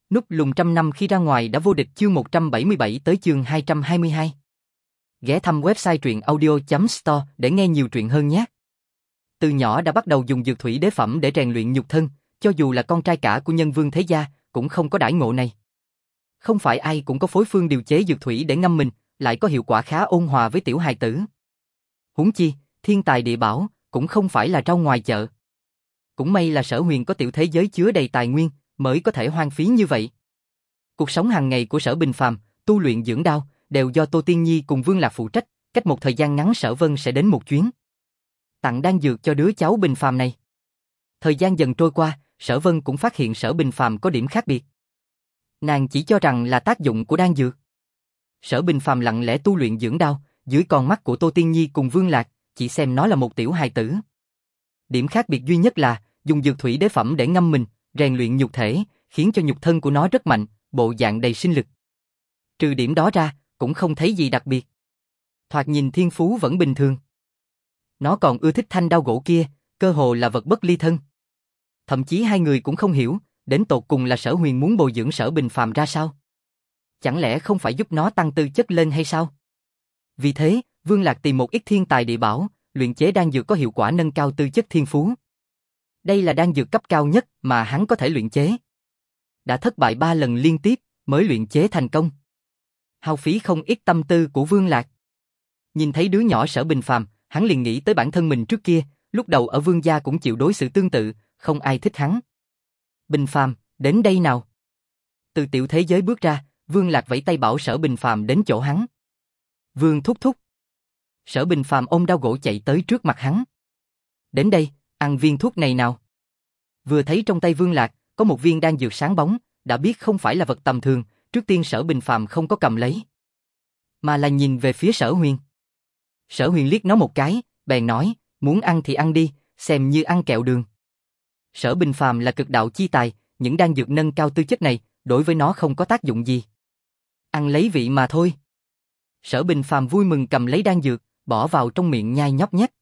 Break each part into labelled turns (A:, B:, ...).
A: Núp lùn trăm năm khi ra ngoài đã vô địch chương 177 tới chương 222. Ghé thăm website truyện audio.store để nghe nhiều truyện hơn nhé. Từ nhỏ đã bắt đầu dùng dược thủy đế phẩm để rèn luyện nhục thân, cho dù là con trai cả của nhân vương thế gia, cũng không có đãi ngộ này. Không phải ai cũng có phối phương điều chế dược thủy để ngâm mình, lại có hiệu quả khá ôn hòa với tiểu hài tử. Huống chi, thiên tài địa bảo, cũng không phải là rau ngoài chợ. Cũng may là Sở Huyền có tiểu thế giới chứa đầy tài nguyên, mới có thể hoang phí như vậy. Cuộc sống hàng ngày của Sở Bình Phàm, tu luyện dưỡng đao, đều do Tô Tiên Nhi cùng Vương Lạc phụ trách, cách một thời gian ngắn Sở Vân sẽ đến một chuyến. Tặng đan dược cho đứa cháu Bình Phàm này. Thời gian dần trôi qua, Sở Vân cũng phát hiện Sở Bình Phàm có điểm khác biệt. Nàng chỉ cho rằng là tác dụng của đan dược. Sở Bình Phàm lặng lẽ tu luyện dưỡng đao, dưới con mắt của Tô Tiên Nhi cùng Vương Lạc, chỉ xem nó là một tiểu hài tử. Điểm khác biệt duy nhất là dùng dược thủy đế phẩm để ngâm mình, rèn luyện nhục thể, khiến cho nhục thân của nó rất mạnh, bộ dạng đầy sinh lực. Trừ điểm đó ra, cũng không thấy gì đặc biệt. Thoạt nhìn thiên phú vẫn bình thường. Nó còn ưa thích thanh đao gỗ kia, cơ hồ là vật bất ly thân. Thậm chí hai người cũng không hiểu, đến tột cùng là Sở Huyền muốn bồi dưỡng Sở Bình Phàm ra sao? Chẳng lẽ không phải giúp nó tăng tư chất lên hay sao? Vì thế, Vương Lạc tìm một ít thiên tài địa bảo, luyện chế đan dược có hiệu quả nâng cao tư chất thiên phú. Đây là đan dược cấp cao nhất mà hắn có thể luyện chế. Đã thất bại 3 lần liên tiếp mới luyện chế thành công. Hao phí không ít tâm tư của Vương Lạc. Nhìn thấy đứa nhỏ Sở Bình Phàm, hắn liền nghĩ tới bản thân mình trước kia, lúc đầu ở Vương gia cũng chịu đối xử tương tự, không ai thích hắn. Bình Phàm, đến đây nào. Từ tiểu thế giới bước ra, Vương Lạc vẫy tay bảo Sở Bình Phàm đến chỗ hắn. Vương thúc thúc. Sở Bình Phàm ôm đao gỗ chạy tới trước mặt hắn. Đến đây, ăn viên thuốc này nào. Vừa thấy trong tay Vương Lạc có một viên đan dược sáng bóng, đã biết không phải là vật tầm thường. Trước tiên Sở Bình Phàm không có cầm lấy, mà là nhìn về phía Sở Huyền. Sở Huyền liếc nó một cái, bèn nói, muốn ăn thì ăn đi, xem như ăn kẹo đường. Sở Bình Phàm là cực đạo chi tài, những đan dược nâng cao tư chất này, đối với nó không có tác dụng gì. Ăn lấy vị mà thôi. Sở Bình Phàm vui mừng cầm lấy đan dược, bỏ vào trong miệng nhai nhóc nhách.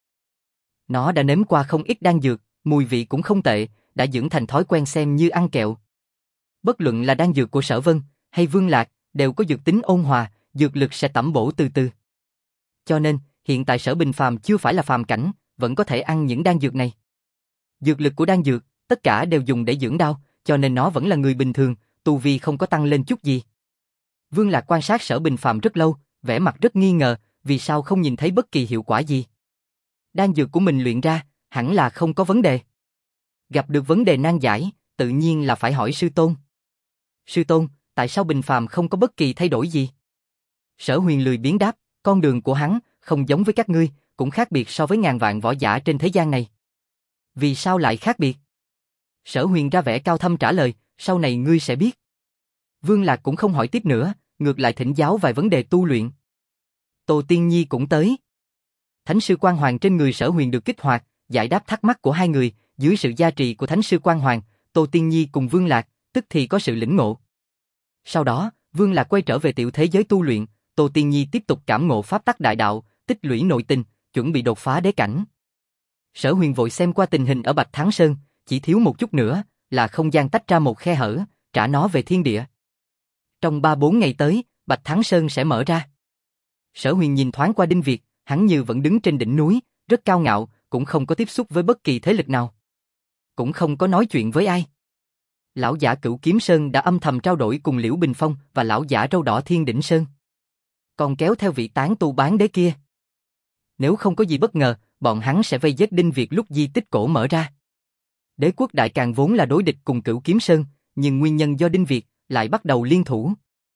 A: Nó đã nếm qua không ít đan dược, mùi vị cũng không tệ, đã dưỡng thành thói quen xem như ăn kẹo. Bất luận là đan dược của Sở Vân hay Vương Lạc, đều có dược tính ôn hòa, dược lực sẽ tẩm bổ từ từ. Cho nên, hiện tại Sở Bình Phàm chưa phải là phàm cảnh, vẫn có thể ăn những đan dược này. Dược lực của đan dược, tất cả đều dùng để dưỡng đao, cho nên nó vẫn là người bình thường, tu vi không có tăng lên chút gì. Vương Lạc quan sát Sở Bình Phàm rất lâu, vẻ mặt rất nghi ngờ, vì sao không nhìn thấy bất kỳ hiệu quả gì. Đan dược của mình luyện ra, hẳn là không có vấn đề. Gặp được vấn đề nan giải, tự nhiên là phải hỏi sư tôn. Sư tôn, tại sao Bình Phàm không có bất kỳ thay đổi gì? Sở Huyền lười biếng đáp, con đường của hắn không giống với các ngươi, cũng khác biệt so với ngàn vạn võ giả trên thế gian này. Vì sao lại khác biệt? Sở Huyền ra vẻ cao thâm trả lời, sau này ngươi sẽ biết. Vương Lạc cũng không hỏi tiếp nữa, ngược lại thỉnh giáo vài vấn đề tu luyện. Tô Tiên Nhi cũng tới. Thánh sư Quang Hoàng trên người Sở Huyền được kích hoạt, giải đáp thắc mắc của hai người, dưới sự gia trì của Thánh sư Quang Hoàng, Tô Tiên Nhi cùng Vương Lạc, tức thì có sự lĩnh ngộ. Sau đó, Vương Lạc quay trở về tiểu thế giới tu luyện, Tô Tiên Nhi tiếp tục cảm ngộ pháp tắc đại đạo, tích lũy nội tình, chuẩn bị đột phá đế cảnh. Sở Huyền vội xem qua tình hình ở Bạch Thắng Sơn, chỉ thiếu một chút nữa là không gian tách ra một khe hở, trả nó về thiên địa. Trong 3-4 ngày tới, Bạch Thắng Sơn sẽ mở ra. Sở Huyền nhìn thoáng qua Đinh Việt, hắn như vẫn đứng trên đỉnh núi, rất cao ngạo, cũng không có tiếp xúc với bất kỳ thế lực nào. Cũng không có nói chuyện với ai. Lão giả Cửu Kiếm Sơn đã âm thầm trao đổi cùng Liễu Bình Phong và lão giả râu đỏ Thiên Đỉnh Sơn. Còn kéo theo vị tán tu bán đế kia. Nếu không có gì bất ngờ, bọn hắn sẽ vây giết Đinh Việt lúc di tích cổ mở ra. Đế quốc Đại Càn vốn là đối địch cùng Cửu Kiếm Sơn, nhưng nguyên nhân do Đinh Việt lại bắt đầu liên thủ.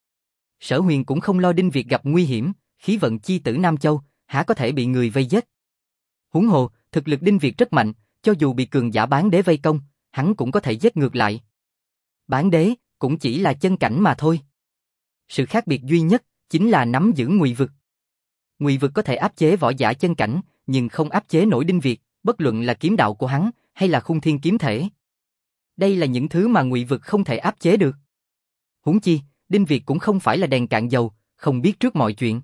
A: Sở Huyền cũng không lo Đinh Việt gặp nguy hiểm, khí vận chi tử Nam Châu, há có thể bị người vây giết. Huống hồ, thực lực Đinh Việt rất mạnh, cho dù bị cường giả bán đế vây công, hắn cũng có thể giết ngược lại. Bán đế cũng chỉ là chân cảnh mà thôi. Sự khác biệt duy nhất chính là nắm giữ ngụy vực. Ngụy vực có thể áp chế võ giả chân cảnh, nhưng không áp chế nổi Đinh Việt, bất luận là kiếm đạo của hắn hay là khung thiên kiếm thể. Đây là những thứ mà ngụy vực không thể áp chế được. Huống chi, Đinh Việt cũng không phải là đèn cạn dầu, không biết trước mọi chuyện.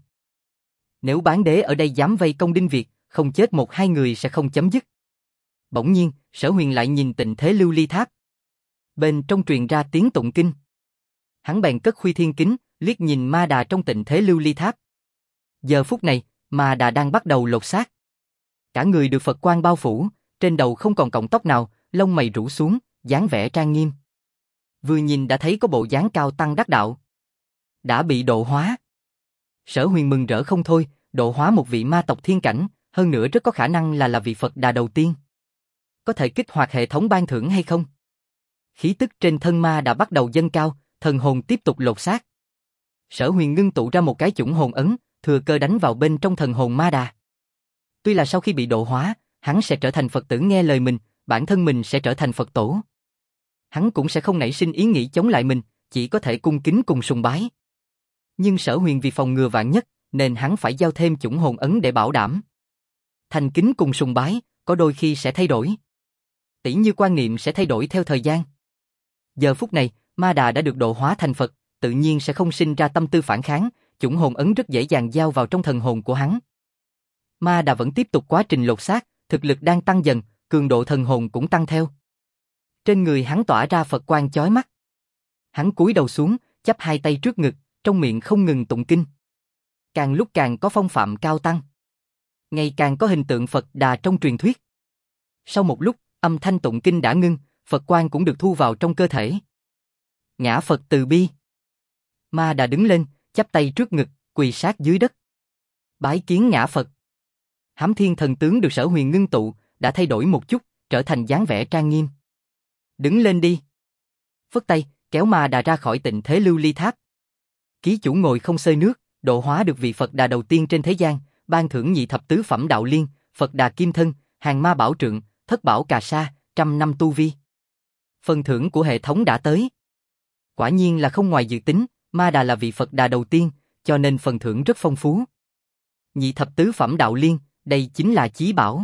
A: Nếu bán đế ở đây dám vây công Đinh Việt, không chết 1-2 người sẽ không chấm dứt. Bỗng nhiên, Sở Huyền lại nhìn Tịnh Thế Lưu Ly Tháp. Bên trong truyền ra tiếng tụng kinh. Hắn bèn cất Khuy Thiên Kính, liếc nhìn Ma Đà trong Tịnh Thế Lưu Ly Tháp. Giờ phút này, Ma Đà đang bắt đầu lột xác. Cả người được Phật quang bao phủ, trên đầu không còn cọng tóc nào, lông mày rũ xuống, dáng vẻ trang nghiêm. Vừa nhìn đã thấy có bộ dáng cao tăng đắc đạo. Đã bị độ hóa. Sở Huyền mừng rỡ không thôi, độ hóa một vị ma tộc thiên cảnh, hơn nữa rất có khả năng là vị Phật Đà đầu tiên. Có thể kích hoạt hệ thống ban thưởng hay không? Khí tức trên thân ma đã bắt đầu dâng cao, thần hồn tiếp tục lột xác. Sở Huyền ngưng tụ ra một cái chủng hồn ấn, thừa cơ đánh vào bên trong thần hồn ma đà. Tuy là sau khi bị độ hóa, hắn sẽ trở thành Phật tử nghe lời mình, bản thân mình sẽ trở thành Phật tổ. Hắn cũng sẽ không nảy sinh ý nghĩ chống lại mình, chỉ có thể cung kính cùng sùng bái. Nhưng Sở Huyền vì phòng ngừa vạn nhất, nên hắn phải giao thêm chủng hồn ấn để bảo đảm. Thành kính cùng sùng bái, có đôi khi sẽ thay đổi. Tỉ như quan niệm sẽ thay đổi theo thời gian. Giờ phút này, Ma Đà đã được độ hóa thành Phật, tự nhiên sẽ không sinh ra tâm tư phản kháng, chủng hồn ấn rất dễ dàng giao vào trong thần hồn của hắn. Ma Đà vẫn tiếp tục quá trình lột xác, thực lực đang tăng dần, cường độ thần hồn cũng tăng theo. Trên người hắn tỏa ra Phật quang chói mắt. Hắn cúi đầu xuống, chắp hai tay trước ngực, trong miệng không ngừng tụng kinh. Càng lúc càng có phong phạm cao tăng. Ngày càng có hình tượng Phật Đà trong truyền thuyết. Sau một lúc, âm thanh tụng kinh đã ngưng, Phật quang cũng được thu vào trong cơ thể. Ngã Phật từ bi. Ma Đà đứng lên, chắp tay trước ngực, quỳ sát dưới đất. Bái kiến Ngã Phật. Hám Thiên thần tướng được Sở Huyền ngưng tụ, đã thay đổi một chút, trở thành dáng vẻ trang nghiêm. Đứng lên đi. Phất tay, kéo Ma Đà ra khỏi Tịnh Thế Lưu Ly Tháp. Ký chủ ngồi không xơi nước, độ hóa được vị Phật Đà đầu tiên trên thế gian, ban thưởng nhị thập tứ phẩm đạo liên, Phật Đà kim thân, hàng ma bảo trượng, thất bảo cà sa, 100 năm tu vi. Phần thưởng của hệ thống đã tới. Quả nhiên là không ngoài dự tính, Ma Đà là vị Phật Đà đầu tiên, cho nên phần thưởng rất phong phú. Nhị thập tứ phẩm đạo liên, đây chính là chí bảo.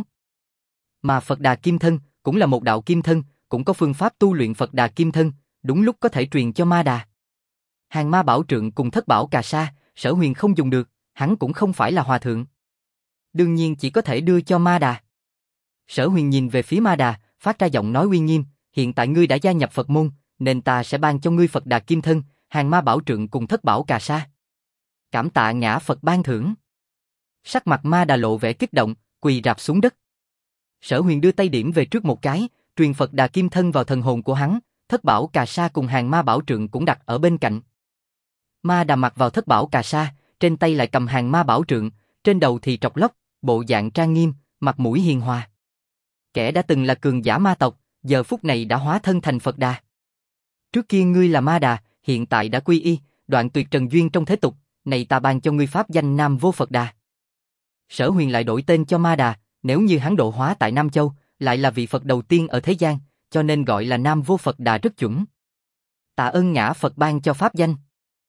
A: Mà Phật Đà kim thân, cũng là một đạo kim thân, cũng có phương pháp tu luyện Phật Đà kim thân, đúng lúc có thể truyền cho Ma Đà. Hàng ma bảo trượng cùng thất bảo cà sa, Sở Huyền không dùng được, hắn cũng không phải là hòa thượng. Đương nhiên chỉ có thể đưa cho Ma Đà. Sở Huyền nhìn về phía Ma Đà, phát ra giọng nói uy nghiêm, hiện tại ngươi đã gia nhập Phật môn, nên ta sẽ ban cho ngươi Phật Đà kim thân, hàng ma bảo trượng cùng thất bảo cà sa. Cảm tạ Ngã Phật ban thưởng. Sắc mặt Ma Đà lộ vẻ kích động, quỳ rạp xuống đất. Sở Huyền đưa tay điểm về trước một cái, truyền Phật Đà kim thân vào thần hồn của hắn, thất bảo cà sa cùng hàng ma bảo trượng cũng đặt ở bên cạnh. Ma Đà mặc vào thất bảo cà sa, trên tay lại cầm hàng ma bảo trượng, trên đầu thì trọc lóc, bộ dạng trang nghiêm, mặt mũi hiền hòa. Kẻ đã từng là cường giả ma tộc, giờ phút này đã hóa thân thành Phật Đà. Trước kia ngươi là Ma Đà, hiện tại đã quy y, đoạn tuyệt trần duyên trong thế tục, này ta ban cho ngươi pháp danh Nam Vô Phật Đà. Sở Huyền lại đổi tên cho Ma Đà, nếu như hắn độ hóa tại Nam Châu, lại là vị Phật đầu tiên ở thế gian, cho nên gọi là Nam Vô Phật Đà rất chuẩn. Tạ ơn Ngã Phật ban cho pháp danh.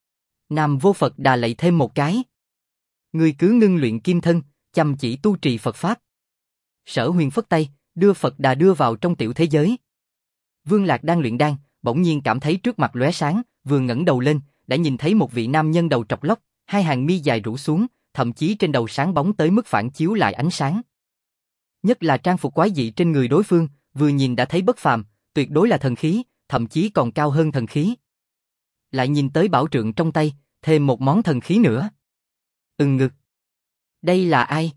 A: Nam Vô Phật Đà lạy thêm một cái. Ngươi cứ ngưng luyện kim thân, chăm chỉ tu trì Phật pháp. Sở Huyền phất tay, đưa Phật Đà đưa vào trong tiểu thế giới. Vương Lạc đang luyện đan, bỗng nhiên cảm thấy trước mặt lóe sáng, vừa ngẩng đầu lên, đã nhìn thấy một vị nam nhân đầu trọc lóc, hai hàng mi dài rũ xuống, thậm chí trên đầu sáng bóng tới mức phản chiếu lại ánh sáng. Nhất là trang phục quái dị trên người đối phương, vừa nhìn đã thấy bất phàm, tuyệt đối là thần khí, thậm chí còn cao hơn thần khí. Lại nhìn tới bảo trượng trong tay, thêm một món thần khí nữa. Ngực. Đây là ai?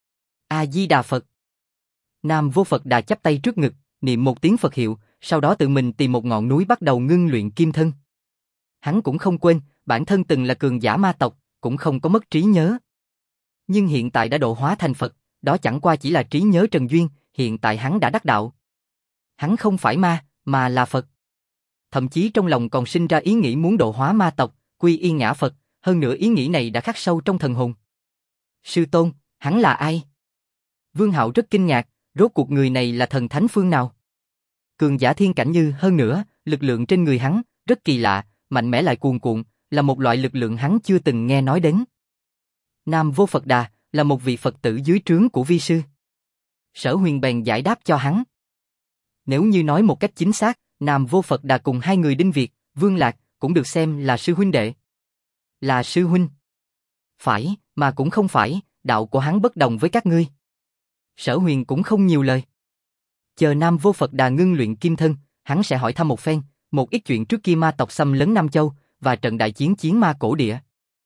A: A Di Đà Phật. Nam Vô Phật Đà chắp tay trước ngực, niệm một tiếng Phật hiệu, sau đó tự mình tìm một ngọn núi bắt đầu ngưng luyện kim thân. Hắn cũng không quên, bản thân từng là cường giả ma tộc, cũng không có mất trí nhớ. Nhưng hiện tại đã độ hóa thành Phật, đó chẳng qua chỉ là trí nhớ trần duyên, hiện tại hắn đã đắc đạo. Hắn không phải ma, mà là Phật. Thậm chí trong lòng còn sinh ra ý nghĩ muốn độ hóa ma tộc, quy y Ngã Phật, hơn nữa ý nghĩ này đã khắc sâu trong thần hồn. Sư tôn, hắn là ai? Vương Hạo rất kinh ngạc, rốt cuộc người này là thần thánh phương nào? Cường giả thiên cảnh như hơn nữa, lực lượng trên người hắn, rất kỳ lạ, mạnh mẽ lại cuồn cuộn, là một loại lực lượng hắn chưa từng nghe nói đến. Nam Vô Phật Đà, là một vị Phật tử dưới trướng của vi sư. Sở Huyền bèn giải đáp cho hắn. Nếu như nói một cách chính xác, Nam Vô Phật Đà cùng hai người Đinh Việt, Vương Lạc, cũng được xem là sư huynh đệ. Là sư huynh. Phải, mà cũng không phải, đạo của hắn bất đồng với các ngươi. Sở Huyền cũng không nhiều lời. Chờ Nam Vô Phật Đà ngưng luyện kim thân, hắn sẽ hỏi thăm một phen, một ít chuyện trước kia ma tộc xâm lấn Nam Châu, và trận đại chiến chiến ma cổ địa.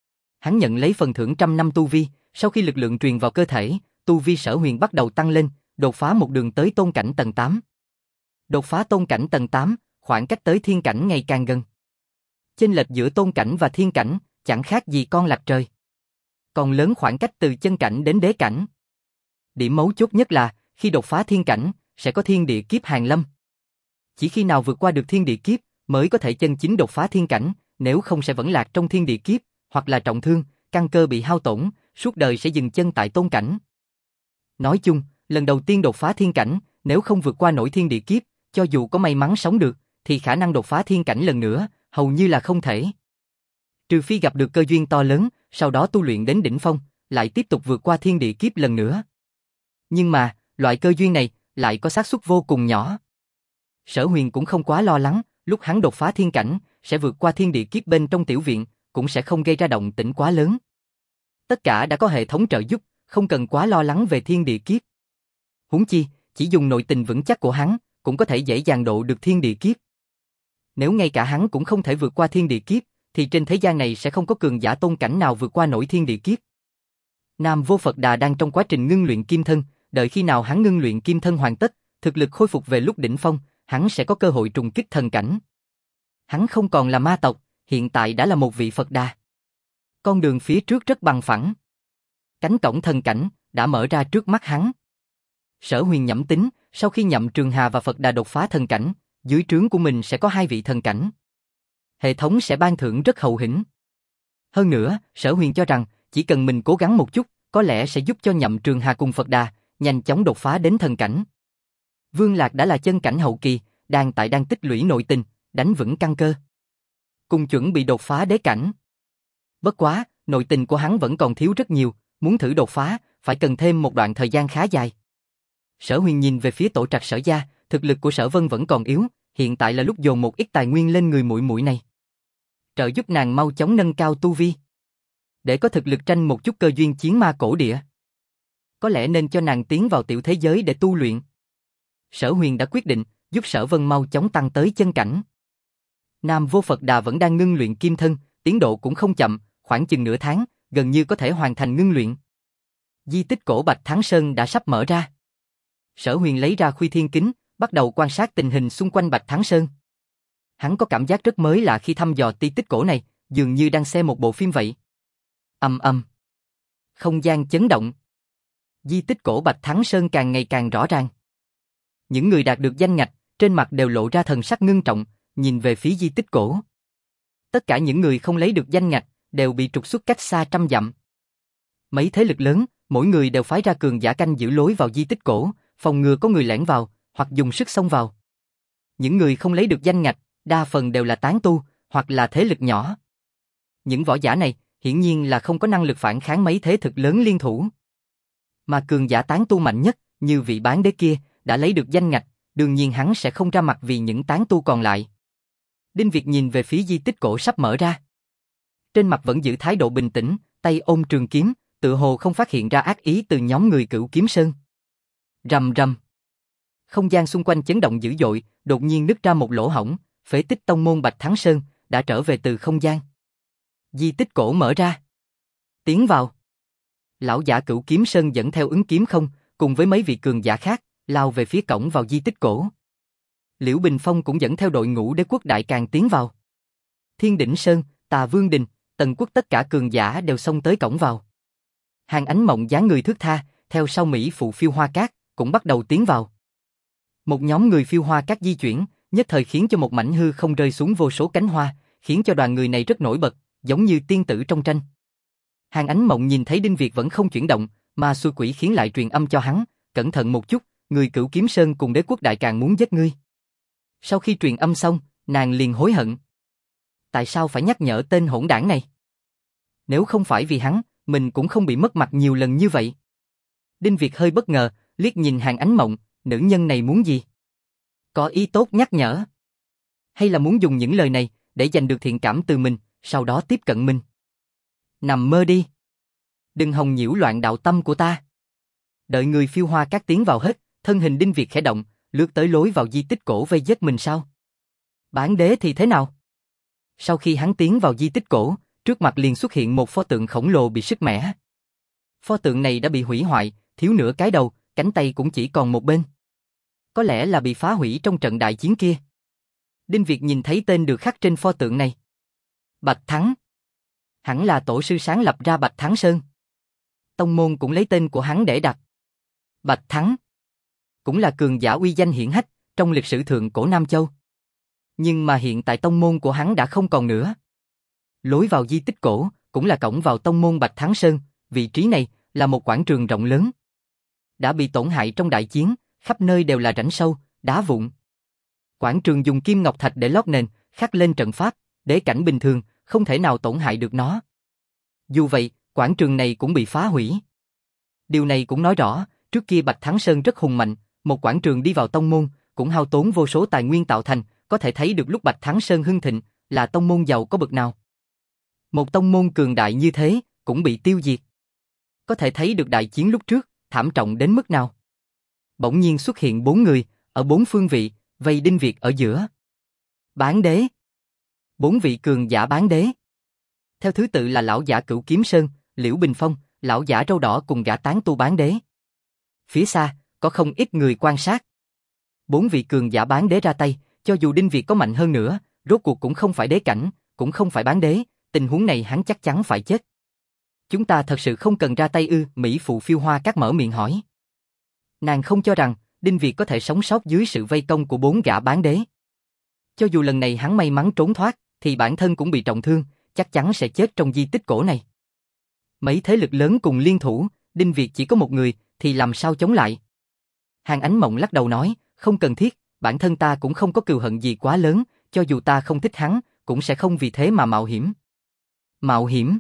A: Hắn nhận lấy phần thưởng 100 năm tu vi, sau khi lực lượng truyền vào cơ thể, tu vi Sở Huyền bắt đầu tăng lên, đột phá một đường tới tôn cảnh tầng 8. Đột phá tôn cảnh tầng 8, khoảng cách tới thiên cảnh ngày càng gần. Chênh lệch giữa tôn cảnh và thiên cảnh chẳng khác gì con lạch trời. Còn lớn khoảng cách từ chân cảnh đến đế cảnh. Điểm mấu chốt nhất là, khi đột phá thiên cảnh, sẽ có thiên địa kiếp hàng lâm. Chỉ khi nào vượt qua được thiên địa kiếp, mới có thể chân chính đột phá thiên cảnh, nếu không sẽ vẫn lạc trong thiên địa kiếp, hoặc là trọng thương, căn cơ bị hao tổn, suốt đời sẽ dừng chân tại tôn cảnh. Nói chung, lần đầu tiên đột phá thiên cảnh, nếu không vượt qua nổi thiên địa kiếp, cho dù có may mắn sống được, thì khả năng đột phá thiên cảnh lần nữa, hầu như là không thể. Trừ phi gặp được cơ duyên to lớn, sau đó tu luyện đến đỉnh phong, lại tiếp tục vượt qua thiên địa kiếp lần nữa. Nhưng mà, loại cơ duyên này, lại có xác suất vô cùng nhỏ. Sở Huyền cũng không quá lo lắng, lúc hắn đột phá thiên cảnh, sẽ vượt qua thiên địa kiếp bên trong tiểu viện, cũng sẽ không gây ra động tĩnh quá lớn. Tất cả đã có hệ thống trợ giúp, không cần quá lo lắng về thiên địa kiếp. Huống chi, chỉ dùng nội tình vững chắc của hắn, cũng có thể dễ dàng độ được thiên địa kiếp. Nếu ngay cả hắn cũng không thể vượt qua thiên địa kiếp, thì trên thế gian này sẽ không có cường giả tôn cảnh nào vượt qua nổi thiên địa kiếp. Nam Vô Phật Đà đang trong quá trình ngưng luyện kim thân, đợi khi nào hắn ngưng luyện kim thân hoàn tất, thực lực khôi phục về lúc đỉnh phong, hắn sẽ có cơ hội trùng kích thần cảnh. Hắn không còn là ma tộc, hiện tại đã là một vị Phật Đà. Con đường phía trước rất bằng phẳng. Cánh cổng thần cảnh đã mở ra trước mắt hắn. Sở Huyền nhẩm tính, sau khi Nhậm Trường Hà và Phật Đà đột phá thần cảnh, dưới trướng của mình sẽ có 2 vị thần cảnh. Hệ thống sẽ ban thưởng rất hậu hĩnh. Hơn nữa, Sở Huyền cho rằng, chỉ cần mình cố gắng một chút, có lẽ sẽ giúp cho Nhậm Trường Hà cùng Phật Đà nhanh chóng đột phá đến thần cảnh. Vương Lạc đã là chân cảnh hậu kỳ, đang tích lũy nội tình, đánh vững căn cơ. Cùng chuẩn bị đột phá đế cảnh. Bất quá, nội tình của hắn vẫn còn thiếu rất nhiều, muốn thử đột phá, phải cần thêm một đoạn thời gian khá dài. Sở Huyền nhìn về phía Tổ Trạch Sở gia, thực lực của Sở Vân vẫn còn yếu, hiện tại là lúc dồn một ít tài nguyên lên người muội muội này. Trợ giúp nàng mau chóng nâng cao tu vi, để có thực lực tranh một chút cơ duyên chiến ma cổ địa. Có lẽ nên cho nàng tiến vào tiểu thế giới để tu luyện. Sở Huyền đã quyết định, giúp Sở Vân mau chóng tăng tới chân cảnh. Nam Vô Phật Đà vẫn đang ngưng luyện kim thân, tiến độ cũng không chậm, khoảng chừng nửa tháng, gần như có thể hoàn thành ngưng luyện. Di tích cổ Bạch Thắng Sơn đã sắp mở ra. Sở Huyền lấy ra Khuy Thiên Kính, bắt đầu quan sát tình hình xung quanh Bạch Thắng Sơn. Hắn có cảm giác rất mới lạ khi thăm dò di tích cổ này, dường như đang xem một bộ phim vậy. Ầm ầm. Không gian chấn động. Di tích cổ Bạch Thắng Sơn càng ngày càng rõ ràng. Những người đạt được danh ngạch, trên mặt đều lộ ra thần sắc ngưng trọng, nhìn về phía di tích cổ. Tất cả những người không lấy được danh ngạch, đều bị trục xuất cách xa trăm dặm. Mấy thế lực lớn, mỗi người đều phái ra cường giả canh giữ lối vào di tích cổ, phòng ngừa có người lẻn vào, hoặc dùng sức xông vào. Những người không lấy được danh ngạch, đa phần đều là tán tu, hoặc là thế lực nhỏ. Những võ giả này, hiển nhiên là không có năng lực phản kháng mấy thế lực lớn liên thủ. Mà cường giả tán tu mạnh nhất, như vị bán đế kia, đã lấy được danh ngạch, đương nhiên hắn sẽ không ra mặt vì những tán tu còn lại. Đinh Việt nhìn về phía di tích cổ sắp mở ra. Trên mặt vẫn giữ thái độ bình tĩnh, tay ôm trường kiếm, tự hồ không phát hiện ra ác ý từ nhóm người Cửu Kiếm Sơn. Rầm rầm. Không gian xung quanh chấn động dữ dội, đột nhiên nứt ra một lỗ hổng, phế tích tông môn Bạch Thắng Sơn đã trở về từ không gian. Di tích cổ mở ra. Tiến vào. Lão giả Cửu Kiếm Sơn dẫn theo Ứng Kiếm Không, cùng với mấy vị cường giả khác, lao về phía cổng vào di tích cổ. Liễu Bình Phong cũng dẫn theo đội ngũ Đế quốc đại càng tiến vào. Thiên Đỉnh Sơn, Tà Vương Đình, Tần Quốc tất cả cường giả đều xông tới cổng vào. Hàn Ánh Mộng dáng người thướt tha, theo sau Mỹ phụ Phiêu Hoa Cát, cũng bắt đầu tiến vào. Một nhóm người Phiêu Hoa Cát di chuyển, nhất thời khiến cho một mảnh hư không rơi xuống vô số cánh hoa, khiến cho đoàn người này rất nổi bật, giống như tiên tử trong tranh. Hàn Ánh Mộng nhìn thấy Đinh Việt vẫn không chuyển động, mà xui quỷ khiến lại truyền âm cho hắn, cẩn thận một chút, người Cửu Kiếm Sơn cùng Đế quốc đại càng muốn giết ngươi. Sau khi truyền âm xong, nàng liền hối hận. Tại sao phải nhắc nhở tên hỗn đảng này? Nếu không phải vì hắn, mình cũng không bị mất mặt nhiều lần như vậy. Đinh Việt hơi bất ngờ, liếc nhìn Hàn Ánh Mộng, nữ nhân này muốn gì? Có ý tốt nhắc nhở? Hay là muốn dùng những lời này để giành được thiện cảm từ mình, sau đó tiếp cận mình? Nằm mơ đi. Đừng hòng nhiễu loạn đạo tâm của ta. Đợi người Phiêu Hoa Cát tiến vào hết, thân hình Đinh Việt khẽ động, lướt tới lối vào di tích cổ vây giết mình sao? Bán đế thì thế nào? Sau khi hắn tiến vào di tích cổ, trước mặt liền xuất hiện một pho tượng khổng lồ bị sứt mẻ. Pho tượng này đã bị hủy hoại, thiếu nửa cái đầu, cánh tay cũng chỉ còn một bên. Có lẽ là bị phá hủy trong trận đại chiến kia. Đinh Việt nhìn thấy tên được khắc trên pho tượng này. Bạch Thắng. Hẳn là tổ sư sáng lập ra Bạch Thắng Sơn. Tông môn cũng lấy tên của hắn để đặt. Bạch Thắng. Cũng là cường giả uy danh hiển hách trong lịch sử thượng cổ Nam Châu. Nhưng mà hiện tại tông môn của hắn đã không còn nữa. Lối vào di tích cổ cũng là cổng vào tông môn Bạch Thắng Sơn, vị trí này là một quảng trường rộng lớn. Đã bị tổn hại trong đại chiến, khắp nơi đều là rãnh sâu, đá vụn. Quảng trường dùng kim ngọc thạch để lót nền, khắc lên trận pháp, đế cảnh bình thường không thể nào tổn hại được nó. Dù vậy, quảng trường này cũng bị phá hủy. Điều này cũng nói rõ, trước kia Bạch Thắng Sơn rất hùng mạnh, một quảng trường đi vào tông môn, cũng hao tốn vô số tài nguyên tạo thành, có thể thấy được lúc Bạch Thắng Sơn hưng thịnh, là tông môn giàu có bậc nào. Một tông môn cường đại như thế, cũng bị tiêu diệt. Có thể thấy được đại chiến lúc trước, thảm trọng đến mức nào. Bỗng nhiên xuất hiện 4 người, ở 4 phương vị, vây Đinh Việt ở giữa. Bán đế. 4 vị cường giả bán đế. Theo thứ tự là lão giả Cửu Kiếm Sơn, Liễu Bình Phong, lão giả râu đỏ cùng gã tán tu bán đế. Phía xa, có không ít người quan sát. 4 vị cường giả bán đế ra tay, cho dù Đinh Việt có mạnh hơn nữa, rốt cuộc cũng không phải đế cảnh, cũng không phải bán đế, tình huống này hắn chắc chắn phải chết. Chúng ta thật sự không cần ra tay ư? Mỹ phụ Phiêu Hoa Cát mở miệng hỏi. Nàng không cho rằng Đinh Việt có thể sống sót dưới sự vây công của 4 gã bán đế. Cho dù lần này hắn may mắn trốn thoát, thì bản thân cũng bị trọng thương, chắc chắn sẽ chết trong di tích cổ này. Mấy thế lực lớn cùng liên thủ, Đinh Việt chỉ có một người, thì làm sao chống lại? Hàn Ánh Mộng lắc đầu nói, không cần thiết, bản thân ta cũng không có cừu hận gì quá lớn, cho dù ta không thích hắn, cũng sẽ không vì thế mà mạo hiểm. Mạo hiểm?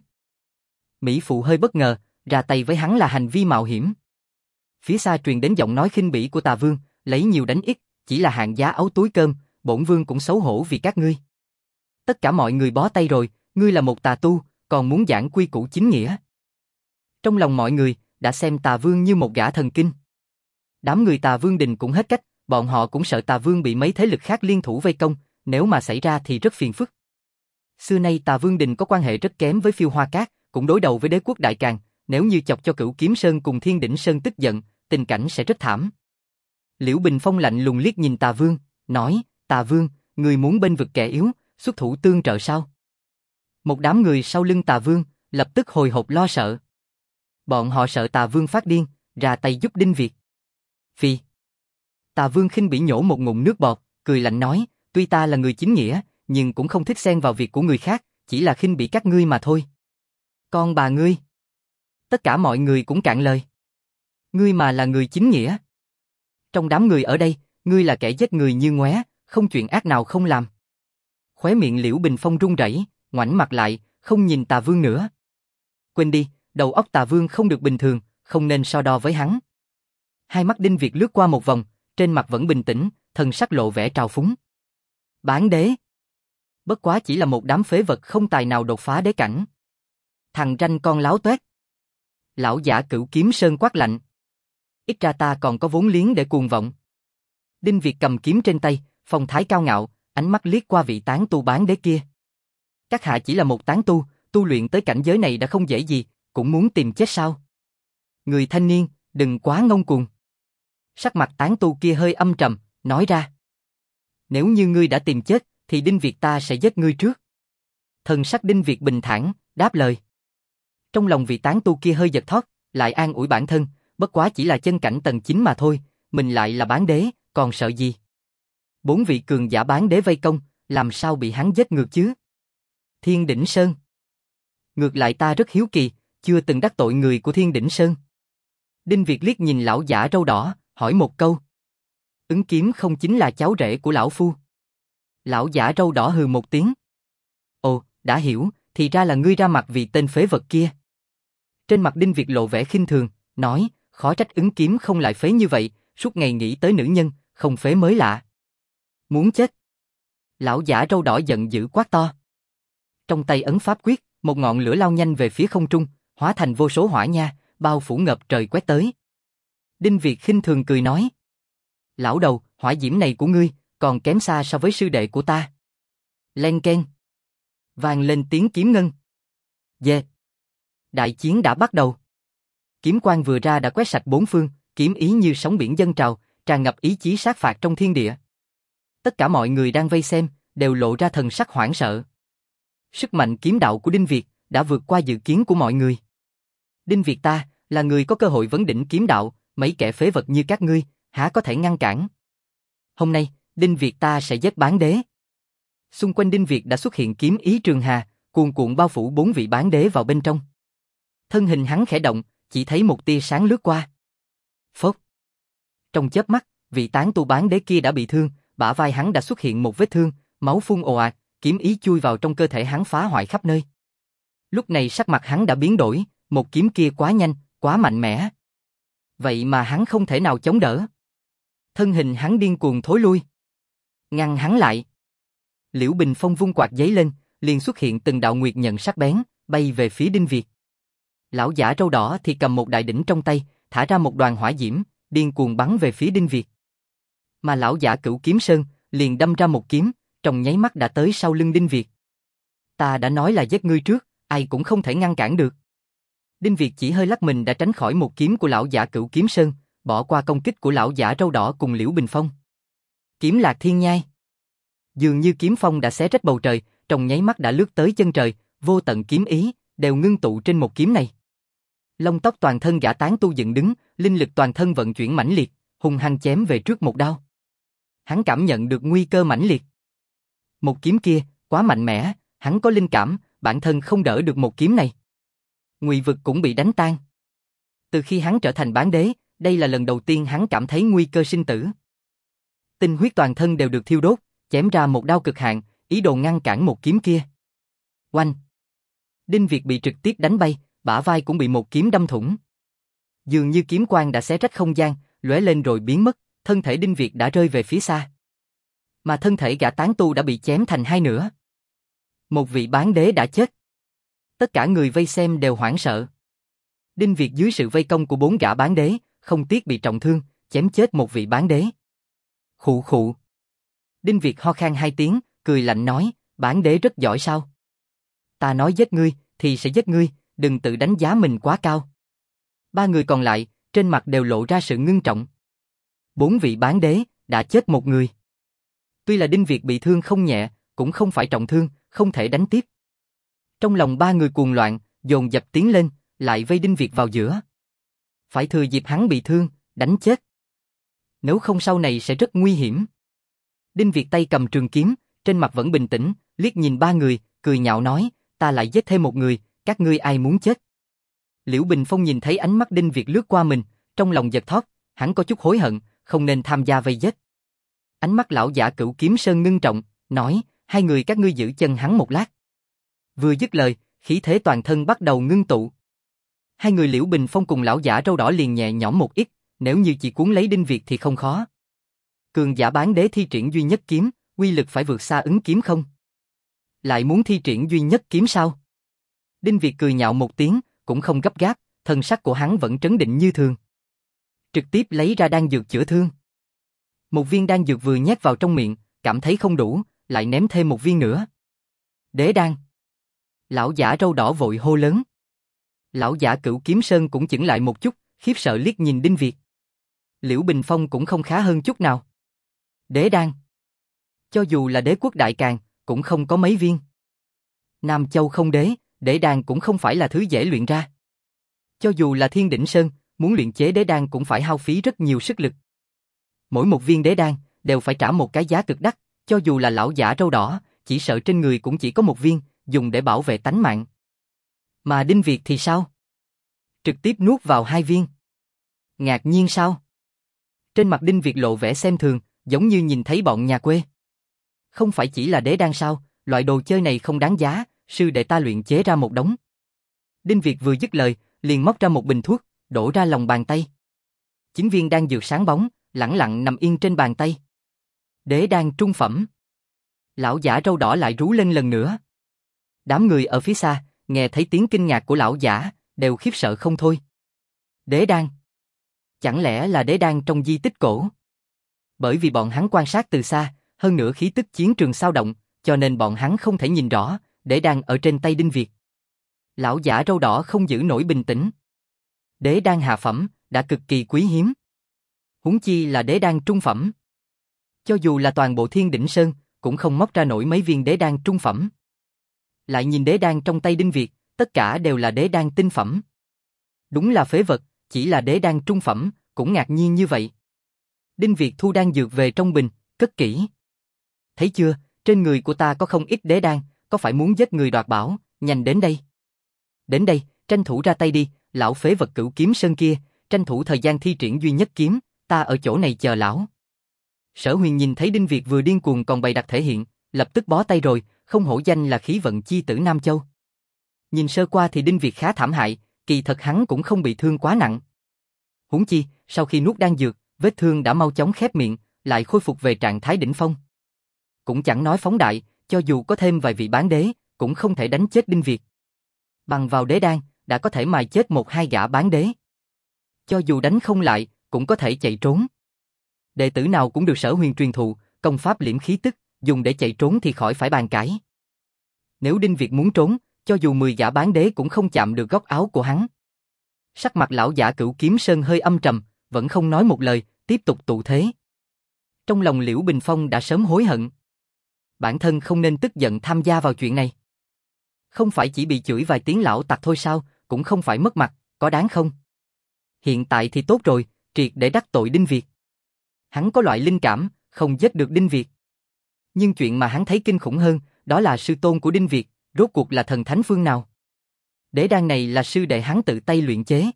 A: Mỹ phụ hơi bất ngờ, ra tay với hắn là hành vi mạo hiểm. Phía xa truyền đến giọng nói khinh bỉ của Tà Vương, lấy nhiều đánh ít, chỉ là hạng giá ấu túi cơm, bổn vương cũng xấu hổ vì các ngươi. Tất cả mọi người bó tay rồi, ngươi là một tà tu, còn muốn giảng quy củ chính nghĩa. Trong lòng mọi người, đã xem Tà Vương như một gã thần kinh. Đám người Tà Vương Đình cũng hết cách, bọn họ cũng sợ Tà Vương bị mấy thế lực khác liên thủ vây công, nếu mà xảy ra thì rất phiền phức. Xưa nay Tà Vương Đình có quan hệ rất kém với Phiêu Hoa Cát, cũng đối đầu với đế quốc Đại Càn, nếu như chọc cho Cửu Kiếm Sơn cùng Thiên Đỉnh Sơn tức giận, tình cảnh sẽ rất thảm. Liễu Bình Phong lạnh lùng liếc nhìn Tà Vương, nói, Tà Vương, người muốn bênh vực kẻ yếu, xuất thủ tương trợ sao? Một đám người sau lưng Tà Vương, lập tức hồi hộp lo sợ. Bọn họ sợ Tà Vương phát điên, ra tay giúp Đinh Việt. Phi. Tà Vương khinh bỉ nhổ một ngụm nước bọt, cười lạnh nói, tuy ta là người chính nghĩa, nhưng cũng không thích xen vào việc của người khác, chỉ là khinh bỉ các ngươi mà thôi. Con bà ngươi. Tất cả mọi người cũng cạn lời. Ngươi mà là người chính nghĩa. Trong đám người ở đây, ngươi là kẻ giết người như ngoé, không chuyện ác nào không làm. Khóe miệng Liễu Bình Phong run rẩy, ngoảnh mặt lại, không nhìn Tà Vương nữa. Quên đi, đầu óc Tà Vương không được bình thường, không nên so đo với hắn. Hai mắt Đinh Việt lướt qua một vòng, trên mặt vẫn bình tĩnh, thần sắc lộ vẻ trào phúng. Bán đế. Bất quá chỉ là một đám phế vật không tài nào đột phá đế cảnh. Thằng ranh con láo tuét. Lão giả Cửu Kiếm Sơn quát lạnh. Ít ra ta còn có vốn liếng để cuồng vọng. Đinh Việt cầm kiếm trên tay, phong thái cao ngạo, ánh mắt liếc qua vị tán tu bán đế kia. Các hạ chỉ là một tán tu, tu luyện tới cảnh giới này đã không dễ gì, cũng muốn tìm chết sao? Người thanh niên, đừng quá ngông cuồng. Sắc mặt tán tu kia hơi âm trầm, nói ra. Nếu như ngươi đã tìm chết, thì Đinh Việt ta sẽ giết ngươi trước. Thần sắc Đinh Việt bình thản, đáp lời. Trong lòng vị tán tu kia hơi giật thót, lại an ủi bản thân, bất quá chỉ là chân cảnh tầng 9 mà thôi, mình lại là bán đế, còn sợ gì? 4 vị cường giả bán đế vây công, làm sao bị hắn giết ngược chứ? Thiên Đỉnh Sơn. Ngược lại ta rất hiếu kỳ, chưa từng đắc tội người của Thiên Đỉnh Sơn. Đinh Việt liếc nhìn lão giả râu đỏ, hỏi một câu. Ứng Kiếm không chính là cháu rể của lão phu? Lão giả râu đỏ hừ một tiếng. Ồ, đã hiểu, thì ra là ngươi ra mặt vì tên phế vật kia. Trên mặt Đinh Việt lộ vẻ khinh thường, nói, khó trách Ứng Kiếm không lại phế như vậy, suốt ngày nghĩ tới nữ nhân, không phế mới lạ. Muốn chết. Lão giả râu đỏ giận dữ quát to. Trong tay ấn pháp quyết, một ngọn lửa lao nhanh về phía không trung, hóa thành vô số hỏa nha, bao phủ ngập trời quét tới. Đinh Việt khinh thường cười nói. Lão đầu, hỏa diễm này của ngươi, còn kém xa so với sư đệ của ta. Len keng. Vang lên tiếng kiếm ngân. Dê. Đại chiến đã bắt đầu. Kiếm quang vừa ra đã quét sạch bốn phương, kiếm ý như sóng biển dâng trào, tràn ngập ý chí sát phạt trong thiên địa. Tất cả mọi người đang vây xem, đều lộ ra thần sắc hoảng sợ. Sức mạnh kiếm đạo của Đinh Việt đã vượt qua dự kiến của mọi người. Đinh Việt ta, là người có cơ hội vấn đỉnh kiếm đạo, mấy kẻ phế vật như các ngươi, há có thể ngăn cản. Hôm nay, Đinh Việt ta sẽ giết bán đế. Xung quanh Đinh Việt đã xuất hiện kiếm ý trường hà, cuồn cuộn bao phủ bốn vị bán đế vào bên trong. Thân hình hắn khẽ động, chỉ thấy một tia sáng lướt qua. Phốc. Trong chớp mắt, vị tán tu bán đế kia đã bị thương, bả vai hắn đã xuất hiện một vết thương, máu phun ồ ạt, kiếm ý chui vào trong cơ thể hắn phá hoại khắp nơi. Lúc này sắc mặt hắn đã biến đổi, một kiếm kia quá nhanh, quá mạnh mẽ. Vậy mà hắn không thể nào chống đỡ. Thân hình hắn điên cuồng thối lui. Ngăn hắn lại. Liễu Bình Phong vung quạt giấy lên, liền xuất hiện từng đạo nguyệt nhận sắc bén, bay về phía Đinh Việt. Lão giả râu đỏ thì cầm một đại đỉnh trong tay, thả ra một đoàn hỏa diễm, điên cuồng bắn về phía Đinh Việt. Mà lão giả Cửu Kiếm Sơn liền đâm ra một kiếm, trong nháy mắt đã tới sau lưng Đinh Việt. Ta đã nói là giết ngươi trước, ai cũng không thể ngăn cản được. Đinh Việt chỉ hơi lắc mình đã tránh khỏi một kiếm của lão giả Cửu Kiếm Sơn, bỏ qua công kích của lão giả râu đỏ cùng Liễu Bình Phong. Kiếm Lạc Thiên Nhai. Dường như kiếm phong đã xé rách bầu trời, trong nháy mắt đã lướt tới chân trời, vô tận kiếm ý đều ngưng tụ trên một kiếm này. Lông tóc toàn thân gã tán tu dựng đứng, linh lực toàn thân vận chuyển mãnh liệt, hung hăng chém về trước một đao. Hắn cảm nhận được nguy cơ mãnh liệt. Một kiếm kia quá mạnh mẽ, hắn có linh cảm, bản thân không đỡ được một kiếm này. Ngụy vực cũng bị đánh tan. Từ khi hắn trở thành bán đế, đây là lần đầu tiên hắn cảm thấy nguy cơ sinh tử. Tinh huyết toàn thân đều được thiêu đốt, chém ra một đao cực hạn, ý đồ ngăn cản một kiếm kia. Oanh! Đinh Việt bị trực tiếp đánh bay, bả vai cũng bị một kiếm đâm thủng. Dường như kiếm quang đã xé rách không gian, lóe lên rồi biến mất, thân thể Đinh Việt đã rơi về phía xa. Mà thân thể gã tán tu đã bị chém thành hai nửa. Một vị bán đế đã chết. Tất cả người vây xem đều hoảng sợ. Đinh Việt dưới sự vây công của bốn gã bán đế, không tiếc bị trọng thương, chém chết một vị bán đế. Khụ khụ. Đinh Việt ho khan hai tiếng, cười lạnh nói, bán đế rất giỏi sao? Ta nói giết ngươi, thì sẽ giết ngươi, đừng tự đánh giá mình quá cao. Ba người còn lại, trên mặt đều lộ ra sự ngưng trọng. Bốn vị bán đế, đã chết một người. Tuy là Đinh Việt bị thương không nhẹ, cũng không phải trọng thương, không thể đánh tiếp. Trong lòng ba người cuồng loạn, dồn dập tiến lên, lại vây Đinh Việt vào giữa. Phải thừa dịp hắn bị thương, đánh chết. Nếu không sau này sẽ rất nguy hiểm. Đinh Việt tay cầm trường kiếm, trên mặt vẫn bình tĩnh, liếc nhìn ba người, cười nhạo nói, ta lại giết thêm một người, các ngươi ai muốn chết? Liễu Bình Phong nhìn thấy ánh mắt Đinh Việt lướt qua mình, trong lòng giật thót, hắn có chút hối hận, không nên tham gia vây giết. Ánh mắt lão giả Cửu Kiếm Sơn ngưng trọng, nói, hai người các ngươi giữ chân hắn một lát. Vừa dứt lời, khí thế toàn thân bắt đầu ngưng tụ. Hai người Liễu Bình Phong cùng lão giả râu đỏ liền nhẹ nhõm một ít, nếu như chỉ cuốn lấy Đinh Việt thì không khó. Cường giả bán đế thi triển duy nhất kiếm, uy lực phải vượt xa ứng kiếm không? Lại muốn thi triển duy nhất kiếm sao? Đinh Việt cười nhạo một tiếng, cũng không gấp gáp, thần sắc của hắn vẫn trấn định như thường. Trực tiếp lấy ra đan dược chữa thương. Một viên đan dược vừa nhét vào trong miệng, cảm thấy không đủ, lại ném thêm một viên nữa. Đế đan. Lão giả râu đỏ vội hô lớn. Lão giả Cửu Kiếm Sơn cũng chững lại một chút, khiếp sợ liếc nhìn Đinh Việt. Liễu Bình Phong cũng không khá hơn chút nào. Đế đan. Cho dù là đế quốc đại càn, cũng không có mấy viên. Nam Châu không đế, đế đan cũng không phải là thứ dễ luyện ra. Cho dù là Thiên Đỉnh Sơn, muốn luyện chế đế đan cũng phải hao phí rất nhiều sức lực. Mỗi một viên đế đan đều phải trả một cái giá cực đắt, cho dù là lão giả râu đỏ, chỉ sợ trên người cũng chỉ có một viên, dùng để bảo vệ tánh mạng. Mà Đinh Việt thì sao? Trực tiếp nuốt vào hai viên. Ngạc nhiên sao? Trên mặt Đinh Việt lộ vẻ xem thường, giống như nhìn thấy bọn nhà quê. Không phải chỉ là đế đan sao, loại đồ chơi này không đáng giá, sư đệ ta luyện chế ra một đống. Đinh Việt vừa dứt lời, liền móc ra một bình thuốc, đổ ra lòng bàn tay. 9 viên đan dược sáng bóng, lẳng lặng nằm yên trên bàn tay. Đế đan trung phẩm. Lão giả râu đỏ lại rú lên lần nữa. Đám người ở phía xa, nghe thấy tiếng kinh ngạc của lão giả, đều khiếp sợ không thôi. Đế đan. Chẳng lẽ là đế đan trong di tích cổ? Bởi vì bọn hắn quan sát từ xa, hơn nữa khí tức chiến trường xao động, cho nên bọn hắn không thể nhìn rõ, đế đan ở trên tay Đinh Việt. Lão giả râu đỏ không giữ nổi bình tĩnh. Đế đan hạ phẩm, đã cực kỳ quý hiếm. Huống chi là đế đan trung phẩm. Cho dù là toàn bộ Thiên Đỉnh Sơn, cũng không móc ra nổi mấy viên đế đan trung phẩm. Lại nhìn đế đan trong tay Đinh Việt, tất cả đều là đế đan tinh phẩm. Đúng là phế vật, chỉ là đế đan trung phẩm, cũng ngạc nhiên như vậy. Đinh Việt thu đan dược về trong bình, cất kỹ. Thấy chưa, trên người của ta có không ít đế đan, có phải muốn giết người đoạt bảo, nhanh đến đây. Đến đây, tranh thủ ra tay đi, lão phế vật Cửu Kiếm Sơn kia, tranh thủ thời gian thi triển duy nhất kiếm, ta ở chỗ này chờ lão. Sở Huyền nhìn thấy Đinh Việt vừa điên cuồng còn bày đặt thể hiện, lập tức bó tay rồi, không hổ danh là khí vận chi tử Nam Châu. Nhìn sơ qua thì Đinh Việt khá thảm hại, kỳ thật hắn cũng không bị thương quá nặng. Huống chi, sau khi nuốt đan dược, vết thương đã mau chóng khép miệng, lại khôi phục về trạng thái đỉnh phong. Cũng chẳng nói phóng đại, cho dù có thêm vài vị bán đế, cũng không thể đánh chết Đinh Việt. Bằng vào đế đan, đã có thể mài chết một hai gã bán đế. Cho dù đánh không lại, cũng có thể chạy trốn. Đệ tử nào cũng được Sở Huyền truyền thụ, công pháp liễm khí tức, dùng để chạy trốn thì khỏi phải bàn cãi. Nếu Đinh Việt muốn trốn, cho dù 10 gã bán đế cũng không chạm được góc áo của hắn. Sắc mặt lão giả Cửu Kiếm Sơn hơi âm trầm, vẫn không nói một lời, tiếp tục tụ thế. Trong lòng Liễu Bình Phong đã sớm hối hận. Bản thân không nên tức giận tham gia vào chuyện này. Không phải chỉ bị chửi vài tiếng lão tặc thôi sao, cũng không phải mất mặt, có đáng không? Hiện tại thì tốt rồi, triệt để đắc tội Đinh Việt. Hắn có loại linh cảm, không giết được Đinh Việt. Nhưng chuyện mà hắn thấy kinh khủng hơn, đó là sư tôn của Đinh Việt, rốt cuộc là thần thánh phương nào? Đế đan này là sư đệ hắn tự tay luyện chế.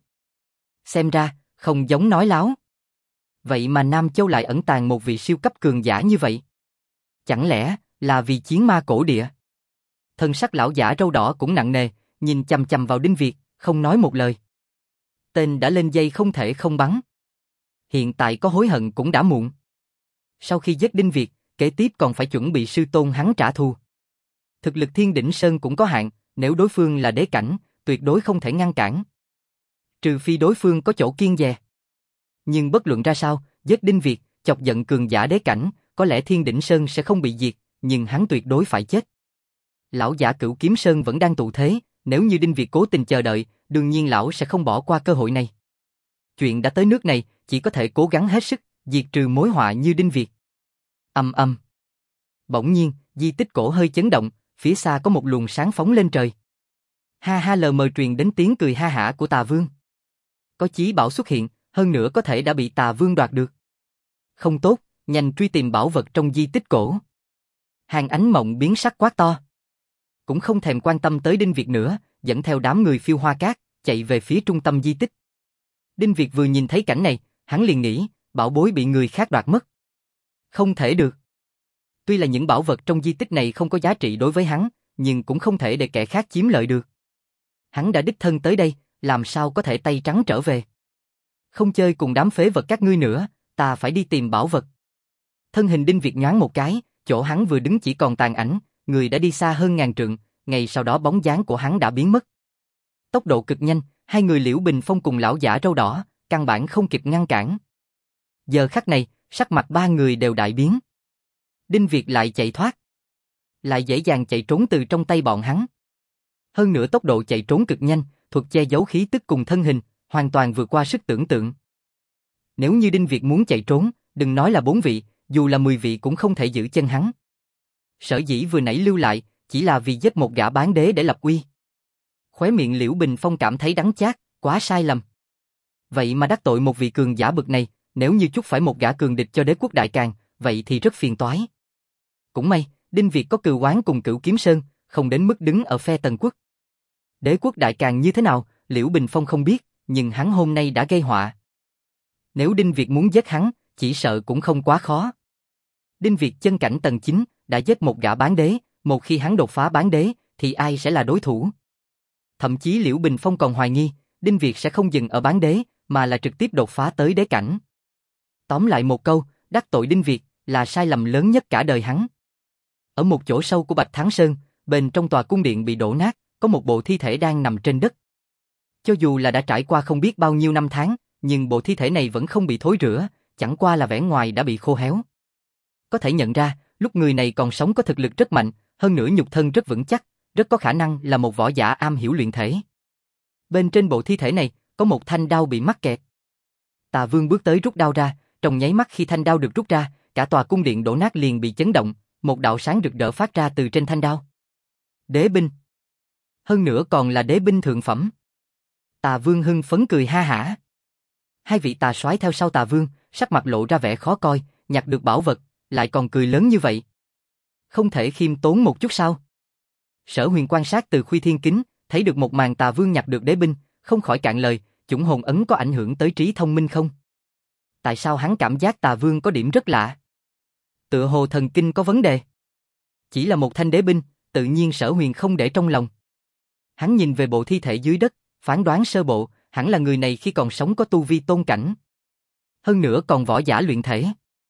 A: Xem ra, không giống nói láo. Vậy mà Nam Châu lại ẩn tàng một vị siêu cấp cường giả như vậy. Chẳng lẽ là vì chiến ma cổ địa? Thân sắc lão giả râu đỏ cũng nặng nề, nhìn chằm chằm vào Đinh Việt, không nói một lời. Tên đã lên dây không thể không bắn. Hiện tại có hối hận cũng đã muộn. Sau khi giết Đinh Việt, kế tiếp còn phải chuẩn bị sư tôn hắn trả thù. Thực lực Thiên Đỉnh Sơn cũng có hạn, nếu đối phương là đế cảnh, tuyệt đối không thể ngăn cản. Trừ phi đối phương có chỗ kiêng dè. Nhưng bất luận ra sao, giết Đinh Việt, chọc giận cường giả đế cảnh, có lẽ Thiên Đỉnh Sơn sẽ không bị diệt, nhưng hắn tuyệt đối phải chết. Lão giả Cửu Kiếm Sơn vẫn đang tụ thế, nếu như Đinh Việt cố tình chờ đợi, đương nhiên lão sẽ không bỏ qua cơ hội này. Chuyện đã tới nước này, chỉ có thể cố gắng hết sức, diệt trừ mối họa như Đinh Việt. Ầm ầm. Bỗng nhiên, di tích cổ hơi chấn động, phía xa có một luồng sáng phóng lên trời. Ha ha, lờ mờ truyền đến tiếng cười ha hả của Tà Vương. Có chí bảo xuất hiện, hơn nữa có thể đã bị Tà Vương đoạt được. Không tốt, nhanh truy tìm bảo vật trong di tích cổ. Hàng Ánh Mộng biến sắc quát to. Cũng không thèm quan tâm tới Đinh Việt nữa, dẫn theo đám người phiêu hoa cát, chạy về phía trung tâm di tích. Đinh Việt vừa nhìn thấy cảnh này, hắn liền nghĩ, bảo bối bị người khác đoạt mất. Không thể được. Tuy là những bảo vật trong di tích này không có giá trị đối với hắn, nhưng cũng không thể để kẻ khác chiếm lợi được. Hắn đã đích thân tới đây, làm sao có thể tay trắng trở về. Không chơi cùng đám phế vật các ngươi nữa, ta phải đi tìm bảo vật. Thân hình Đinh Việt nhoáng một cái, chỗ hắn vừa đứng chỉ còn tàn ảnh, người đã đi xa hơn ngàn trượng, ngay sau đó bóng dáng của hắn đã biến mất. Tốc độ cực nhanh, hai người Liễu Bình Phong cùng lão giả râu đỏ, căn bản không kịp ngăn cản. Giờ khắc này, sắc mặt ba người đều đại biến. Đinh Việt lại chạy thoát, lại dễ dàng chạy trốn từ trong tay bọn hắn. Hơn nữa tốc độ chạy trốn cực nhanh, thuật che giấu khí tức cùng thân hình, hoàn toàn vượt qua sức tưởng tượng. Nếu như Đinh Việt muốn chạy trốn, đừng nói là 4 vị, dù là 10 vị cũng không thể giữ chân hắn. Sở dĩ vừa nãy lưu lại, chỉ là vì giết một gã bán đế để lập uy. Khóe miệng Liễu Bình Phong cảm thấy đắng chát, quá sai lầm. Vậy mà đắc tội một vị cường giả bậc này, nếu như chút phải một gã cường địch cho đế quốc đại càn, vậy thì rất phiền toái. Cũng may, Đinh Việt có cừu oán cùng Cửu Kiếm Sơn, không đến mức đứng ở phe Tần quốc. Đế quốc đại càn như thế nào, Liễu Bình Phong không biết, nhưng hắn hôm nay đã gây họa. Nếu Đinh Việt muốn giết hắn, chỉ sợ cũng không quá khó. Đinh Việt chân cảnh tầng 9, đã giết một gã bán đế, một khi hắn đột phá bán đế, thì ai sẽ là đối thủ? Thậm chí Liễu Bình Phong còn hoài nghi, Đinh Việt sẽ không dừng ở bán đế, mà là trực tiếp đột phá tới đế cảnh. Tóm lại một câu, đắc tội Đinh Việt là sai lầm lớn nhất cả đời hắn. Ở một chỗ sâu của Bạch Thắng Sơn, bên trong tòa cung điện bị đổ nát, có một bộ thi thể đang nằm trên đất. Cho dù là đã trải qua không biết bao nhiêu năm tháng, nhưng bộ thi thể này vẫn không bị thối rữa, chẳng qua là vẻ ngoài đã bị khô héo. Có thể nhận ra, lúc người này còn sống có thực lực rất mạnh, hơn nữa nhục thân rất vững chắc, rất có khả năng là một võ giả am hiểu luyện thể. Bên trên bộ thi thể này, có một thanh đao bị mắc kẹt. Tà Vương bước tới rút đao ra, trong nháy mắt khi thanh đao được rút ra, cả tòa cung điện đổ nát liền bị chấn động, một đạo sáng rực rỡ phát ra từ trên thanh đao. Đế binh. Hơn nữa còn là đế binh thượng phẩm. Tà Vương hưng phấn cười ha hả. Hai vị tà soái theo sau Tà Vương, sắc mặt lộ ra vẻ khó coi, nhặt được bảo vật, lại còn cười lớn như vậy. Không thể khiêm tốn một chút sao? Sở Huyền quan sát từ khuy thiên kính, thấy được một màn Tà Vương nhặt được đế binh, không khỏi cạn lời, chủng hồn ấn có ảnh hưởng tới trí thông minh không? Tại sao hắn cảm giác Tà Vương có điểm rất lạ? Tựa hồ thần kinh có vấn đề. Chỉ là một thanh đế binh, tự nhiên Sở Huyền không để trong lòng. Hắn nhìn về bộ thi thể dưới đất, phán đoán sơ bộ, hẳn là người này khi còn sống có tu vi tôn cảnh. Hơn nữa còn võ giả luyện thể.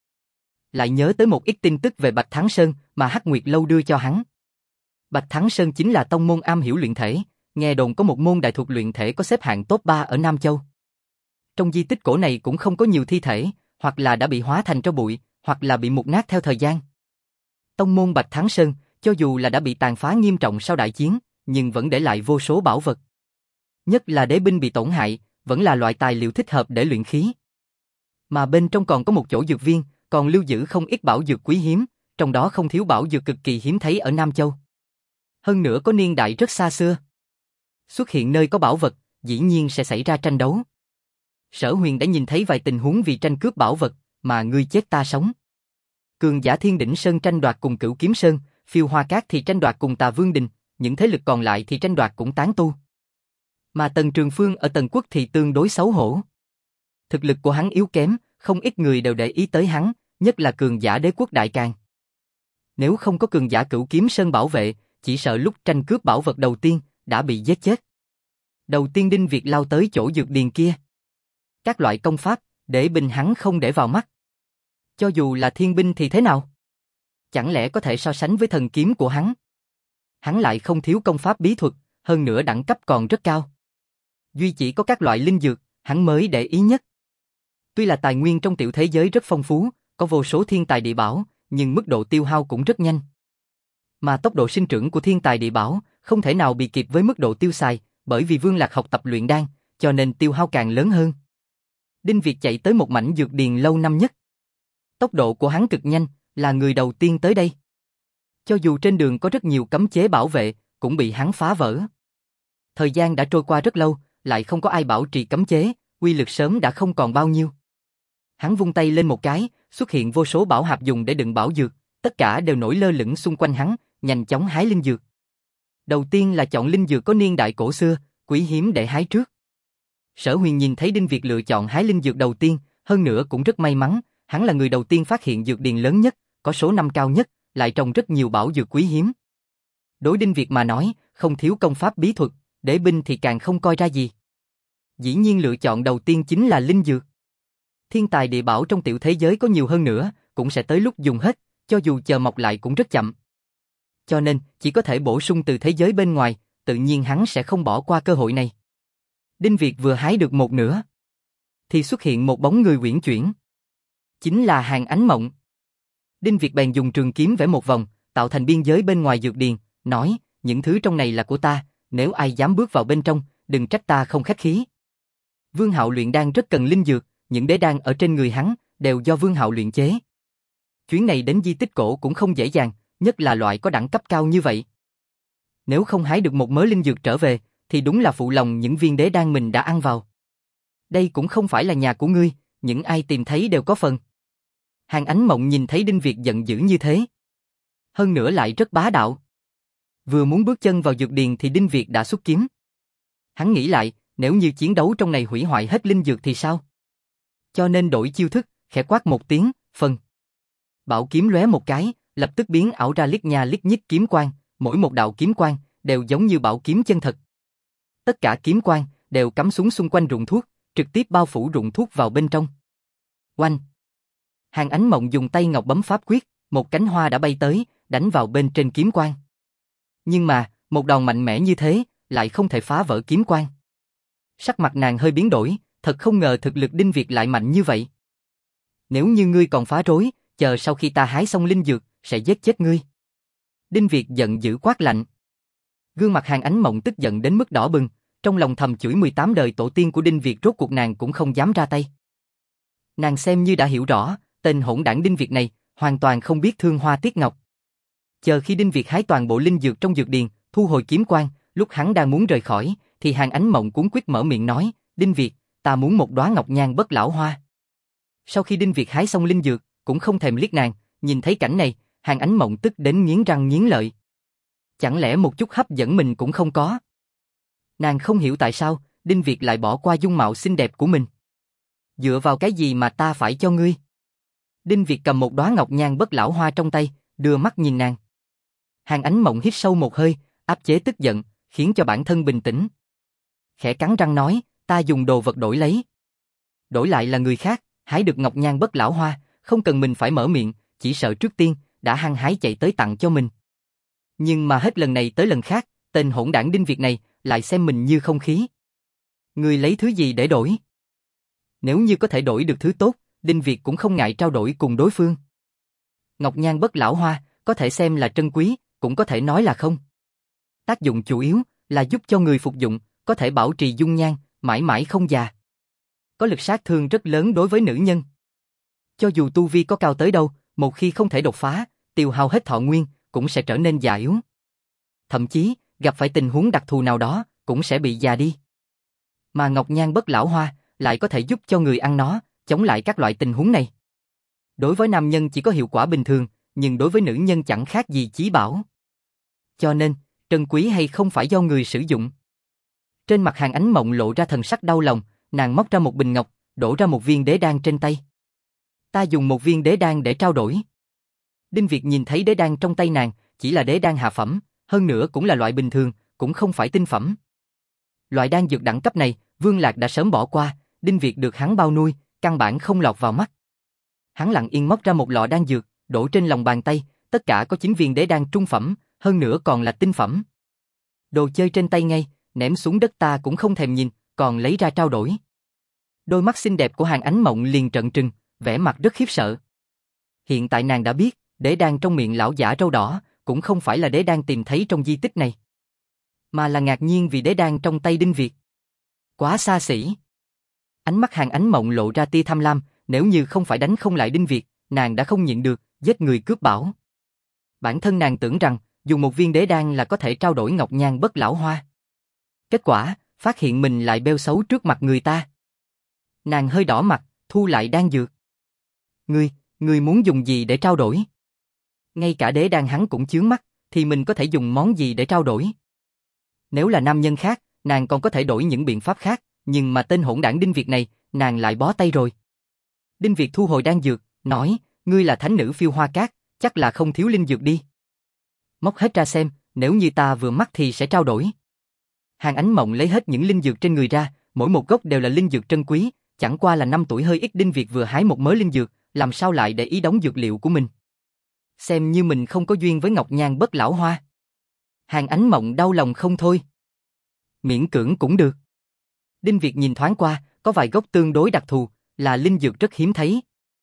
A: Lại nhớ tới một ít tin tức về Bạch Thắng Sơn mà Hắc Nguyệt Lâu đưa cho hắn. Bạch Thắng Sơn chính là tông môn am hiểu luyện thể, nghe đồn có một môn đại thuật luyện thể có xếp hạng top 3 ở Nam Châu. Trong di tích cổ này cũng không có nhiều thi thể, hoặc là đã bị hóa thành tro bụi, hoặc là bị mục nát theo thời gian. Tông môn Bạch Thắng Sơn, cho dù là đã bị tàn phá nghiêm trọng sau đại chiến, nhưng vẫn để lại vô số bảo vật. Nhất là đế binh bị tổn hại, vẫn là loại tài liệu thích hợp để luyện khí. Mà bên trong còn có một chỗ dược viên, còn lưu giữ không ít bảo dược quý hiếm, trong đó không thiếu bảo dược cực kỳ hiếm thấy ở Nam Châu. Hơn nữa có niên đại rất xa xưa. Xuất hiện nơi có bảo vật, dĩ nhiên sẽ xảy ra tranh đấu. Sở Huyền đã nhìn thấy vài tình huống vì tranh cướp bảo vật, mà ngươi chết ta sống. Cường giả Thiên Đỉnh Sơn tranh đoạt cùng Cửu Kiếm Sơn, Phiêu Hoa Cát thì tranh đoạt cùng Tà Vương Đình, những thế lực còn lại thì tranh đoạt cũng tán tu. Mà Tần Trường Phương ở Tần Quốc thì tương đối xấu hổ. Thực lực của hắn yếu kém, không ít người đều để ý tới hắn, nhất là cường giả Đế Quốc Đại Càn. Nếu không có cường giả Cửu Kiếm Sơn bảo vệ, chỉ sợ lúc tranh cướp bảo vật đầu tiên đã bị giết chết. Đầu tiên Đinh Việt lao tới chỗ dược điền kia. Các loại công pháp, để binh hắn không để vào mắt. Cho dù là thiên binh thì thế nào? Chẳng lẽ có thể so sánh với thần kiếm của hắn? Hắn lại không thiếu công pháp bí thuật, hơn nữa đẳng cấp còn rất cao. Duy chỉ có các loại linh dược, hắn mới để ý nhất. Tuy là tài nguyên trong tiểu thế giới rất phong phú, có vô số thiên tài địa bảo, nhưng mức độ tiêu hao cũng rất nhanh. Mà tốc độ sinh trưởng của thiên tài địa bảo không thể nào bị kịp với mức độ tiêu xài, bởi vì Vương Lạc học tập luyện đan, cho nên tiêu hao càng lớn hơn. Đinh Việt chạy tới một mảnh dược điền lâu năm nhất. Tốc độ của hắn cực nhanh, là người đầu tiên tới đây. Cho dù trên đường có rất nhiều cấm chế bảo vệ, cũng bị hắn phá vỡ. Thời gian đã trôi qua rất lâu, lại không có ai bảo trì cấm chế, uy lực sớm đã không còn bao nhiêu. Hắn vung tay lên một cái, xuất hiện vô số bảo hạp dùng để đựng bảo dược, tất cả đều nổi lơ lửng xung quanh hắn, nhanh chóng hái linh dược. Đầu tiên là chọn linh dược có niên đại cổ xưa, quý hiếm để hái trước. Sở Huyền nhìn thấy Đinh Việt lựa chọn hái linh dược đầu tiên, hơn nữa cũng rất may mắn, hắn là người đầu tiên phát hiện dược điền lớn nhất, có số năm cao nhất, lại trồng rất nhiều bảo dược quý hiếm. Đối Đinh Việt mà nói, không thiếu công pháp bí thuật, đế binh thì càng không coi ra gì. Dĩ nhiên lựa chọn đầu tiên chính là linh dược. Thiên tài địa bảo trong tiểu thế giới có nhiều hơn nữa, cũng sẽ tới lúc dùng hết, cho dù chờ mọc lại cũng rất chậm. Cho nên, chỉ có thể bổ sung từ thế giới bên ngoài, tự nhiên hắn sẽ không bỏ qua cơ hội này. Đinh Việt vừa hái được một nửa, thì xuất hiện một bóng người uyển chuyển. Chính là Hàn Ánh Mộng. Đinh Việt bèn dùng trường kiếm vẽ một vòng, tạo thành biên giới bên ngoài dược điền, nói, những thứ trong này là của ta, nếu ai dám bước vào bên trong, đừng trách ta không khách khí. Vương Hạo luyện đan rất cần linh dược, những đế đan ở trên người hắn, đều do Vương Hạo luyện chế. Chuyến này đến di tích cổ cũng không dễ dàng, nhất là loại có đẳng cấp cao như vậy. Nếu không hái được một mớ linh dược trở về, thì đúng là phụ lòng những viên đế đan mình đã ăn vào. Đây cũng không phải là nhà của ngươi, những ai tìm thấy đều có phần. Hàn Ánh Mộng nhìn thấy Đinh Việt giận dữ như thế. Hơn nữa lại rất bá đạo. Vừa muốn bước chân vào dược điền thì Đinh Việt đã xuất kiếm. Hắn nghĩ lại, nếu như chiến đấu trong này hủy hoại hết linh dược thì sao? Cho nên đổi chiêu thức, khẽ quát một tiếng, phần. Bảo kiếm lóe một cái, lập tức biến ảo ra liếc nha liếc nhích kiếm quang, mỗi một đạo kiếm quang đều giống như bảo kiếm chân thật. Tất cả kiếm quang đều cắm xuống xung quanh ruộng thuốc, trực tiếp bao phủ ruộng thuốc vào bên trong. Oanh! Hàn Ánh Mộng dùng tay ngọc bấm pháp quyết, một cánh hoa đã bay tới, đánh vào bên trên kiếm quang. Nhưng mà, một đòn mạnh mẽ như thế, lại không thể phá vỡ kiếm quang. Sắc mặt nàng hơi biến đổi, thật không ngờ thực lực Đinh Việt lại mạnh như vậy. Nếu như ngươi còn phá rối, chờ sau khi ta hái xong linh dược, sẽ giết chết ngươi. Đinh Việt giận dữ quát lạnh. Gương mặt Hàn Ánh Mộng tức giận đến mức đỏ bừng, trong lòng thầm chửi 18 đời tổ tiên của Đinh Việt, rốt cuộc nàng cũng không dám ra tay. Nàng xem như đã hiểu rõ, tên hỗn đảng Đinh Việt này hoàn toàn không biết thương hoa tiếc ngọc. Chờ khi Đinh Việt hái toàn bộ linh dược trong dược điền, thu hồi kiếm quan, lúc hắn đang muốn rời khỏi, thì Hàn Ánh Mộng cuống quýt mở miệng nói, Đinh Việt, ta muốn một đóa ngọc nhan bất lão hoa. Sau khi Đinh Việt hái xong linh dược, cũng không thèm liếc nàng, nhìn thấy cảnh này, Hàn Ánh Mộng tức đến nghiến răng nghiến lợi. Chẳng lẽ một chút hấp dẫn mình cũng không có? Nàng không hiểu tại sao, Đinh Việt lại bỏ qua dung mạo xinh đẹp của mình. Dựa vào cái gì mà ta phải cho ngươi? Đinh Việt cầm một đóa ngọc nhan bất lão hoa trong tay, đưa mắt nhìn nàng. Hàn Ánh Mộng hít sâu một hơi, áp chế tức giận, khiến cho bản thân bình tĩnh. Khẽ cắn răng nói, ta dùng đồ vật đổi lấy. Đổi lại là người khác, hái được ngọc nhan bất lão hoa, không cần mình phải mở miệng, chỉ sợ trước tiên đã hăng hái chạy tới tặng cho mình. Nhưng mà hết lần này tới lần khác, tên hỗn đảng Đinh Việt này lại xem mình như không khí. Ngươi lấy thứ gì để đổi? Nếu như có thể đổi được thứ tốt, Đinh Việt cũng không ngại trao đổi cùng đối phương. Ngọc nhan bất lão hoa, có thể xem là trân quý, cũng có thể nói là không. Tác dụng chủ yếu là giúp cho người phục dụng, có thể bảo trì dung nhan, mãi mãi không già. Có lực sát thương rất lớn đối với nữ nhân. Cho dù tu vi có cao tới đâu, một khi không thể đột phá, tiêu hao hết thọ nguyên, cũng sẽ trở nên già yếu. Thậm chí, gặp phải tình huống đặc thù nào đó, cũng sẽ bị già đi. Mà ngọc nhan bất lão hoa lại có thể giúp cho người ăn nó, chống lại các loại tình huống này. Đối với nam nhân chỉ có hiệu quả bình thường, nhưng đối với nữ nhân chẳng khác gì chí bảo. Cho nên, trân quý hay không phải do người sử dụng. Trên mặt Hàn Ánh Mộng lộ ra thần sắc đau lòng, nàng móc ra một bình ngọc, đổ ra một viên đế đan trên tay. Ta dùng một viên đế đan để trao đổi. Đinh Việt nhìn thấy đế đan trong tay nàng, chỉ là đế đan hạ phẩm, hơn nữa cũng là loại bình thường, cũng không phải tinh phẩm. Loại đan dược đẳng cấp này, Vương Lạc đã sớm bỏ qua, Đinh Việt được hắn bao nuôi, căn bản không lọt vào mắt. Hắn lặng yên móc ra một lọ đan dược, đổ trên lòng bàn tay, tất cả có 9 viên đế đan trung phẩm, hơn nữa còn là tinh phẩm. Đồ chơi trên tay ngay, ném xuống đất ta cũng không thèm nhìn, còn lấy ra trao đổi. Đôi mắt xinh đẹp của Hàn Ánh Mộng liền trợn trừng, vẻ mặt rất khiếp sợ. Hiện tại nàng đã biết, đế đan trong miệng lão giả râu đỏ, cũng không phải là đế đan tìm thấy trong di tích này, mà là ngạc nhiên vì đế đan trong tay Đinh Việt. Quá xa xỉ. Ánh mắt Hàn Ánh Mộng lộ ra tia tham lam, nếu như không phải đánh không lại Đinh Việt, nàng đã không nhịn được, giết người cướp bảo. Bản thân nàng tưởng rằng, dùng một viên đế đan là có thể trao đổi ngọc nhan bất lão hoa. Kết quả, phát hiện mình lại bêu xấu trước mặt người ta. Nàng hơi đỏ mặt, thu lại đan dược. Ngươi muốn dùng gì để trao đổi? Ngay cả đế đan hắn cũng chướng mắt, thì mình có thể dùng món gì để trao đổi? Nếu là nam nhân khác, nàng còn có thể đổi những biện pháp khác, nhưng mà tên hỗn đảng Đinh Việt này, nàng lại bó tay rồi. Đinh Việt thu hồi đan dược, nói, ngươi là thánh nữ phiêu hoa cát, chắc là không thiếu linh dược đi. Móc hết ra xem, nếu như ta vừa mắt thì sẽ trao đổi. Hàn Ánh Mộng lấy hết những linh dược trên người ra, mỗi một gốc đều là linh dược trân quý, chẳng qua là 5 tuổi hơi ít. Đinh Việt vừa hái một mớ linh dược, làm sao lại để ý đóng dược liệu của mình? Xem như mình không có duyên với ngọc nhan bất lão hoa. Hàn Ánh Mộng đau lòng không thôi. Miễn cưỡng cũng được. Đinh Việt nhìn thoáng qua, có vài gốc tương đối đặc thù, là linh dược rất hiếm thấy.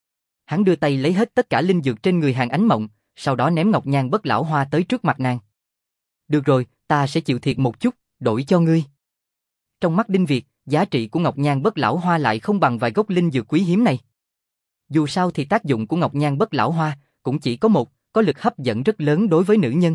A: Hắn đưa tay lấy hết tất cả linh dược trên người Hàn Ánh Mộng, sau đó ném ngọc nhan bất lão hoa tới trước mặt nàng. Được rồi, ta sẽ chịu thiệt một chút, đổi cho ngươi. Trong mắt Đinh Việt, giá trị của ngọc nhan bất lão hoa lại không bằng vài gốc linh dược quý hiếm này. Dù sao thì tác dụng của ngọc nhan bất lão hoa cũng chỉ có một, có lực hấp dẫn rất lớn đối với nữ nhân.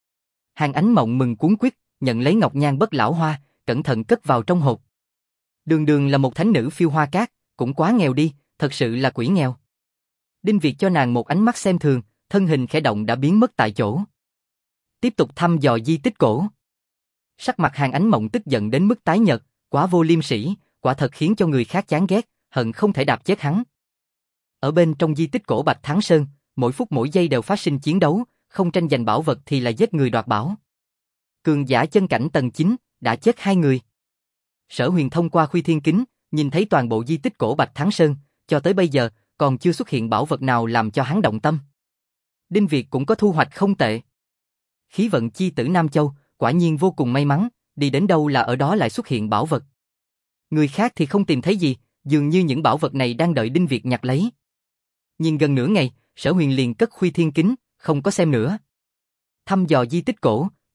A: Hàn Ánh Mộng mừng cuống quýt, nhận lấy ngọc nhan bất lão hoa, cẩn thận cất vào trong hộp. Đường đường là một thánh nữ phiêu hoa cát, cũng quá nghèo đi, thật sự là quỷ nghèo. Đinh Việt cho nàng một ánh mắt xem thường, thân hình khẽ động đã biến mất tại chỗ. Tiếp tục thăm dò di tích cổ. Sắc mặt Hàn Ánh Mộng tức giận đến mức tái nhợt, quá vô liêm sỉ, quả thật khiến cho người khác chán ghét, hận không thể đạp chết hắn. Ở bên trong di tích cổ Bạch Thắng Sơn, mỗi phút mỗi giây đều phát sinh chiến đấu, không tranh giành bảo vật thì là giết người đoạt bảo. Cường giả chân cảnh tầng 9 đã chết 2 người. Sở Huyền thông qua khuy thiên kính, nhìn thấy toàn bộ di tích cổ Bạch Thắng Sơn, cho tới bây giờ còn chưa xuất hiện bảo vật nào làm cho hắn động tâm. Đinh Việt cũng có thu hoạch không tệ. Khí vận chi tử Nam Châu, quả nhiên vô cùng may mắn, đi đến đâu là ở đó lại xuất hiện bảo vật. Người khác thì không tìm thấy gì, dường như những bảo vật này đang đợi Đinh Việt nhặt lấy. Nhìn gần nửa ngày, Sở Huyền liền cất khuy thiên kính, không có xem nữa. Thăm dò di tích cổ,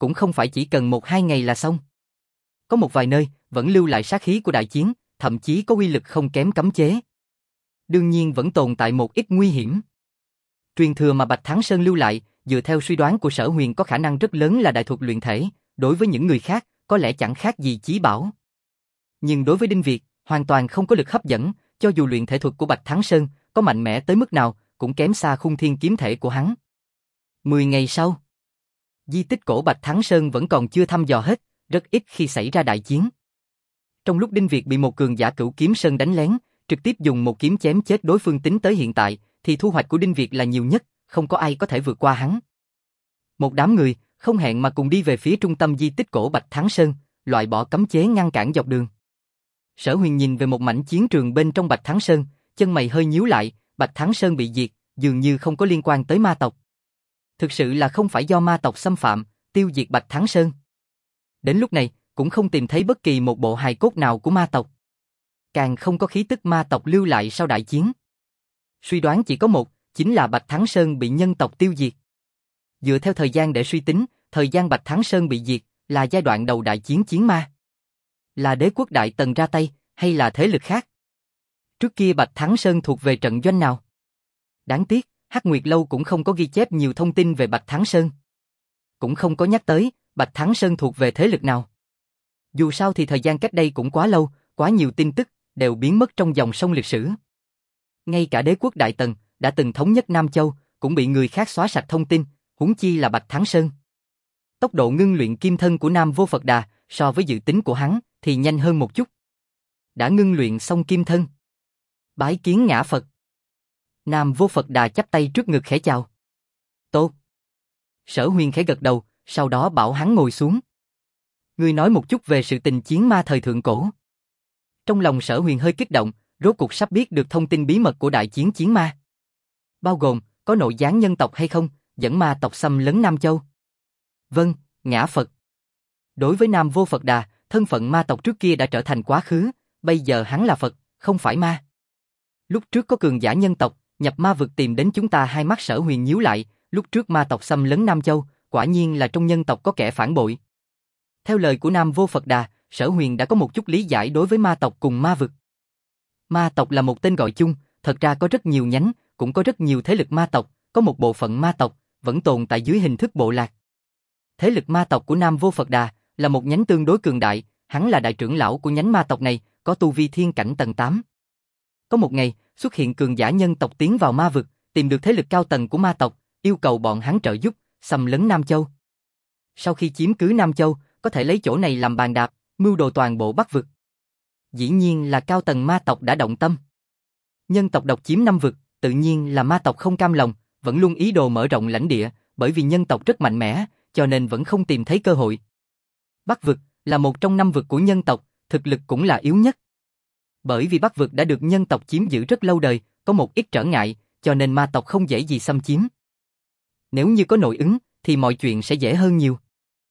A: cũng không phải chỉ cần 1-2 ngày là xong. Có một vài nơi vẫn lưu lại sát khí của đại chiến, thậm chí có uy lực không kém cấm chế. Đương nhiên vẫn tồn tại một ít nguy hiểm. Truyền thừa mà Bạch Thắng Sơn lưu lại, dựa theo suy đoán của Sở Huyền có khả năng rất lớn là đại thuật luyện thể, đối với những người khác, có lẽ chẳng khác gì chí bảo. Nhưng đối với Đinh Việt, hoàn toàn không có lực hấp dẫn, cho dù luyện thể thuật của Bạch Thắng Sơn có mạnh mẽ tới mức nào, cũng kém xa khung thiên kiếm thể của hắn. 10 ngày sau, di tích cổ Bạch Thắng Sơn vẫn còn chưa thăm dò hết, rất ít khi xảy ra đại chiến. Trong lúc Đinh Việt bị một cường giả Cửu Kiếm Sơn đánh lén, trực tiếp dùng một kiếm chém chết đối phương, tính tới hiện tại, thì thu hoạch của Đinh Việt là nhiều nhất, không có ai có thể vượt qua hắn. Một đám người không hẹn mà cùng đi về phía trung tâm di tích cổ Bạch Thắng Sơn, loại bỏ cấm chế ngăn cản dọc đường. Sở Huyền nhìn về một mảnh chiến trường bên trong Bạch Thắng Sơn, chân mày hơi nhíu lại, Bạch Thắng Sơn bị diệt, dường như không có liên quan tới ma tộc. Thực sự là không phải do ma tộc xâm phạm, tiêu diệt Bạch Thắng Sơn. Đến lúc này, cũng không tìm thấy bất kỳ một bộ hài cốt nào của ma tộc. Càng không có khí tức ma tộc lưu lại sau đại chiến. Suy đoán chỉ có một, chính là Bạch Thắng Sơn bị nhân tộc tiêu diệt. Dựa theo thời gian để suy tính, thời gian Bạch Thắng Sơn bị diệt là giai đoạn đầu đại chiến chiến ma. Là đế quốc Đại Tần ra tay, hay là thế lực khác? Trước kia Bạch Thắng Sơn thuộc về trận doanh nào? Đáng tiếc, Hắc Nguyệt Lâu cũng không có ghi chép nhiều thông tin về Bạch Thắng Sơn. Cũng không có nhắc tới, Bạch Thắng Sơn thuộc về thế lực nào. Dù sao thì thời gian cách đây cũng quá lâu, quá nhiều tin tức, đều biến mất trong dòng sông lịch sử. Ngay cả đế quốc Đại Tần, đã từng thống nhất Nam Châu, cũng bị người khác xóa sạch thông tin, huống chi là Bạch Thắng Sơn. Tốc độ ngưng luyện kim thân của Nam Vô Phật Đà, so với dự tính của hắn, thì nhanh hơn một chút. Đã ngưng luyện xong kim thân. Bái kiến ngã Phật. Nam Vô Phật Đà chắp tay trước ngực khẽ chào. Tốt. Sở Huyền khẽ gật đầu, sau đó bảo hắn ngồi xuống. Ngươi nói một chút về sự tình chiến ma thời thượng cổ. Trong lòng Sở Huyền hơi kích động, rốt cuộc sắp biết được thông tin bí mật của đại chiến chiến ma. Bao gồm, có nội gián nhân tộc hay không, dẫn ma tộc xâm lấn Nam Châu. Vâng, ngã Phật. Đối với Nam Vô Phật Đà, thân phận ma tộc trước kia đã trở thành quá khứ, bây giờ hắn là Phật, không phải ma. Lúc trước có cường giả nhân tộc, nhập ma vực tìm đến chúng ta, hai mắt Sở Huyền nhíu lại, lúc trước ma tộc xâm lấn Nam Châu, quả nhiên là trong nhân tộc có kẻ phản bội. Theo lời của Nam Vô Phật Đà, Sở Huyền đã có một chút lý giải đối với ma tộc cùng ma vực. Ma tộc là một tên gọi chung, thật ra có rất nhiều nhánh, cũng có rất nhiều thế lực ma tộc, có một bộ phận ma tộc vẫn tồn tại dưới hình thức bộ lạc. Thế lực ma tộc của Nam Vô Phật Đà là một nhánh tương đối cường đại, hắn là đại trưởng lão của nhánh ma tộc này, có tu vi thiên cảnh tầng 8. Có một ngày, xuất hiện cường giả nhân tộc tiến vào ma vực, tìm được thế lực cao tầng của ma tộc, yêu cầu bọn hắn trợ giúp, xâm lấn Nam Châu. Sau khi chiếm cứ Nam Châu, có thể lấy chỗ này làm bàn đạp, mưu đồ toàn bộ Bắc vực. Dĩ nhiên là cao tầng ma tộc đã động tâm. Nhân tộc độc chiếm Nam vực, tự nhiên là ma tộc không cam lòng, vẫn luôn ý đồ mở rộng lãnh địa, bởi vì nhân tộc rất mạnh mẽ, cho nên vẫn không tìm thấy cơ hội. Bắc vực là một trong 5 vực của nhân tộc, thực lực cũng là yếu nhất. Bởi vì Bắc vực đã được nhân tộc chiếm giữ rất lâu đời, có một ít trở ngại, cho nên ma tộc không dễ gì xâm chiếm. Nếu như có nội ứng, thì mọi chuyện sẽ dễ hơn nhiều.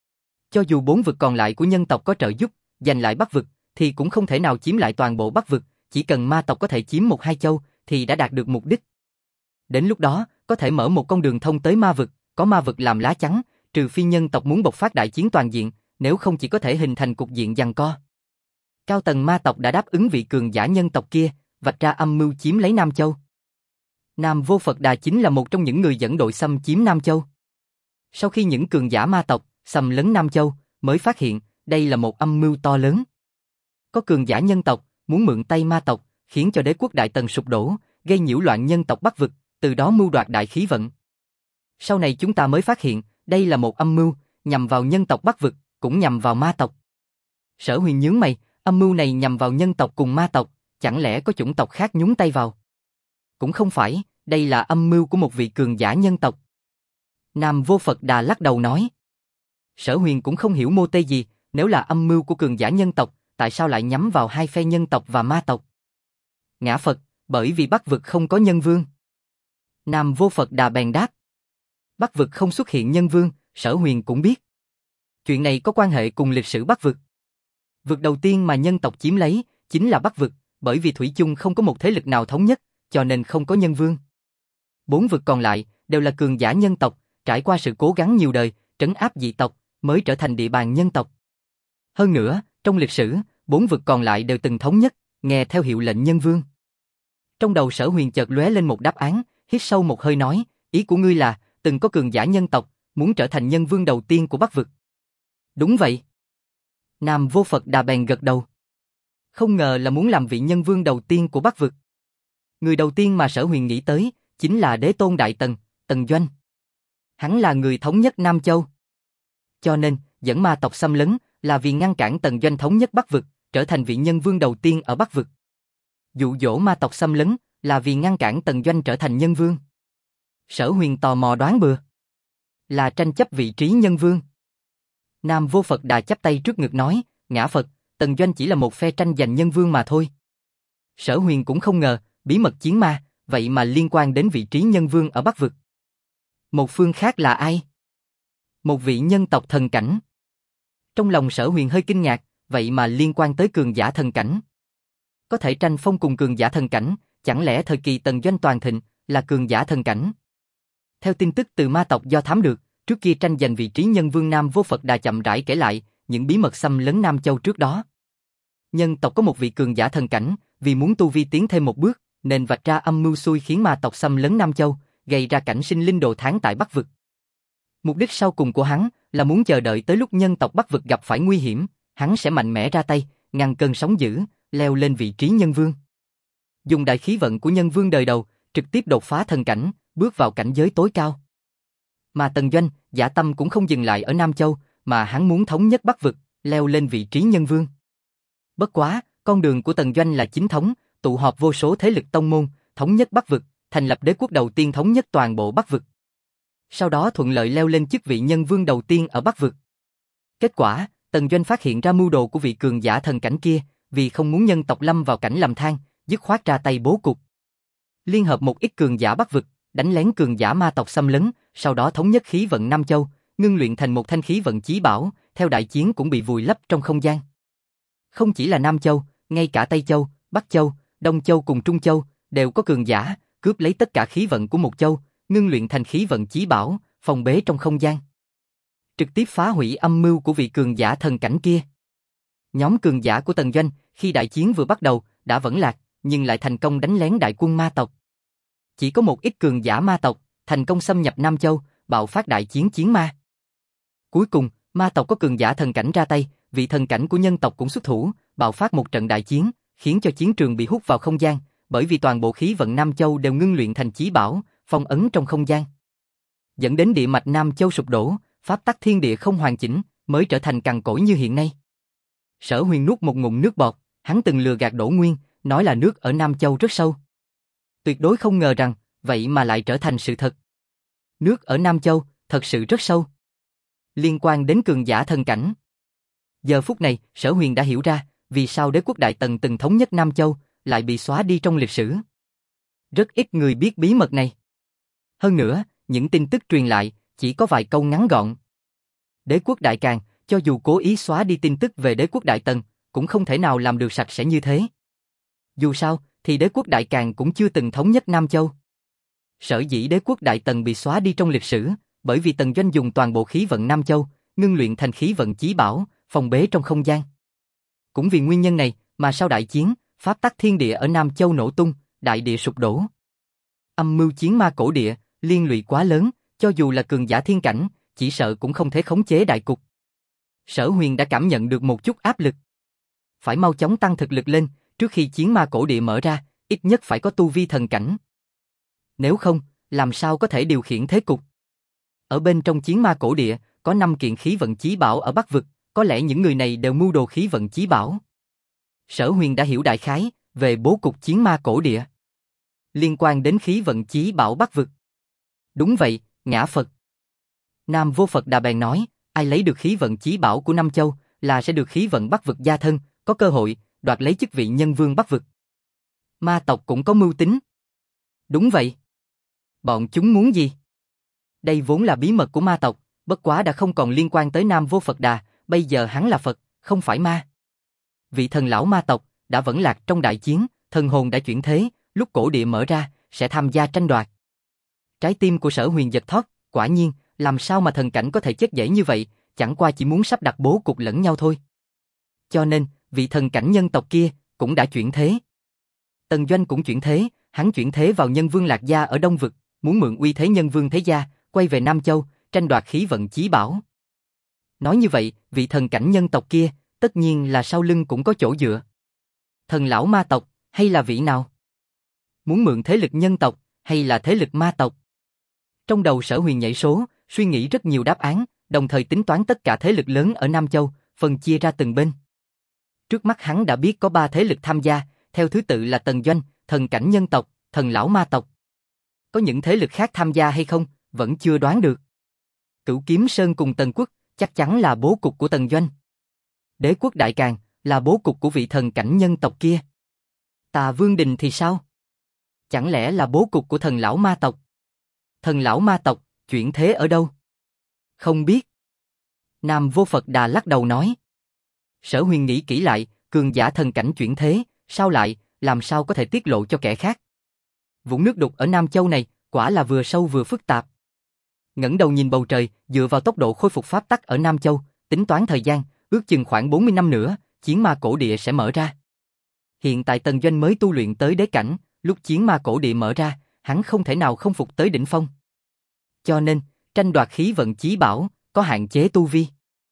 A: Cho dù 4 vực còn lại của nhân tộc có trợ giúp, giành lại Bắc vực, thì cũng không thể nào chiếm lại toàn bộ Bắc vực, chỉ cần ma tộc có thể chiếm 1-2 châu, thì đã đạt được mục đích. Đến lúc đó, có thể mở một con đường thông tới ma vực, có ma vực làm lá chắn, trừ phi nhân tộc muốn bộc phát đại chiến toàn diện, nếu không chỉ có thể hình thành cục diện giằng co. Cao tầng ma tộc đã đáp ứng vị cường giả nhân tộc kia, vạch ra âm mưu chiếm lấy Nam Châu. Nam Vô Phật Đà chính là một trong những người dẫn đội xâm chiếm Nam Châu. Sau khi những cường giả ma tộc xâm lấn Nam Châu, mới phát hiện đây là một âm mưu to lớn. Có cường giả nhân tộc muốn mượn tay ma tộc, khiến cho đế quốc Đại Tần sụp đổ, gây nhiễu loạn nhân tộc Bắc vực, từ đó mưu đoạt đại khí vận. Sau này chúng ta mới phát hiện, đây là một âm mưu nhằm vào nhân tộc Bắc vực, cũng nhằm vào ma tộc. Sở Huyền nhướng mày, âm mưu này nhằm vào nhân tộc cùng ma tộc, chẳng lẽ có chủng tộc khác nhúng tay vào? Cũng không phải, đây là âm mưu của một vị cường giả nhân tộc. Nam Vô Phật Đà lắc đầu nói. Sở Huyền cũng không hiểu mô tê gì, nếu là âm mưu của cường giả nhân tộc, tại sao lại nhắm vào hai phe nhân tộc và ma tộc? Ngã Phật, bởi vì Bắc vực không có nhân vương. Nam Vô Phật Đà bèn đáp. Bắc vực không xuất hiện nhân vương, Sở Huyền cũng biết. Chuyện này có quan hệ cùng lịch sử Bắc vực. Vực đầu tiên mà nhân tộc chiếm lấy, chính là Bắc vực, bởi vì thủy chung không có một thế lực nào thống nhất, cho nên không có nhân vương. 4 vực còn lại, đều là cường giả nhân tộc, trải qua sự cố gắng nhiều đời, trấn áp dị tộc, mới trở thành địa bàn nhân tộc. Hơn nữa, trong lịch sử, 4 vực còn lại đều từng thống nhất, nghe theo hiệu lệnh nhân vương. Trong đầu Sở Huyền chợt lóe lên một đáp án, hít sâu một hơi nói, ý của ngươi là, từng có cường giả nhân tộc, muốn trở thành nhân vương đầu tiên của Bắc vực. Đúng vậy. Nam Vô Phật Đà bèn gật đầu. Không ngờ là muốn làm vị nhân vương đầu tiên của Bắc vực. Người đầu tiên mà Sở Huyền nghĩ tới, chính là Đế Tôn Đại Tần, Tần Doanh. Hắn là người thống nhất Nam Châu. Cho nên, dẫn ma tộc xâm lấn, là vì ngăn cản Tần Doanh thống nhất Bắc vực, trở thành vị nhân vương đầu tiên ở Bắc vực. Dụ dỗ ma tộc xâm lấn, là vì ngăn cản Tần Doanh trở thành nhân vương. Sở Huyền tò mò đoán bừa. Là tranh chấp vị trí nhân vương. Nam Vô Phật Đà chắp tay trước ngực nói, ngã Phật, Tần Doanh chỉ là một phe tranh giành nhân vương mà thôi. Sở Huyền cũng không ngờ, bí mật chiến ma, vậy mà liên quan đến vị trí nhân vương ở Bắc vực. Một phương khác là ai? Một vị nhân tộc thần cảnh. Trong lòng Sở Huyền hơi kinh ngạc, vậy mà liên quan tới cường giả thần cảnh. Có thể tranh phong cùng cường giả thần cảnh, chẳng lẽ thời kỳ Tần Doanh toàn thịnh là cường giả thần cảnh? Theo tin tức từ ma tộc do thám được, trước kia tranh giành vị trí nhân vương Nam Vô Phật Đà chậm rãi kể lại những bí mật xâm lấn Nam Châu trước đó. Nhân tộc có một vị cường giả thần cảnh, vì muốn tu vi tiến thêm một bước, nên vạch ra âm mưu xui khiến ma tộc xâm lấn Nam Châu, gây ra cảnh sinh linh đồ thán tại Bắc vực. Mục đích sau cùng của hắn là muốn chờ đợi tới lúc nhân tộc Bắc vực gặp phải nguy hiểm, hắn sẽ mạnh mẽ ra tay, ngăn cơn sóng dữ, leo lên vị trí nhân vương. Dùng đại khí vận của nhân vương đời đầu, trực tiếp đột phá thần cảnh, bước vào cảnh giới tối cao. Mà Tần Doanh, Dã Tâm cũng không dừng lại ở Nam Châu, mà hắn muốn thống nhất Bắc vực, leo lên vị trí nhân vương. Bất quá, con đường của Tần Doanh là chính thống, tụ họp vô số thế lực tông môn, thống nhất Bắc vực, thành lập đế quốc đầu tiên thống nhất toàn bộ Bắc vực. Sau đó thuận lợi leo lên chức vị nhân vương đầu tiên ở Bắc vực. Kết quả, Tần Doanh phát hiện ra mưu đồ của vị cường giả thần cảnh kia, vì không muốn nhân tộc lâm vào cảnh lầm than, dứt khoát ra tay bố cục. Liên hợp một ít cường giả Bắc vực, đánh lén cường giả ma tộc xâm lấn, sau đó thống nhất khí vận Nam Châu, ngưng luyện thành một thanh khí vận chí bảo, theo đại chiến cũng bị vùi lấp trong không gian. Không chỉ là Nam Châu, ngay cả Tây Châu, Bắc Châu, Đông Châu cùng Trung Châu, đều có cường giả, cướp lấy tất cả khí vận của một châu, ngưng luyện thành khí vận chí bảo, phòng bế trong không gian. Trực tiếp phá hủy âm mưu của vị cường giả thần cảnh kia. Nhóm cường giả của Tần Doanh, khi đại chiến vừa bắt đầu, đã vẫn lạc, nhưng lại thành công đánh lén đại quân ma tộc. Chỉ có một ít cường giả ma tộc, thành công xâm nhập Nam Châu, bạo phát đại chiến chiến ma. Cuối cùng, ma tộc có cường giả thần cảnh ra tay, vị thần cảnh của nhân tộc cũng xuất thủ, bạo phát một trận đại chiến, khiến cho chiến trường bị hút vào không gian, bởi vì toàn bộ khí vận Nam Châu đều ngưng luyện thành chí bảo, phong ấn trong không gian. Dẫn đến địa mạch Nam Châu sụp đổ, pháp tắc thiên địa không hoàn chỉnh, mới trở thành cằn cỗi như hiện nay. Sở Huyền nuốt một ngụm nước bọt, hắn từng lừa gạt Đỗ Nguyên, nói là nước ở Nam Châu rất sâu. Tuyệt đối không ngờ rằng, vậy mà lại trở thành sự thật. Nước ở Nam Châu, thật sự rất sâu. Liên quan đến cường giả thần cảnh. Giờ phút này, Sở Huyền đã hiểu ra, vì sao đế quốc Đại Tần từng thống nhất Nam Châu, lại bị xóa đi trong lịch sử. Rất ít người biết bí mật này. Hơn nữa, những tin tức truyền lại, chỉ có vài câu ngắn gọn. Đế quốc Đại Càn, cho dù cố ý xóa đi tin tức về đế quốc Đại Tần, cũng không thể nào làm được sạch sẽ như thế. Dù sao, thì đế quốc Đại Càn cũng chưa từng thống nhất Nam Châu. Sở dĩ đế quốc Đại Tần bị xóa đi trong lịch sử, bởi vì Tần Doanh dùng toàn bộ khí vận Nam Châu, ngưng luyện thành khí vận chí bảo, phòng bế trong không gian. Cũng vì nguyên nhân này, mà sau đại chiến, pháp tắc thiên địa ở Nam Châu nổ tung, đại địa sụp đổ. Âm mưu chiến ma cổ địa, liên lụy quá lớn, cho dù là cường giả thiên cảnh, chỉ sợ cũng không thể khống chế đại cục. Sở Huyền đã cảm nhận được một chút áp lực. Phải mau chóng tăng thực lực lên, trước khi chiến ma cổ địa mở ra, ít nhất phải có tu vi thần cảnh. Nếu không, làm sao có thể điều khiển thế cục? Ở bên trong chiến ma cổ địa, có 5 kiện khí vận chí bảo ở Bắc vực, có lẽ những người này đều mưu đồ khí vận chí bảo. Sở Huyền đã hiểu đại khái về bố cục chiến ma cổ địa. Liên quan đến khí vận chí bảo Bắc vực. Đúng vậy, ngã Phật. Nam Vô Phật Đà bèn nói, ai lấy được khí vận chí bảo của Nam Châu, là sẽ được khí vận Bắc vực gia thân, có cơ hội đoạt lấy chức vị nhân vương Bắc vực. Ma tộc cũng có mưu tính. Đúng vậy. Bọn chúng muốn gì? Đây vốn là bí mật của ma tộc, bất quá đã không còn liên quan tới Nam Vô Phật Đà, bây giờ hắn là Phật, không phải ma. Vị thần lão ma tộc đã vẫn lạc trong đại chiến, thần hồn đã chuyển thế, lúc cổ địa mở ra, sẽ tham gia tranh đoạt. Trái tim của Sở Huyền giật thót, quả nhiên, làm sao mà thần cảnh có thể chết dễ như vậy, chẳng qua chỉ muốn sắp đặt bố cục lẫn nhau thôi. Cho nên, vị thần cảnh nhân tộc kia cũng đã chuyển thế. Tần Doanh cũng chuyển thế, hắn chuyển thế vào nhân vương Lạc Gia ở Đông Vực, muốn mượn uy thế nhân vương thế gia, quay về Nam Châu, tranh đoạt khí vận chí bảo. Nói như vậy, vị thần cảnh nhân tộc kia, tất nhiên là sau lưng cũng có chỗ dựa. Thần lão ma tộc, hay là vị nào? Muốn mượn thế lực nhân tộc, hay là thế lực ma tộc? Trong đầu Sở Huyền nhảy số, suy nghĩ rất nhiều đáp án, đồng thời tính toán tất cả thế lực lớn ở Nam Châu, phân chia ra từng bên. Trước mắt hắn đã biết có 3 thế lực tham gia, theo thứ tự là Tần Doanh, thần cảnh nhân tộc, thần lão ma tộc. Có những thế lực khác tham gia hay không, vẫn chưa đoán được. Cửu Kiếm Sơn cùng Tần Quốc, chắc chắn là bố cục của Tần Doanh. Đế quốc Đại Càn, là bố cục của vị thần cảnh nhân tộc kia. Tà Vương Đình thì sao? Chẳng lẽ là bố cục của thần lão ma tộc? Thần lão ma tộc, chuyển thế ở đâu? Không biết. Nam Vô Phật Đà lắc đầu nói. Sở Huyền nghĩ kỹ lại, cường giả thần cảnh chuyển thế, sao lại, làm sao có thể tiết lộ cho kẻ khác? Vũng nước đục ở Nam Châu này, quả là vừa sâu vừa phức tạp. Ngẩng đầu nhìn bầu trời, dựa vào tốc độ khôi phục pháp tắc ở Nam Châu, tính toán thời gian, ước chừng khoảng 40 năm nữa, chiến ma cổ địa sẽ mở ra. Hiện tại Tần Doanh mới tu luyện tới đế cảnh, lúc chiến ma cổ địa mở ra, hắn không thể nào không phục tới đỉnh phong. Cho nên, tranh đoạt khí vận chí bảo, có hạn chế tu vi.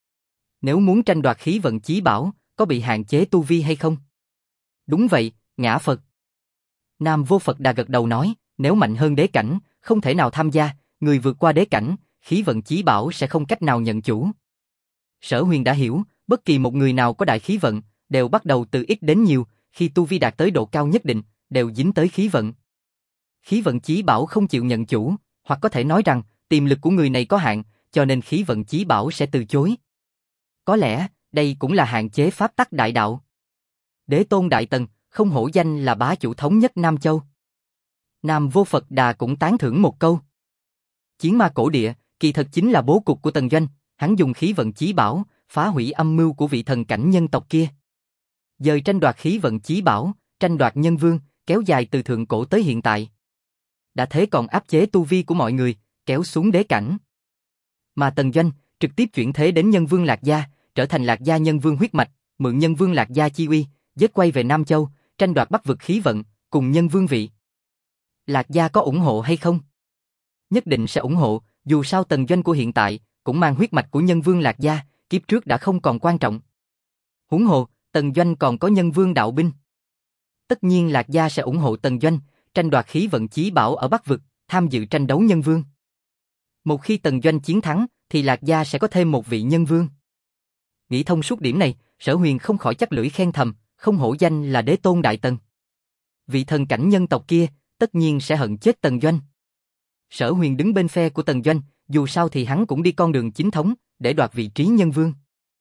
A: Nếu muốn tranh đoạt khí vận chí bảo, có bị hạn chế tu vi hay không? Đúng vậy, ngã Phật. Nam Vô Phật Đà gật đầu nói, nếu mạnh hơn đế cảnh, không thể nào tham gia, người vượt qua đế cảnh, khí vận chí bảo sẽ không cách nào nhận chủ. Sở Huyền đã hiểu, bất kỳ một người nào có đại khí vận, đều bắt đầu từ ít đến nhiều, khi tu vi đạt tới độ cao nhất định, đều dính tới khí vận. Khí vận chí bảo không chịu nhận chủ, hoặc có thể nói rằng, tiềm lực của người này có hạn, cho nên khí vận chí bảo sẽ từ chối. Có lẽ, đây cũng là hạn chế pháp tắc đại đạo. Đế tôn Đại Tần, không hổ danh là bá chủ thống nhất Nam Châu. Nam Vô Phật Đà cũng tán thưởng một câu. Chiến ma cổ địa, kỳ thật chính là bố cục của Tần Doanh, hắn dùng khí vận chí bảo, phá hủy âm mưu của vị thần cảnh nhân tộc kia. Dời tranh đoạt khí vận chí bảo, tranh đoạt nhân vương, kéo dài từ thượng cổ tới hiện tại. Đã thế còn áp chế tu vi của mọi người, kéo xuống đế cảnh. Mà Tần Doanh, trực tiếp chuyển thế đến nhân vương Lạc Gia, trở thành Lạc Gia nhân vương huyết mạch, mượn nhân vương Lạc Gia chi uy, giết quay về Nam Châu, tranh đoạt Bắc vực khí vận, cùng nhân vương vị. Lạc Gia có ủng hộ hay không? Nhất định sẽ ủng hộ, dù sao Tần Doanh của hiện tại, cũng mang huyết mạch của nhân vương Lạc Gia, kiếp trước đã không còn quan trọng. Huống hồ, Tần Doanh còn có nhân vương đạo binh. Tất nhiên Lạc Gia sẽ ủng hộ Tần Doanh, tranh đoạt khí vận chí bảo ở Bắc vực, tham dự tranh đấu nhân vương. Một khi Tần Doanh chiến thắng, thì Lạc Gia sẽ có thêm một vị nhân vương. Nghĩ thông suốt điểm này, Sở Huyền không khỏi chắc lưỡi khen thầm, không hổ danh là đế tôn Đại Tần. Vị thần cảnh nhân tộc kia, tất nhiên sẽ hận chết Tần Doanh. Sở Huyền đứng bên phe của Tần Doanh, dù sao thì hắn cũng đi con đường chính thống, để đoạt vị trí nhân vương.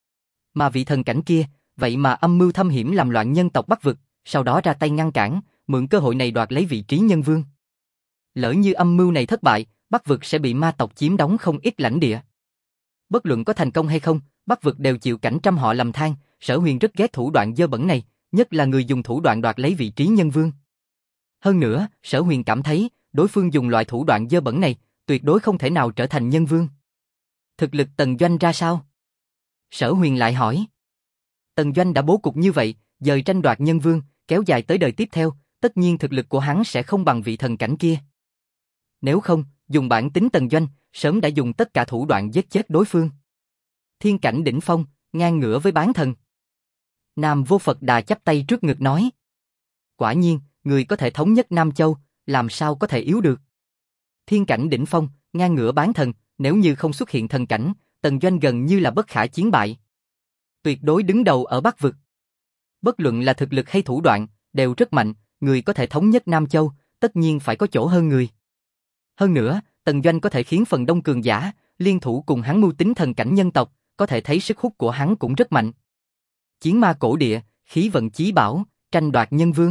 A: Mà vị thần cảnh kia, vậy mà âm mưu thâm hiểm làm loạn nhân tộc Bắc vực, sau đó ra tay ngăn cản, mượn cơ hội này đoạt lấy vị trí nhân vương. Lỡ như âm mưu này thất bại, Bắc vực sẽ bị ma tộc chiếm đóng không ít lãnh địa. Bất luận có thành công hay không, Bắc vực đều chịu cảnh trăm họ lầm than. Sở Huyền rất ghét thủ đoạn dơ bẩn này, nhất là người dùng thủ đoạn đoạt lấy vị trí nhân vương. Hơn nữa, Sở Huyền cảm thấy, đối phương dùng loại thủ đoạn dơ bẩn này, tuyệt đối không thể nào trở thành nhân vương. Thực lực Tần Doanh ra sao? Sở Huyền lại hỏi. Tần Doanh đã bố cục như vậy, dời tranh đoạt nhân vương, kéo dài tới đời tiếp theo, tất nhiên thực lực của hắn sẽ không bằng vị thần cảnh kia. Nếu không, dùng bản tính Tần Doanh, sớm đã dùng tất cả thủ đoạn giết chết đối phương. Thiên cảnh đỉnh phong, ngang ngửa với bán thần. Nam Vô Phật Đà chắp tay trước ngực nói. Quả nhiên, người có thể thống nhất Nam Châu, làm sao có thể yếu được. Thiên cảnh đỉnh phong, ngang ngửa bán thần, nếu như không xuất hiện thần cảnh, Tần Doanh gần như là bất khả chiến bại. Tuyệt đối đứng đầu ở Bắc vực. Bất luận là thực lực hay thủ đoạn, đều rất mạnh, người có thể thống nhất Nam Châu, tất nhiên phải có chỗ hơn người. Hơn nữa, Tần Doanh có thể khiến phần đông cường giả, liên thủ cùng hắn mưu tính thần cảnh nhân tộc, có thể thấy sức hút của hắn cũng rất mạnh. Chiến ma cổ địa, khí vận chí bảo, tranh đoạt nhân vương.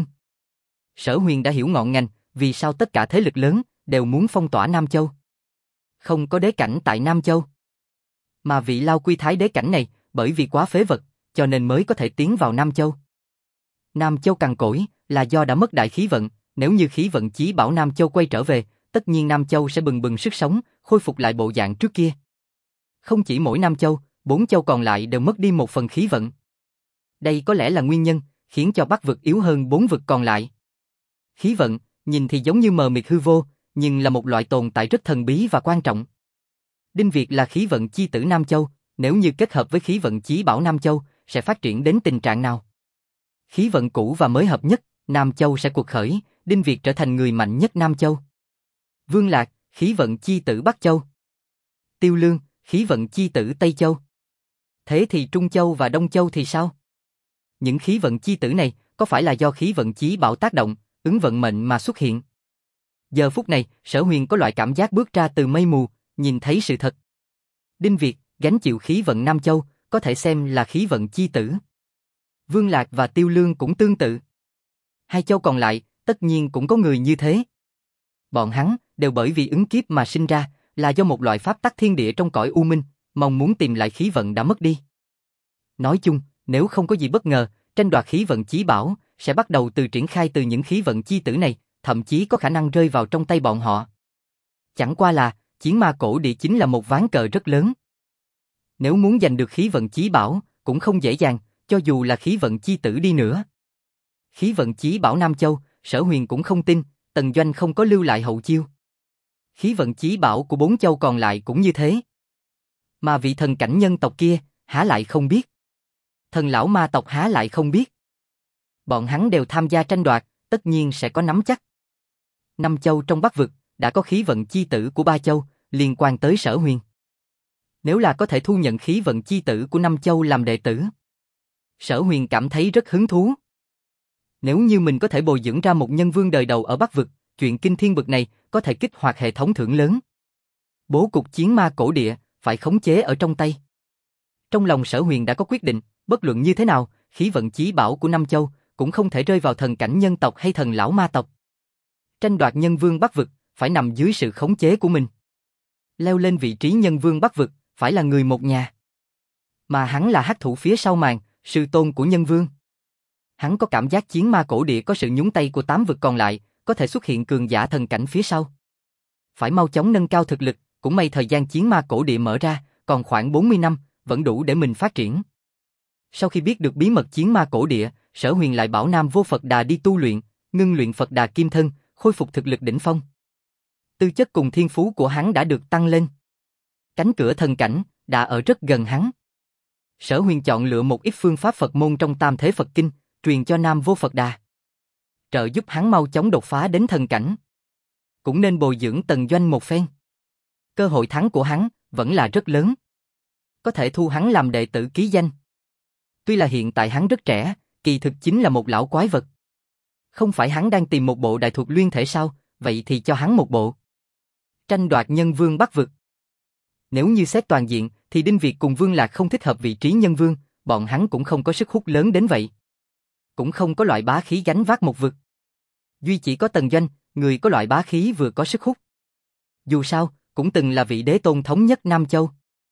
A: Sở Huyền đã hiểu ngọn ngành, vì sao tất cả thế lực lớn, đều muốn phong tỏa Nam Châu. Không có đế cảnh tại Nam Châu. Mà vị Lao Quy Thái đế cảnh này, bởi vì quá phế vật, cho nên mới có thể tiến vào Nam Châu. Nam Châu cằn cỗi, là do đã mất đại khí vận, nếu như khí vận chí bảo Nam Châu quay trở về, tất nhiên Nam Châu sẽ bừng bừng sức sống, khôi phục lại bộ dạng trước kia. Không chỉ mỗi Nam Châu, 4 châu còn lại đều mất đi một phần khí vận. Đây có lẽ là nguyên nhân khiến cho Bắc vực yếu hơn 4 vực còn lại. Khí vận, nhìn thì giống như mờ mịt hư vô, nhưng là một loại tồn tại rất thần bí và quan trọng. Đinh Việt là khí vận chi tử Nam Châu, nếu như kết hợp với khí vận chí bảo Nam Châu, sẽ phát triển đến tình trạng nào? Khí vận cũ và mới hợp nhất, Nam Châu sẽ cuộc khởi, Đinh Việt trở thành người mạnh nhất Nam Châu. Vương Lạc, khí vận chi tử Bắc Châu. Tiêu Lương, khí vận chi tử Tây Châu. Thế thì Trung Châu và Đông Châu thì sao? Những khí vận chi tử này có phải là do khí vận chí bảo tác động, ứng vận mệnh mà xuất hiện? Giờ phút này, Sở Huyền có loại cảm giác bước ra từ mây mù, nhìn thấy sự thật. Đinh Việt, gánh chịu khí vận Nam Châu, có thể xem là khí vận chi tử. Vương Lạc và Tiêu Lương cũng tương tự. 2 châu còn lại, tất nhiên cũng có người như thế. Bọn hắn đều bởi vì ứng kiếp mà sinh ra, là do một loại pháp tắc thiên địa trong cõi u minh, mong muốn tìm lại khí vận đã mất đi. Nói chung, nếu không có gì bất ngờ, tranh đoạt khí vận chí bảo sẽ bắt đầu từ triển khai từ những khí vận chi tử này, thậm chí có khả năng rơi vào trong tay bọn họ. Chẳng qua là, chiến ma cổ địa chính là một ván cờ rất lớn. Nếu muốn giành được khí vận chí bảo, cũng không dễ dàng, cho dù là khí vận chi tử đi nữa. Khí vận chí bảo Nam Châu, Sở Huyền cũng không tin, Tần Doanh không có lưu lại hậu chiêu. Khí vận chí bảo của 4 châu còn lại cũng như thế. Mà vị thần cảnh nhân tộc kia, há lại không biết? Thần lão ma tộc há lại không biết? Bọn hắn đều tham gia tranh đoạt, tất nhiên sẽ có nắm chắc. 5 châu trong Bắc vực, đã có khí vận chi tử của 3 châu, liên quan tới Sở Huyền. Nếu là có thể thu nhận khí vận chi tử của 5 châu làm đệ tử, Sở Huyền cảm thấy rất hứng thú. Nếu như mình có thể bồi dưỡng ra một nhân vương đời đầu ở Bắc vực, chuyện kinh thiên bực này có thể kích hoạt hệ thống thưởng lớn. Bố cục chiến ma cổ địa phải khống chế ở trong tay. Trong lòng Sở Huyền đã có quyết định, bất luận như thế nào, khí vận chí bảo của 5 châu cũng không thể rơi vào thần cảnh nhân tộc hay thần lão ma tộc. Tranh đoạt nhân vương Bắc vực phải nằm dưới sự khống chế của mình. Leo lên vị trí nhân vương Bắc vực phải là người một nhà. Mà hắn là hắc thủ phía sau màn, sư tôn của nhân vương. Hắn có cảm giác chiến ma cổ địa có sự nhúng tay của 8 vực còn lại, có thể xuất hiện cường giả thần cảnh phía sau. Phải mau chóng nâng cao thực lực, cũng may thời gian chiến ma cổ địa mở ra, còn khoảng 40 năm, vẫn đủ để mình phát triển. Sau khi biết được bí mật chiến ma cổ địa, Sở Huyền lại bảo Nam Vô Phật Đà đi tu luyện, ngưng luyện Phật Đà Kim Thân, khôi phục thực lực đỉnh phong. Tư chất cùng thiên phú của hắn đã được tăng lên. Cánh cửa thần cảnh đã ở rất gần hắn. Sở Huyền chọn lựa một ít phương pháp Phật môn trong Tam Thế Phật Kinh, truyền cho Nam Vô Phật Đà, trợ giúp hắn mau chóng đột phá đến thần cảnh. Cũng nên bồi dưỡng Tần Doanh một phen. Cơ hội thắng của hắn vẫn là rất lớn. Có thể thu hắn làm đệ tử ký danh. Tuy là hiện tại hắn rất trẻ, kỳ thực chính là một lão quái vật. Không phải hắn đang tìm một bộ đại thuật luyện thể sao, vậy thì cho hắn một bộ. Tranh đoạt nhân vương Bắc vực. Nếu như xét toàn diện, thì Đinh Việt cùng Vương Lạc không thích hợp vị trí nhân vương, bọn hắn cũng không có sức hút lớn đến vậy. Cũng không có loại bá khí gánh vác một vực. Duy chỉ có Tần Doanh, người có loại bá khí vừa có sức hút. Dù sao, cũng từng là vị đế tôn thống nhất Nam Châu.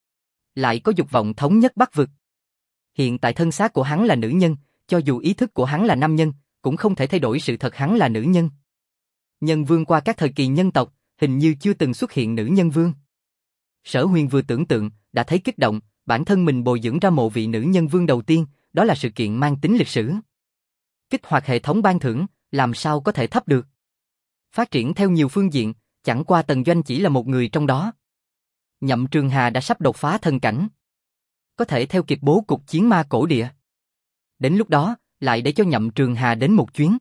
A: Lại có dục vọng thống nhất Bắc vực. Hiện tại thân xác của hắn là nữ nhân, cho dù ý thức của hắn là nam nhân, cũng không thể thay đổi sự thật hắn là nữ nhân. Nhân vương qua các thời kỳ nhân tộc, hình như chưa từng xuất hiện nữ nhân vương. Sở Huyền vừa tưởng tượng, đã thấy kích động, bản thân mình bồi dưỡng ra mộ vị nữ nhân vương đầu tiên, đó là sự kiện mang tính lịch sử. Kích hoạt hệ thống ban thưởng, làm sao có thể thấp được. Phát triển theo nhiều phương diện, chẳng qua Tần Doanh chỉ là một người trong đó. Nhậm Trường Hà đã sắp đột phá thần cảnh. Có thể theo kịp bố cục chiến ma cổ địa. Đến lúc đó, lại để cho Nhậm Trường Hà đến một chuyến.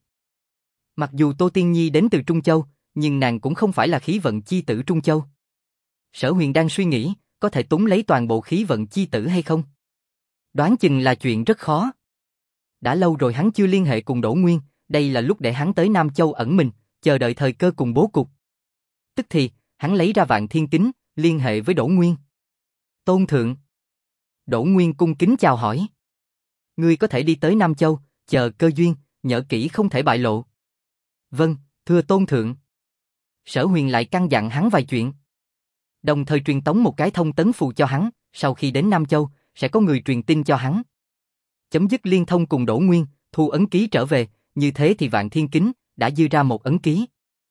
A: Mặc dù Tô Tiên Nhi đến từ Trung Châu, nhưng nàng cũng không phải là khí vận chi tử Trung Châu. Sở Huyền đang suy nghĩ, có thể túm lấy toàn bộ khí vận chi tử hay không? Đoán chừng là chuyện rất khó. Đã lâu rồi hắn chưa liên hệ cùng Đỗ Nguyên, đây là lúc để hắn tới Nam Châu ẩn mình, chờ đợi thời cơ cùng bố cục. Tức thì, hắn lấy ra Vạn Thiên Kính, liên hệ với Đỗ Nguyên. Tôn thượng. Đỗ Nguyên cung kính chào hỏi. Ngươi có thể đi tới Nam Châu, chờ cơ duyên, nhớ kỹ không thể bại lộ. Vâng, thưa tôn thượng. Sở Huyền lại căn dặn hắn vài chuyện. Đồng thời truyền tống một cái thông tấn phù cho hắn, sau khi đến Nam Châu, sẽ có người truyền tin cho hắn. Chấm dứt liên thông cùng Đỗ Nguyên, thu ấn ký trở về, như thế thì Vạn Thiên Kính đã dư ra một ấn ký.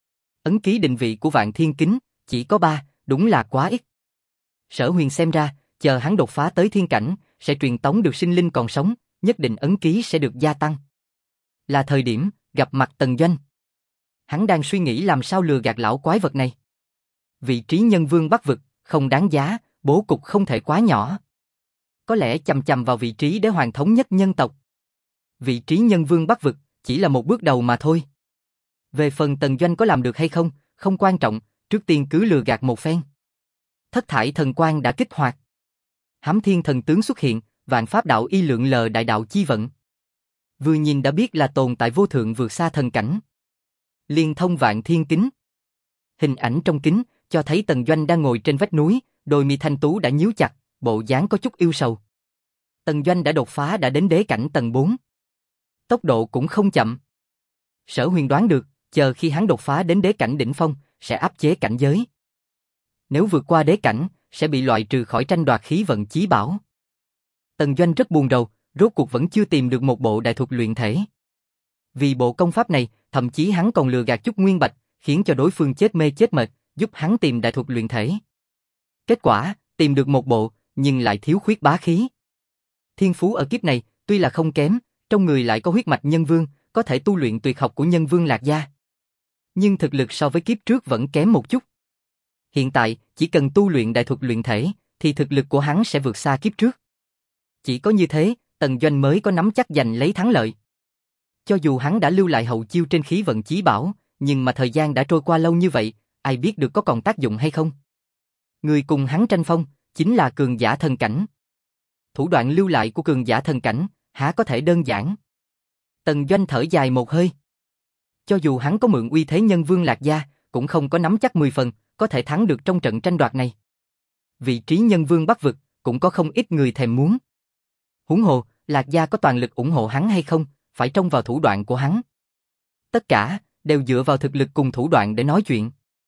A: Ấn ký định vị của Vạn Thiên Kính chỉ có 3, đúng là quá ít. Sở Huyền xem ra, chờ hắn đột phá tới thiên cảnh, sẽ truyền tống được sinh linh còn sống, nhất định ấn ký sẽ được gia tăng. Là thời điểm gặp mặt Tần Doanh. Hắn đang suy nghĩ làm sao lừa gạt lão quái vật này. Vị trí nhân vương Bắc vực, không đáng giá, bố cục không thể quá nhỏ. Có lẽ chầm chầm vào vị trí đế hoàng thống nhất nhân tộc. Vị trí nhân vương Bắc vực, chỉ là một bước đầu mà thôi. Về phần Tần Doanh có làm được hay không, không quan trọng, trước tiên cứ lừa gạt một phen. Thất thải thần quang đã kích hoạt. Hám thiên thần tướng xuất hiện, vạn pháp đạo y lượng lờ đại đạo chi vận. Vừa nhìn đã biết là tồn tại vô thượng vượt xa thần cảnh. Liên thông vạn thiên kính. Hình ảnh trong kính, cho thấy Tần Doanh đang ngồi trên vách núi, đôi mi thanh tú đã nhíu chặt, bộ dáng có chút yêu sầu. Tần Doanh đã đột phá đã đến đế cảnh tầng 4. Tốc độ cũng không chậm. Sở Huyền đoán được, chờ khi hắn đột phá đến đế cảnh đỉnh phong, sẽ áp chế cảnh giới. Nếu vượt qua đế cảnh, sẽ bị loại trừ khỏi tranh đoạt khí vận chí bảo. Tần Doanh rất buồn rầu, rốt cuộc vẫn chưa tìm được một bộ đại thuật luyện thể. Vì bộ công pháp này, thậm chí hắn còn lừa gạt chút Nguyên Bạch, khiến cho đối phương chết mê chết mệt, giúp hắn tìm đại thuật luyện thể. Kết quả, tìm được một bộ, nhưng lại thiếu khuyết bá khí. Thiên phú ở kiếp này, tuy là không kém, trong người lại có huyết mạch nhân vương, có thể tu luyện tuyệt học của nhân vương Lạc Gia. Nhưng thực lực so với kiếp trước vẫn kém một chút. Hiện tại, chỉ cần tu luyện đại thuật luyện thể, thì thực lực của hắn sẽ vượt xa kiếp trước. Chỉ có như thế, Tần Doanh mới có nắm chắc giành lấy thắng lợi. Cho dù hắn đã lưu lại hậu chiêu trên khí vận chí bảo, nhưng mà thời gian đã trôi qua lâu như vậy, ai biết được có còn tác dụng hay không. Người cùng hắn tranh phong, chính là cường giả thần cảnh. Thủ đoạn lưu lại của cường giả thần cảnh, há có thể đơn giản. Tần Doanh thở dài một hơi. Cho dù hắn có mượn uy thế nhân vương Lạc Gia, cũng không có nắm chắc 10 phần, có thể thắng được trong trận tranh đoạt này. Vị trí nhân vương Bắc vực, cũng có không ít người thèm muốn. Huống hồ, Lạc Gia có toàn lực ủng hộ hắn hay không, phải trông vào thủ đoạn của hắn. Tất cả, đều dựa vào thực lực cùng thủ đoạn để nói chuyện.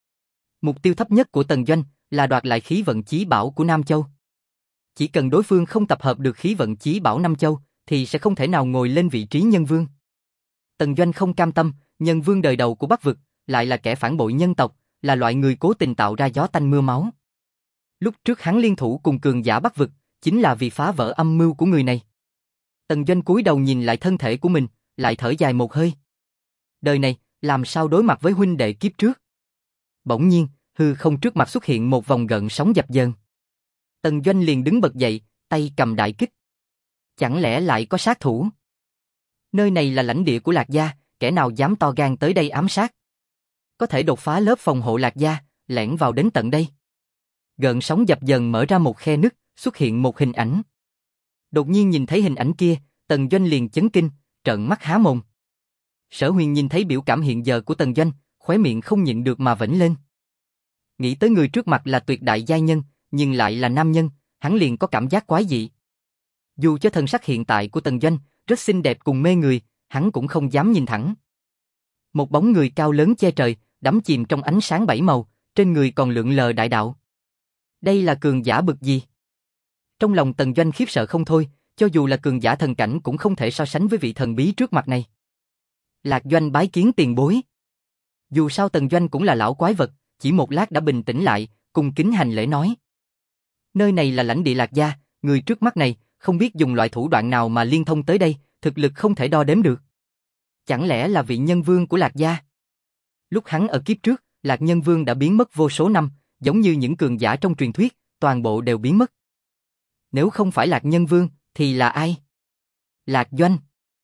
A: Mục tiêu thấp nhất của Tần Doanh, là đoạt lại khí vận chí bảo của Nam Châu. Chỉ cần đối phương không tập hợp được khí vận chí bảo Nam Châu, thì sẽ không thể nào ngồi lên vị trí nhân vương. Tần Doanh không cam tâm, nhân vương đời đầu của Bắc vực, lại là kẻ phản bội nhân tộc, là loại người cố tình tạo ra gió tanh mưa máu. Lúc trước hắn liên thủ cùng cường giả Bắc vực, chính là vì phá vỡ âm mưu của người này. Tần Doanh cúi đầu nhìn lại thân thể của mình, lại thở dài một hơi. Đời này, làm sao đối mặt với huynh đệ kiếp trước? Bỗng nhiên, hư không trước mặt xuất hiện một vòng gợn sóng dập dờn. Tần Doanh liền đứng bật dậy, tay cầm đại kích. Chẳng lẽ lại có sát thủ? Nơi này là lãnh địa của Lạc Gia, kẻ nào dám to gan tới đây ám sát? Có thể đột phá lớp phòng hộ Lạc Gia, lẻn vào đến tận đây. Gợn sóng dập dờn mở ra một khe nứt, xuất hiện một hình ảnh. Đột nhiên nhìn thấy hình ảnh kia, Tần Doanh liền chấn kinh, trợn mắt há mồm. Sở Huyền nhìn thấy biểu cảm hiện giờ của Tần Doanh, khóe miệng không nhịn được mà vểnh lên. Nghĩ tới người trước mặt là tuyệt đại giai nhân, nhưng lại là nam nhân, hắn liền có cảm giác quái dị. Dù cho thân sắc hiện tại của Tần Doanh rất xinh đẹp cùng mê người, hắn cũng không dám nhìn thẳng. Một bóng người cao lớn che trời, đắm chìm trong ánh sáng bảy màu, trên người còn lượn lờ đại đạo. Đây là cường giả bực gì? Trong lòng Tần Doanh khiếp sợ không thôi, cho dù là cường giả thần cảnh cũng không thể so sánh với vị thần bí trước mặt này. Lạc Doanh bái kiến tiền bối. Dù sao Tần Doanh cũng là lão quái vật, chỉ một lát đã bình tĩnh lại, cung kính hành lễ nói. Nơi này là lãnh địa Lạc Gia, người trước mắt này, không biết dùng loại thủ đoạn nào mà liên thông tới đây, thực lực không thể đo đếm được. Chẳng lẽ là vị nhân vương của Lạc Gia? Lúc hắn ở kiếp trước, Lạc Nhân Vương đã biến mất vô số năm, giống như những cường giả trong truyền thuyết, toàn bộ đều biến mất. Nếu không phải Lạc Nhân Vương, thì là ai? Lạc Doanh.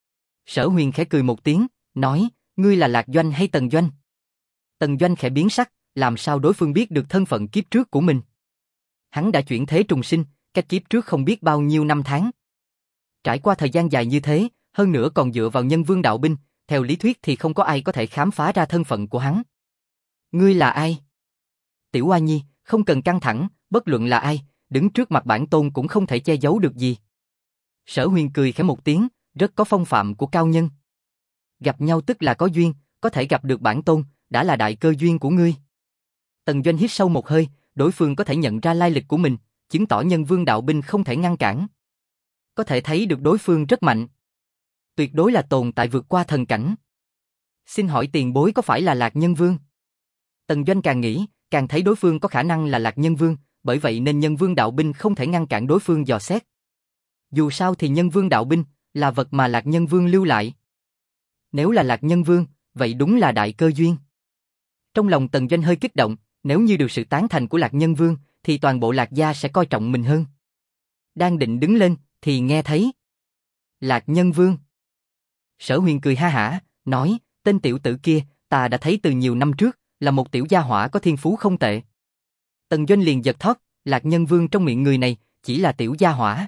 A: Sở Huyền khẽ cười một tiếng, nói, ngươi là Lạc Doanh hay Tần Doanh? Tần Doanh khẽ biến sắc, làm sao đối phương biết được thân phận kiếp trước của mình? Hắn đã chuyển thế trùng sinh, cách kiếp trước không biết bao nhiêu năm tháng. Trải qua thời gian dài như thế, hơn nữa còn dựa vào nhân vương đạo binh, theo lý thuyết thì không có ai có thể khám phá ra thân phận của hắn. Ngươi là ai? Tiểu Oa Nhi, không cần căng thẳng, bất luận là ai, đứng trước mặt bản tôn cũng không thể che giấu được gì. Sở Huyền cười khẽ một tiếng, rất có phong phạm của cao nhân. Gặp nhau tức là có duyên, có thể gặp được bản tôn, đã là đại cơ duyên của ngươi. Tần Doanh hít sâu một hơi, đối phương có thể nhận ra lai lịch của mình, chứng tỏ nhân vương đạo binh không thể ngăn cản. Có thể thấy được đối phương rất mạnh. Tuyệt đối là tồn tại vượt qua thần cảnh. Xin hỏi tiền bối có phải là Lạc Nhân Vương? Tần Doanh càng nghĩ, càng thấy đối phương có khả năng là Lạc Nhân Vương, bởi vậy nên Nhân Vương đạo binh không thể ngăn cản đối phương dò xét. Dù sao thì Nhân Vương đạo binh là vật mà Lạc Nhân Vương lưu lại. Nếu là Lạc Nhân Vương, vậy đúng là đại cơ duyên. Trong lòng Tần Doanh hơi kích động, nếu như được sự tán thành của Lạc Nhân Vương, thì toàn bộ Lạc gia sẽ coi trọng mình hơn. Đang định đứng lên, thì nghe thấy Lạc Nhân Vương. Sở Huyền cười ha hả, nói, tên tiểu tử kia, ta đã thấy từ nhiều năm trước, là một tiểu gia hỏa có thiên phú không tệ. Tần Doanh liền giật thót, Lạc Nhân Vương trong miệng người này, chỉ là tiểu gia hỏa.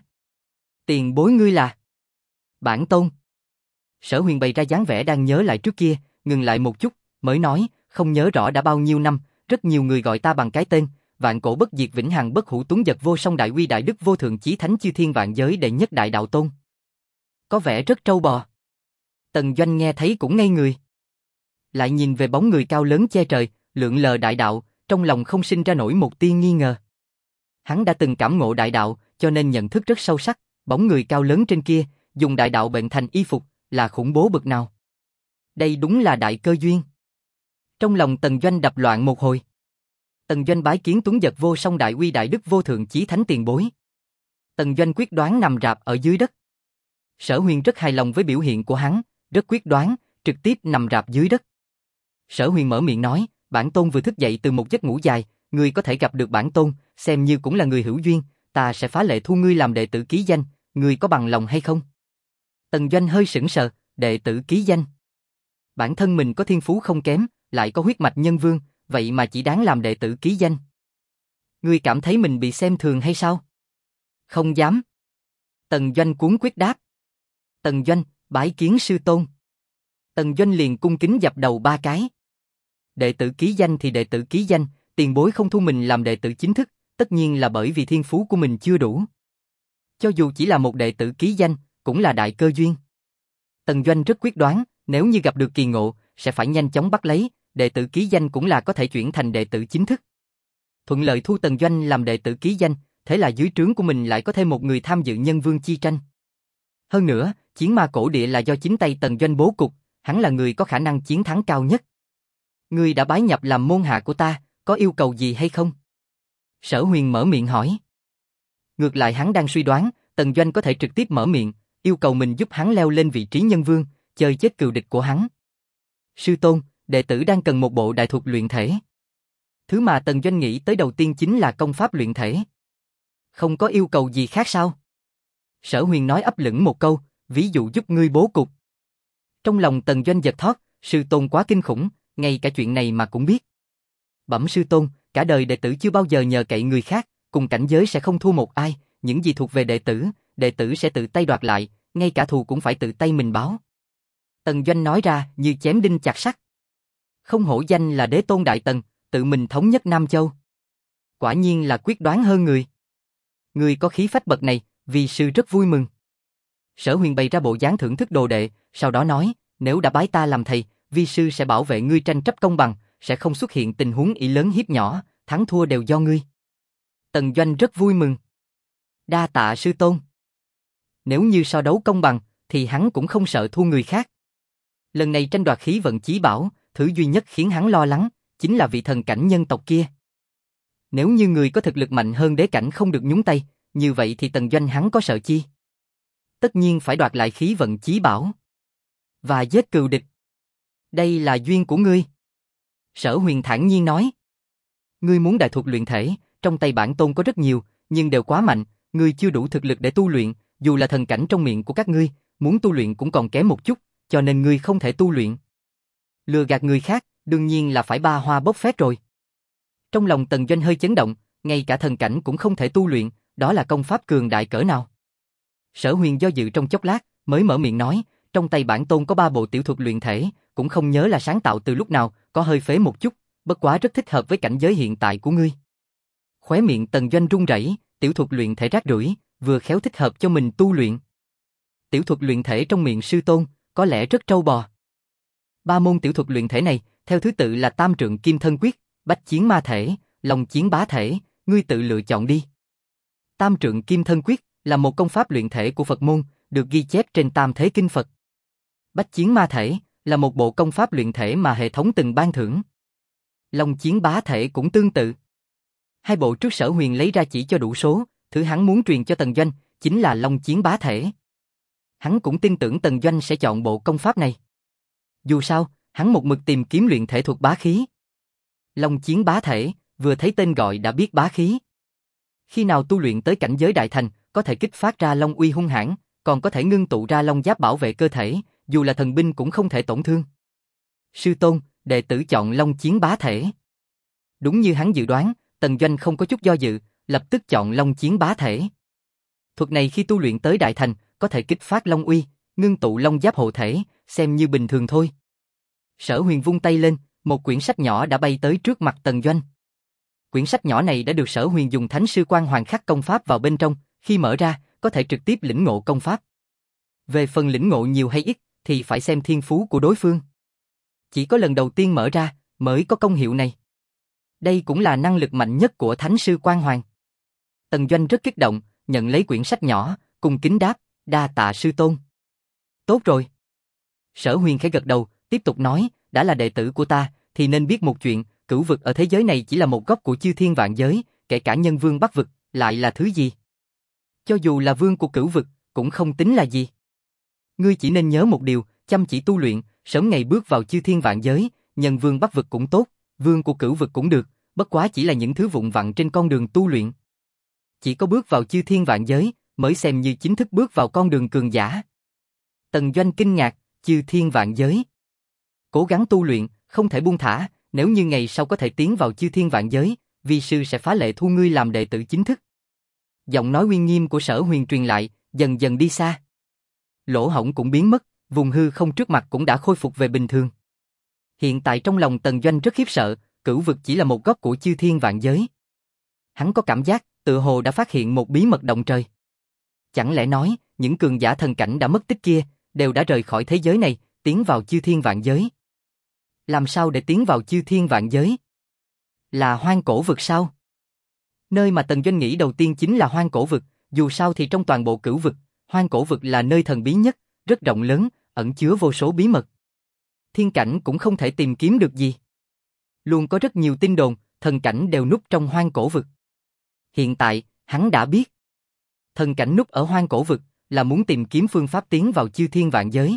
A: Tiền bối ngươi là Bản Tôn. Sở Huyền bày ra dáng vẻ đang nhớ lại trước kia, ngừng lại một chút, mới nói, không nhớ rõ đã bao nhiêu năm, rất nhiều người gọi ta bằng cái tên, vạn cổ bất diệt vĩnh hằng bất hủ tuấn giật vô song đại uy đại đức vô thượng chí thánh chư thiên vạn giới đệ nhất đại đạo tôn. Có vẻ rất trâu bò. Tần Doanh nghe thấy cũng ngây người. Lại nhìn về bóng người cao lớn che trời, lượn lờ đại đạo, trong lòng không sinh ra nổi một tia nghi ngờ. Hắn đã từng cảm ngộ đại đạo, cho nên nhận thức rất sâu sắc, bóng người cao lớn trên kia, dùng đại đạo bệnh thành y phục, là khủng bố bực nào. Đây đúng là đại cơ duyên. Trong lòng Tần Doanh đập loạn một hồi. Tần Doanh bái kiến tuấn giật vô song đại uy đại đức vô thượng chí thánh tiền bối. Tần Doanh quyết đoán nằm rạp ở dưới đất. Sở Huyền rất hài lòng với biểu hiện của hắn, rất quyết đoán, trực tiếp nằm rạp dưới đất. Sở Huyền mở miệng nói, bản tôn vừa thức dậy từ một giấc ngủ dài, ngươi có thể gặp được bản tôn, xem như cũng là người hữu duyên, ta sẽ phá lệ thu ngươi làm đệ tử ký danh, ngươi có bằng lòng hay không? Tần Doanh hơi sững sờ, đệ tử ký danh. Bản thân mình có thiên phú không kém, lại có huyết mạch nhân vương, vậy mà chỉ đáng làm đệ tử ký danh. Ngươi cảm thấy mình bị xem thường hay sao? Không dám. Tần Doanh cuống quyết đáp. Tần Doanh, bái kiến sư tôn. Tần Doanh liền cung kính dập đầu 3 cái. Đệ tử ký danh thì đệ tử ký danh, tiền bối không thu mình làm đệ tử chính thức, tất nhiên là bởi vì thiên phú của mình chưa đủ. Cho dù chỉ là một đệ tử ký danh, cũng là đại cơ duyên. Tần Doanh rất quyết đoán, nếu như gặp được kỳ ngộ, sẽ phải nhanh chóng bắt lấy, đệ tử ký danh cũng là có thể chuyển thành đệ tử chính thức. Thuận lợi thu Tần Doanh làm đệ tử ký danh, thế là dưới trướng của mình lại có thêm một người tham dự nhân vương chi tranh. Hơn nữa, chiến ma cổ địa là do chính tay Tần Doanh bố cục, hắn là người có khả năng chiến thắng cao nhất. Ngươi đã bái nhập làm môn hạ của ta, có yêu cầu gì hay không? Sở Huyền mở miệng hỏi. Ngược lại hắn đang suy đoán, Tần Doanh có thể trực tiếp mở miệng, yêu cầu mình giúp hắn leo lên vị trí nhân vương, chơi chết cừu địch của hắn. Sư tôn, đệ tử đang cần một bộ đại thuật luyện thể. Thứ mà Tần Doanh nghĩ tới đầu tiên chính là công pháp luyện thể. Không có yêu cầu gì khác sao? Sở Huyền nói ấp lửng một câu, ví dụ giúp ngươi bố cục. Trong lòng Tần Doanh giật thót, sư tôn quá kinh khủng, ngay cả chuyện này mà cũng biết. Bẩm sư tôn, cả đời đệ tử chưa bao giờ nhờ cậy người khác, cùng cảnh giới sẽ không thua một ai, những gì thuộc về đệ tử sẽ tự tay đoạt lại, ngay cả thù cũng phải tự tay mình báo. Tần Doanh nói ra như chém đinh chặt sắt. Không hổ danh là đế tôn đại tần, tự mình thống nhất Nam Châu. Quả nhiên là quyết đoán hơn người. Người có khí phách bậc này, vi sư rất vui mừng. Sở Huyền bày ra bộ dáng thưởng thức đồ đệ, sau đó nói, nếu đã bái ta làm thầy, vi sư sẽ bảo vệ ngươi tranh chấp công bằng, sẽ không xuất hiện tình huống ỷ lớn hiếp nhỏ, thắng thua đều do ngươi. Tần Doanh rất vui mừng. Đa tạ sư tôn. Nếu như so đấu công bằng, thì hắn cũng không sợ thua người khác. Lần này tranh đoạt khí vận chí bảo, thứ duy nhất khiến hắn lo lắng, chính là vị thần cảnh nhân tộc kia. Nếu như người có thực lực mạnh hơn đế cảnh không được nhúng tay, như vậy thì Tần Doanh hắn có sợ chi? Tất nhiên phải đoạt lại khí vận chí bảo. Và giết cừu địch. Đây là duyên của ngươi. Sở Huyền thản nhiên nói. Ngươi muốn đại thuật luyện thể, trong tay bản tôn có rất nhiều, nhưng đều quá mạnh, ngươi chưa đủ thực lực để tu luyện, dù là thần cảnh trong miệng của các ngươi, muốn tu luyện cũng còn kém một chút, cho nên ngươi không thể tu luyện. Lừa gạt người khác, đương nhiên là phải ba hoa bốc phét rồi. Trong lòng Tần Doanh hơi chấn động, ngay cả thần cảnh cũng không thể tu luyện, đó là công pháp cường đại cỡ nào. Sở Huyền do dự trong chốc lát, mới mở miệng nói, trong tay bản tôn có 3 bộ tiểu thuật luyện thể, cũng không nhớ là sáng tạo từ lúc nào, có hơi phế một chút, bất quá rất thích hợp với cảnh giới hiện tại của ngươi. Khóe miệng Tần Doanh run rẩy, tiểu thuật luyện thể rác rưởi, vừa khéo thích hợp cho mình tu luyện. Tiểu thuật luyện thể trong miệng sư tôn, có lẽ rất trâu bò. 3 môn tiểu thuật luyện thể này, theo thứ tự là Tam Trượng Kim Thân Quyết, Bách Chiến Ma Thể, Long Chiến Bá Thể, ngươi tự lựa chọn đi. Tam Trượng Kim Thân Quyết là một công pháp luyện thể của Phật môn, được ghi chép trên Tam Thế Kinh Phật. Bách Chiến Ma Thể là một bộ công pháp luyện thể mà hệ thống từng ban thưởng. Long Chiến Bá Thể cũng tương tự. Hai bộ trước Sở Huyền lấy ra chỉ cho đủ số, thứ hắn muốn truyền cho Tần Doanh chính là Long Chiến Bá Thể. Hắn cũng tin tưởng Tần Doanh sẽ chọn bộ công pháp này. Dù sao, hắn một mực tìm kiếm luyện thể thuật bá khí. Long Chiến Bá Thể, vừa thấy tên gọi đã biết bá khí. Khi nào tu luyện tới cảnh giới đại thành, có thể kích phát ra long uy hung hãn, còn có thể ngưng tụ ra long giáp bảo vệ cơ thể, dù là thần binh cũng không thể tổn thương. Sư tôn, đệ tử chọn Long Chiến Bá Thể. Đúng như hắn dự đoán, Tần Doanh không có chút do dự, lập tức chọn Long Chiến Bá Thể. Thuật này khi tu luyện tới đại thành, có thể kích phát long uy, ngưng tụ long giáp hộ thể, xem như bình thường thôi. Sở Huyền vung tay lên, một quyển sách nhỏ đã bay tới trước mặt Tần Doanh. Quyển sách nhỏ này đã được Sở Huyền dùng Thánh Sư Quan Hoàng khắc công pháp vào bên trong, khi mở ra, có thể trực tiếp lĩnh ngộ công pháp. Về phần lĩnh ngộ nhiều hay ít, thì phải xem thiên phú của đối phương. Chỉ có lần đầu tiên mở ra, mới có công hiệu này. Đây cũng là năng lực mạnh nhất của Thánh Sư Quan Hoàng. Tần Doanh rất kích động, nhận lấy quyển sách nhỏ, cung kính đáp, đa tạ sư tôn. Tốt rồi. Sở Huyền khẽ gật đầu, tiếp tục nói, đã là đệ tử của ta, thì nên biết một chuyện, cửu vực ở thế giới này chỉ là một góc của chư thiên vạn giới, kể cả nhân vương Bắc vực, lại là thứ gì? Cho dù là vương của cửu vực, cũng không tính là gì. Ngươi chỉ nên nhớ một điều, chăm chỉ tu luyện, sớm ngày bước vào chư thiên vạn giới, nhân vương Bắc vực cũng tốt, vương của cửu vực cũng được, bất quá chỉ là những thứ vụn vặn trên con đường tu luyện. Chỉ có bước vào chư thiên vạn giới, mới xem như chính thức bước vào con đường cường giả. Tần Doanh kinh ngạc, chư thiên vạn giới. Cố gắng tu luyện, không thể buông thả, nếu như ngày sau có thể tiến vào chư thiên vạn giới, vi sư sẽ phá lệ thu ngươi làm đệ tử chính thức. Giọng nói uy nghiêm của Sở Huyền truyền lại, dần dần đi xa. Lỗ hổng cũng biến mất, vùng hư không trước mặt cũng đã khôi phục về bình thường. Hiện tại trong lòng Tần Doanh rất khiếp sợ, cửu vực chỉ là một góc của chư thiên vạn giới. Hắn có cảm giác, tựa hồ đã phát hiện một bí mật động trời. Chẳng lẽ nói, những cường giả thần cảnh đã mất tích kia, đều đã rời khỏi thế giới này, tiến vào chư thiên vạn giới. Làm sao để tiến vào chư thiên vạn giới? Là hoang cổ vực sao? Nơi mà Tần Doanh nghĩ đầu tiên chính là hoang cổ vực, dù sao thì trong toàn bộ cửu vực, hoang cổ vực là nơi thần bí nhất, rất rộng lớn, ẩn chứa vô số bí mật. Thiên cảnh cũng không thể tìm kiếm được gì. Luôn có rất nhiều tin đồn, thần cảnh đều núp trong hoang cổ vực. Hiện tại, hắn đã biết. Thần cảnh núp ở hoang cổ vực, là muốn tìm kiếm phương pháp tiến vào chư thiên vạn giới.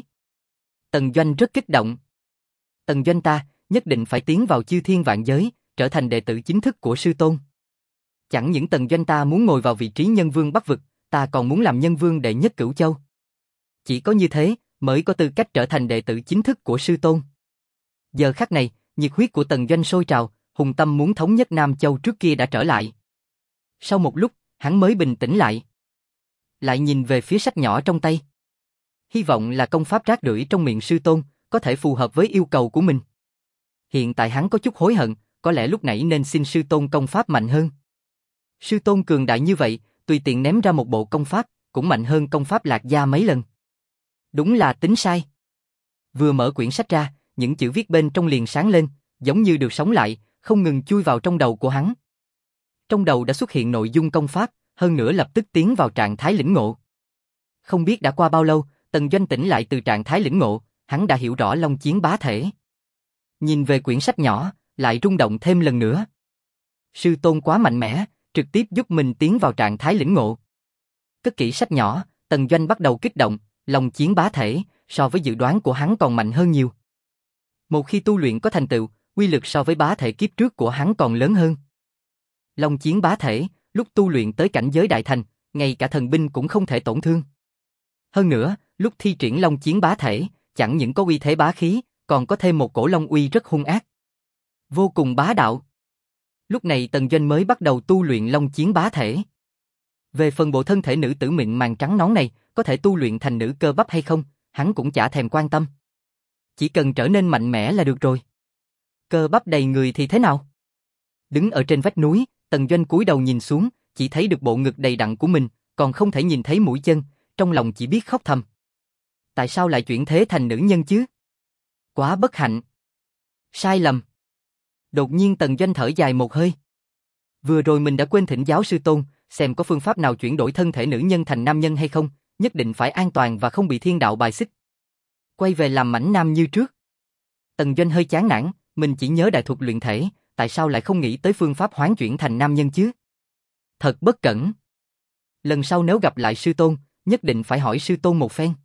A: Tần Doanh rất kích động. Tần Doanh ta, nhất định phải tiến vào chư thiên vạn giới, trở thành đệ tử chính thức của sư tôn. Chẳng những Tần Doanh ta muốn ngồi vào vị trí nhân vương Bắc vực, ta còn muốn làm nhân vương đệ nhất Cửu Châu. Chỉ có như thế, mới có tư cách trở thành đệ tử chính thức của sư tôn. Giờ khắc này, nhiệt huyết của Tần Doanh sôi trào, hùng tâm muốn thống nhất Nam Châu trước kia đã trở lại. Sau một lúc, hắn mới bình tĩnh lại. Lại nhìn về phía sách nhỏ trong tay. Hy vọng là công pháp rác rưởi trong miệng sư tôn, có thể phù hợp với yêu cầu của mình. Hiện tại hắn có chút hối hận, có lẽ lúc nãy nên xin sư tôn công pháp mạnh hơn. Sư tôn cường đại như vậy, tùy tiện ném ra một bộ công pháp, cũng mạnh hơn công pháp Lạc Gia mấy lần. Đúng là tính sai. Vừa mở quyển sách ra, những chữ viết bên trong liền sáng lên, giống như được sống lại, không ngừng chui vào trong đầu của hắn. Trong đầu đã xuất hiện nội dung công pháp, hơn nữa lập tức tiến vào trạng thái lĩnh ngộ. Không biết đã qua bao lâu, Tần Doanh tỉnh lại từ trạng thái lĩnh ngộ, hắn đã hiểu rõ Long Chiến Bá Thể. Nhìn về quyển sách nhỏ, lại rung động thêm lần nữa. Sư tôn quá mạnh mẽ, trực tiếp giúp mình tiến vào trạng thái lĩnh ngộ. Cất kỹ sách nhỏ, Tần Doanh bắt đầu kích động, Long Chiến Bá Thể, so với dự đoán của hắn còn mạnh hơn nhiều. Một khi tu luyện có thành tựu, uy lực so với bá thể kiếp trước của hắn còn lớn hơn. Long Chiến Bá Thể, lúc tu luyện tới cảnh giới đại thành, ngay cả thần binh cũng không thể tổn thương. Hơn nữa, lúc thi triển Long Chiến Bá Thể, chẳng những có uy thế bá khí, còn có thêm một cổ long uy rất hung ác. Vô cùng bá đạo. Lúc này Tần Doanh mới bắt đầu tu luyện Long Chiến Bá Thể. Về phần bộ thân thể nữ tử mịn màng trắng nõn này, có thể tu luyện thành nữ cơ bắp hay không, hắn cũng chả thèm quan tâm. Chỉ cần trở nên mạnh mẽ là được rồi. Cơ bắp đầy người thì thế nào? Đứng ở trên vách núi, Tần Doanh cúi đầu nhìn xuống, chỉ thấy được bộ ngực đầy đặn của mình, còn không thể nhìn thấy mũi chân, trong lòng chỉ biết khóc thầm. Tại sao lại chuyển thế thành nữ nhân chứ? Quá bất hạnh. Sai lầm. Đột nhiên Tần Doanh thở dài một hơi. Vừa rồi mình đã quên thỉnh giáo sư tôn, xem có phương pháp nào chuyển đổi thân thể nữ nhân thành nam nhân hay không, nhất định phải an toàn và không bị thiên đạo bài xích. Quay về làm mảnh nam như trước. Tần Doanh hơi chán nản, mình chỉ nhớ đại thuật luyện thể, tại sao lại không nghĩ tới phương pháp hoán chuyển thành nam nhân chứ? Thật bất cẩn. Lần sau nếu gặp lại sư tôn, nhất định phải hỏi sư tôn một phen.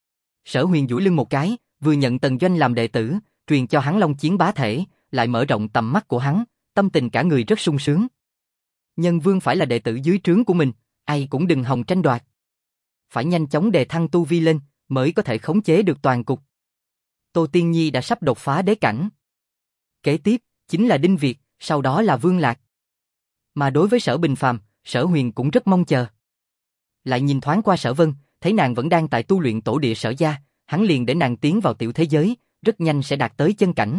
A: Sở Huyền duỗi lưng một cái, vừa nhận Tần Doanh làm đệ tử, truyền cho hắn Long Chiến bá thể, lại mở rộng tầm mắt của hắn, tâm tình cả người rất sung sướng. Nhân Vương phải là đệ tử dưới trướng của mình, ai cũng đừng hòng tranh đoạt. Phải nhanh chóng đề thăng tu vi lên, mới có thể khống chế được toàn cục. Tô Tiên Nhi đã sắp đột phá đế cảnh. Kế tiếp, chính là Đinh Việt, sau đó là Vương Lạc. Mà đối với Sở Bình Phàm, Sở Huyền cũng rất mong chờ. Lại nhìn thoáng qua Sở Vân, thấy nàng vẫn đang tại tu luyện tổ địa Sở gia, hắn liền để nàng tiến vào tiểu thế giới, rất nhanh sẽ đạt tới chân cảnh.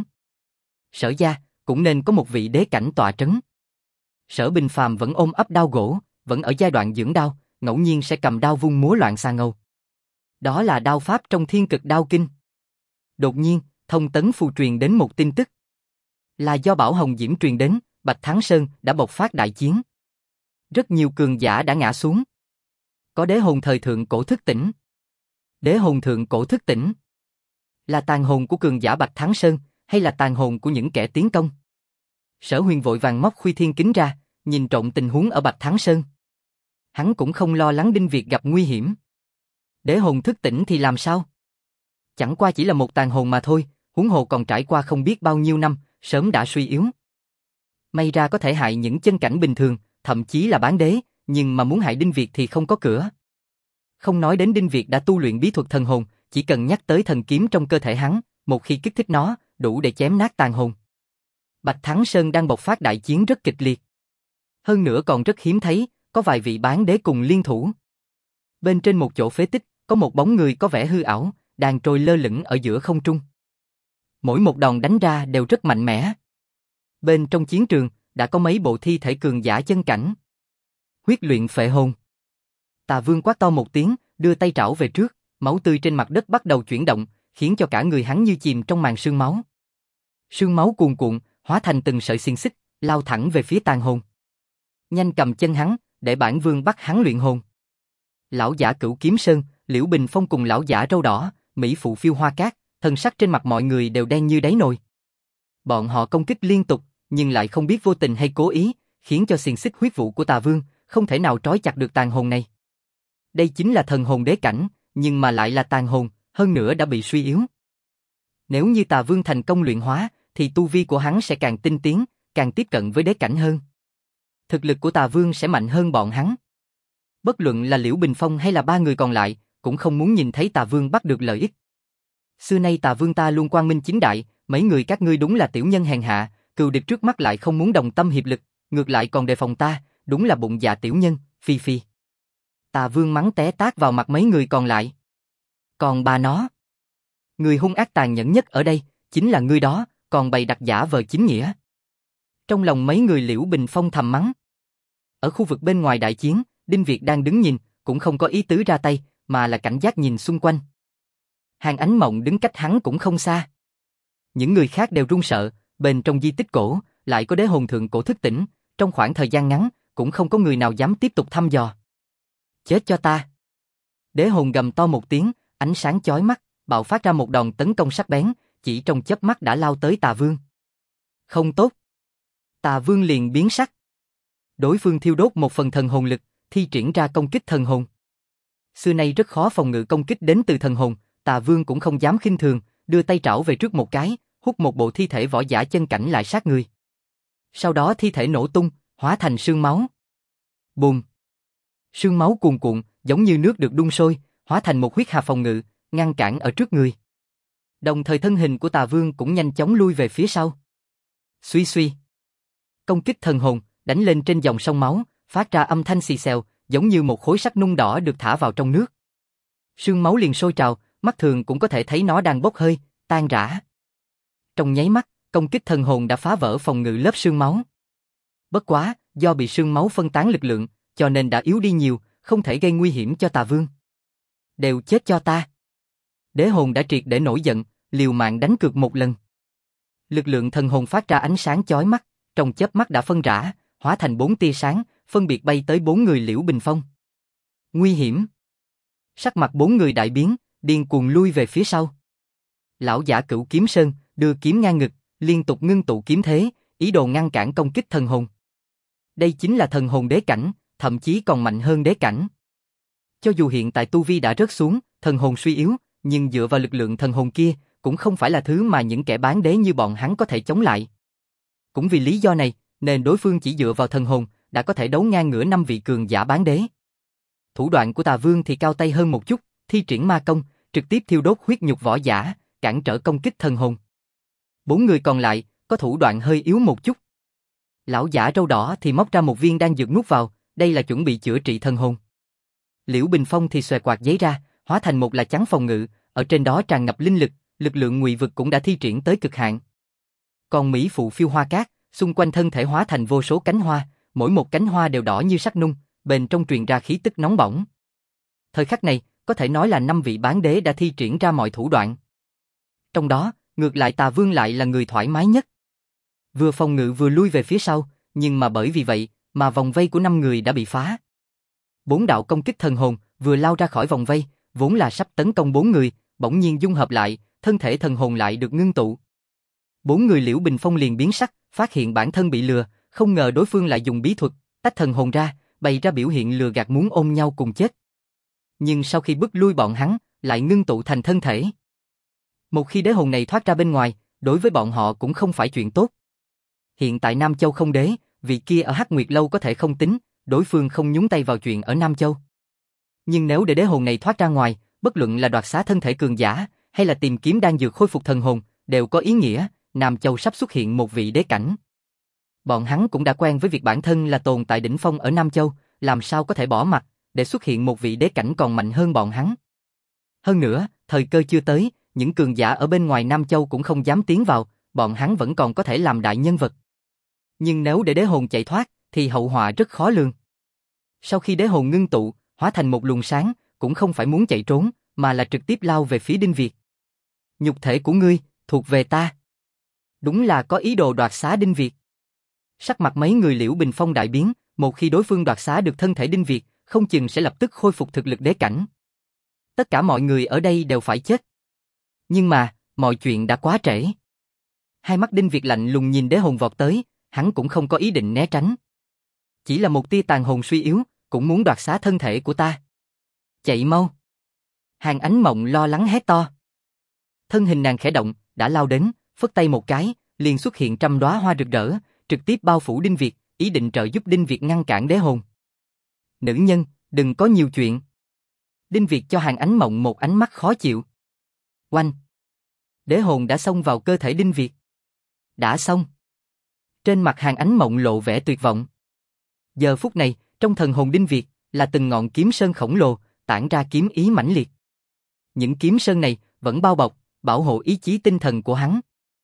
A: Sở gia cũng nên có một vị đế cảnh tọa trấn. Sở Bình Phàm vẫn ôm ấp đao gỗ, vẫn ở giai đoạn dưỡng đao, ngẫu nhiên sẽ cầm đao vung múa loạn xà ngầu. Đó là đao pháp trong Thiên Cực Đao Kinh. Đột nhiên, thông tấn phù truyền đến một tin tức. Là do Bảo Hồng Diễm truyền đến, Bạch Thắng Sơn đã bộc phát đại chiến. Rất nhiều cường giả đã ngã xuống. Có đế hồn thời thượng cổ thức tỉnh. Đế hồn thượng cổ thức tỉnh. Là tàn hồn của cường giả Bạch Thắng Sơn, hay là tàn hồn của những kẻ tiến công? Sở Huyền vội vàng móc khuy thiên kính ra, nhìn trộm tình huống ở Bạch Thắng Sơn. Hắn cũng không lo lắng Đinh Việt gặp nguy hiểm. Đế hồn thức tỉnh thì làm sao? Chẳng qua chỉ là một tàn hồn mà thôi, huống hồ còn trải qua không biết bao nhiêu năm, sớm đã suy yếu. May ra có thể hại những chân cảnh bình thường, thậm chí là bán đế, nhưng mà muốn hại Đinh Việt thì không có cửa. Không nói đến Đinh Việt đã tu luyện bí thuật thần hồn, chỉ cần nhắc tới thần kiếm trong cơ thể hắn, một khi kích thích nó, đủ để chém nát tàn hồn. Bạch Thắng Sơn đang bộc phát đại chiến rất kịch liệt. Hơn nữa còn rất hiếm thấy, có vài vị bán đế cùng liên thủ. Bên trên một chỗ phế tích, có một bóng người có vẻ hư ảo, đang trôi lơ lửng ở giữa không trung. Mỗi một đòn đánh ra đều rất mạnh mẽ. Bên trong chiến trường, đã có mấy bộ thi thể cường giả chân cảnh. Huyết luyện phệ hồn. Tà Vương quát to một tiếng, đưa tay trảo về trước, máu tươi trên mặt đất bắt đầu chuyển động, khiến cho cả người hắn như chìm trong màn sương máu. Sương máu cuồn cuộn, hóa thành từng sợi xiềng xích, lao thẳng về phía tàn hồn. Nhanh cầm chân hắn, để bản vương bắt hắn luyện hồn. Lão giả Cửu Kiếm Sơn, Liễu Bình Phong cùng lão giả râu đỏ, mỹ phụ Phiêu Hoa Cát, thân sắc trên mặt mọi người đều đen như đáy nồi. Bọn họ công kích liên tục, nhưng lại không biết vô tình hay cố ý, khiến cho xiềng xích huyết vụ của Tà Vương không thể nào trói chặt được tàn hồn này. Đây chính là thần hồn đế cảnh, nhưng mà lại là tàn hồn, hơn nữa đã bị suy yếu. Nếu như Tà Vương thành công luyện hóa, thì tu vi của hắn sẽ càng tinh tiến, càng tiếp cận với đế cảnh hơn. Thực lực của Tà Vương sẽ mạnh hơn bọn hắn. Bất luận là Liễu Bình Phong hay là ba người còn lại, cũng không muốn nhìn thấy Tà Vương bắt được lợi ích. Xưa nay Tà Vương ta luôn quang minh chính đại, mấy người các ngươi đúng là tiểu nhân hèn hạ, cừu địch trước mắt lại không muốn đồng tâm hiệp lực, ngược lại còn đề phòng ta, đúng là bụng dạ tiểu nhân, phi phi. Tà Vương mắng té tát vào mặt mấy người còn lại. Còn bà nó, người hung ác tàn nhẫn nhất ở đây, chính là ngươi đó, còn bày đặt giả vờ chính nghĩa. Trong lòng mấy người Liễu Bình Phong thầm mắng. Ở khu vực bên ngoài đại chiến, Đinh Việt đang đứng nhìn, cũng không có ý tứ ra tay, mà là cảnh giác nhìn xung quanh. Hàn Ánh Mộng đứng cách hắn cũng không xa. Những người khác đều run sợ, bên trong di tích cổ, lại có đế hồn thượng cổ thức tỉnh, trong khoảng thời gian ngắn, cũng không có người nào dám tiếp tục thăm dò. Chết cho ta! Đế hồn gầm to một tiếng, ánh sáng chói mắt, bạo phát ra một đòn tấn công sắc bén, chỉ trong chớp mắt đã lao tới Tà Vương. Không tốt! Tà Vương liền biến sắc. Đối phương thiêu đốt một phần thần hồn lực, thi triển ra công kích thần hồn. Xưa nay rất khó phòng ngự công kích đến từ thần hồn, Tà Vương cũng không dám khinh thường, đưa tay trảo về trước một cái, hút một bộ thi thể võ giả chân cảnh lại sát người. Sau đó thi thể nổ tung, hóa thành sương máu. Bùm! Sương máu cuồn cuộn, giống như nước được đun sôi, hóa thành một huyết hà phòng ngự, ngăn cản ở trước người. Đồng thời thân hình của Tà Vương cũng nhanh chóng lui về phía sau. Suy suy! Công kích thần hồn, đánh lên trên dòng sông máu, phát ra âm thanh xì xèo, giống như một khối sắt nung đỏ được thả vào trong nước. Sương máu liền sôi trào, mắt thường cũng có thể thấy nó đang bốc hơi, tan rã. Trong nháy mắt, công kích thần hồn đã phá vỡ phòng ngự lớp sương máu. Bất quá, do bị sương máu phân tán lực lượng, cho nên đã yếu đi nhiều, không thể gây nguy hiểm cho Tà Vương. Đều chết cho ta! Đế hồn đã triệt để nổi giận, liều mạng đánh cược một lần. Lực lượng thần hồn phát ra ánh sáng chói mắt, trong chớp mắt đã phân rã, hóa thành 4 tia sáng, phân biệt bay tới 4 người Liễu Bình Phong. Nguy hiểm! Sắc mặt 4 người đại biến, điên cuồng lui về phía sau. Lão giả Cửu Kiếm Sơn đưa kiếm ngang ngực, liên tục ngưng tụ kiếm thế, ý đồ ngăn cản công kích thần hồn. Đây chính là thần hồn đế cảnh, thậm chí còn mạnh hơn đế cảnh. Cho dù hiện tại tu vi đã rớt xuống, thần hồn suy yếu, nhưng dựa vào lực lượng thần hồn kia, cũng không phải là thứ mà những kẻ bán đế như bọn hắn có thể chống lại. Cũng vì lý do này, nên đối phương chỉ dựa vào thần hồn, đã có thể đấu ngang ngửa 5 vị cường giả bán đế. Thủ đoạn của Tà Vương thì cao tay hơn một chút, thi triển ma công, trực tiếp thiêu đốt huyết nhục võ giả, cản trở công kích thần hồn. 4 người còn lại, có thủ đoạn hơi yếu một chút. Lão giả râu đỏ thì móc ra một viên đan dược nuốt vào, đây là chuẩn bị chữa trị thần hồn. Liễu Bình Phong thì xòe quạt giấy ra, hóa thành một là chắn phòng ngự, ở trên đó tràn ngập linh lực, lực lượng ngụy vực cũng đã thi triển tới cực hạn. Còn Mỹ Phụ phiêu hoa cát, xung quanh thân thể hóa thành vô số cánh hoa, mỗi một cánh hoa đều đỏ như sắc nung, bên trong truyền ra khí tức nóng bỏng. Thời khắc này, có thể nói là 5 vị bán đế đã thi triển ra mọi thủ đoạn. Trong đó, ngược lại Tà Vương lại là người thoải mái nhất. Vừa phòng ngự vừa lui về phía sau, nhưng mà bởi vì vậy, mà vòng vây của 5 người đã bị phá. 4 đạo công kích thần hồn vừa lao ra khỏi vòng vây, vốn là sắp tấn công 4 người, bỗng nhiên dung hợp lại, thân thể thần hồn lại được ngưng tụ. 4 người Liễu Bình Phong liền biến sắc, phát hiện bản thân bị lừa, không ngờ đối phương lại dùng bí thuật, tách thần hồn ra, bày ra biểu hiện lừa gạt muốn ôm nhau cùng chết. Nhưng sau khi bức lui bọn hắn, lại ngưng tụ thành thân thể. Một khi đế hồn này thoát ra bên ngoài, đối với bọn họ cũng không phải chuyện tốt. Hiện tại Nam Châu không đế, vị kia ở Hắc Nguyệt Lâu có thể không tính, đối phương không nhúng tay vào chuyện ở Nam Châu. Nhưng nếu để đế hồn này thoát ra ngoài, bất luận là đoạt xá thân thể cường giả, hay là tìm kiếm đan dược khôi phục thần hồn, đều có ý nghĩa, Nam Châu sắp xuất hiện một vị đế cảnh. Bọn hắn cũng đã quen với việc bản thân là tồn tại đỉnh phong ở Nam Châu, làm sao có thể bỏ mặc, để xuất hiện một vị đế cảnh còn mạnh hơn bọn hắn. Hơn nữa, thời cơ chưa tới, những cường giả ở bên ngoài Nam Châu cũng không dám tiến vào, bọn hắn vẫn còn có thể làm đại nhân vật. Nhưng nếu để đế hồn chạy thoát, thì hậu họa rất khó lường. Sau khi đế hồn ngưng tụ, hóa thành một luồng sáng, cũng không phải muốn chạy trốn, mà là trực tiếp lao về phía Đinh Việt. Nhục thể của ngươi, thuộc về ta. Đúng là có ý đồ đoạt xá Đinh Việt. Sắc mặt mấy người Liễu Bình Phong đại biến, một khi đối phương đoạt xá được thân thể Đinh Việt, không chừng sẽ lập tức khôi phục thực lực đế cảnh. Tất cả mọi người ở đây đều phải chết. Nhưng mà, mọi chuyện đã quá trễ. Hai mắt Đinh Việt lạnh lùng nhìn đế hồn vọt tới, hắn cũng không có ý định né tránh. Chỉ là một tia tàn hồn suy yếu, cũng muốn đoạt xá thân thể của ta. Chạy mau. Hàn Ánh Mộng lo lắng hét to. Thân hình nàng khẽ động, đã lao đến, phất tay một cái, liền xuất hiện trăm đóa hoa rực rỡ, trực tiếp bao phủ Đinh Việt, ý định trợ giúp Đinh Việt ngăn cản đế hồn. Nữ nhân, đừng có nhiều chuyện. Đinh Việt cho Hàn Ánh Mộng một ánh mắt khó chịu. Oanh. Đế hồn đã xông vào cơ thể Đinh Việt. Đã xong. Trên mặt Hàn Ánh Mộng lộ vẻ tuyệt vọng. Giờ phút này, trong thần hồn Đinh Việt, là từng ngọn kiếm sơn khổng lồ, tản ra kiếm ý mãnh liệt. Những kiếm sơn này vẫn bao bọc, bảo hộ ý chí tinh thần của hắn.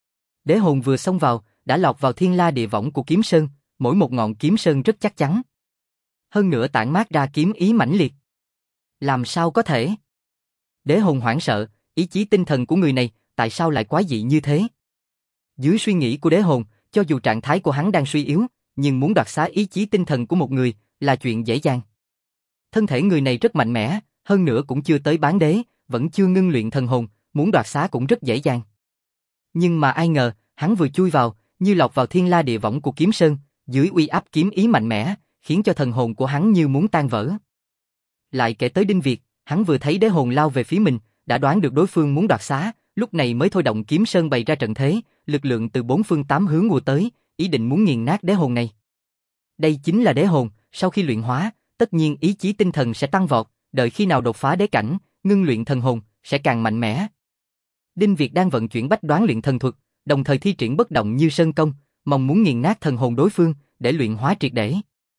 A: Đế hồn vừa xông vào, đã lọt vào thiên la địa võng của kiếm sơn, mỗi một ngọn kiếm sơn rất chắc chắn. Hơn nữa tản mát ra kiếm ý mãnh liệt. Làm sao có thể? Đế hồn hoảng sợ, ý chí tinh thần của người này, tại sao lại quái dị như thế? Dưới suy nghĩ của đế hồn, cho dù trạng thái của hắn đang suy yếu, nhưng muốn đoạt xá ý chí tinh thần của một người, là chuyện dễ dàng. Thân thể người này rất mạnh mẽ, hơn nữa cũng chưa tới bán đế, vẫn chưa ngưng luyện thần hồn, muốn đoạt xá cũng rất dễ dàng. Nhưng mà ai ngờ, hắn vừa chui vào, như lọt vào thiên la địa võng của kiếm sơn, dưới uy áp kiếm ý mạnh mẽ, khiến cho thần hồn của hắn như muốn tan vỡ. Lại kể tới Đinh Việt, hắn vừa thấy đế hồn lao về phía mình, đã đoán được đối phương muốn đoạt xá, lúc này mới thôi động kiếm sơn bày ra trận thế, lực lượng từ 4 phương 8 hướng ùa tới, ý định muốn nghiền nát đế hồn này. Đây chính là đế hồn, sau khi luyện hóa, tất nhiên ý chí tinh thần sẽ tăng vọt, đợi khi nào đột phá đế cảnh, ngưng luyện thần hồn, sẽ càng mạnh mẽ. Đinh Việt đang vận chuyển bách đoán luyện thần thuật, đồng thời thi triển bất động như sơn công, mong muốn nghiền nát thần hồn đối phương, để luyện hóa triệt để.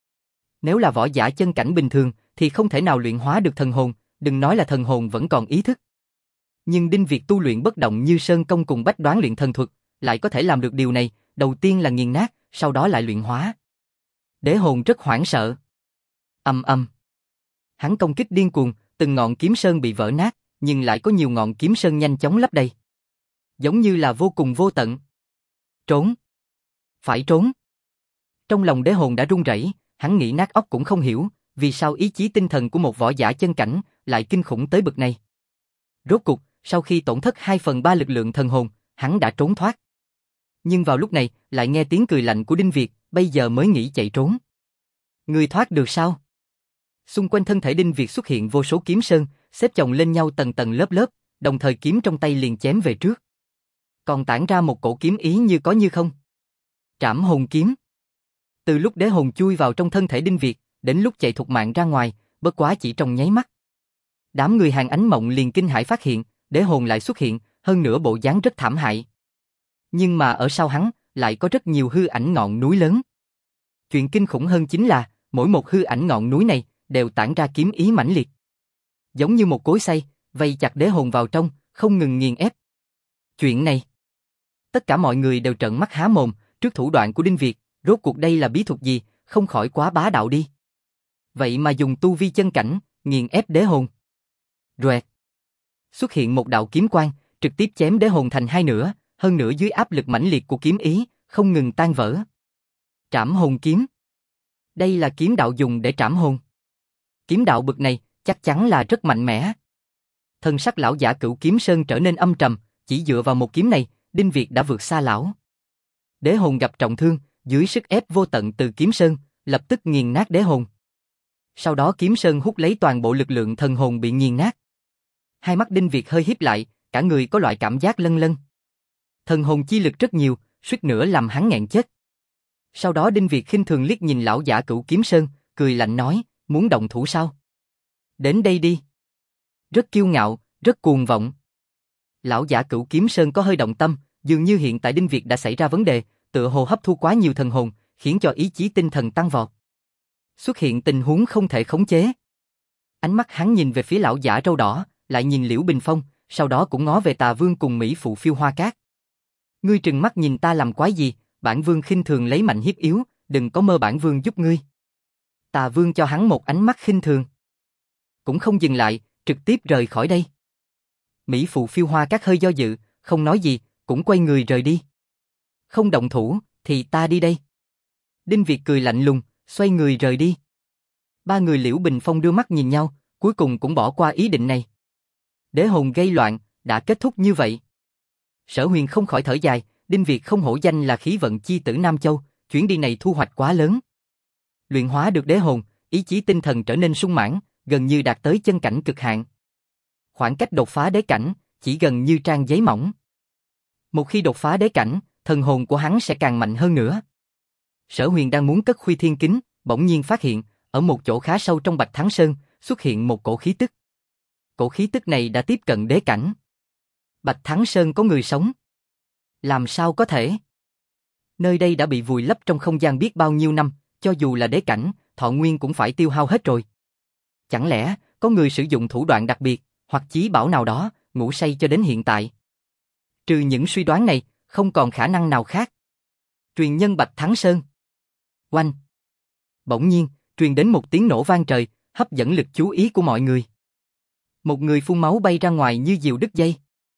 A: Nếu là võ giả chân cảnh bình thường, thì không thể nào luyện hóa được thần hồn, đừng nói là thần hồn vẫn còn ý thức. Nhưng Đinh Việt tu luyện bất động như sơn công cùng bách đoán luyện thần thuật, lại có thể làm được điều này, đầu tiên là nghiền nát, sau đó lại luyện hóa. Đế hồn rất hoảng sợ. Ầm ầm. Hắn công kích điên cuồng, từng ngọn kiếm sơn bị vỡ nát, nhưng lại có nhiều ngọn kiếm sơn nhanh chóng lấp đầy. Giống như là vô cùng vô tận. Trốn. Phải trốn. Trong lòng đế hồn đã run rẩy, hắn nghĩ nát óc cũng không hiểu, vì sao ý chí tinh thần của một võ giả chân cảnh lại kinh khủng tới bậc này. Rốt cục, sau khi tổn thất 2/3 lực lượng thần hồn, hắn đã trốn thoát. Nhưng vào lúc này, lại nghe tiếng cười lạnh của Đinh Việt, bây giờ mới nghĩ chạy trốn. Người thoát được sao? Xung quanh thân thể Đinh Việt xuất hiện vô số kiếm sơn, xếp chồng lên nhau tầng tầng lớp lớp, đồng thời kiếm trong tay liền chém về trước. Còn tản ra một cổ kiếm ý như có như không. Trảm hồn kiếm. Từ lúc đế hồn chui vào trong thân thể Đinh Việt, đến lúc chạy thục mạng ra ngoài, bất quá chỉ trong nháy mắt. Đám người Hàng Ánh Mộng liền kinh hãi phát hiện, đế hồn lại xuất hiện, hơn nữa bộ dáng rất thảm hại. Nhưng mà ở sau hắn, lại có rất nhiều hư ảnh ngọn núi lớn. Chuyện kinh khủng hơn chính là, mỗi một hư ảnh ngọn núi này, đều tản ra kiếm ý mãnh liệt. Giống như một cối xay, vây chặt đế hồn vào trong, không ngừng nghiền ép. Chuyện này, tất cả mọi người đều trợn mắt há mồm, trước thủ đoạn của Đinh Việt, rốt cuộc đây là bí thuật gì, không khỏi quá bá đạo đi. Vậy mà dùng tu vi chân cảnh, nghiền ép đế hồn. Roẹt. Xuất hiện một đạo kiếm quang, trực tiếp chém đế hồn thành hai nửa, hơn nữa dưới áp lực mãnh liệt của kiếm ý, không ngừng tan vỡ. Trảm hồn kiếm. Đây là kiếm đạo dùng để trảm hồn. Kiếm đạo bực này, chắc chắn là rất mạnh mẽ. Thân sắc lão giả Cửu Kiếm Sơn trở nên âm trầm, chỉ dựa vào một kiếm này, Đinh Việt đã vượt xa lão. Đế hồn gặp trọng thương, dưới sức ép vô tận từ Kiếm Sơn, lập tức nghiền nát đế hồn. Sau đó Kiếm Sơn hút lấy toàn bộ lực lượng thần hồn bị nghiền nát. Hai mắt Đinh Việt hơi híp lại, cả người có loại cảm giác lân lân. Thần hồn chi lực rất nhiều, suýt nữa làm hắn nghẹn chết. Sau đó Đinh Việt khinh thường liếc nhìn lão giả Cửu Kiếm Sơn, cười lạnh nói, muốn động thủ sao? Đến đây đi. Rất kiêu ngạo, rất cuồng vọng. Lão giả Cửu Kiếm Sơn có hơi động tâm, dường như hiện tại Đinh Việt đã xảy ra vấn đề, tựa hồ hấp thu quá nhiều thần hồn, khiến cho ý chí tinh thần tăng vọt. Xuất hiện tình huống không thể khống chế. Ánh mắt hắn nhìn về phía lão giả râu đỏ, lại nhìn Liễu Bình Phong, sau đó cũng ngó về Tà Vương cùng Mỹ phụ Phiêu Hoa Cát. Ngươi trừng mắt nhìn ta làm quái gì? Bản Vương khinh thường lấy mạnh hiếp yếu, đừng có mơ bản Vương giúp ngươi. Tà Vương cho hắn một ánh mắt khinh thường. Cũng không dừng lại, trực tiếp rời khỏi đây. Mỹ phụ Phiêu Hoa Cát hơi do dự, không nói gì, cũng quay người rời đi. Không động thủ, thì ta đi đây. Đinh Việt cười lạnh lùng, xoay người rời đi. Ba người Liễu Bình Phong đưa mắt nhìn nhau, cuối cùng cũng bỏ qua ý định này. Đế hồn gây loạn, đã kết thúc như vậy. Sở Huyền không khỏi thở dài, Đinh Việt không hổ danh là khí vận chi tử Nam Châu, chuyến đi này thu hoạch quá lớn. Luyện hóa được đế hồn, ý chí tinh thần trở nên sung mãn, gần như đạt tới chân cảnh cực hạn. Khoảng cách đột phá đế cảnh, chỉ gần như trang giấy mỏng. Một khi đột phá đế cảnh, thần hồn của hắn sẽ càng mạnh hơn nữa. Sở Huyền đang muốn cất Khuy Thiên Kính, bỗng nhiên phát hiện, ở một chỗ khá sâu trong Bạch Thắng Sơn, xuất hiện một cổ khí tức. Cổ khí tức này đã tiếp cận đế cảnh. Bạch Thắng Sơn có người sống. Làm sao có thể? Nơi đây đã bị vùi lấp trong không gian biết bao nhiêu năm, cho dù là đế cảnh, thọ nguyên cũng phải tiêu hao hết rồi. Chẳng lẽ, có người sử dụng thủ đoạn đặc biệt, hoặc chí bảo nào đó, ngủ say cho đến hiện tại? Trừ những suy đoán này, không còn khả năng nào khác. Truyền nhân Bạch Thắng Sơn. Oanh! Bỗng nhiên, truyền đến một tiếng nổ vang trời, hấp dẫn lực chú ý của mọi người. Một người phun máu bay ra ngoài như diều đứt dây.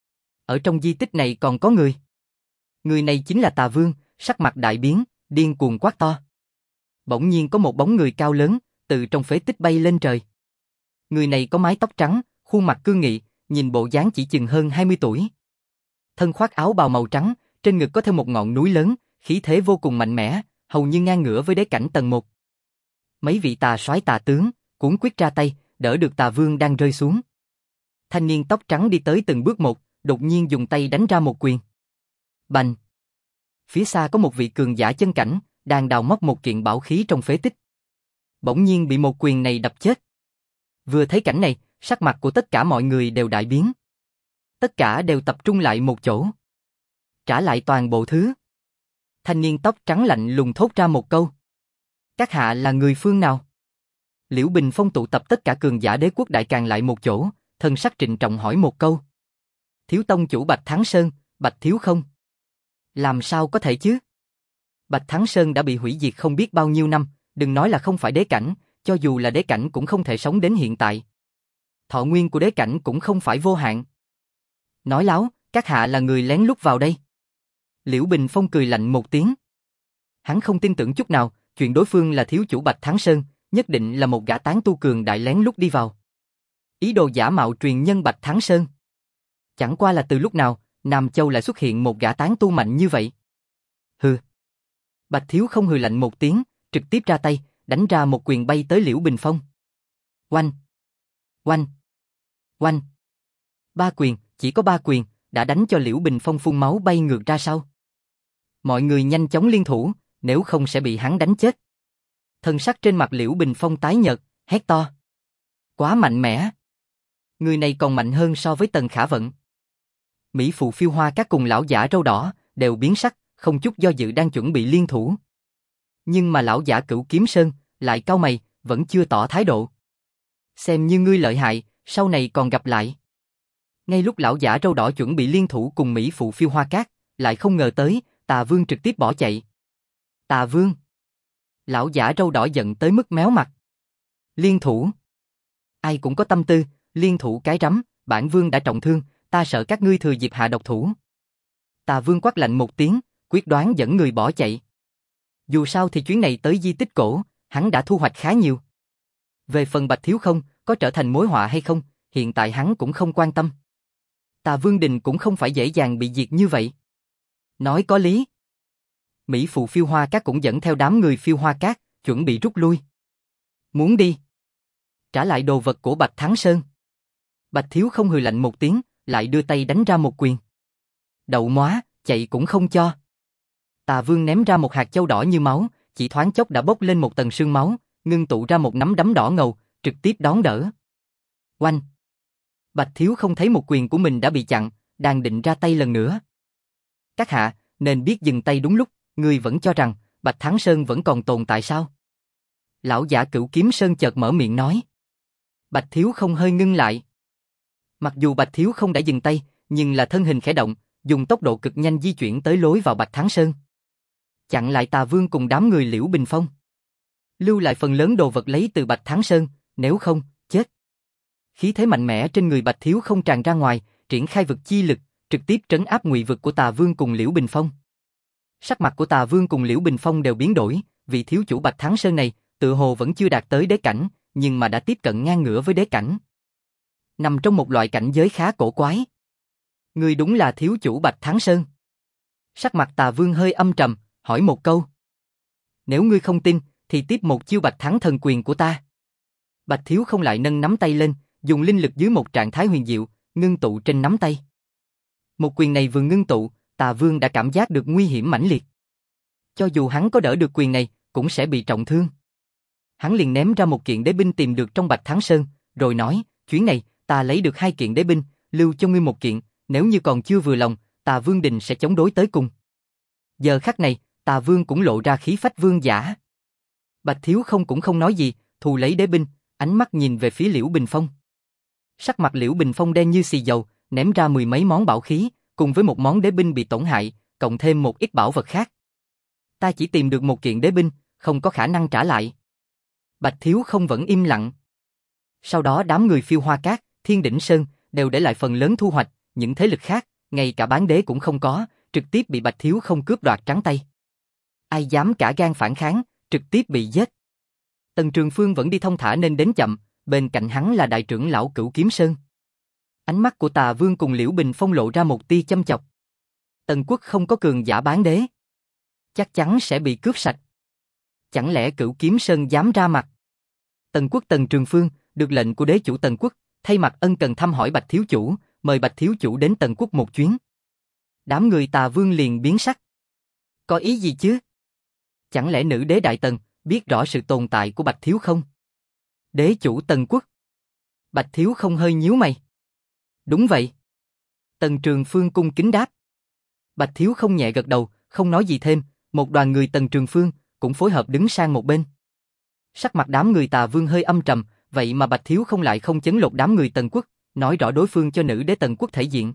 A: Ở trong di tích này còn có người. Người này chính là Tà Vương, sắc mặt đại biến, điên cuồng quát to. Bỗng nhiên có một bóng người cao lớn, từ trong phế tích bay lên trời. Người này có mái tóc trắng, khuôn mặt cương nghị, nhìn bộ dáng chỉ chừng hơn 20 tuổi. Thân khoác áo bào màu trắng, trên ngực có thêm một ngọn núi lớn, khí thế vô cùng mạnh mẽ, hầu như ngang ngửa với đế cảnh tầng 1. Mấy vị tà soái tà tướng, cuốn quyết ra tay, đỡ được Tà Vương đang rơi xuống. Thanh niên tóc trắng đi tới từng bước một, đột nhiên dùng tay đánh ra một quyền. Bành! Phía xa có một vị cường giả chân cảnh, đang đào móc một kiện bảo khí trong phế tích. Bỗng nhiên bị một quyền này đập chết. Vừa thấy cảnh này, sắc mặt của tất cả mọi người đều đại biến. Tất cả đều tập trung lại một chỗ. Trả lại toàn bộ thứ. Thanh niên tóc trắng lạnh lùng thốt ra một câu. Các hạ là người phương nào? Liễu Bình Phong tụ tập tất cả cường giả đế quốc đại càn lại một chỗ, thân sắc trịnh trọng hỏi một câu. Thiếu tông chủ Bạch Thắng Sơn, Bạch Thiếu không? Làm sao có thể chứ? Bạch Thắng Sơn đã bị hủy diệt không biết bao nhiêu năm, đừng nói là không phải đế cảnh, cho dù là đế cảnh cũng không thể sống đến hiện tại. Thọ nguyên của đế cảnh cũng không phải vô hạn. Nói láo, các hạ là người lén lút vào đây. Liễu Bình Phong cười lạnh một tiếng. Hắn không tin tưởng chút nào, chuyện đối phương là thiếu chủ Bạch Thắng Sơn, nhất định là một gã tán tu cường đại lén lút đi vào. Ý đồ giả mạo truyền nhân Bạch Thắng Sơn. Chẳng qua là từ lúc nào, Nam Châu lại xuất hiện một gã tán tu mạnh như vậy. Hừ. Bạch Thiếu Không hừ lạnh một tiếng, trực tiếp ra tay, đánh ra một quyền bay tới Liễu Bình Phong. Oanh! Oanh! Oanh! Ba quyền, chỉ có ba quyền, đã đánh cho Liễu Bình Phong phun máu bay ngược ra sau. Mọi người nhanh chóng liên thủ, nếu không sẽ bị hắn đánh chết. Thân sắc trên mặt Liễu Bình Phong tái nhợt, hét to. Quá mạnh mẽ. Người này còn mạnh hơn so với Tần Khả Vận. Mỹ Phụ Phiêu Hoa Các cùng lão giả râu đỏ đều biến sắc, không chút do dự đang chuẩn bị liên thủ. Nhưng mà lão giả Cửu Kiếm Sơn lại cau mày, vẫn chưa tỏ thái độ. Xem như ngươi lợi hại, sau này còn gặp lại. Ngay lúc lão giả râu đỏ chuẩn bị liên thủ cùng Mỹ Phụ Phiêu Hoa Các, lại không ngờ tới, Tà Vương trực tiếp bỏ chạy. Tà Vương! Lão giả râu đỏ giận tới mức méo mặt. Liên thủ! Ai cũng có tâm tư, liên thủ cái rắm, bản Vương đã trọng thương, ta sợ các ngươi thừa dịp hạ độc thủ. Tà Vương quát lạnh một tiếng, quyết đoán dẫn người bỏ chạy. Dù sao thì chuyến này tới di tích cổ, hắn đã thu hoạch khá nhiều. Về phần Bạch Thiếu Không, có trở thành mối họa hay không, hiện tại hắn cũng không quan tâm. Tà Vương Đình cũng không phải dễ dàng bị diệt như vậy. Nói có lý. Mỹ Phụ Phiêu Hoa Các cũng dẫn theo đám người Phiêu Hoa Các, chuẩn bị rút lui. Muốn đi. Trả lại đồ vật của Bạch Thắng Sơn. Bạch Thiếu Không hừ lạnh một tiếng, lại đưa tay đánh ra một quyền. Đậu móa, chạy cũng không cho. Tà Vương ném ra một hạt châu đỏ như máu, chỉ thoáng chốc đã bốc lên một tầng sương máu, ngưng tụ ra một nắm đấm đỏ ngầu, trực tiếp đón đỡ. Oanh! Bạch Thiếu Không thấy một quyền của mình đã bị chặn, đang định ra tay lần nữa. Các hạ, nên biết dừng tay đúng lúc, ngươi vẫn cho rằng Bạch Thắng Sơn vẫn còn tồn tại sao? Lão giả Cửu Kiếm Sơn chợt mở miệng nói. Bạch Thiếu Không hơi ngưng lại. Mặc dù Bạch Thiếu Không đã dừng tay, nhưng là thân hình khẽ động, dùng tốc độ cực nhanh di chuyển tới lối vào Bạch Thắng Sơn. Chặn lại Tà Vương cùng đám người Liễu Bình Phong. Lưu lại phần lớn đồ vật lấy từ Bạch Thắng Sơn, nếu không, chết. Khí thế mạnh mẽ trên người Bạch Thiếu Không tràn ra ngoài, triển khai vực chi lực, trực tiếp trấn áp ngụy vực của Tà Vương cùng Liễu Bình Phong. Sắc mặt của Tà Vương cùng Liễu Bình Phong đều biến đổi, vị thiếu chủ Bạch Thắng Sơn này, tự hồ vẫn chưa đạt tới đế cảnh, nhưng mà đã tiếp cận ngang ngửa với đế cảnh. Nằm trong một loại cảnh giới khá cổ quái. Ngươi đúng là thiếu chủ Bạch Thắng Sơn. Sắc mặt Tà Vương hơi âm trầm, hỏi một câu. Nếu ngươi không tin, thì tiếp một chiêu Bạch Thắng thần quyền của ta. Bạch Thiếu Không lại nâng nắm tay lên, dùng linh lực dưới một trạng thái huyền diệu, ngưng tụ trên nắm tay. Một quyền này vừa ngưng tụ, Tà Vương đã cảm giác được nguy hiểm mãnh liệt. Cho dù hắn có đỡ được quyền này, cũng sẽ bị trọng thương. Hắn liền ném ra một kiện đế binh tìm được trong Bạch Thắng Sơn, rồi nói, chuyến này, ta lấy được 2 kiện đế binh, lưu cho ngươi 1 kiện, nếu như còn chưa vừa lòng, Tà Vương Đình sẽ chống đối tới cùng. Giờ khắc này, Tà Vương cũng lộ ra khí phách vương giả. Bạch Thiếu Không cũng không nói gì, thu lấy đế binh, ánh mắt nhìn về phía Liễu Bình Phong. Sắc mặt Liễu Bình Phong đen như xì dầu, ném ra 10 mấy món bảo khí, cùng với một món đế binh bị tổn hại, cộng thêm một ít bảo vật khác. Ta chỉ tìm được 1 kiện đế binh, không có khả năng trả lại. Bạch Thiếu Không vẫn im lặng. Sau đó đám người Phiêu Hoa Các, Thiên Đỉnh Sơn đều để lại phần lớn thu hoạch, những thế lực khác, ngay cả bán đế cũng không có, trực tiếp bị Bạch Thiếu Không cướp đoạt trắng tay. Ai dám cả gan phản kháng, trực tiếp bị giết. Tần Trường Phương vẫn đi thong thả nên đến chậm, bên cạnh hắn là đại trưởng lão Cửu Kiếm Sơn. Ánh mắt của Tà Vương cùng Liễu Bình Phong lộ ra một tia châm chọc. Tần quốc không có cường giả bán đế, chắc chắn sẽ bị cướp sạch. Chẳng lẽ Cửu Kiếm Sơn dám ra mặt? Tần quốc Tần Trường Phương được lệnh của đế chủ Tần quốc, thay mặt ân cần thăm hỏi Bạch thiếu chủ, mời Bạch thiếu chủ đến Tần quốc một chuyến. Đám người Tà Vương liền biến sắc. Có ý gì chứ? Chẳng lẽ nữ đế Đại Tần biết rõ sự tồn tại của Bạch thiếu không? Đế chủ Tần quốc. Bạch thiếu không hơi nhíu mày. Đúng vậy. Tần Trường Phương cung kính đáp. Bạch thiếu không nhẹ gật đầu, không nói gì thêm, một đoàn người Tần Trường Phương cũng phối hợp đứng sang một bên. Sắc mặt đám người Tà Vương hơi âm trầm, vậy mà Bạch thiếu không lại không chấn lột đám người Tần quốc, nói rõ đối phương cho nữ đế Tần quốc thể diện.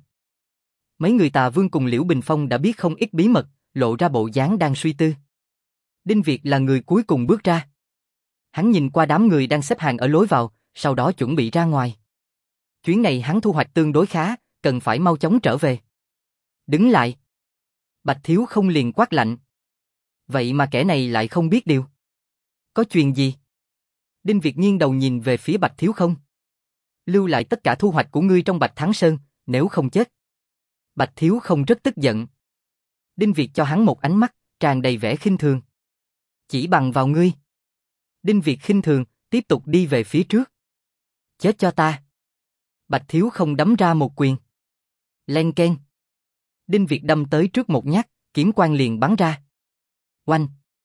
A: Mấy người Tà Vương cùng Liễu Bình Phong đã biết không ít bí mật, lộ ra bộ dáng đang suy tư. Đinh Việt là người cuối cùng bước ra. Hắn nhìn qua đám người đang xếp hàng ở lối vào, sau đó chuẩn bị ra ngoài. Chuyến này hắn thu hoạch tương đối khá, cần phải mau chóng trở về. Đứng lại. Bạch thiếu không liền quát lạnh. Vậy mà kẻ này lại không biết điều. Có chuyện gì? Đinh Việt nghiêng đầu nhìn về phía Bạch thiếu không. Lưu lại tất cả thu hoạch của ngươi trong Bạch Thắng Sơn, nếu không chết. Bạch thiếu không rất tức giận. Đinh Việt cho hắn một ánh mắt, tràn đầy vẻ khinh thường. Chỉ bằng vào ngươi. Đinh Việt khinh thường, tiếp tục đi về phía trước. Chết cho ta. Bạch Thiếu Không đấm ra một quyền. Len keng. Đinh Việt đâm tới trước một nhát, kiếm quang liền bắn ra. Oanh.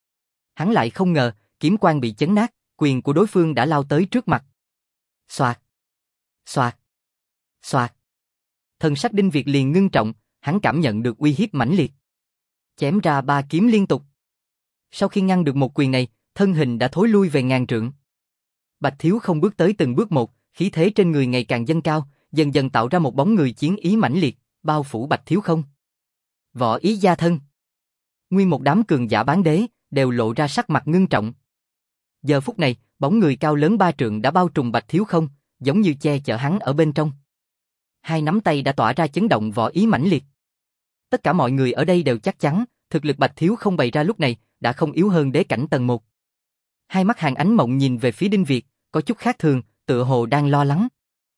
A: Hắn lại không ngờ, kiếm quang bị chấn nát, quyền của đối phương đã lao tới trước mặt. Xoạt. Xoạt. Xoạt. Thần sắc Đinh Việt liền ngưng trọng, hắn cảm nhận được uy hiếp mãnh liệt. Chém ra 3 kiếm liên tục. Sau khi ngăn được một quyền này, thân hình đã thối lui về ngàn trượng. Bạch Thiếu Không bước tới từng bước một, khí thế trên người ngày càng dâng cao, dần dần tạo ra một bóng người chiến ý mãnh liệt, bao phủ Bạch Thiếu Không. Võ Ý gia thân. Nguyên một đám cường giả bán đế đều lộ ra sắc mặt ngưng trọng. Giờ phút này, bóng người cao lớn 3 trượng đã bao trùm Bạch Thiếu Không, giống như che chở hắn ở bên trong. Hai nắm tay đã tỏa ra chấn động võ ý mãnh liệt. Tất cả mọi người ở đây đều chắc chắn, thực lực Bạch Thiếu Không bày ra lúc này đã không yếu hơn đế cảnh tầng 1. Hai mắt Hàn Ánh Mộng nhìn về phía Đinh Việt, có chút khác thường, tựa hồ đang lo lắng.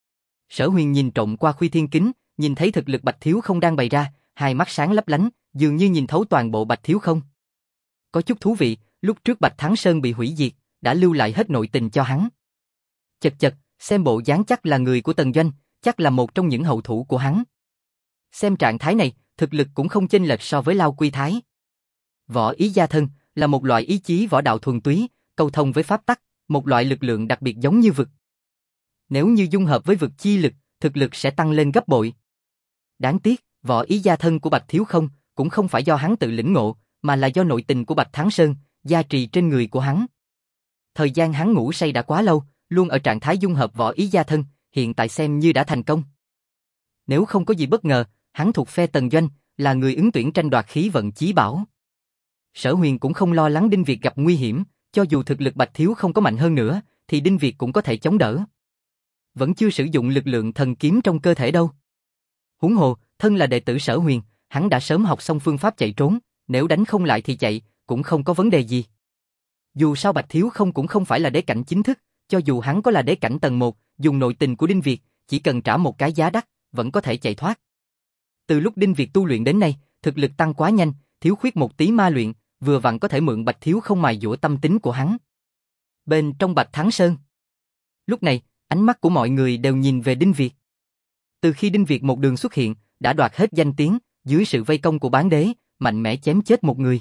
A: Sở Huyền nhìn trộm qua khuy thiên kính, nhìn thấy thực lực Bạch Thiếu Không đang bày ra, hai mắt sáng lấp lánh, dường như nhìn thấu toàn bộ Bạch Thiếu Không. Có chút thú vị, lúc trước Bạch Thắng Sơn bị hủy diệt, đã lưu lại hết nội tình cho hắn. Chật chật, xem bộ dáng chắc là người của Tần Doanh, chắc là một trong những hậu thủ của hắn. Xem trạng thái này, thực lực cũng không chênh lệch so với Lao Quy Thái. Võ ý gia thân là một loại ý chí võ đạo thuần túy, cầu thông với pháp tắc, một loại lực lượng đặc biệt giống như vực. Nếu như dung hợp với vực chi lực, thực lực sẽ tăng lên gấp bội. Đáng tiếc, võ ý gia thân của Bạch Thiếu Không cũng không phải do hắn tự lĩnh ngộ, mà là do nội tình của Bạch Thắng Sơn gia trì trên người của hắn. Thời gian hắn ngủ say đã quá lâu, luôn ở trạng thái dung hợp võ ý gia thân, hiện tại xem như đã thành công. Nếu không có gì bất ngờ, hắn thuộc phe Tần Doanh, là người ứng tuyển tranh đoạt khí vận chí bảo. Sở Huyền cũng không lo lắng Đinh Việt gặp nguy hiểm, cho dù thực lực Bạch Thiếu Không có mạnh hơn nữa, thì Đinh Việt cũng có thể chống đỡ. Vẫn chưa sử dụng lực lượng thần kiếm trong cơ thể đâu. Huống hồ, thân là đệ tử Sở Huyền, hắn đã sớm học xong phương pháp chạy trốn, nếu đánh không lại thì chạy, cũng không có vấn đề gì. Dù sao Bạch Thiếu Không cũng không phải là đế cảnh chính thức, cho dù hắn có là đế cảnh tầng 1, dùng nội tình của Đinh Việt, chỉ cần trả một cái giá đắt, vẫn có thể chạy thoát. Từ lúc Đinh Việt tu luyện đến nay, thực lực tăng quá nhanh, thiếu khuyết một tí ma luyện, vừa vặn có thể mượn Bạch Thiếu Không mài dũa tâm tính của hắn. Bên trong Bạch Thắng Sơn. Lúc này, ánh mắt của mọi người đều nhìn về Đinh Việt. Từ khi Đinh Việt một đường xuất hiện, đã đoạt hết danh tiếng, dưới sự vây công của bán đế, mạnh mẽ chém chết một người.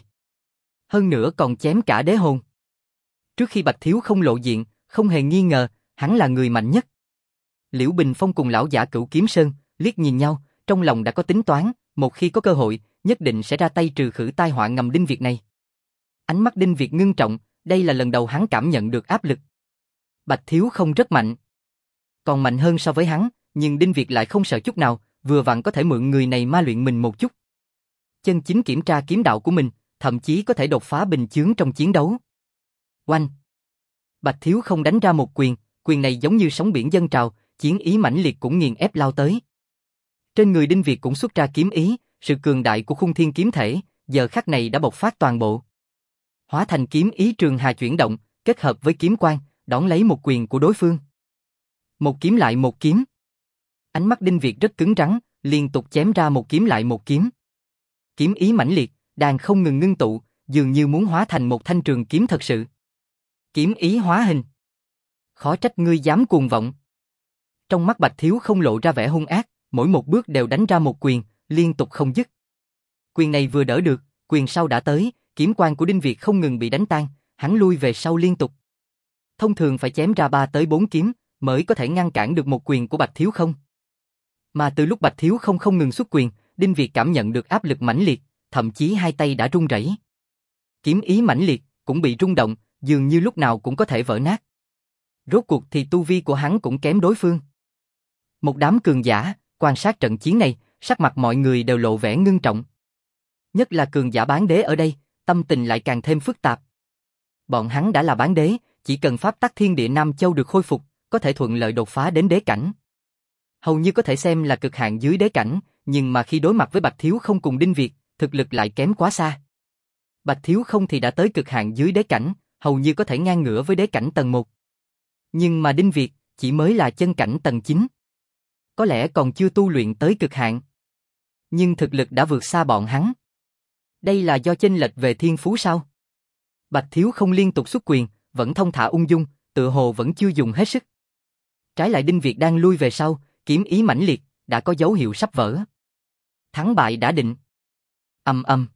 A: Hơn nữa còn chém cả đế hồn. Trước khi Bạch Thiếu Không lộ diện, không hề nghi ngờ, hắn là người mạnh nhất. Liễu Bình Phong cùng lão giả Cửu Kiếm Sơn liếc nhìn nhau, trong lòng đã có tính toán, một khi có cơ hội, nhất định sẽ ra tay trừ khử tai họa ngầm Đinh Việt này. Ánh mắt Đinh Việt ngưng trọng, đây là lần đầu hắn cảm nhận được áp lực. Bạch Thiếu Không rất mạnh, còn mạnh hơn so với hắn, nhưng Đinh Việt lại không sợ chút nào, vừa vặn có thể mượn người này ma luyện mình một chút. Chân chính kiểm tra kiếm đạo của mình, thậm chí có thể đột phá bình chướng trong chiến đấu. Oanh! Bạch Thiếu Không đánh ra một quyền, quyền này giống như sóng biển dâng trào, chiến ý mãnh liệt cũng nghiền ép lao tới. Trên người Đinh Việt cũng xuất ra kiếm ý, sự cường đại của khung thiên kiếm thể, giờ khắc này đã bộc phát toàn bộ. Hóa thành kiếm ý trường hà chuyển động, kết hợp với kiếm quang, đón lấy một quyền của đối phương. Một kiếm lại một kiếm. Ánh mắt Đinh Việt rất cứng rắn, liên tục chém ra một kiếm lại một kiếm. Kiếm ý mãnh liệt, đang không ngừng ngưng tụ, dường như muốn hóa thành một thanh trường kiếm thật sự. Kiếm ý hóa hình. Khó trách ngươi dám cuồng vọng. Trong mắt Bạch Thiếu Không lộ ra vẻ hung ác, mỗi một bước đều đánh ra một quyền, liên tục không dứt. Quyền này vừa đỡ được, quyền sau đã tới, kiếm quang của Đinh Việt không ngừng bị đánh tan, hắn lui về sau liên tục. Thông thường phải chém ra 3 tới 4 kiếm, mới có thể ngăn cản được một quyền của Bạch Thiếu Không. Mà từ lúc Bạch Thiếu Không không ngừng xuất quyền, Đinh Việt cảm nhận được áp lực mãnh liệt, thậm chí hai tay đã run rẩy. Kiếm ý mãnh liệt, cũng bị rung động, dường như lúc nào cũng có thể vỡ nát. Rốt cuộc thì tu vi của hắn cũng kém đối phương. Một đám cường giả, quan sát trận chiến này, sắc mặt mọi người đều lộ vẻ ngưng trọng. Nhất là cường giả bán đế ở đây, tâm tình lại càng thêm phức tạp. Bọn hắn đã là bán đế, chỉ cần pháp tắc thiên địa Nam Châu được khôi phục, có thể thuận lợi đột phá đến đế cảnh. Hầu như có thể xem là cực hạn dưới đế cảnh, nhưng mà khi đối mặt với Bạch Thiếu Không cùng Đinh Việt, thực lực lại kém quá xa. Bạch Thiếu Không thì đã tới cực hạn dưới đế cảnh, hầu như có thể ngang ngửa với đế cảnh tầng 1. Nhưng mà Đinh Việt chỉ mới là chân cảnh tầng 9. Có lẽ còn chưa tu luyện tới cực hạn. Nhưng thực lực đã vượt xa bọn hắn. Đây là do chênh lệch về thiên phú sao? Bạch Thiếu Không liên tục xuất quyền, vẫn thông thả ung dung, tựa hồ vẫn chưa dùng hết sức. Trái lại Đinh Việt đang lui về sau, kiếm ý mãnh liệt, đã có dấu hiệu sắp vỡ. Thắng bại đã định. Ầm ầm.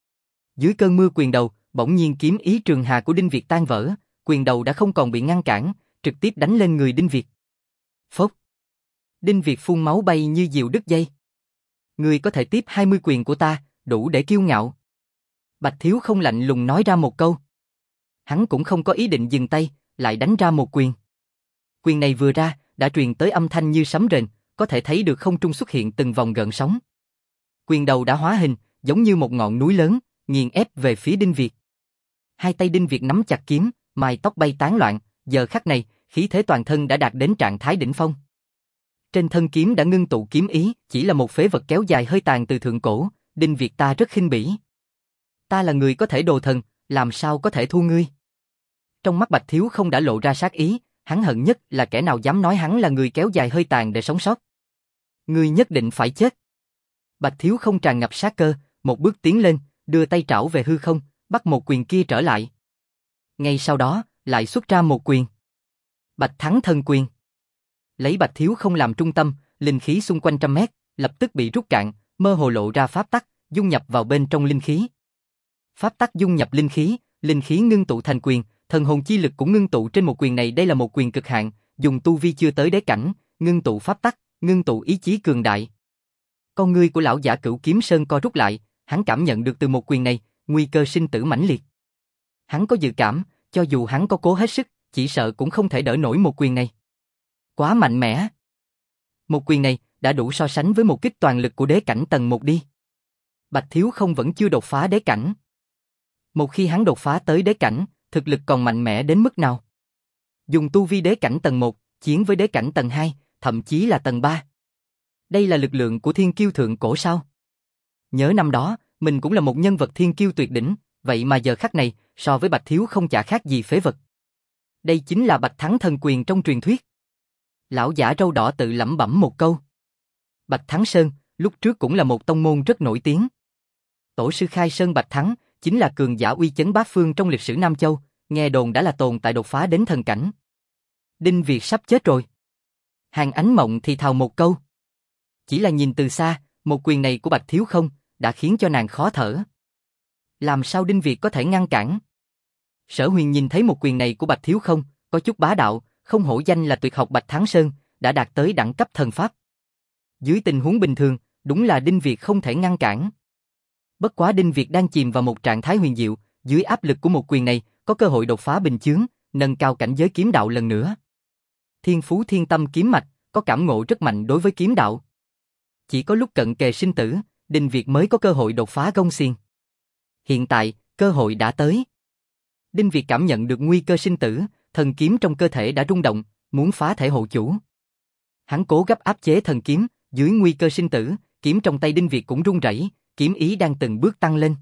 A: Dưới cơn mưa quyền đầu, bỗng nhiên kiếm ý trường hà của Đinh Việt tan vỡ, quyền đầu đã không còn bị ngăn cản, trực tiếp đánh lên người Đinh Việt. Phốc. Đinh Việt phun máu bay như diều đứt dây. Ngươi có thể tiếp 20 quyền của ta, đủ để kiêu ngạo. Bạch Thiếu Không lạnh lùng nói ra một câu. Hắn cũng không có ý định dừng tay, lại đánh ra một quyền. Quyền này vừa ra, đã truyền tới âm thanh như sấm rền, có thể thấy được không trung xuất hiện từng vòng gợn sóng. Quyền đầu đã hóa hình, giống như một ngọn núi lớn, nghiền ép về phía Đinh Việt. Hai tay Đinh Việt nắm chặt kiếm, mái tóc bay tán loạn, giờ khắc này, khí thế toàn thân đã đạt đến trạng thái đỉnh phong. Trên thân kiếm đã ngưng tụ kiếm ý, chỉ là một phế vật kéo dài hơi tàn từ thượng cổ, Đinh Việt ta rất khinh bỉ. Ta là người có thể đồ thần, làm sao có thể thua ngươi? Trong mắt Bạch Thiếu Không đã lộ ra sát ý, hắn hận nhất là kẻ nào dám nói hắn là người kéo dài hơi tàn để sống sót. Ngươi nhất định phải chết. Bạch Thiếu Không tràn ngập sát cơ, một bước tiến lên, đưa tay trảo về hư không, bắt một quyền kia trở lại. Ngay sau đó, lại xuất ra một quyền. Bạch Thắng Thần Quyền. Lấy Bạch Thiếu Không làm trung tâm, linh khí xung quanh trăm mét, lập tức bị rút cạn, mơ hồ lộ ra pháp tắc, dung nhập vào bên trong linh khí. Pháp tắc dung nhập linh khí ngưng tụ thành quyền, thần hồn chi lực cũng ngưng tụ trên một quyền này, đây là một quyền cực hạn, dùng tu vi chưa tới đế cảnh, ngưng tụ pháp tắc, ngưng tụ ý chí cường đại. Con ngươi của lão giả Cửu Kiếm Sơn co rút lại, hắn cảm nhận được từ một quyền này, nguy cơ sinh tử mãnh liệt. Hắn có dự cảm, cho dù hắn có cố hết sức, chỉ sợ cũng không thể đỡ nổi một quyền này. Quá mạnh mẽ. Một quyền này đã đủ so sánh với một kích toàn lực của đế cảnh tầng 1 đi. Bạch Thiếu Không vẫn chưa đột phá đế cảnh. Một khi hắn đột phá tới đế cảnh, thực lực còn mạnh mẽ đến mức nào? Dùng tu vi đế cảnh tầng 1, chiến với đế cảnh tầng 2, thậm chí là tầng 3. Đây là lực lượng của thiên kiêu thượng cổ sao? Nhớ năm đó, mình cũng là một nhân vật thiên kiêu tuyệt đỉnh, vậy mà giờ khắc này, so với Bạch Thiếu Không chả khác gì phế vật. Đây chính là Bạch Thắng Thần Quyền trong truyền thuyết. Lão giả râu đỏ tự lẩm bẩm một câu. Bạch Thắng Sơn, lúc trước cũng là một tông môn rất nổi tiếng. Tổ sư Khai Sơn Bạch Thắng, chính là cường giả uy chấn bát phương trong lịch sử Nam Châu, nghe đồn đã là tồn tại đột phá đến thần cảnh. Đinh Việt sắp chết rồi. Hàng Ánh Mộng thì thào một câu. Chỉ là nhìn từ xa, một quyền này của Bạch Thiếu Không đã khiến cho nàng khó thở. Làm sao Đinh Việt có thể ngăn cản? Sở Huyền nhìn thấy một quyền này của Bạch Thiếu Không, có chút bá đạo, không hổ danh là tuyệt học Bạch Thắng Sơn, đã đạt tới đẳng cấp thần pháp. Dưới tình huống bình thường, đúng là Đinh Việt không thể ngăn cản. Bất quá Đinh Việt đang chìm vào một trạng thái huyền diệu, dưới áp lực của một quyền này, có cơ hội đột phá bình chướng, nâng cao cảnh giới kiếm đạo lần nữa. Thiên Phú Thiên Tâm kiếm mạch, có cảm ngộ rất mạnh đối với kiếm đạo. Chỉ có lúc cận kề sinh tử, Đinh Việt mới có cơ hội đột phá gông xiềng. Hiện tại, cơ hội đã tới. Đinh Việt cảm nhận được nguy cơ sinh tử, thần kiếm trong cơ thể đã rung động, muốn phá thể hộ chủ. Hắn cố gấp áp chế thần kiếm, dưới nguy cơ sinh tử, kiếm trong tay Đinh Việt cũng rung rẩy, kiếm ý đang từng bước tăng lên.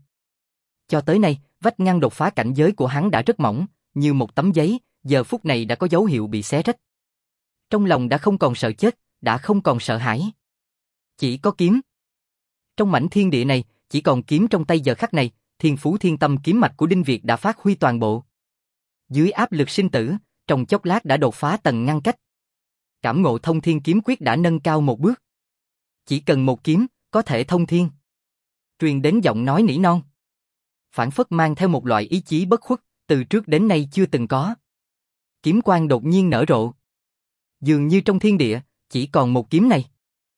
A: Cho tới nay, vách ngăn đột phá cảnh giới của hắn đã rất mỏng, như một tấm giấy, giờ phút này đã có dấu hiệu bị xé rách. Trong lòng đã không còn sợ chết, đã không còn sợ hãi. Chỉ có kiếm. Trong mảnh thiên địa này, chỉ còn kiếm trong tay giờ khắc này, Thiên Phú Thiên Tâm kiếm mạch của Đinh Việt đã phát huy toàn bộ. Dưới áp lực sinh tử, trong chốc lát đã đột phá tầng ngăn cách. Cảm ngộ thông thiên kiếm quyết đã nâng cao một bước. Chỉ cần một kiếm, có thể thông thiên. Truyền đến giọng nói nỉ non. Phảng phất mang theo một loại ý chí bất khuất, từ trước đến nay chưa từng có. Kiếm quang đột nhiên nở rộ. Dường như trong thiên địa, chỉ còn một kiếm này.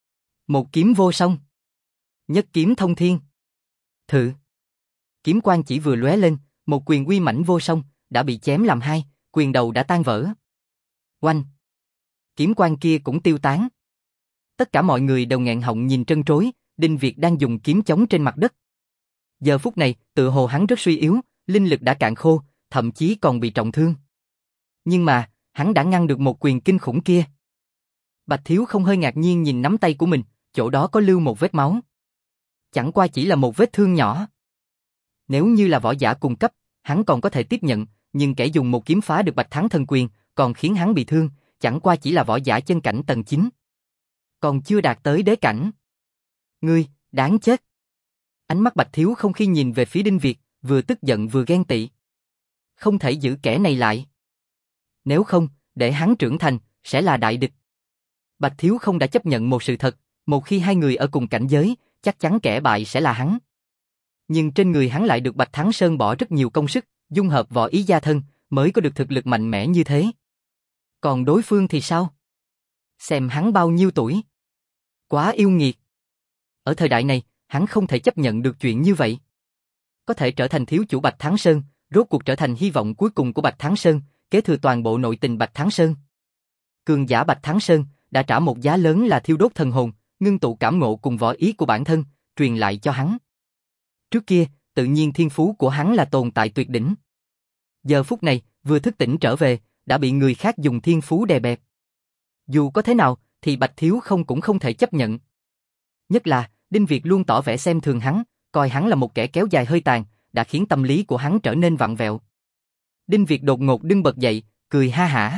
A: Một kiếm vô song. Nhất kiếm thông thiên. Thử. Kiếm quang chỉ vừa lóe lên, một quyền uy mãnh vô song, đã bị chém làm hai, quyền đầu đã tan vỡ. Oanh! Kiếm quang kia cũng tiêu tán. Tất cả mọi người đều nghẹn họng nhìn trân trối, Đinh Việt đang dùng kiếm chống trên mặt đất. Giờ phút này, tựa hồ hắn rất suy yếu, linh lực đã cạn khô, thậm chí còn bị trọng thương. Nhưng mà, hắn đã ngăn được một quyền kinh khủng kia. Bạch Thiếu Không hơi ngạc nhiên nhìn nắm tay của mình, chỗ đó có lưu một vết máu. Chẳng qua chỉ là một vết thương nhỏ. Nếu như là võ giả cùng cấp, hắn còn có thể tiếp nhận, nhưng kẻ dùng một kiếm phá được Bạch Thắng Thần Quyền, còn khiến hắn bị thương, chẳng qua chỉ là võ giả chân cảnh tầng 9. Còn chưa đạt tới đế cảnh. Ngươi, đáng chết. Ánh mắt Bạch Thiếu Không khi nhìn về phía Đinh Việt, vừa tức giận vừa ghen tị. Không thể giữ kẻ này lại. Nếu không, để hắn trưởng thành, sẽ là đại địch. Bạch Thiếu Không đã chấp nhận một sự thật, một khi hai người ở cùng cảnh giới, chắc chắn kẻ bại sẽ là hắn. Nhưng trên người hắn lại được Bạch Thắng Sơn bỏ rất nhiều công sức, dung hợp võ ý gia thân, mới có được thực lực mạnh mẽ như thế. Còn đối phương thì sao? Xem hắn bao nhiêu tuổi? Quá yêu nghiệt. Ở thời đại này, hắn không thể chấp nhận được chuyện như vậy. Có thể trở thành thiếu chủ Bạch Thắng Sơn, rốt cuộc trở thành hy vọng cuối cùng của Bạch Thắng Sơn, kế thừa toàn bộ nội tình Bạch Thắng Sơn. Cường giả Bạch Thắng Sơn đã trả một giá lớn là thiêu đốt thần hồn, ngưng tụ cảm ngộ cùng võ ý của bản thân, truyền lại cho hắn. Trước kia, tự nhiên thiên phú của hắn là tồn tại tuyệt đỉnh. Giờ phút này, vừa thức tỉnh trở về, đã bị người khác dùng thiên phú đè bẹp. Dù có thế nào, thì Bạch Thiếu Không cũng không thể chấp nhận. Nhất là, Đinh Việt luôn tỏ vẻ xem thường hắn, coi hắn là một kẻ kéo dài hơi tàn, đã khiến tâm lý của hắn trở nên vặn vẹo. Đinh Việt đột ngột đứng bật dậy, cười ha hả.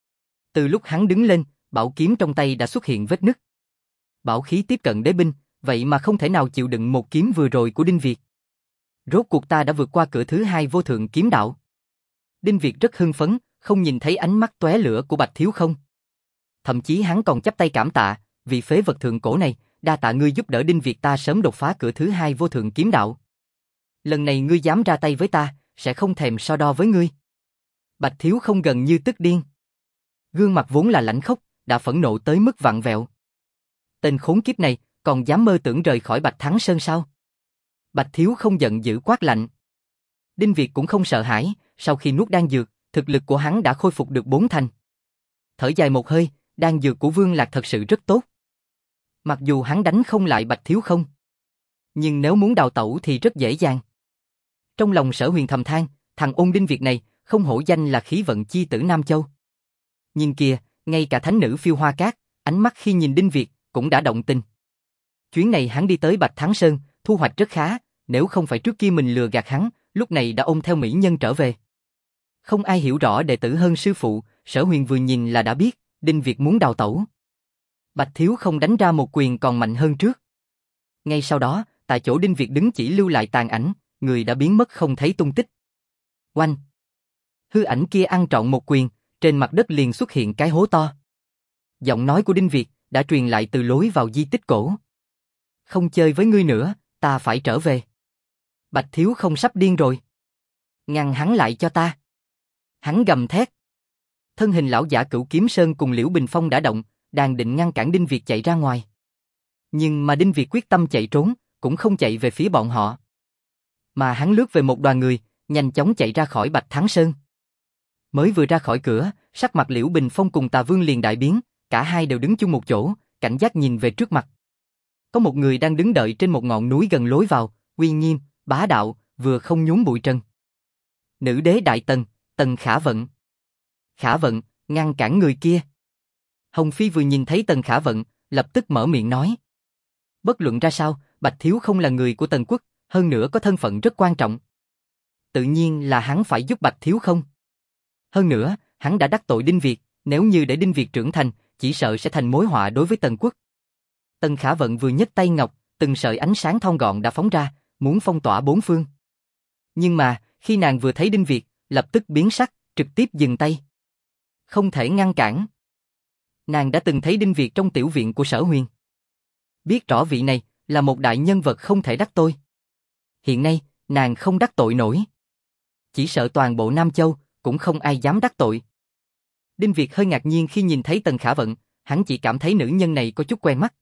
A: Từ lúc hắn đứng lên, bảo kiếm trong tay đã xuất hiện vết nứt. Bảo khí tiếp cận đế binh, vậy mà không thể nào chịu đựng một kiếm vừa rồi của Đinh Việt. Rốt cuộc ta đã vượt qua cửa thứ hai vô thượng kiếm đạo. Đinh Việt rất hưng phấn, không nhìn thấy ánh mắt tóe lửa của Bạch Thiếu Không. Thậm chí hắn còn chắp tay cảm tạ, vị phế vật thượng cổ này, đa tạ ngươi giúp đỡ Đinh Việt ta sớm đột phá cửa thứ hai vô thượng kiếm đạo. Lần này ngươi dám ra tay với ta, sẽ không thèm so đo với ngươi. Bạch Thiếu Không gần như tức điên. Gương mặt vốn là lãnh khốc, đã phẫn nộ tới mức vặn vẹo. Tên khốn kiếp này, còn dám mơ tưởng rời khỏi Bạch Thắng Sơn sao? Bạch Thiếu Không giận dữ quát lạnh. Đinh Việt cũng không sợ hãi, sau khi nuốt đan dược, thực lực của hắn đã khôi phục được 4 thành. Thở dài một hơi, đan dược của Vương Lạc thật sự rất tốt. Mặc dù hắn đánh không lại Bạch Thiếu Không, nhưng nếu muốn đào tẩu thì rất dễ dàng. Trong lòng Sở Huyền thầm than, thằng ôn Đinh Việt này, không hổ danh là khí vận chi tử Nam Châu. Nhưng kìa, ngay cả thánh nữ Phiêu Hoa Cát, ánh mắt khi nhìn Đinh Việt, cũng đã động tình. Chuyến này hắn đi tới Bạch Thắng Sơn, thu hoạch rất khá, nếu không phải trước kia mình lừa gạt hắn, lúc này đã ôm theo mỹ nhân trở về. Không ai hiểu rõ đệ tử hơn sư phụ, Sở Huyền vừa nhìn là đã biết, Đinh Việt muốn đào tẩu. Bạch Thiếu Không đánh ra một quyền còn mạnh hơn trước. Ngay sau đó, tại chỗ Đinh Việt đứng chỉ lưu lại tàn ảnh, người đã biến mất không thấy tung tích. Oanh! Hư ảnh kia ăn trọn một quyền, trên mặt đất liền xuất hiện cái hố to. Giọng nói của Đinh Việt đã truyền lại từ lối vào di tích cổ. Không chơi với ngươi nữa, ta phải trở về. Bạch Thiếu Không sắp điên rồi. Ngăn hắn lại cho ta. Hắn gầm thét. Thân hình lão giả Cửu Kiếm Sơn cùng Liễu Bình Phong đã động, đang định ngăn cản Đinh Việt chạy ra ngoài. Nhưng mà Đinh Việt quyết tâm chạy trốn, cũng không chạy về phía bọn họ. Mà hắn lướt về một đoàn người, nhanh chóng chạy ra khỏi Bạch Thắng Sơn. Mới vừa ra khỏi cửa, sắc mặt Liễu Bình Phong cùng Tà Vương liền đại biến, cả hai đều đứng chung một chỗ, cảnh giác nhìn về trước mặt. Có một người đang đứng đợi trên một ngọn núi gần lối vào, uy nghiêm, bá đạo, vừa không nhún bụi trần. Nữ đế Đại Tần, Tần Khả Vận. Khả Vận, ngăn cản người kia. Hồng Phi vừa nhìn thấy Tần Khả Vận, lập tức mở miệng nói. Bất luận ra sao, Bạch Thiếu Không là người của Tần Quốc, hơn nữa có thân phận rất quan trọng. Tự nhiên là hắn phải giúp Bạch Thiếu Không. Hơn nữa, hắn đã đắc tội Đinh Việt, nếu như để Đinh Việt trưởng thành, chỉ sợ sẽ thành mối họa đối với Tần Quốc. Tần Khả Vận vừa nhấc tay ngọc, từng sợi ánh sáng thon gọn đã phóng ra, muốn phong tỏa bốn phương. Nhưng mà, khi nàng vừa thấy Đinh Việt, lập tức biến sắc, trực tiếp dừng tay. Không thể ngăn cản. Nàng đã từng thấy Đinh Việt trong tiểu viện của Sở Huyền. Biết rõ vị này là một đại nhân vật không thể đắc tội. Hiện nay, nàng không đắc tội nổi. Chỉ sợ toàn bộ Nam Châu, cũng không ai dám đắc tội. Đinh Việt hơi ngạc nhiên khi nhìn thấy Tần Khả Vận, hắn chỉ cảm thấy nữ nhân này có chút quen mắt.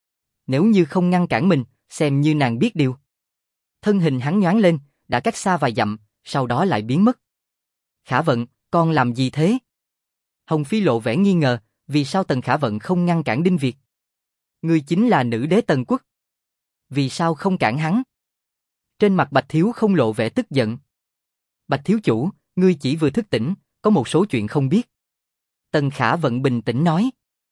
A: Nếu như không ngăn cản mình, xem như nàng biết điều. Thân hình hắn nhoáng lên, đã cách xa vài dặm, sau đó lại biến mất. Khả Vận, con làm gì thế? Hồng Phi lộ vẻ nghi ngờ, vì sao Tần Khả Vận không ngăn cản Đinh Việt? Ngươi chính là nữ đế Tần Quốc. Vì sao không cản hắn? Trên mặt Bạch Thiếu Không lộ vẻ tức giận. Bạch Thiếu Chủ, ngươi chỉ vừa thức tỉnh, có một số chuyện không biết. Tần Khả Vận bình tĩnh nói.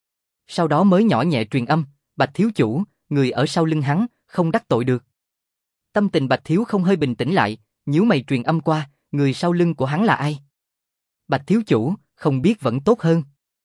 A: Sau đó mới nhỏ nhẹ truyền âm, Bạch Thiếu Chủ, người ở sau lưng hắn, không đắc tội được. Tâm tình Bạch Thiếu Không hơi bình tĩnh lại, nhíu mày truyền âm qua, người sau lưng của hắn là ai? Bạch Thiếu Chủ, không biết vẫn tốt hơn.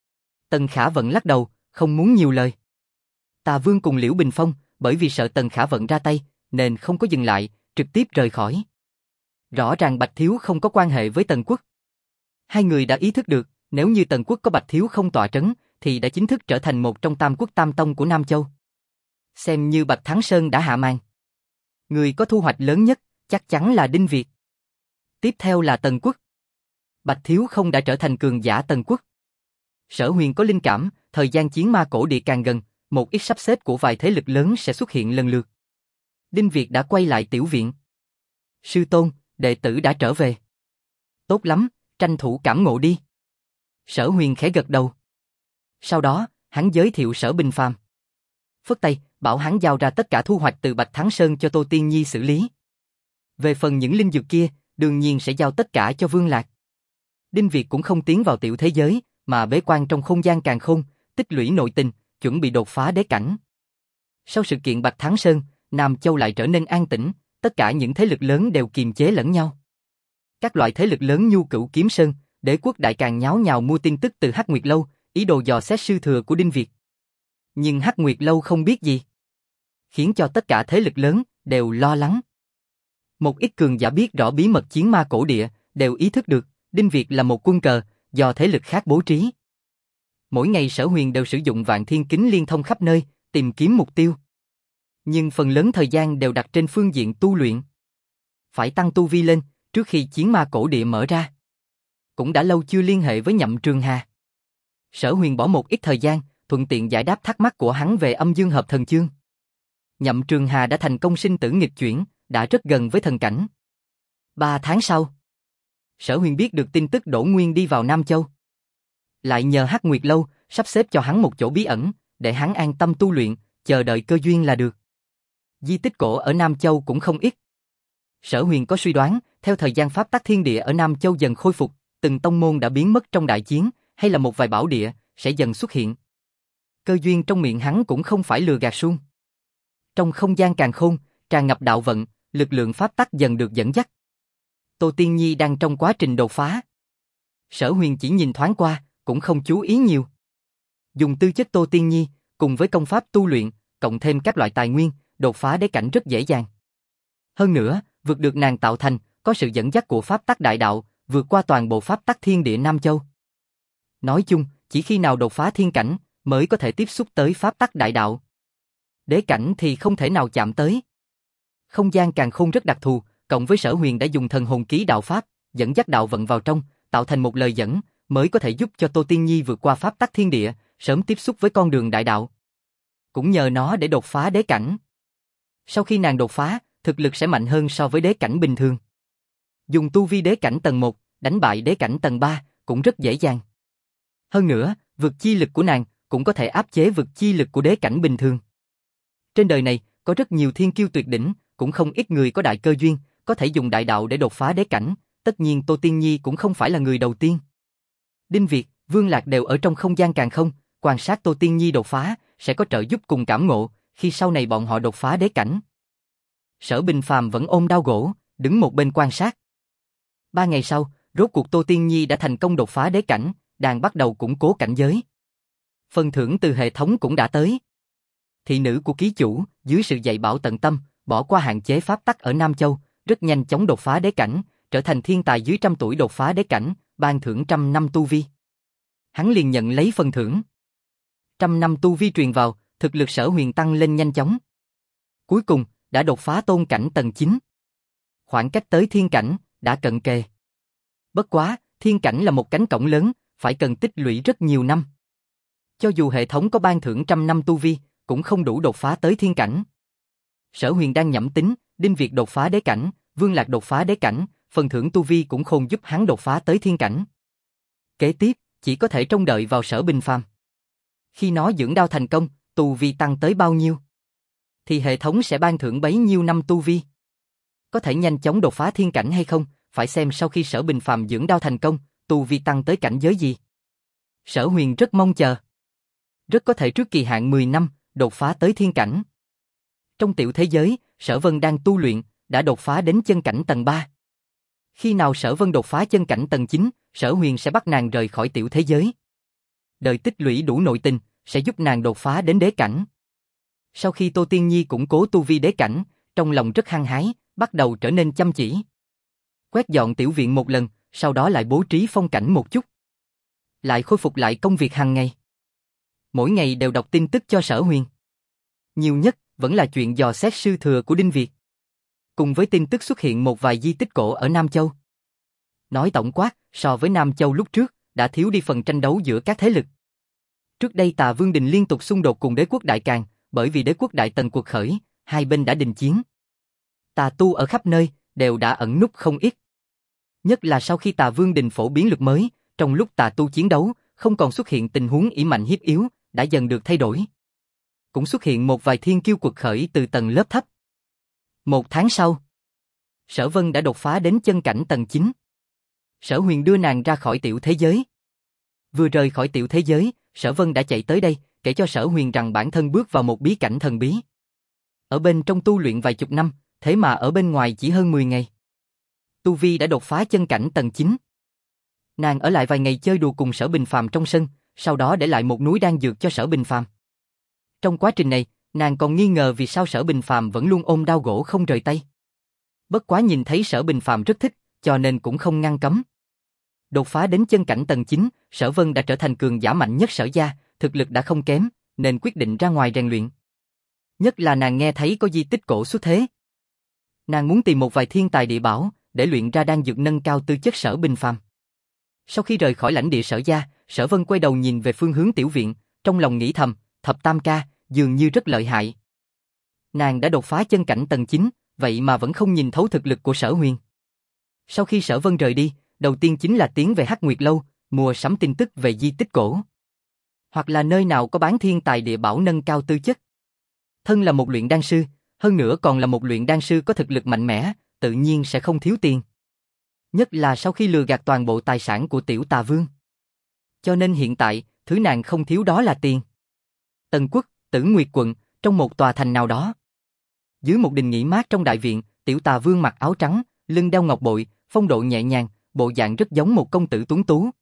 A: Tần Khả Vận lắc đầu, không muốn nhiều lời. Tà Vương cùng Liễu Bình Phong, bởi vì sợ Tần Khả Vận ra tay, nên không có dừng lại, trực tiếp rời khỏi. Rõ ràng Bạch Thiếu không có quan hệ với Tần Quốc. Hai người đã ý thức được, nếu như Tần Quốc có Bạch Thiếu không tọa trấn, thì đã chính thức trở thành một trong tam quốc tam tông của Nam Châu. Xem như Bạch Thắng Sơn đã hạ màn. Người có thu hoạch lớn nhất, chắc chắn là Đinh Việt. Tiếp theo là Tần Quốc. Bạch Thiếu không đã trở thành cường giả Tần Quốc. Sở Huyền có linh cảm, thời gian chiến ma cổ địa càng gần, một ít sắp xếp của vài thế lực lớn sẽ xuất hiện lần lượt. Đinh Việt đã quay lại tiểu viện. Sư tôn, đệ tử đã trở về. Tốt lắm, tranh thủ cảm ngộ đi. Sở Huyền khẽ gật đầu. Sau đó, hắn giới thiệu Sở Bình Phàm. Phất tay, bảo hắn giao ra tất cả thu hoạch từ Bạch Thắng Sơn cho Tô Tiên Nhi xử lý. Về phần những linh dược kia, đương nhiên sẽ giao tất cả cho Vương Lạc. Đinh Việt cũng không tiến vào tiểu thế giới, mà bế quan trong không gian càn khôn, tích lũy nội tình, chuẩn bị đột phá đế cảnh. Sau sự kiện Bạch Thắng Sơn, Nam Châu lại trở nên an tĩnh, tất cả những thế lực lớn đều kiềm chế lẫn nhau. Các loại thế lực lớn như Cửu Kiếm Sơn, Đế Quốc Đại Càn nháo nhào mua tin tức từ Hắc Nguyệt Lâu, ý đồ dò xét sư thừa của Đinh Việt. Nhưng Hắc Nguyệt Lâu không biết gì, khiến cho tất cả thế lực lớn đều lo lắng. Một ít cường giả biết rõ bí mật chiến ma cổ địa, đều ý thức được, Đinh Việt là một quân cờ, do thế lực khác bố trí. Mỗi ngày Sở Huyền đều sử dụng Vạn Thiên Kính liên thông khắp nơi, tìm kiếm mục tiêu. Nhưng phần lớn thời gian đều đặt trên phương diện tu luyện. Phải tăng tu vi lên, trước khi chiến ma cổ địa mở ra. Cũng đã lâu chưa liên hệ với Nhậm Trường Hà. Sở Huyền bỏ một ít thời gian, thuận tiện giải đáp thắc mắc của hắn về âm dương hợp thần chương. Nhậm Trường Hà đã thành công sinh tử nghịch chuyển, đã rất gần với thần cảnh. 3 tháng sau, Sở Huyền biết được tin tức Đỗ Nguyên đi vào Nam Châu. Lại nhờ Hắc Nguyệt Lâu sắp xếp cho hắn một chỗ bí ẩn, để hắn an tâm tu luyện, chờ đợi cơ duyên là được. Di tích cổ ở Nam Châu cũng không ít. Sở Huyền có suy đoán, theo thời gian pháp tắc thiên địa ở Nam Châu dần khôi phục, từng tông môn đã biến mất trong đại chiến, hay là một vài bảo địa sẽ dần xuất hiện. Cơ duyên trong miệng hắn cũng không phải lừa gạt suông. Trong không gian càn khôn, tràn ngập đạo vận, lực lượng pháp tắc dần được dẫn dắt. Tô Tiên Nhi đang trong quá trình đột phá. Sở Huyền chỉ nhìn thoáng qua, cũng không chú ý nhiều. Dùng tư chất Tô Tiên Nhi, cùng với công pháp tu luyện, cộng thêm các loại tài nguyên, đột phá đế cảnh rất dễ dàng. Hơn nữa, vực được nàng tạo thành, có sự dẫn dắt của pháp tắc đại đạo, vượt qua toàn bộ pháp tắc thiên địa Nam Châu. Nói chung, chỉ khi nào đột phá thiên cảnh, mới có thể tiếp xúc tới pháp tắc đại đạo. Đế cảnh thì không thể nào chạm tới. Không gian càn khôn rất đặc thù, cộng với Sở Huyền đã dùng thần hồn ký đạo pháp, dẫn dắt đạo vận vào trong, tạo thành một lời dẫn, mới có thể giúp cho Tô Tiên Nhi vượt qua pháp tắc thiên địa, sớm tiếp xúc với con đường đại đạo. Cũng nhờ nó để đột phá đế cảnh. Sau khi nàng đột phá, thực lực sẽ mạnh hơn so với đế cảnh bình thường. Dùng tu vi đế cảnh tầng 1, đánh bại đế cảnh tầng 3, cũng rất dễ dàng. Hơn nữa, vực chi lực của nàng cũng có thể áp chế vực chi lực của đế cảnh bình thường. Trên đời này, có rất nhiều thiên kiêu tuyệt đỉnh, cũng không ít người có đại cơ duyên, có thể dùng đại đạo để đột phá đế cảnh, tất nhiên Tô Tiên Nhi cũng không phải là người đầu tiên. Đinh Việt, Vương Lạc đều ở trong không gian càn khôn, quan sát Tô Tiên Nhi đột phá, sẽ có trợ giúp cùng cảm ngộ, khi sau này bọn họ đột phá đế cảnh. Sở Bình Phàm vẫn ôm đao gỗ, đứng một bên quan sát. 3 ngày sau, rốt cuộc Tô Tiên Nhi đã thành công đột phá đế cảnh, đang bắt đầu củng cố cảnh giới. Phần thưởng từ hệ thống cũng đã tới. Thị nữ của ký chủ, dưới sự dạy bảo tận tâm, bỏ qua hạn chế pháp tắc ở Nam Châu, rất nhanh chóng đột phá đế cảnh, trở thành thiên tài dưới 100 tuổi đột phá đế cảnh, ban thưởng 100 năm tu vi. Hắn liền nhận lấy phần thưởng. 100 năm tu vi truyền vào, thực lực Sở Huyền tăng lên nhanh chóng. Cuối cùng, đã đột phá tôn cảnh tầng 9. Khoảng cách tới thiên cảnh, đã cận kề. Bất quá, thiên cảnh là một cánh cổng lớn, phải cần tích lũy rất nhiều năm. Cho dù hệ thống có ban thưởng 100 năm tu vi, cũng không đủ đột phá tới thiên cảnh. Sở Huyền đang nhẩm tính, Đinh Việt đột phá đế cảnh, Vương Lạc đột phá đế cảnh, phần thưởng tu vi cũng không giúp hắn đột phá tới thiên cảnh. Kế tiếp, chỉ có thể trông đợi vào Sở Bình Phàm. Khi nó dưỡng đao thành công, tu vi tăng tới bao nhiêu, thì hệ thống sẽ ban thưởng bấy nhiêu năm tu vi. Có thể nhanh chóng đột phá thiên cảnh hay không, phải xem sau khi Sở Bình Phàm dưỡng đao thành công, tu vi tăng tới cảnh giới gì. Sở Huyền rất mong chờ. Rất có thể trước kỳ hạn 10 năm, đột phá tới thiên cảnh. Trong tiểu thế giới, Sở Vân đang tu luyện, đã đột phá đến chân cảnh tầng 3. Khi nào Sở Vân đột phá chân cảnh tầng 9, Sở Huyền sẽ bắt nàng rời khỏi tiểu thế giới. Đợi tích lũy đủ nội tình, sẽ giúp nàng đột phá đến đế cảnh. Sau khi Tô Tiên Nhi củng cố tu vi đế cảnh, trong lòng rất hăng hái, bắt đầu trở nên chăm chỉ. Quét dọn tiểu viện một lần, sau đó lại bố trí phong cảnh một chút. Lại khôi phục lại công việc hàng ngày. Mỗi ngày đều đọc tin tức cho Sở Huyền. Nhiều nhất vẫn là chuyện dò xét sư thừa của Đinh Việt. Cùng với tin tức xuất hiện một vài di tích cổ ở Nam Châu. Nói tổng quát, so với Nam Châu lúc trước, đã thiếu đi phần tranh đấu giữa các thế lực. Trước đây Tà Vương Đình liên tục xung đột cùng đế quốc Đại Càn, bởi vì đế quốc Đại Tần cuộc khởi, hai bên đã đình chiến. Tà tu ở khắp nơi, đều đã ẩn núp không ít. Nhất là sau khi Tà Vương Đình phổ biến lực mới, trong lúc tà tu chiến đấu, không còn xuất hiện tình huống ỷ mạnh hiếp yếu, đã dần được thay đổi. Cũng xuất hiện một vài thiên kiêu quật khởi từ tầng lớp thấp. Một tháng sau, Sở Vân đã đột phá đến chân cảnh tầng 9. Sở Huyền đưa nàng ra khỏi tiểu thế giới. Vừa rời khỏi tiểu thế giới, Sở Vân đã chạy tới đây, kể cho Sở Huyền rằng bản thân bước vào một bí cảnh thần bí. Ở bên trong tu luyện vài chục năm, thế mà ở bên ngoài chỉ hơn 10 ngày. Tu Vi đã đột phá chân cảnh tầng 9. Nàng ở lại vài ngày chơi đùa cùng Sở Bình Phàm trong sân, sau đó để lại một núi đan dược cho Sở Bình Phàm. Trong quá trình này, nàng còn nghi ngờ vì sao Sở Bình Phàm vẫn luôn ôm đao gỗ không rời tay. Bất quá nhìn thấy Sở Bình Phàm rất thích, cho nên cũng không ngăn cấm. Đột phá đến chân cảnh tầng 9, Sở Vân đã trở thành cường giả mạnh nhất Sở gia, thực lực đã không kém, nên quyết định ra ngoài rèn luyện. Nhất là nàng nghe thấy có di tích cổ xuất thế. Nàng muốn tìm một vài thiên tài địa bảo, để luyện ra đan dược nâng cao tư chất Sở Bình Phàm. Sau khi rời khỏi lãnh địa Sở gia, Sở Vân quay đầu nhìn về phương hướng tiểu viện, trong lòng nghĩ thầm, Thập Tam ca, dường như rất lợi hại. Nàng đã đột phá chân cảnh tầng 9, vậy mà vẫn không nhìn thấu thực lực của Sở Huyền. Sau khi Sở Vân rời đi, đầu tiên chính là tiến về Hắc Nguyệt Lâu, mua sắm tin tức về di tích cổ. Hoặc là nơi nào có bán thiên tài địa bảo nâng cao tư chất. Thân là một luyện đan sư, hơn nữa còn là một luyện đan sư có thực lực mạnh mẽ, tự nhiên sẽ không thiếu tiền. Nhất là sau khi lừa gạt toàn bộ tài sản của Tiểu Tà Vương. Cho nên hiện tại, thứ nàng không thiếu đó là tiền. Tần Quốc, Tử Nguyệt quận, trong một tòa thành nào đó. Dưới một đình nghỉ mát trong đại viện, Tiểu Tà Vương mặc áo trắng, lưng đeo ngọc bội, phong độ nhẹ nhàng, bộ dạng rất giống một công tử tuấn tú.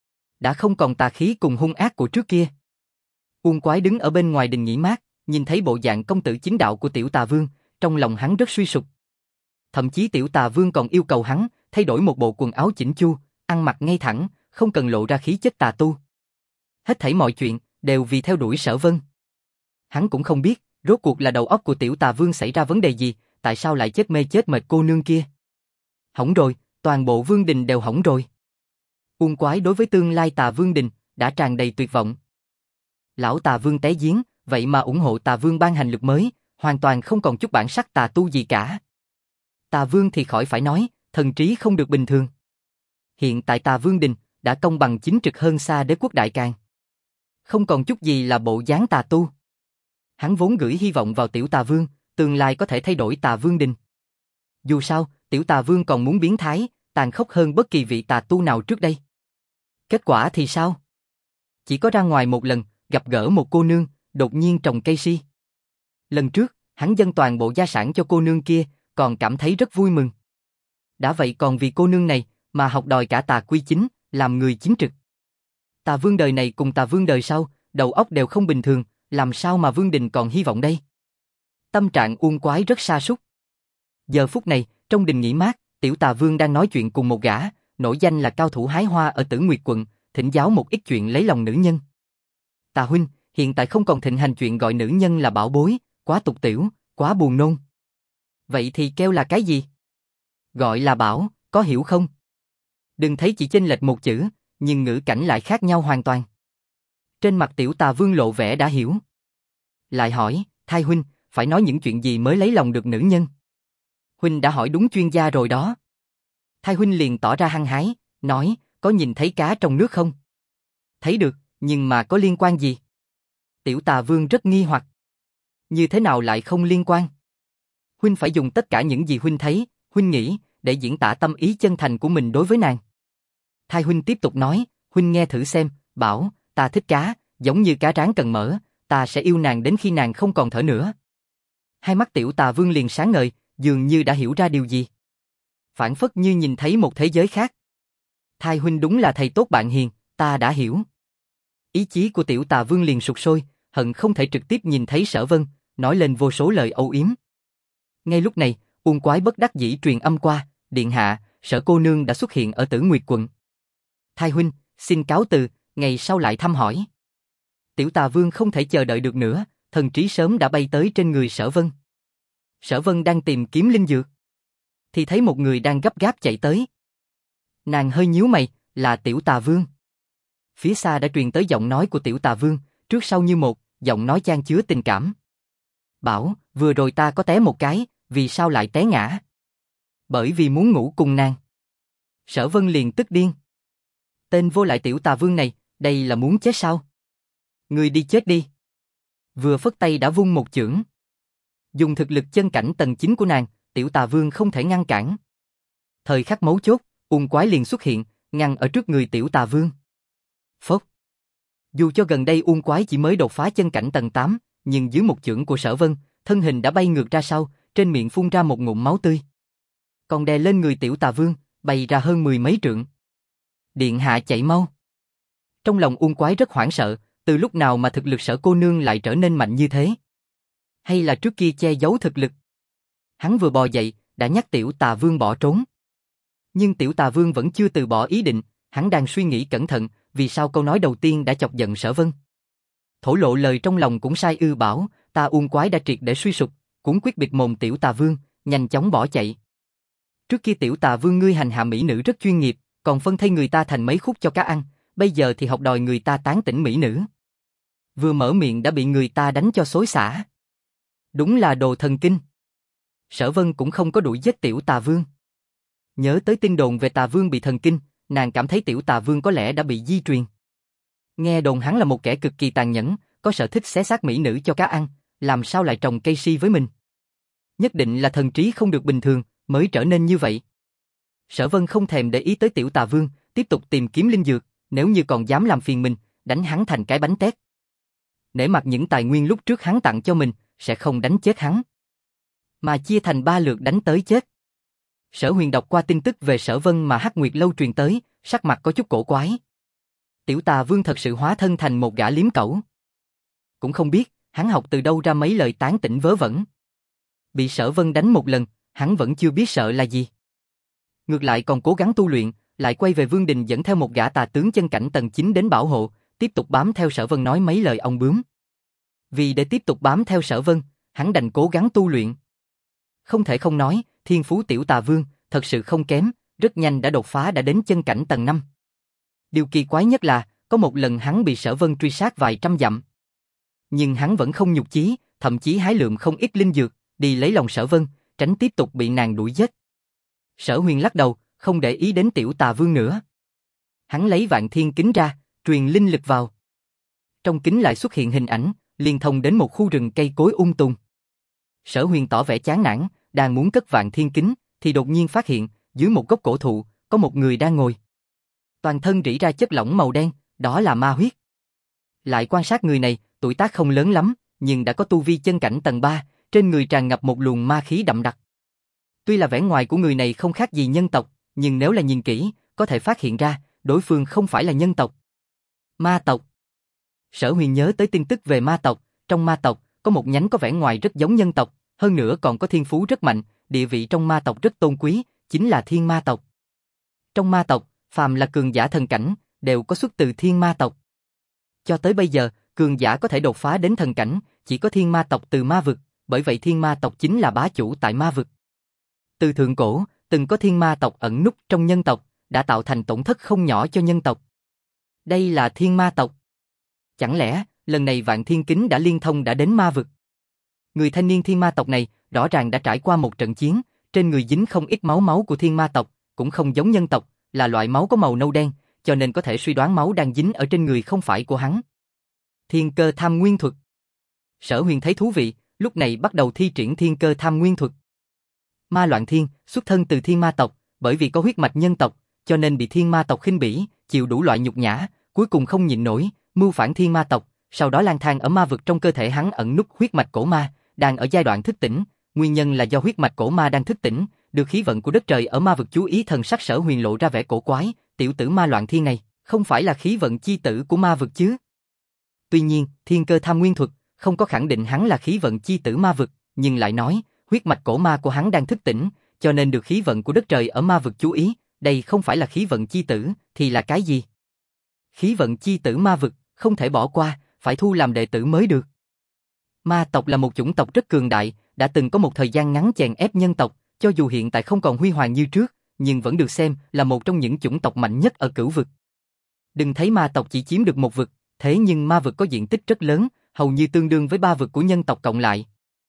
A: Đã không còn tà khí cùng hung ác của trước kia. Uông Quái đứng ở bên ngoài đình nghỉ mát, nhìn thấy bộ dạng công tử chính đạo của Tiểu Tà Vương, trong lòng hắn rất suy sụp. Thậm chí Tiểu Tà Vương còn yêu cầu hắn thay đổi một bộ quần áo chỉnh chu, ăn mặc ngay thẳng, không cần lộ ra khí chất tà tu. Hết thảy mọi chuyện đều vì theo đuổi Sở Vân. Hắn cũng không biết, rốt cuộc là đầu óc của Tiểu Tà Vương xảy ra vấn đề gì, tại sao lại chết mê chết mệt cô nương kia. Hỏng rồi, toàn bộ Vương đình đều hỏng rồi. Uông Quái đối với tương lai Tà Vương đình đã tràn đầy tuyệt vọng. Lão Tà Vương té giếng, vậy mà ủng hộ Tà Vương ban hành lực mới, hoàn toàn không còn chút bản sắc tà tu gì cả. Tà Vương thì khỏi phải nói, thần trí không được bình thường. Hiện tại Tà Vương đình đã công bằng chính trực hơn xa đế quốc Đại Càn. Không còn chút gì là bộ dáng tà tu. Hắn vốn gửi hy vọng vào Tiểu Tà Vương, tương lai có thể thay đổi Tà Vương đình. Dù sao, Tiểu Tà Vương còn muốn biến thái, tàn khốc hơn bất kỳ vị tà tu nào trước đây. Kết quả thì sao? Chỉ có ra ngoài một lần, gặp gỡ một cô nương, đột nhiên trồng cây si. Lần trước, hắn dâng toàn bộ gia sản cho cô nương kia, còn cảm thấy rất vui mừng. Đã vậy còn vì cô nương này, mà học đòi cả tà quy chính, làm người chính trực. Tà Vương đời này cùng Tà Vương đời sau, đầu óc đều không bình thường, làm sao mà Vương đình còn hy vọng đây? Tâm trạng Uông Quái rất sa sút. Giờ phút này, trong đình nghỉ mát, Tiểu Tà Vương đang nói chuyện cùng một gã, nổi danh là cao thủ hái hoa ở Tử Nguyệt quận, thỉnh giáo một ít chuyện lấy lòng nữ nhân. Tà huynh, hiện tại không còn thịnh hành chuyện gọi nữ nhân là bảo bối, quá tục tiểu, quá buồn nôn. Vậy thì kêu là cái gì? Gọi là bảo, có hiểu không? Đừng thấy chỉ chênh lệch một chữ, nhưng ngữ cảnh lại khác nhau hoàn toàn. Trên mặt Tiểu Tà Vương lộ vẻ đã hiểu. Lại hỏi, Thai huynh, phải nói những chuyện gì mới lấy lòng được nữ nhân? Huynh đã hỏi đúng chuyên gia rồi đó. Thai huynh liền tỏ ra hăng hái, nói, có nhìn thấy cá trong nước không? Thấy được, nhưng mà có liên quan gì? Tiểu Tà Vương rất nghi hoặc. Như thế nào lại không liên quan? Huynh phải dùng tất cả những gì huynh thấy, huynh nghĩ, để diễn tả tâm ý chân thành của mình đối với nàng. Thai huynh tiếp tục nói, huynh nghe thử xem, bảo, ta thích cá, giống như cá rán cần mỡ, ta sẽ yêu nàng đến khi nàng không còn thở nữa. Hai mắt Tiểu Tà Vương liền sáng ngời, dường như đã hiểu ra điều gì. Phảng phất như nhìn thấy một thế giới khác. Thai huynh đúng là thầy tốt bạn hiền, ta đã hiểu. Ý chí của Tiểu Tà Vương liền sụt sôi, hận không thể trực tiếp nhìn thấy Sở Vân, nói lên vô số lời âu yếm. Ngay lúc này, Uông Quái bất đắc dĩ truyền âm qua, điện hạ, Sở cô nương đã xuất hiện ở Tử Nguyệt quận. Thái huynh, xin cáo từ, ngày sau lại thăm hỏi. Tiểu Tà Vương không thể chờ đợi được nữa, thần trí sớm đã bay tới trên người Sở Vân. Sở Vân đang tìm kiếm linh dược, thì thấy một người đang gấp gáp chạy tới. Nàng hơi nhíu mày, là Tiểu Tà Vương. Phía xa đã truyền tới giọng nói của Tiểu Tà Vương, trước sau như một, giọng nói chan chứa tình cảm. Bảo, vừa rồi ta có té một cái, vì sao lại té ngã? Bởi vì muốn ngủ cùng nàng. Sở Vân liền tức điên. Tên vô lại Tiểu Tà Vương này, đây là muốn chết sao? Ngươi đi chết đi. Vừa phất tay đã vung một chưởng. Dùng thực lực chân cảnh tầng 9 của nàng, Tiểu Tà Vương không thể ngăn cản. Thời khắc mấu chốt, Uông Quái liền xuất hiện, ngăn ở trước người Tiểu Tà Vương. Phốc. Dù cho gần đây Uông Quái chỉ mới đột phá chân cảnh tầng 8, nhưng dưới một chưởng của Sở Vân, thân hình đã bay ngược ra sau, trên miệng phun ra một ngụm máu tươi. Còn đè lên người Tiểu Tà Vương, bay ra hơn 10 mấy trượng. Điện hạ chạy mau. Trong lòng Uông Quái rất hoảng sợ, từ lúc nào mà thực lực Sở cô nương lại trở nên mạnh như thế? Hay là trước kia che giấu thực lực? Hắn vừa bò dậy, đã nhắc Tiểu Tà Vương bỏ trốn. Nhưng Tiểu Tà Vương vẫn chưa từ bỏ ý định, hắn đang suy nghĩ cẩn thận, vì sao câu nói đầu tiên đã chọc giận Sở Vân. Thổ lộ lời trong lòng cũng sai bảo, ta Uông Quái đã triệt để suy sụp, cuốn quyết bịt mồm Tiểu Tà Vương, nhanh chóng bỏ chạy. Trước kia Tiểu Tà Vương ngươi hành hạ mỹ nữ rất chuyên nghiệp, còn phân thây người ta thành mấy khúc cho cá ăn, bây giờ thì học đòi người ta tán tỉnh mỹ nữ. Vừa mở miệng đã bị người ta đánh cho xối xả. Đúng là đồ thần kinh. Sở Vân cũng không có đuổi giết Tiểu Tà Vương. Nhớ tới tin đồn về Tà Vương bị thần kinh, nàng cảm thấy Tiểu Tà Vương có lẽ đã bị di truyền. Nghe đồn hắn là một kẻ cực kỳ tàn nhẫn, có sở thích xé xác mỹ nữ cho cá ăn, làm sao lại trồng cây si với mình? Nhất định là thần trí không được bình thường, mới trở nên như vậy. Sở Vân không thèm để ý tới Tiểu Tà Vương, tiếp tục tìm kiếm linh dược, nếu như còn dám làm phiền mình, đánh hắn thành cái bánh tét. Nể mặt những tài nguyên lúc trước hắn tặng cho mình, sẽ không đánh chết hắn, mà chia thành 3 lượt đánh tới chết. Sở Huyền đọc qua tin tức về Sở Vân mà Hắc Nguyệt Lâu truyền tới, sắc mặt có chút cổ quái. Tiểu Tà Vương thật sự hóa thân thành một gã liếm cẩu. Cũng không biết, hắn học từ đâu ra mấy lời tán tỉnh vớ vẩn. Bị Sở Vân đánh một lần, hắn vẫn chưa biết sợ là gì. Ngược lại còn cố gắng tu luyện, lại quay về Vương Đình dẫn theo một gã tà tướng chân cảnh tầng 9 đến bảo hộ, tiếp tục bám theo Sở Vân nói mấy lời ong bướm. Vì để tiếp tục bám theo Sở Vân, hắn đành cố gắng tu luyện. Không thể không nói, thiên phú Tiểu Tà Vương thật sự không kém, rất nhanh đã đột phá đã đến chân cảnh tầng 5. Điều kỳ quái nhất là, có một lần hắn bị Sở Vân truy sát vài trăm dặm. Nhưng hắn vẫn không nhục chí, thậm chí hái lượm không ít linh dược, đi lấy lòng Sở Vân, tránh tiếp tục bị nàng đuổi giết. Sở Huyền lắc đầu, không để ý đến Tiểu Tà Vương nữa. Hắn lấy Vạn Thiên Kính ra, truyền linh lực vào. Trong kính lại xuất hiện hình ảnh, liên thông đến một khu rừng cây cối tùm. Sở Huyền tỏ vẻ chán nản, đang muốn cất Vạn Thiên Kính, thì đột nhiên phát hiện, dưới một gốc cổ thụ, có một người đang ngồi. Toàn thân rỉ ra chất lỏng màu đen, đó là ma huyết. Lại quan sát người này, tuổi tác không lớn lắm, nhưng đã có tu vi chân cảnh tầng 3, trên người tràn ngập một luồng ma khí đậm đặc. Tuy là vẻ ngoài của người này không khác gì nhân tộc, nhưng nếu là nhìn kỹ, có thể phát hiện ra, đối phương không phải là nhân tộc. Ma tộc. Sở Huyền nhớ tới tin tức về ma tộc, trong ma tộc, có một nhánh có vẻ ngoài rất giống nhân tộc, hơn nữa còn có thiên phú rất mạnh, địa vị trong ma tộc rất tôn quý, chính là Thiên Ma tộc. Trong ma tộc, phàm là cường giả thần cảnh, đều có xuất từ Thiên Ma tộc. Cho tới bây giờ, cường giả có thể đột phá đến thần cảnh, chỉ có Thiên Ma tộc từ ma vực, bởi vậy Thiên Ma tộc chính là bá chủ tại ma vực. Từ thượng cổ, từng có Thiên Ma tộc ẩn núp trong nhân tộc, đã tạo thành tổn thất không nhỏ cho nhân tộc. Đây là Thiên Ma tộc. Chẳng lẽ, lần này Vạn Thiên Kính đã liên thông đã đến ma vực? Người thanh niên Thiên Ma tộc này, rõ ràng đã trải qua một trận chiến, trên người dính không ít máu của Thiên Ma tộc, cũng không giống nhân tộc, là loại máu có màu nâu đen, cho nên có thể suy đoán máu đang dính ở trên người không phải của hắn. Thiên Cơ Tham Nguyên Thuật. Sở Huyền thấy thú vị, lúc này bắt đầu thi triển Thiên Cơ Tham Nguyên Thuật. Ma Loạn Thiên, xuất thân từ Thiên Ma tộc, bởi vì có huyết mạch nhân tộc, cho nên bị Thiên Ma tộc khinh bỉ, chịu đủ loại nhục nhã, cuối cùng không nhịn nổi, mưu phản Thiên Ma tộc, sau đó lang thang ở ma vực. Trong cơ thể hắn ẩn núp huyết mạch cổ ma, đang ở giai đoạn thức tỉnh, nguyên nhân là do huyết mạch cổ ma đang thức tỉnh, được khí vận của đất trời ở ma vực chú ý. Thần sắc Sở Huyền lộ ra vẻ cổ quái, tiểu tử Ma Loạn Thiên này, không phải là khí vận chi tử của ma vực chứ? Tuy nhiên, Thiên Cơ Tham Nguyên Thuật không có khẳng định hắn là khí vận chi tử ma vực, nhưng lại nói, Huyết mạch cổ ma của hắn đang thức tỉnh, cho nên được khí vận của đất trời ở ma vực chú ý, đây không phải là khí vận chi tử, thì là cái gì? Khí vận chi tử ma vực, không thể bỏ qua, phải thu làm đệ tử mới được. Ma tộc là một chủng tộc rất cường đại, đã từng có một thời gian ngắn chèn ép nhân tộc, cho dù hiện tại không còn huy hoàng như trước, nhưng vẫn được xem là một trong những chủng tộc mạnh nhất ở cửu vực. Đừng thấy ma tộc chỉ chiếm được một vực, thế nhưng ma vực có diện tích rất lớn, hầu như tương đương với 3 vực của nhân tộc cộng lại.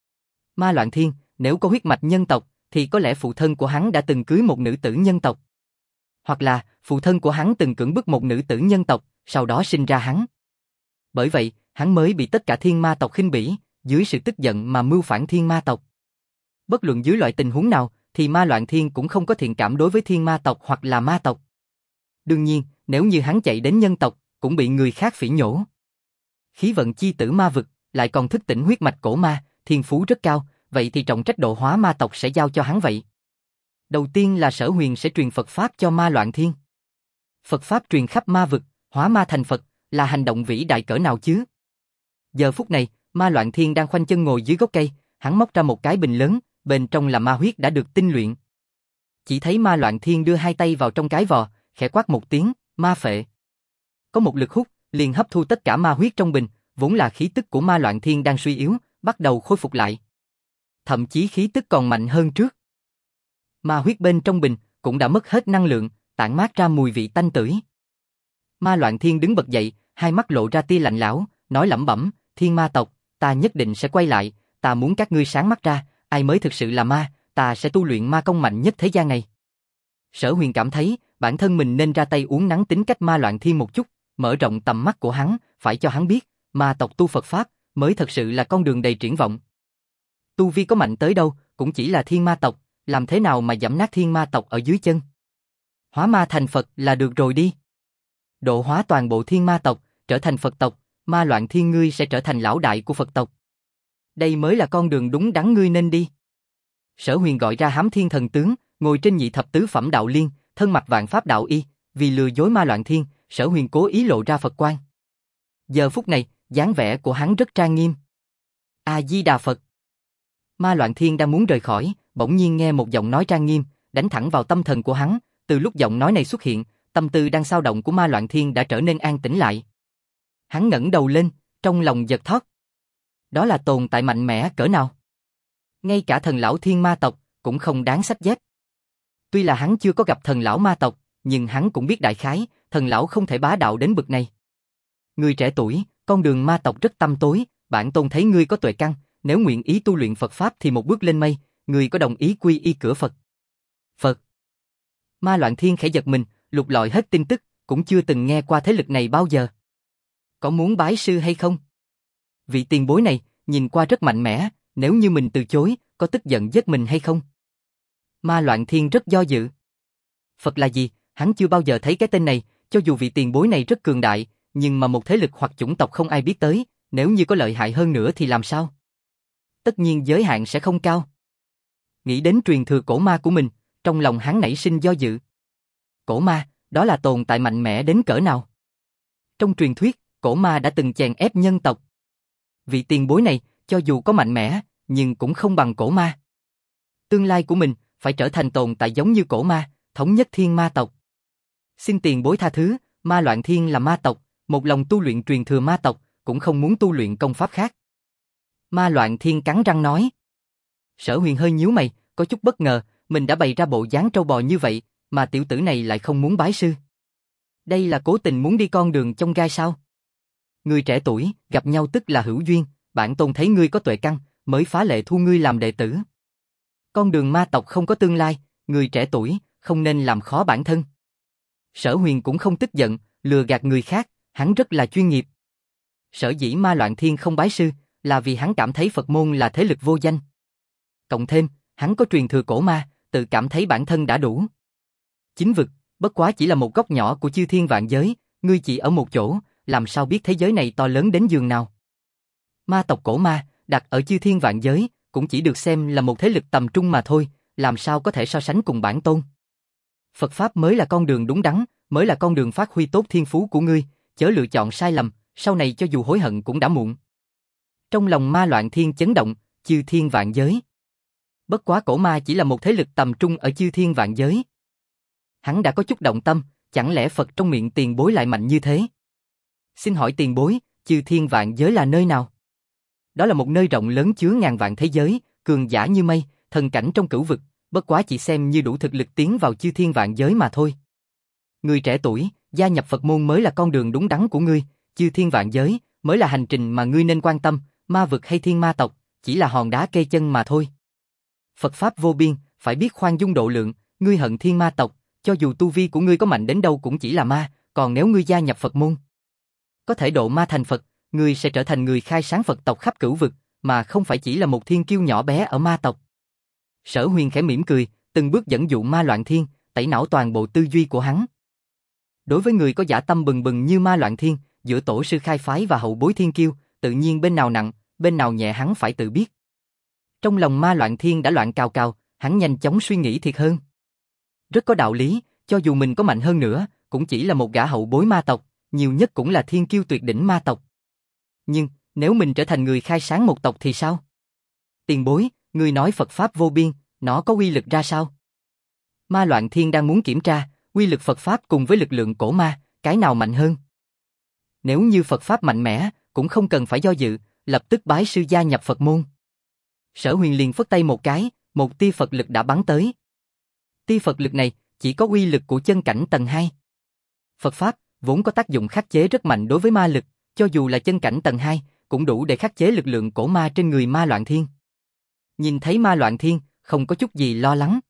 A: Ma Loạn Thiên, nếu có huyết mạch nhân tộc, thì có lẽ phụ thân của hắn đã từng cưới một nữ tử nhân tộc. Hoặc là, phụ thân của hắn từng cưỡng bức một nữ tử nhân tộc, sau đó sinh ra hắn. Bởi vậy, hắn mới bị tất cả thiên ma tộc khinh bỉ, dưới sự tức giận mà mưu phản thiên ma tộc. Bất luận dưới loại tình huống nào, thì Ma Loạn Thiên cũng không có thiện cảm đối với thiên ma tộc hoặc là ma tộc. Đương nhiên, nếu như hắn chạy đến nhân tộc, cũng bị người khác phỉ nhổ. Khí vận chi tử ma vực, lại còn thức tỉnh huyết mạch cổ ma, thiên phú rất cao, vậy thì trọng trách độ hóa ma tộc sẽ giao cho hắn vậy. Đầu tiên là Sở Huyền sẽ truyền Phật Pháp cho Ma Loạn Thiên. Phật Pháp truyền khắp ma vực, hóa ma thành Phật, là hành động vĩ đại cỡ nào chứ? Giờ phút này, Ma Loạn Thiên đang khoanh chân ngồi dưới gốc cây, hắn móc ra một cái bình lớn, bên trong là ma huyết đã được tinh luyện. Chỉ thấy Ma Loạn Thiên đưa hai tay vào trong cái vò, khẽ quát một tiếng, ma phệ. Có một lực hút, liền hấp thu tất cả ma huyết trong bình, vốn là khí tức của Ma Loạn Thiên đang suy yếu, bắt đầu khôi phục lại. Thậm chí khí tức còn mạnh hơn trước. Ma huyết bên trong bình cũng đã mất hết năng lượng, tản mát ra mùi vị tanh tưởi. Ma Loạn Thiên đứng bật dậy, hai mắt lộ ra tia lạnh lẽo, nói lẩm bẩm, thiên ma tộc, ta nhất định sẽ quay lại, ta muốn các ngươi sáng mắt ra, ai mới thực sự là ma, ta sẽ tu luyện ma công mạnh nhất thế gian này. Sở Huyền cảm thấy, bản thân mình nên ra tay uốn nắn tính cách Ma Loạn Thiên một chút, mở rộng tầm mắt của hắn, phải cho hắn biết, ma tộc tu Phật Pháp, mới thật sự là con đường đầy triển vọng. Tu vi có mạnh tới đâu, cũng chỉ là thiên ma tộc, làm thế nào mà giẫm nát thiên ma tộc ở dưới chân. Hóa ma thành Phật là được rồi đi. Độ hóa toàn bộ thiên ma tộc, trở thành Phật tộc, Ma Loạn Thiên ngươi sẽ trở thành lão đại của Phật tộc. Đây mới là con đường đúng đắn ngươi nên đi. Sở Huyền gọi ra Hám Thiên Thần Tướng, ngồi trên nhị thập tứ phẩm đạo liên, thân mặc vạn pháp đạo y, vì lừa dối Ma Loạn Thiên, Sở Huyền cố ý lộ ra Phật quang. Giờ phút này, dáng vẻ của hắn rất trang nghiêm. A Di Đà Phật. Ma Loạn Thiên đang muốn rời khỏi, bỗng nhiên nghe một giọng nói trang nghiêm, đánh thẳng vào tâm thần của hắn, từ lúc giọng nói này xuất hiện, tâm tư đang xao động của Ma Loạn Thiên đã trở nên an tĩnh lại. Hắn ngẩng đầu lên, trong lòng giật thót. Đó là tồn tại mạnh mẽ cỡ nào? Ngay cả thần lão thiên ma tộc cũng không đáng xách dép. Tuy là hắn chưa có gặp thần lão ma tộc, nhưng hắn cũng biết đại khái, thần lão không thể bá đạo đến bậc này. Người trẻ tuổi, con đường ma tộc rất tăm tối, bản tôn thấy ngươi có tuệ căn, nếu nguyện ý tu luyện Phật Pháp thì một bước lên mây, ngươi có đồng ý quy y cửa Phật? Phật. Ma Loạn Thiên khẽ giật mình, lục lọi hết tin tức, cũng chưa từng nghe qua thế lực này bao giờ. Có muốn bái sư hay không? Vị tiền bối này, nhìn qua rất mạnh mẽ, nếu như mình từ chối, có tức giận giết mình hay không? Ma Loạn Thiên rất do dự. Phật là gì? Hắn chưa bao giờ thấy cái tên này, cho dù vị tiền bối này rất cường đại, nhưng mà một thế lực hoặc chủng tộc không ai biết tới, nếu như có lợi hại hơn nữa thì làm sao? Tất nhiên giới hạn sẽ không cao. Nghĩ đến truyền thừa cổ ma của mình, trong lòng hắn nảy sinh do dự. Cổ ma, đó là tồn tại mạnh mẽ đến cỡ nào? Trong truyền thuyết, cổ ma đã từng chèn ép nhân tộc. Vị tiền bối này, cho dù có mạnh mẽ, nhưng cũng không bằng cổ ma. Tương lai của mình, phải trở thành tồn tại giống như cổ ma, thống nhất thiên ma tộc. Xin tiền bối tha thứ, Ma Loạn Thiên là ma tộc, một lòng tu luyện truyền thừa ma tộc, cũng không muốn tu luyện công pháp khác. Ma Loạn Thiên cắn răng nói. Sở Huyền hơi nhíu mày, có chút bất ngờ, mình đã bày ra bộ dáng trâu bò như vậy, mà tiểu tử này lại không muốn bái sư. Đây là cố tình muốn đi con đường chông gai sao? Người trẻ tuổi, gặp nhau tức là hữu duyên, bản tôn thấy ngươi có tuệ căn, mới phá lệ thu ngươi làm đệ tử. Con đường ma tộc không có tương lai, người trẻ tuổi, không nên làm khó bản thân. Sở Huyền cũng không tức giận, lừa gạt người khác, hắn rất là chuyên nghiệp. Sở dĩ Ma Loạn Thiên không bái sư, là vì hắn cảm thấy Phật môn là thế lực vô danh. Cộng thêm, hắn có truyền thừa cổ ma, tự cảm thấy bản thân đã đủ. Chính vực, bất quá chỉ là một góc nhỏ của chư thiên vạn giới, ngươi chỉ ở một chỗ, làm sao biết thế giới này to lớn đến giường nào. Ma tộc cổ ma, đặt ở chư thiên vạn giới, cũng chỉ được xem là một thế lực tầm trung mà thôi, làm sao có thể so sánh cùng bản tôn. Phật Pháp mới là con đường đúng đắn, mới là con đường phát huy tốt thiên phú của ngươi, chớ lựa chọn sai lầm, sau này cho dù hối hận cũng đã muộn. Trong lòng Ma Loạn Thiên chấn động, chư thiên vạn giới. Bất quá cổ ma chỉ là một thế lực tầm trung ở chư thiên vạn giới. Hắn đã có chút động tâm, chẳng lẽ Phật trong miệng tiền bối lại mạnh như thế? Xin hỏi tiền bối, chư thiên vạn giới là nơi nào? Đó là một nơi rộng lớn chứa ngàn vạn thế giới, cường giả như mây, thần cảnh trong cửu vực, bất quá chỉ xem như đủ thực lực tiến vào chư thiên vạn giới mà thôi. Người trẻ tuổi, gia nhập Phật môn mới là con đường đúng đắn của ngươi, chư thiên vạn giới mới là hành trình mà ngươi nên quan tâm, ma vực hay thiên ma tộc, chỉ là hòn đá kê chân mà thôi. Phật pháp vô biên, phải biết khoan dung độ lượng, ngươi hận thiên ma tộc, cho dù tu vi của ngươi có mạnh đến đâu cũng chỉ là ma, còn nếu ngươi gia nhập Phật môn, có thể độ ma thành Phật, ngươi sẽ trở thành người khai sáng Phật tộc khắp cửu vực, mà không phải chỉ là một thiên kiêu nhỏ bé ở ma tộc. Sở Huyền khẽ mỉm cười, từng bước dẫn dụ Ma Loạn Thiên, tẩy não toàn bộ tư duy của hắn. Đối với người có dã tâm bừng bừng như Ma Loạn Thiên, giữa tổ sư khai phái và hậu bối thiên kiêu, tự nhiên bên nào nặng, bên nào nhẹ hắn phải tự biết. Trong lòng Ma Loạn Thiên đã loạn cào cào, hắn nhanh chóng suy nghĩ thiệt hơn. Rất có đạo lý, cho dù mình có mạnh hơn nữa, cũng chỉ là một gã hậu bối ma tộc, nhiều nhất cũng là thiên kiêu tuyệt đỉnh ma tộc. Nhưng, nếu mình trở thành người khai sáng một tộc thì sao? Tiền bối, người nói Phật Pháp vô biên, nó có uy lực ra sao? Ma Loạn Thiên đang muốn kiểm tra, uy lực Phật Pháp cùng với lực lượng cổ ma, cái nào mạnh hơn? Nếu như Phật Pháp mạnh mẽ, cũng không cần phải do dự, lập tức bái sư gia nhập Phật môn. Sở Huyền liền phất tay một cái, một tia Phật lực đã bắn tới. Tia Phật lực này chỉ có uy lực của chân cảnh tầng 2. Phật Pháp vốn có tác dụng khắc chế rất mạnh đối với ma lực, cho dù là chân cảnh tầng 2, cũng đủ để khắc chế lực lượng cổ ma trên người Ma Loạn Thiên. Nhìn thấy Ma Loạn Thiên, không có chút gì lo lắng.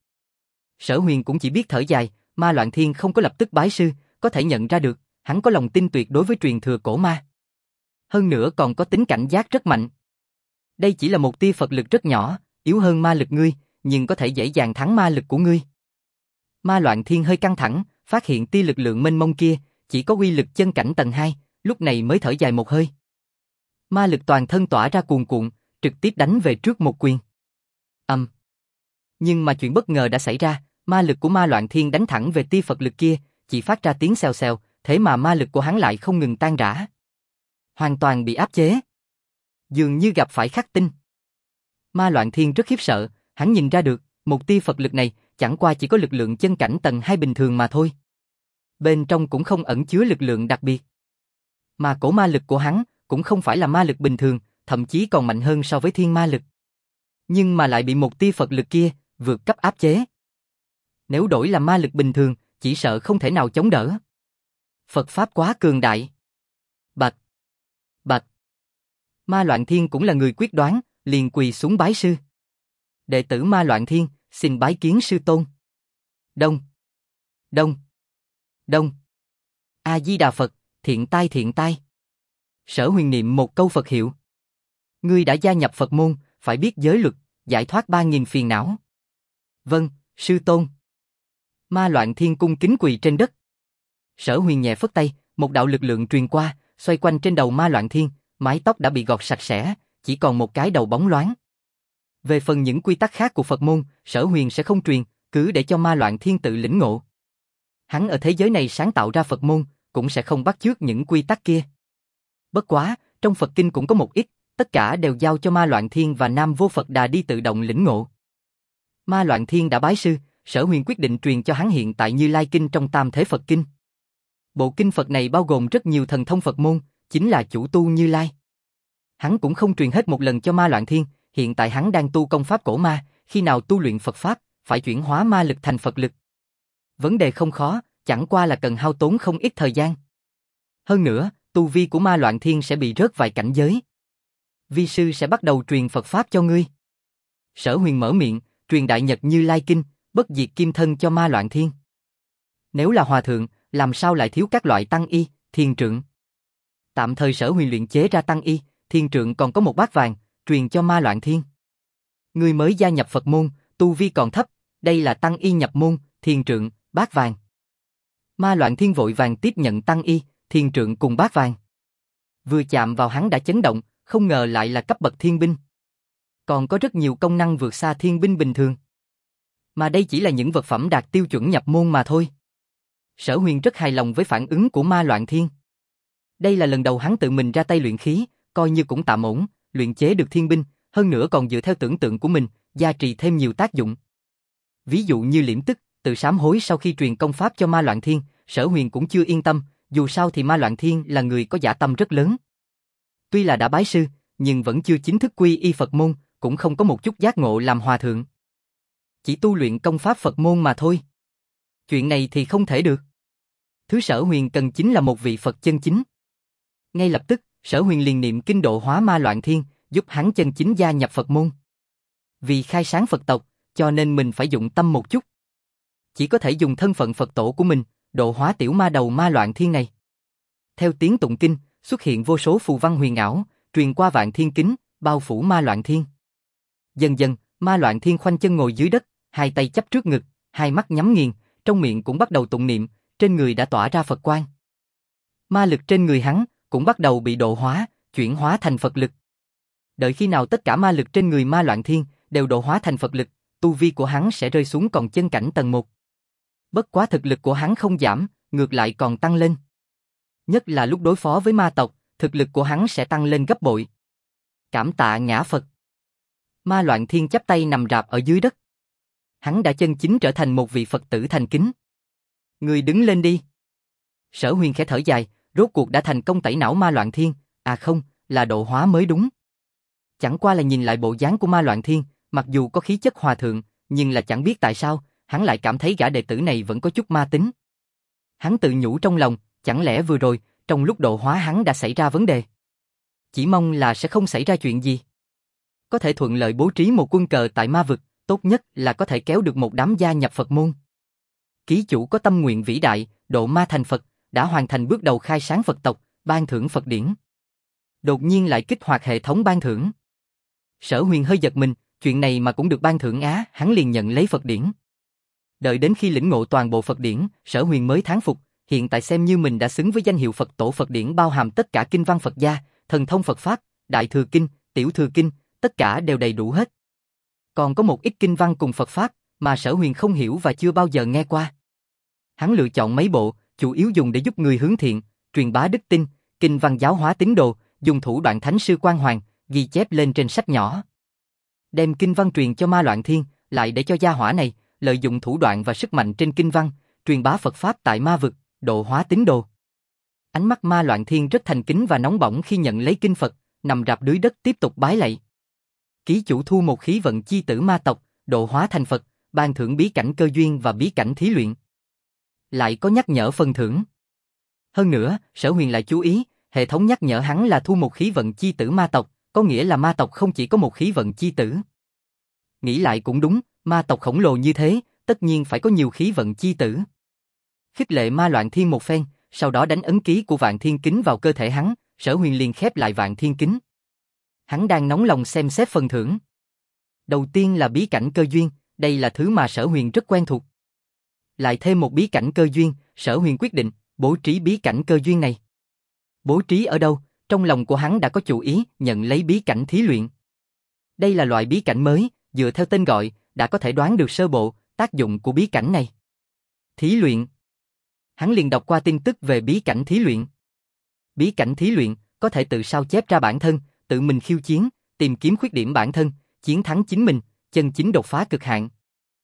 A: Sở Huyền cũng chỉ biết thở dài, Ma Loạn Thiên không có lập tức bái sư, có thể nhận ra được, hắn có lòng tin tuyệt đối với truyền thừa cổ ma. Hơn nữa còn có tính cảnh giác rất mạnh. Đây chỉ là một tia Phật lực rất nhỏ, yếu hơn ma lực ngươi, nhưng có thể dễ dàng thắng ma lực của ngươi. Ma Loạn Thiên hơi căng thẳng, phát hiện tia lực lượng mênh mông kia, chỉ có uy lực chân cảnh tầng 2, lúc này mới thở dài một hơi. Ma lực toàn thân tỏa ra cuồn cuộn, trực tiếp đánh về trước một quyền. Nhưng mà chuyện bất ngờ đã xảy ra, ma lực của Ma Loạn Thiên đánh thẳng về tia Phật lực kia, chỉ phát ra tiếng xèo xèo, thế mà ma lực của hắn lại không ngừng tan rã. Hoàn toàn bị áp chế. Dường như gặp phải khắc tinh. Ma Loạn Thiên rất khiếp sợ, hắn nhìn ra được, một tia Phật lực này chẳng qua chỉ có lực lượng chân cảnh tầng 2 bình thường mà thôi. Bên trong cũng không ẩn chứa lực lượng đặc biệt. Mà cổ ma lực của hắn cũng không phải là ma lực bình thường, thậm chí còn mạnh hơn so với thiên ma lực. Nhưng mà lại bị một tia Phật lực kia vượt cấp áp chế. Nếu đổi là ma lực bình thường, chỉ sợ không thể nào chống đỡ. Phật Pháp quá cường đại. Bạch! Bạch! Ma Loạn Thiên cũng là người quyết đoán, liền quỳ xuống bái sư. Đệ tử Ma Loạn Thiên, xin bái kiến sư tôn. Đông! Đông! Đông! A-di-đà Phật, thiện tai thiện tai. Sở Huyền niệm một câu Phật hiệu. Ngươi đã gia nhập Phật môn, phải biết giới luật, giải thoát 3.000 phiền não. Vâng, sư tôn. Ma Loạn Thiên cung kính quỳ trên đất. Sở Huyền nhẹ phất tay, một đạo lực lượng truyền qua, xoay quanh trên đầu Ma Loạn Thiên, mái tóc đã bị gọt sạch sẽ, chỉ còn một cái đầu bóng loáng. Về phần những quy tắc khác của Phật môn, Sở Huyền sẽ không truyền, cứ để cho Ma Loạn Thiên tự lĩnh ngộ. Hắn ở thế giới này sáng tạo ra Phật môn, cũng sẽ không bắt chước những quy tắc kia. Bất quá, trong Phật kinh cũng có một ít, tất cả đều giao cho Ma Loạn Thiên và Nam Vô Phật Đà đi tự động lĩnh ngộ. Ma Loạn Thiên đã bái sư, Sở Huyền quyết định truyền cho hắn hiện tại Như Lai Kinh trong Tam Thế Phật Kinh. Bộ kinh Phật này bao gồm rất nhiều thần thông Phật môn, chính là chủ tu Như Lai. Hắn cũng không truyền hết một lần cho Ma Loạn Thiên, hiện tại hắn đang tu công pháp cổ ma, khi nào tu luyện Phật Pháp, phải chuyển hóa ma lực thành Phật lực. Vấn đề không khó, chẳng qua là cần hao tốn không ít thời gian. Hơn nữa, tu vi của Ma Loạn Thiên sẽ bị rớt vài cảnh giới. Vi sư sẽ bắt đầu truyền Phật Pháp cho ngươi. Sở Huyền mở miệng, truyền Đại Nhật Như Lai Kinh, bất diệt kim thân cho Ma Loạn Thiên. Nếu là hòa thượng, làm sao lại thiếu các loại tăng y, thiền trượng? Tạm thời Sở Huyền luyện chế ra tăng y, thiền trượng còn có một bát vàng, truyền cho Ma Loạn Thiên. Ngươi mới gia nhập Phật môn, tu vi còn thấp, đây là tăng y nhập môn, thiền trượng, bát vàng. Ma Loạn Thiên vội vàng tiếp nhận tăng y, thiền trượng cùng bát vàng. Vừa chạm vào hắn đã chấn động, không ngờ lại là cấp bậc thiên binh. Còn có rất nhiều công năng vượt xa thiên binh bình thường. Mà đây chỉ là những vật phẩm đạt tiêu chuẩn nhập môn mà thôi. Sở Huyền rất hài lòng với phản ứng của Ma Loạn Thiên. Đây là lần đầu hắn tự mình ra tay luyện khí, coi như cũng tạm ổn, luyện chế được thiên binh, hơn nữa còn dựa theo tưởng tượng của mình, gia trì thêm nhiều tác dụng. Ví dụ như liễm tức, tự sám hối sau khi truyền công pháp cho Ma Loạn Thiên, Sở Huyền cũng chưa yên tâm, dù sao thì Ma Loạn Thiên là người có dã tâm rất lớn. Tuy là đã bái sư, nhưng vẫn chưa chính thức quy y Phật môn, cũng không có một chút giác ngộ làm hòa thượng. Chỉ tu luyện công pháp Phật môn mà thôi. Chuyện này thì không thể được. Thứ Sở Huyền cần chính là một vị Phật chân chính. Ngay lập tức, Sở Huyền liền niệm kinh độ hóa Ma Loạn Thiên, giúp hắn chân chính gia nhập Phật môn. Vì khai sáng Phật tộc, cho nên mình phải dụng tâm một chút. Chỉ có thể dùng thân phận Phật tổ của mình, độ hóa tiểu ma đầu Ma Loạn Thiên này. Theo tiếng tụng kinh, xuất hiện vô số phù văn huyền ảo, truyền qua vạn thiên kính, bao phủ Ma Loạn Thiên. Dần dần, Ma Loạn Thiên khoanh chân ngồi dưới đất, hai tay chắp trước ngực, hai mắt nhắm nghiền, trong miệng cũng bắt đầu tụng niệm, trên người đã tỏa ra Phật quang. Ma lực trên người hắn cũng bắt đầu bị độ hóa, chuyển hóa thành Phật lực. Đợi khi nào tất cả ma lực trên người Ma Loạn Thiên đều độ hóa thành Phật lực, tu vi của hắn sẽ rơi xuống còn chân cảnh tầng 1. Bất quá thực lực của hắn không giảm, ngược lại còn tăng lên. Nhất là lúc đối phó với ma tộc, thực lực của hắn sẽ tăng lên gấp bội. Cảm tạ ngã Phật. Ma Loạn Thiên chắp tay nằm rạp ở dưới đất. Hắn đã chân chính trở thành một vị Phật tử thành kính. Người đứng lên đi. Sở Huyền khẽ thở dài, rốt cuộc đã thành công tẩy não Ma Loạn Thiên, à không, là độ hóa mới đúng. Chẳng qua là nhìn lại bộ dáng của Ma Loạn Thiên, mặc dù có khí chất hòa thượng, nhưng là chẳng biết tại sao, hắn lại cảm thấy gã đệ tử này vẫn có chút ma tính. Hắn tự nhủ trong lòng, chẳng lẽ vừa rồi, trong lúc độ hóa hắn đã xảy ra vấn đề. Chỉ mong là sẽ không xảy ra chuyện gì. Có thể thuận lợi bố trí một quân cờ tại ma vực, tốt nhất là có thể kéo được một đám gia nhập Phật môn. Ký chủ có tâm nguyện vĩ đại, độ ma thành Phật, đã hoàn thành bước đầu khai sáng Phật tộc, ban thưởng Phật điển. Đột nhiên lại kích hoạt hệ thống ban thưởng. Sở Huyền hơi giật mình, chuyện này mà cũng được ban thưởng á, hắn liền nhận lấy Phật điển. Đợi đến khi lĩnh ngộ toàn bộ Phật điển, Sở Huyền mới thán phục, hiện tại xem như mình đã xứng với danh hiệu Phật tổ. Phật điển bao hàm tất cả kinh văn Phật gia, thần thông Phật pháp, Đại Thừa Kinh, Tiểu Thừa Kinh, tất cả đều đầy đủ hết. Còn có một ít kinh văn cùng Phật pháp mà Sở Huyền không hiểu và chưa bao giờ nghe qua. Hắn lựa chọn mấy bộ, chủ yếu dùng để giúp người hướng thiện, truyền bá đức tin, kinh văn giáo hóa tín đồ, dùng thủ đoạn thánh sư quan hoàng, ghi chép lên trên sách nhỏ. Đem kinh văn truyền cho Ma Loạn Thiên, lại để cho gia hỏa này lợi dụng thủ đoạn và sức mạnh trên kinh văn, truyền bá Phật pháp tại ma vực, độ hóa tín đồ. Ánh mắt Ma Loạn Thiên rất thành kính và nóng bỏng khi nhận lấy kinh Phật, nằm rạp dưới đất tiếp tục bái lạy. Ký chủ thu một khí vận chi tử ma tộc, độ hóa thành Phật, ban thưởng bí cảnh cơ duyên và bí cảnh thí luyện. Lại có nhắc nhở phần thưởng. Hơn nữa, Sở Huyền lại chú ý, hệ thống nhắc nhở hắn là thu một khí vận chi tử ma tộc, có nghĩa là ma tộc không chỉ có một khí vận chi tử. Nghĩ lại cũng đúng, ma tộc khổng lồ như thế, tất nhiên phải có nhiều khí vận chi tử. Khích lệ Ma Loạn Thiên một phen, sau đó đánh ấn ký của Vạn Thiên Kính vào cơ thể hắn, Sở Huyền liền khép lại Vạn Thiên Kính. Hắn đang nóng lòng xem xét phần thưởng. Đầu tiên là bí cảnh cơ duyên, đây là thứ mà Sở Huyền rất quen thuộc. Lại thêm một bí cảnh cơ duyên, Sở Huyền quyết định bố trí bí cảnh cơ duyên này. Bố trí ở đâu? Trong lòng của hắn đã có chủ ý, nhận lấy bí cảnh thí luyện. Đây là loại bí cảnh mới, dựa theo tên gọi, đã có thể đoán được sơ bộ tác dụng của bí cảnh này. Thí luyện. Hắn liền đọc qua tin tức về bí cảnh thí luyện. Bí cảnh thí luyện có thể tự sao chép ra bản thân, tự mình khiêu chiến, tìm kiếm khuyết điểm bản thân, chiến thắng chính mình, chân chính đột phá cực hạn.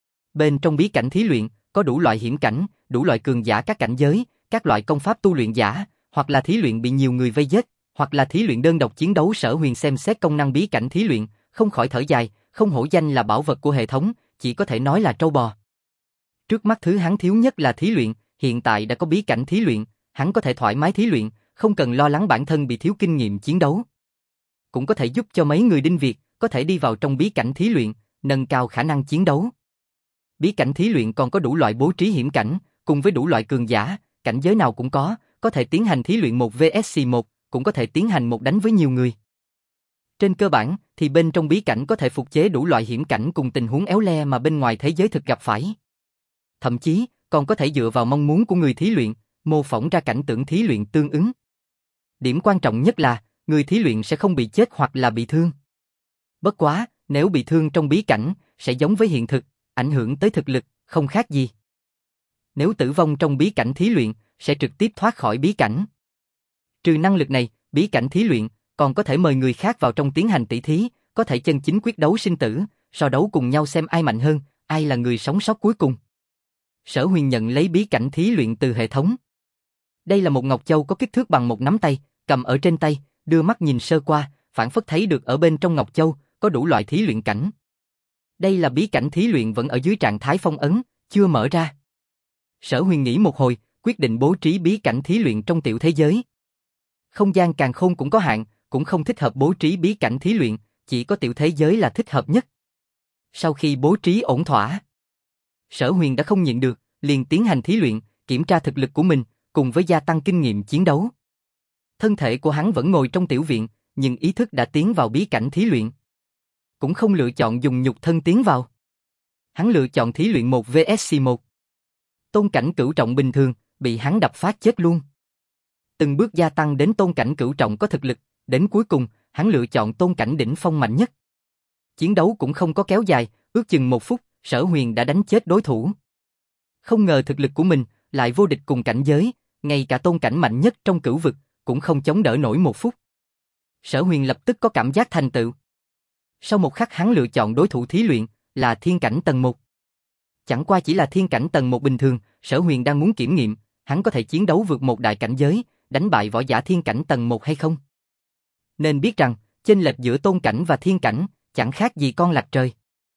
A: Bên trong bí cảnh thí luyện có đủ loại hiểm cảnh, đủ loại cường giả các cảnh giới, các loại công pháp tu luyện giả, hoặc là thí luyện bị nhiều người vây giết, hoặc là thí luyện đơn độc chiến đấu. Sở Huyền xem xét công năng bí cảnh thí luyện, không khỏi thở dài, không hổ danh là bảo vật của hệ thống, chỉ có thể nói là trâu bò. Trước mắt thứ hắn thiếu nhất là thí luyện, hiện tại đã có bí cảnh thí luyện, hắn có thể thoải mái thí luyện, không cần lo lắng bản thân bị thiếu kinh nghiệm chiến đấu. Cũng có thể giúp cho mấy người đinh việc có thể đi vào trong bí cảnh thí luyện, nâng cao khả năng chiến đấu. Bí cảnh thí luyện còn có đủ loại bố trí hiểm cảnh, cùng với đủ loại cường giả, cảnh giới nào cũng có thể tiến hành thí luyện 1 vs 1, cũng có thể tiến hành một đánh với nhiều người. Trên cơ bản thì bên trong bí cảnh có thể phục chế đủ loại hiểm cảnh cùng tình huống éo le mà bên ngoài thế giới thực gặp phải. Thậm chí còn có thể dựa vào mong muốn của người thí luyện, mô phỏng ra cảnh tượng thí luyện tương ứng. Điểm quan trọng nhất là người thí luyện sẽ không bị chết hoặc là bị thương. Bất quá, nếu bị thương trong bí cảnh, sẽ giống với hiện thực, ảnh hưởng tới thực lực, không khác gì. Nếu tử vong trong bí cảnh thí luyện, sẽ trực tiếp thoát khỏi bí cảnh. Trừ năng lực này, bí cảnh thí luyện còn có thể mời người khác vào trong tiến hành tỷ thí, có thể chân chính quyết đấu sinh tử, so đấu cùng nhau xem ai mạnh hơn, ai là người sống sót cuối cùng. Sở Huyền nhận lấy bí cảnh thí luyện từ hệ thống. Đây là một ngọc châu có kích thước bằng một nắm tay, cầm ở trên tay, đưa mắt nhìn sơ qua, phảng phất thấy được ở bên trong ngọc châu có đủ loại thí luyện cảnh. Đây là bí cảnh thí luyện vẫn ở dưới trạng thái phong ấn, chưa mở ra. Sở Huyền nghĩ một hồi, quyết định bố trí bí cảnh thí luyện trong tiểu thế giới. Không gian càn khôn cũng có hạn, cũng không thích hợp bố trí bí cảnh thí luyện, chỉ có tiểu thế giới là thích hợp nhất. Sau khi bố trí ổn thỏa, Sở Huyền đã không nhịn được, liền tiến hành thí luyện, kiểm tra thực lực của mình, cùng với gia tăng kinh nghiệm chiến đấu. Thân thể của hắn vẫn ngồi trong tiểu viện, nhưng ý thức đã tiến vào bí cảnh thí luyện. Cũng không lựa chọn dùng nhục thân tiến vào. Hắn lựa chọn thí luyện 1 vs 1. Tôn cảnh cửu trọng bình thường, bị hắn đập phát chết luôn. Từng bước gia tăng đến tôn cảnh cửu trọng có thực lực, đến cuối cùng, hắn lựa chọn tôn cảnh đỉnh phong mạnh nhất. Chiến đấu cũng không có kéo dài, ước chừng 1 phút, Sở Huyền đã đánh chết đối thủ. Không ngờ thực lực của mình lại vô địch cùng cảnh giới, ngay cả tôn cảnh mạnh nhất trong cửu vực cũng không chống đỡ nổi 1 phút. Sở Huyền lập tức có cảm giác thành tựu. Sau một khắc hắn lựa chọn đối thủ thí luyện là thiên cảnh tầng 1. Chẳng qua chỉ là thiên cảnh tầng 1 bình thường, Sở Huyền đang muốn kiểm nghiệm, hắn có thể chiến đấu vượt một đại cảnh giới, đánh bại võ giả thiên cảnh tầng 1 hay không. Nên biết rằng, chênh lệch giữa tôn cảnh và thiên cảnh chẳng khác gì con lạch trời.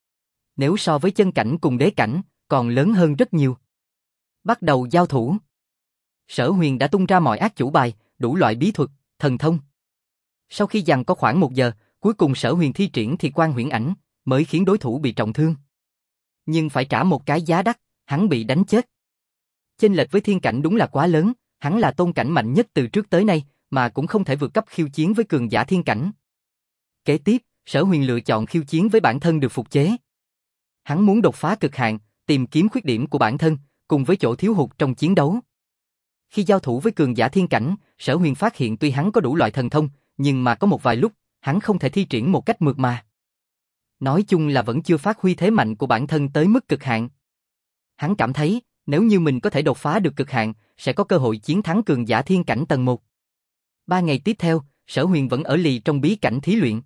A: Nếu so với chân cảnh cùng đế cảnh, còn lớn hơn rất nhiều. Bắt đầu giao thủ. Sở Huyền đã tung ra mọi ác chủ bài, đủ loại bí thuật, thần thông. Sau khi giằng có khoảng 1 giờ, cuối cùng Sở Huyền thi triển Thị Quan Huyễn Ảnh, mới khiến đối thủ bị trọng thương. Nhưng phải trả một cái giá đắt, hắn bị đánh chết. Chênh lệch với thiên cảnh đúng là quá lớn, hắn là tôn cảnh mạnh nhất từ trước tới nay, mà cũng không thể vượt cấp khiêu chiến với cường giả thiên cảnh. Kế tiếp, Sở Huyền lựa chọn khiêu chiến với bản thân được phục chế. Hắn muốn đột phá cực hạn, tìm kiếm khuyết điểm của bản thân, cùng với chỗ thiếu hụt trong chiến đấu. Khi giao thủ với cường giả thiên cảnh, Sở Huyền phát hiện tuy hắn có đủ loại thần thông, nhưng mà có một vài lúc, hắn không thể thi triển một cách mượt mà. Nói chung là vẫn chưa phát huy thế mạnh của bản thân tới mức cực hạn. Hắn cảm thấy, nếu như mình có thể đột phá được cực hạn, sẽ có cơ hội chiến thắng cường giả thiên cảnh tầng 1. 3 ngày tiếp theo, Sở Huyền vẫn ở lì trong bí cảnh thí luyện.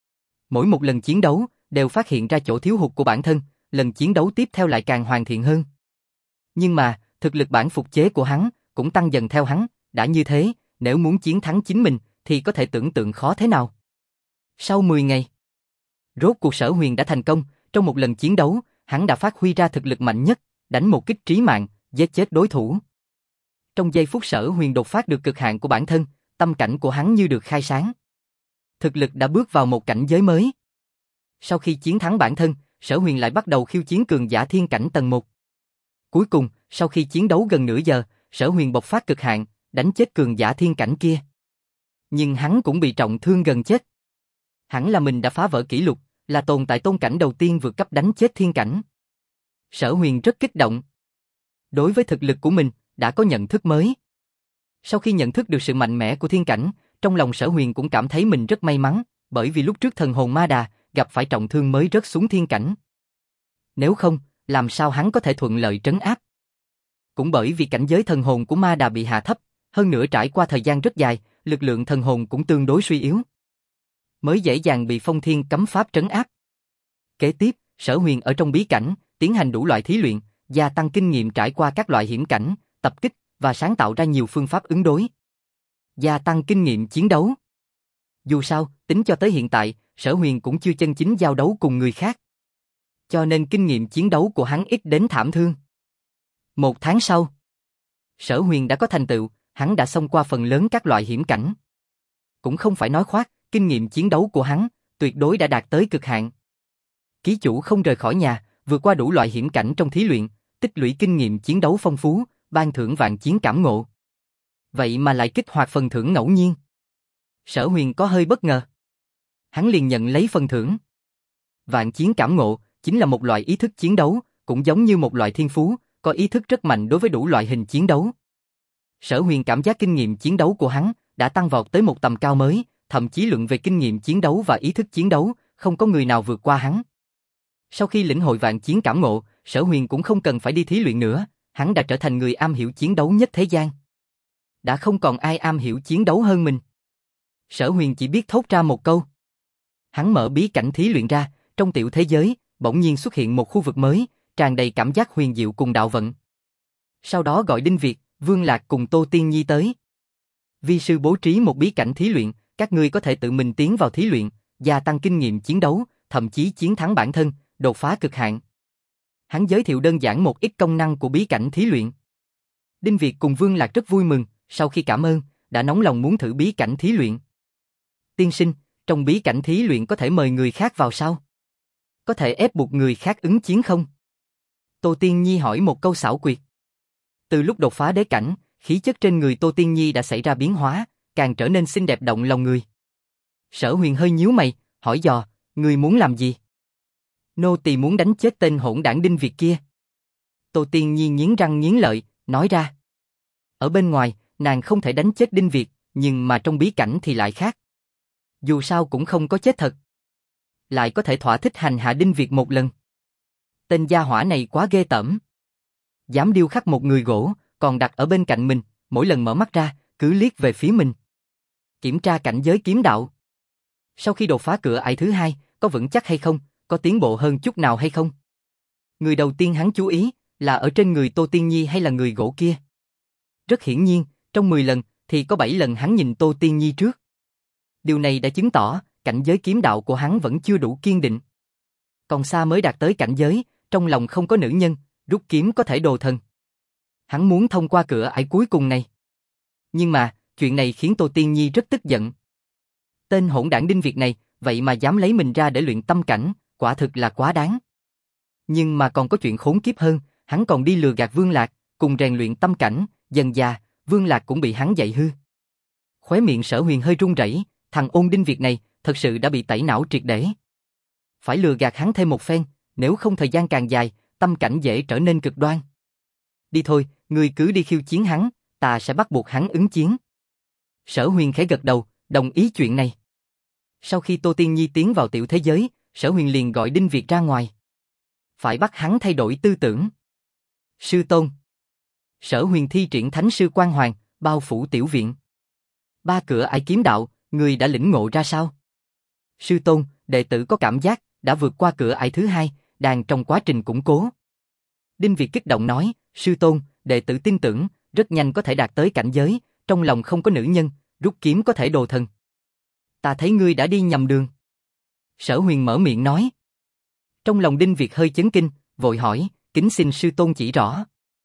A: Mỗi một lần chiến đấu, đều phát hiện ra chỗ thiếu hụt của bản thân, lần chiến đấu tiếp theo lại càng hoàn thiện hơn. Nhưng mà, thực lực bản phục chế của hắn cũng tăng dần theo hắn, đã như thế, nếu muốn chiến thắng chính mình thì có thể tưởng tượng khó thế nào. Sau 10 ngày, rốt cuộc Sở Huyền đã thành công, trong một lần chiến đấu, hắn đã phát huy ra thực lực mạnh nhất, đánh một kích trí mạng, giết chết đối thủ. Trong giây phút Sở Huyền đột phát được cực hạn của bản thân, tâm cảnh của hắn như được khai sáng. Thực lực đã bước vào một cảnh giới mới. Sau khi chiến thắng bản thân, Sở Huyền lại bắt đầu khiêu chiến cường giả thiên cảnh tầng 1. Cuối cùng, sau khi chiến đấu gần nửa giờ, Sở Huyền bộc phát cực hạn, đánh chết cường giả thiên cảnh kia. Nhưng hắn cũng bị trọng thương gần chết. Hẳn là mình đã phá vỡ kỷ lục, là tồn tại tôn cảnh đầu tiên vượt cấp đánh chết thiên cảnh. Sở Huyền rất kích động. Đối với thực lực của mình, đã có nhận thức mới. Sau khi nhận thức được sự mạnh mẽ của thiên cảnh, trong lòng Sở Huyền cũng cảm thấy mình rất may mắn, bởi vì lúc trước thần hồn ma đà gặp phải trọng thương mới rớt xuống thiên cảnh. Nếu không, làm sao hắn có thể thuận lợi trấn áp? Cũng bởi vì cảnh giới thần hồn của ma đà bị hạ thấp, hơn nữa trải qua thời gian rất dài, lực lượng thần hồn cũng tương đối suy yếu, mới dễ dàng bị phong thiên cấm pháp trấn áp. Kế tiếp, Sở Huyền ở trong bí cảnh, tiến hành đủ loại thí luyện, gia tăng kinh nghiệm trải qua các loại hiểm cảnh, tập kích và sáng tạo ra nhiều phương pháp ứng đối. Gia tăng kinh nghiệm chiến đấu. Dù sao, tính cho tới hiện tại, Sở Huyền cũng chưa chân chính giao đấu cùng người khác. Cho nên kinh nghiệm chiến đấu của hắn ít đến thảm thương. 1 tháng sau, Sở Huyền đã có thành tựu, hắn đã xông qua phần lớn các loại hiểm cảnh. Cũng không phải nói khoác, kinh nghiệm chiến đấu của hắn tuyệt đối đã đạt tới cực hạn. Ký chủ không rời khỏi nhà, vượt qua đủ loại hiểm cảnh trong thí luyện, tích lũy kinh nghiệm chiến đấu phong phú, ban thưởng vạn chiến cảm ngộ. Vậy mà lại kích hoạt phần thưởng ngẫu nhiên. Sở Huyền có hơi bất ngờ. Hắn liền nhận lấy phần thưởng. Vạn chiến cảm ngộ chính là một loại ý thức chiến đấu, cũng giống như một loại thiên phú, có ý thức rất mạnh đối với đủ loại hình chiến đấu. Sở Huyền cảm giác kinh nghiệm chiến đấu của hắn đã tăng vọt tới một tầm cao mới, thậm chí luận về kinh nghiệm chiến đấu và ý thức chiến đấu, không có người nào vượt qua hắn. Sau khi lĩnh hội vạn chiến cảm ngộ, Sở Huyền cũng không cần phải đi thí luyện nữa, hắn đã trở thành người am hiểu chiến đấu nhất thế gian. Đã không còn ai am hiểu chiến đấu hơn mình. Sở Huyền chỉ biết thốt ra một câu. Hắn mở bí cảnh thí luyện ra, trong tiểu thế giới, bỗng nhiên xuất hiện một khu vực mới, tràn đầy cảm giác huyền diệu cùng đạo vận. Sau đó gọi Đinh Việt, Vương Lạc cùng Tô Tiên Nhi tới. Vi sư bố trí một bí cảnh thí luyện, các ngươi có thể tự mình tiến vào thí luyện, gia tăng kinh nghiệm chiến đấu, thậm chí chiến thắng bản thân, đột phá cực hạn. Hắn giới thiệu đơn giản một ít công năng của bí cảnh thí luyện. Đinh Việt cùng Vương Lạc rất vui mừng, sau khi cảm ơn, đã nóng lòng muốn thử bí cảnh thí luyện. Tiên sinh, trong bí cảnh thí luyện có thể mời người khác vào sao? Có thể ép buộc người khác ứng chiến không? Tô Tiên Nhi hỏi một câu xảo quyệt. Từ lúc đột phá đế cảnh, khí chất trên người Tô Tiên Nhi đã xảy ra biến hóa, càng trở nên xinh đẹp động lòng người. Sở Huyền hơi nhíu mày, hỏi dò, người muốn làm gì? Nô tỳ muốn đánh chết tên hỗn đảng Đinh Việt kia. Tô Tiên Nhi nghiến răng nghiến lợi, nói ra. Ở bên ngoài, nàng không thể đánh chết Đinh Việt, nhưng mà trong bí cảnh thì lại khác. Dù sao cũng không có chết thật. Lại có thể thỏa thích hành hạ Đinh Việt một lần. Tên gia hỏa này quá ghê tởm. Dám điêu khắc một người gỗ, còn đặt ở bên cạnh mình, mỗi lần mở mắt ra, cứ liếc về phía mình. Kiểm tra cảnh giới kiếm đạo. Sau khi đột phá cửa ải thứ hai, có vững chắc hay không, có tiến bộ hơn chút nào hay không? Người đầu tiên hắn chú ý, là ở trên người Tô Tiên Nhi hay là người gỗ kia? Rất hiển nhiên, trong 10 lần, thì có 7 lần hắn nhìn Tô Tiên Nhi trước. Điều này đã chứng tỏ, cảnh giới kiếm đạo của hắn vẫn chưa đủ kiên định. Còn xa mới đạt tới cảnh giới, trong lòng không có nữ nhân, rút kiếm có thể đồ thần. Hắn muốn thông qua cửa ải cuối cùng này. Nhưng mà, chuyện này khiến Tô Tiên Nhi rất tức giận. Tên hỗn đảng Đinh Việt này, vậy mà dám lấy mình ra để luyện tâm cảnh, quả thực là quá đáng. Nhưng mà còn có chuyện khốn kiếp hơn, hắn còn đi lừa gạt Vương Lạc, cùng rèn luyện tâm cảnh, dần dà, Vương Lạc cũng bị hắn dạy hư. Khóe miệng Sở Huyền hơi run rẩy, thằng ôn Đinh Việt này, thật sự đã bị tẩy não triệt để. Phải lừa gạt hắn thêm một phen, nếu không thời gian càng dài, tâm cảnh dễ trở nên cực đoan. Đi thôi, ngươi cứ đi khiêu chiến hắn, ta sẽ bắt buộc hắn ứng chiến. Sở Huyền khẽ gật đầu, đồng ý chuyện này. Sau khi Tô Tiên Nhi tiến vào tiểu thế giới, Sở Huyền liền gọi Đinh Việt ra ngoài. Phải bắt hắn thay đổi tư tưởng. Sư tôn. Sở Huyền thi triển Thánh Sư Quang Hoàng, bao phủ tiểu viện. 3 cửa ải kiếm đạo, người đã lĩnh ngộ ra sao? Sư tôn, đệ tử có cảm giác, đã vượt qua cửa ải thứ 2, đang trong quá trình củng cố. Đinh Việt kích động nói, sư tôn, đệ tử tin tưởng, rất nhanh có thể đạt tới cảnh giới, trong lòng không có nữ nhân, rút kiếm có thể đồ thần. Ta thấy ngươi đã đi nhầm đường. Sở Huyền mở miệng nói. Trong lòng Đinh Việt hơi chấn kinh, vội hỏi, kính xin sư tôn chỉ rõ.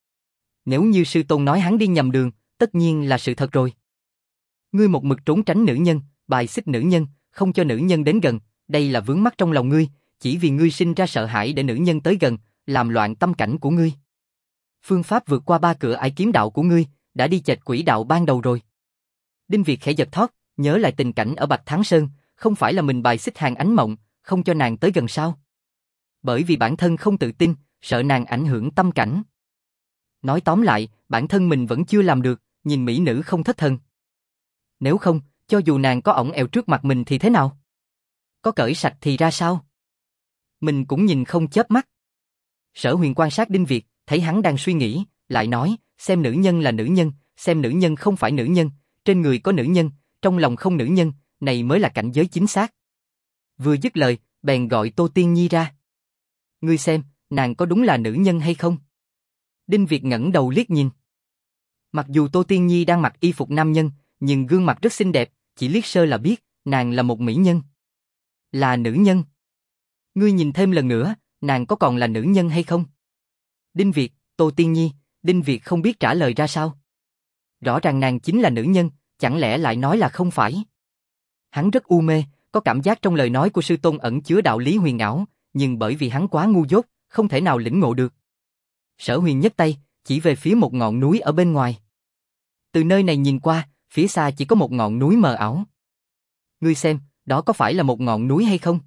A: Nếu như sư tôn nói hắn đi nhầm đường, tất nhiên là sự thật rồi. Ngươi một mực trốn tránh nữ nhân, bài xích nữ nhân, không cho nữ nhân đến gần, đây là vướng mắc trong lòng ngươi, chỉ vì ngươi sinh ra sợ hãi để nữ nhân tới gần, làm loạn tâm cảnh của ngươi. Phương pháp vượt qua 3 cửa ải kiếm đạo của ngươi, đã đi chệch quỹ đạo ban đầu rồi. Đinh Việt khẽ giật thót, nhớ lại tình cảnh ở Bạch Thắng Sơn, không phải là mình bài xích Hàn Ánh Mộng, không cho nàng tới gần sao? Bởi vì bản thân không tự tin, sợ nàng ảnh hưởng tâm cảnh. Nói tóm lại, bản thân mình vẫn chưa làm được, nhìn mỹ nữ không thất thần. Nếu không, cho dù nàng có ỏng eo trước mặt mình thì thế nào? Có cởi sạch thì ra sao? Mình cũng nhìn không chớp mắt. Sở Huyền quan sát Đinh Việt, thấy hắn đang suy nghĩ, lại nói, xem nữ nhân là nữ nhân, xem nữ nhân không phải nữ nhân, trên người có nữ nhân, trong lòng không nữ nhân, này mới là cảnh giới chính xác. Vừa dứt lời, bèn gọi Tô Tiên Nhi ra. Ngươi xem, nàng có đúng là nữ nhân hay không? Đinh Việt ngẩng đầu liếc nhìn. Mặc dù Tô Tiên Nhi đang mặc y phục nam nhân, nhưng gương mặt rất xinh đẹp, chỉ liếc sơ là biết, nàng là một mỹ nhân. Là nữ nhân. Ngươi nhìn thêm lần nữa, nàng có còn là nữ nhân hay không? Đinh Việt, Tô Tiên Nhi, Đinh Việt không biết trả lời ra sao. Rõ ràng nàng chính là nữ nhân, chẳng lẽ lại nói là không phải? Hắn rất u mê, có cảm giác trong lời nói của sư tôn ẩn chứa đạo lý huyền ảo, nhưng bởi vì hắn quá ngu dốt, không thể nào lĩnh ngộ được. Sở Huyền nhấc tay, chỉ về phía một ngọn núi ở bên ngoài. Từ nơi này nhìn qua, phía xa chỉ có một ngọn núi mờ ảo. Ngươi xem, đó có phải là một ngọn núi hay không?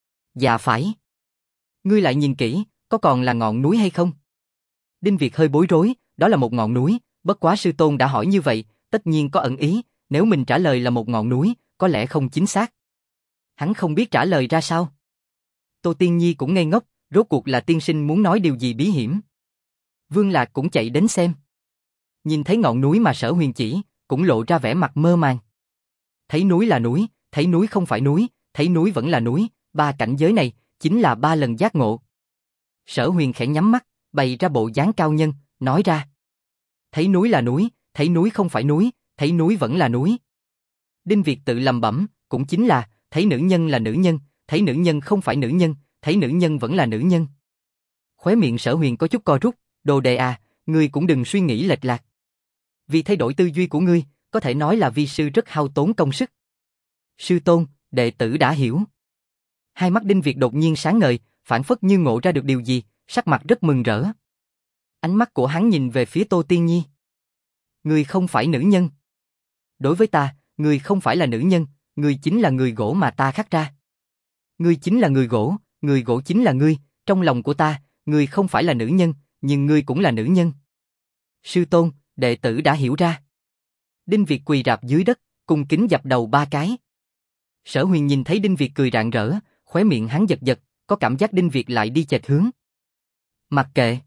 A: Dạ phải. Ngươi lại nhìn kỹ, có còn là ngọn núi hay không? Đinh Việt hơi bối rối, đó là một ngọn núi, bất quá sư tôn đã hỏi như vậy, tất nhiên có ẩn ý, nếu mình trả lời là một ngọn núi, có lẽ không chính xác. Hắn không biết trả lời ra sao. Tô Tiên Nhi cũng ngây ngốc, rốt cuộc là tiên sinh muốn nói điều gì bí hiểm. Vương Lạc cũng chạy đến xem. Nhìn thấy ngọn núi mà Sở Huyền chỉ, cũng lộ ra vẻ mặt mơ màng. Thấy núi là núi, thấy núi không phải núi, thấy núi vẫn là núi, ba cảnh giới này chính là 3 lần giác ngộ. Sở Huyền khẽ nhắm mắt, bày ra bộ dáng cao nhân, nói ra. Thấy núi là núi, thấy núi không phải núi, thấy núi vẫn là núi. Đinh Việt tự lẩm bẩm, cũng chính là, thấy nữ nhân là nữ nhân, thấy nữ nhân không phải nữ nhân, thấy nữ nhân vẫn là nữ nhân. Khóe miệng Sở Huyền có chút co rút, đồ đệ à, ngươi cũng đừng suy nghĩ lệch lạc. Vì thay đổi tư duy của ngươi, có thể nói là vi sư rất hao tốn công sức. Sư tôn, đệ tử đã hiểu. Hai mắt Đinh Việt đột nhiên sáng ngời, phảng phất như ngộ ra được điều gì, sắc mặt rất mừng rỡ. Ánh mắt của hắn nhìn về phía Tô Tiên Nhi. Ngươi không phải nữ nhân. Đối với ta, ngươi không phải là nữ nhân, ngươi chính là người gỗ mà ta khắc ra. Ngươi chính là người gỗ chính là ngươi, trong lòng của ta, ngươi không phải là nữ nhân, nhưng ngươi cũng là nữ nhân. Sư tôn, đệ tử đã hiểu ra. Đinh Việt quỳ rạp dưới đất, cung kính dập đầu 3 cái. Sở Huyền nhìn thấy Đinh Việt cười rạng rỡ, khóe miệng hắn giật giật, có cảm giác Đinh Việt lại đi chệch hướng. Mặc kệ.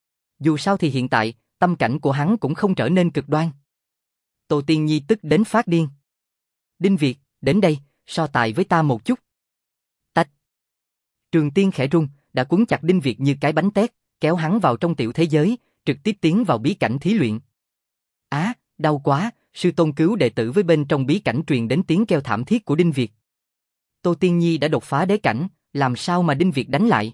A: Dù sao thì hiện tại, tâm cảnh của hắn cũng không trở nên cực đoan. Tô Tiên Nhi tức đến phát điên. Đinh Việt, đến đây, so tài với ta một chút. Tách. Trường Tiên khẽ rung, đã cuốn chặt Đinh Việt như cái bánh tét, kéo hắn vào trong tiểu thế giới, trực tiếp tiến vào bí cảnh thí luyện. Á, đau quá, sư tôn cứu đệ tử. Với bên trong bí cảnh truyền đến tiếng kêu thảm thiết của Đinh Việt. Tô Tiên Nhi đã đột phá đế cảnh, làm sao mà Đinh Việt đánh lại?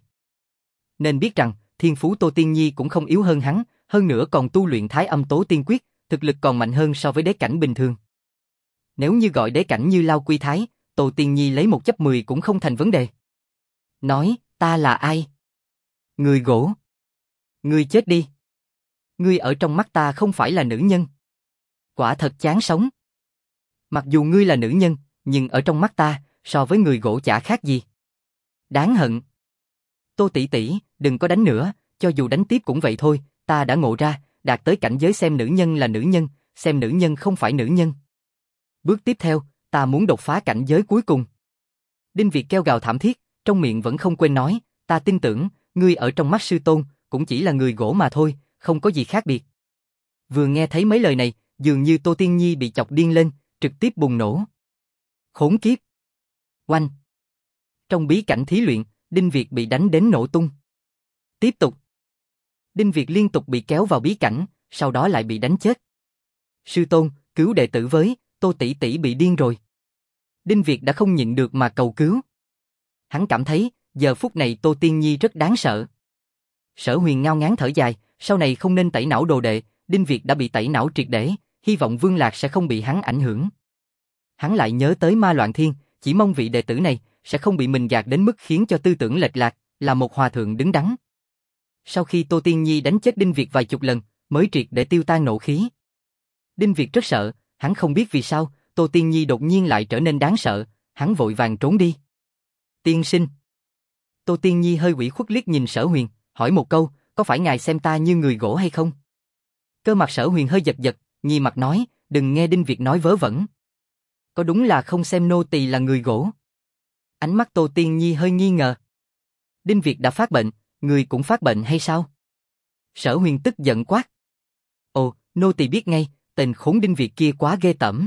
A: Nên biết rằng, thiên phú Tô Tiên Nhi cũng không yếu hơn hắn, hơn nữa còn tu luyện Thái Âm Tố Tiên Quyết, thực lực còn mạnh hơn so với đế cảnh bình thường. Nếu như gọi đế cảnh như Lao Quy Thái, Tô Tiên Nhi lấy 1/10 cũng không thành vấn đề. Nói, ta là ai? Người gỗ. Ngươi chết đi. Ngươi ở trong mắt ta không phải là nữ nhân. Quả thật chán sống. Mặc dù ngươi là nữ nhân, nhưng ở trong mắt ta, so với người gỗ chả khác gì. Đáng hận. Tô tỷ tỷ, đừng có đánh nữa, cho dù đánh tiếp cũng vậy thôi, ta đã ngộ ra, đạt tới cảnh giới xem nữ nhân là nữ nhân, xem nữ nhân không phải nữ nhân. Bước tiếp theo, ta muốn đột phá cảnh giới cuối cùng. Đinh Việt kêu gào thảm thiết, trong miệng vẫn không quên nói, ta tin tưởng, ngươi ở trong mắt sư tôn, cũng chỉ là người gỗ mà thôi, không có gì khác biệt. Vừa nghe thấy mấy lời này, dường như Tô Tiên Nhi bị chọc điên lên, trực tiếp bùng nổ. Khốn kiếp. Oanh. Trong bí cảnh thí luyện, Đinh Việt bị đánh đến nổ tung. Tiếp tục. Đinh Việt liên tục bị kéo vào bí cảnh, sau đó lại bị đánh chết. Sư tôn, cứu đệ tử với, Tô tỷ tỷ bị điên rồi. Đinh Việt đã không nhịn được mà cầu cứu. Hắn cảm thấy, giờ phút này Tô Tiên Nhi rất đáng sợ. Sở Huyền ngao ngán thở dài, sau này không nên tẩy não đồ đệ, Đinh Việt đã bị tẩy não triệt để, hy vọng Vương Lạc sẽ không bị hắn ảnh hưởng. Hắn lại nhớ tới Ma Loạn Thiên, chỉ mong vị đệ tử này sẽ không bị mình gạt đến mức khiến cho tư tưởng lệch lạc, là một hòa thượng đứng đắn. Sau khi Tô Tiên Nhi đánh chết Đinh Việt vài chục lần, mới triệt để tiêu tan nộ khí. Đinh Việt rất sợ, hắn không biết vì sao, Tô Tiên Nhi đột nhiên lại trở nên đáng sợ, hắn vội vàng trốn đi. Tiên sinh. Tô Tiên Nhi hơi ủy khuất liếc nhìn Sở Huyền, hỏi một câu, có phải ngài xem ta như người gỗ hay không? Cơ mặt Sở Huyền hơi giật giật, nghi mặt nói, đừng nghe Đinh Việt nói vớ vẩn. Có đúng là không xem nô tỳ là người gỗ? Ánh mắt Tô Tiên Nhi hơi nghi ngờ. Đinh Việt đã phát bệnh, người cũng phát bệnh hay sao? Sở Huyền tức giận quát. Ồ, nô tỳ biết ngay, tên khốn Đinh Việt kia quá ghê tởm.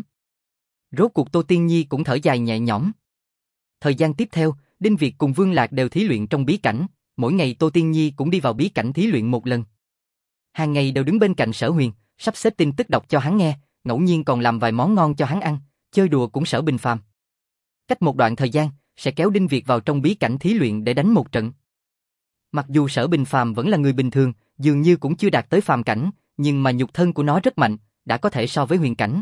A: Rốt cuộc Tô Tiên Nhi cũng thở dài nhẹ nhõm. Thời gian tiếp theo, Đinh Việt cùng Vương Lạc đều thí luyện trong bí cảnh, mỗi ngày Tô Tiên Nhi cũng đi vào bí cảnh thí luyện một lần. Hàng ngày đều đứng bên cạnh Sở Huyền, sắp xếp tin tức đọc cho hắn nghe, ngẫu nhiên còn làm vài món ngon cho hắn ăn, chơi đùa cũng Sở Bình Phàm. Cách một đoạn thời gian, sẽ kéo Đinh Việt vào trong bí cảnh thí luyện để đánh một trận. Mặc dù Sở Bình Phàm vẫn là người bình thường, dường như cũng chưa đạt tới phàm cảnh, nhưng mà nhục thân của nó rất mạnh, đã có thể so với huyền cảnh.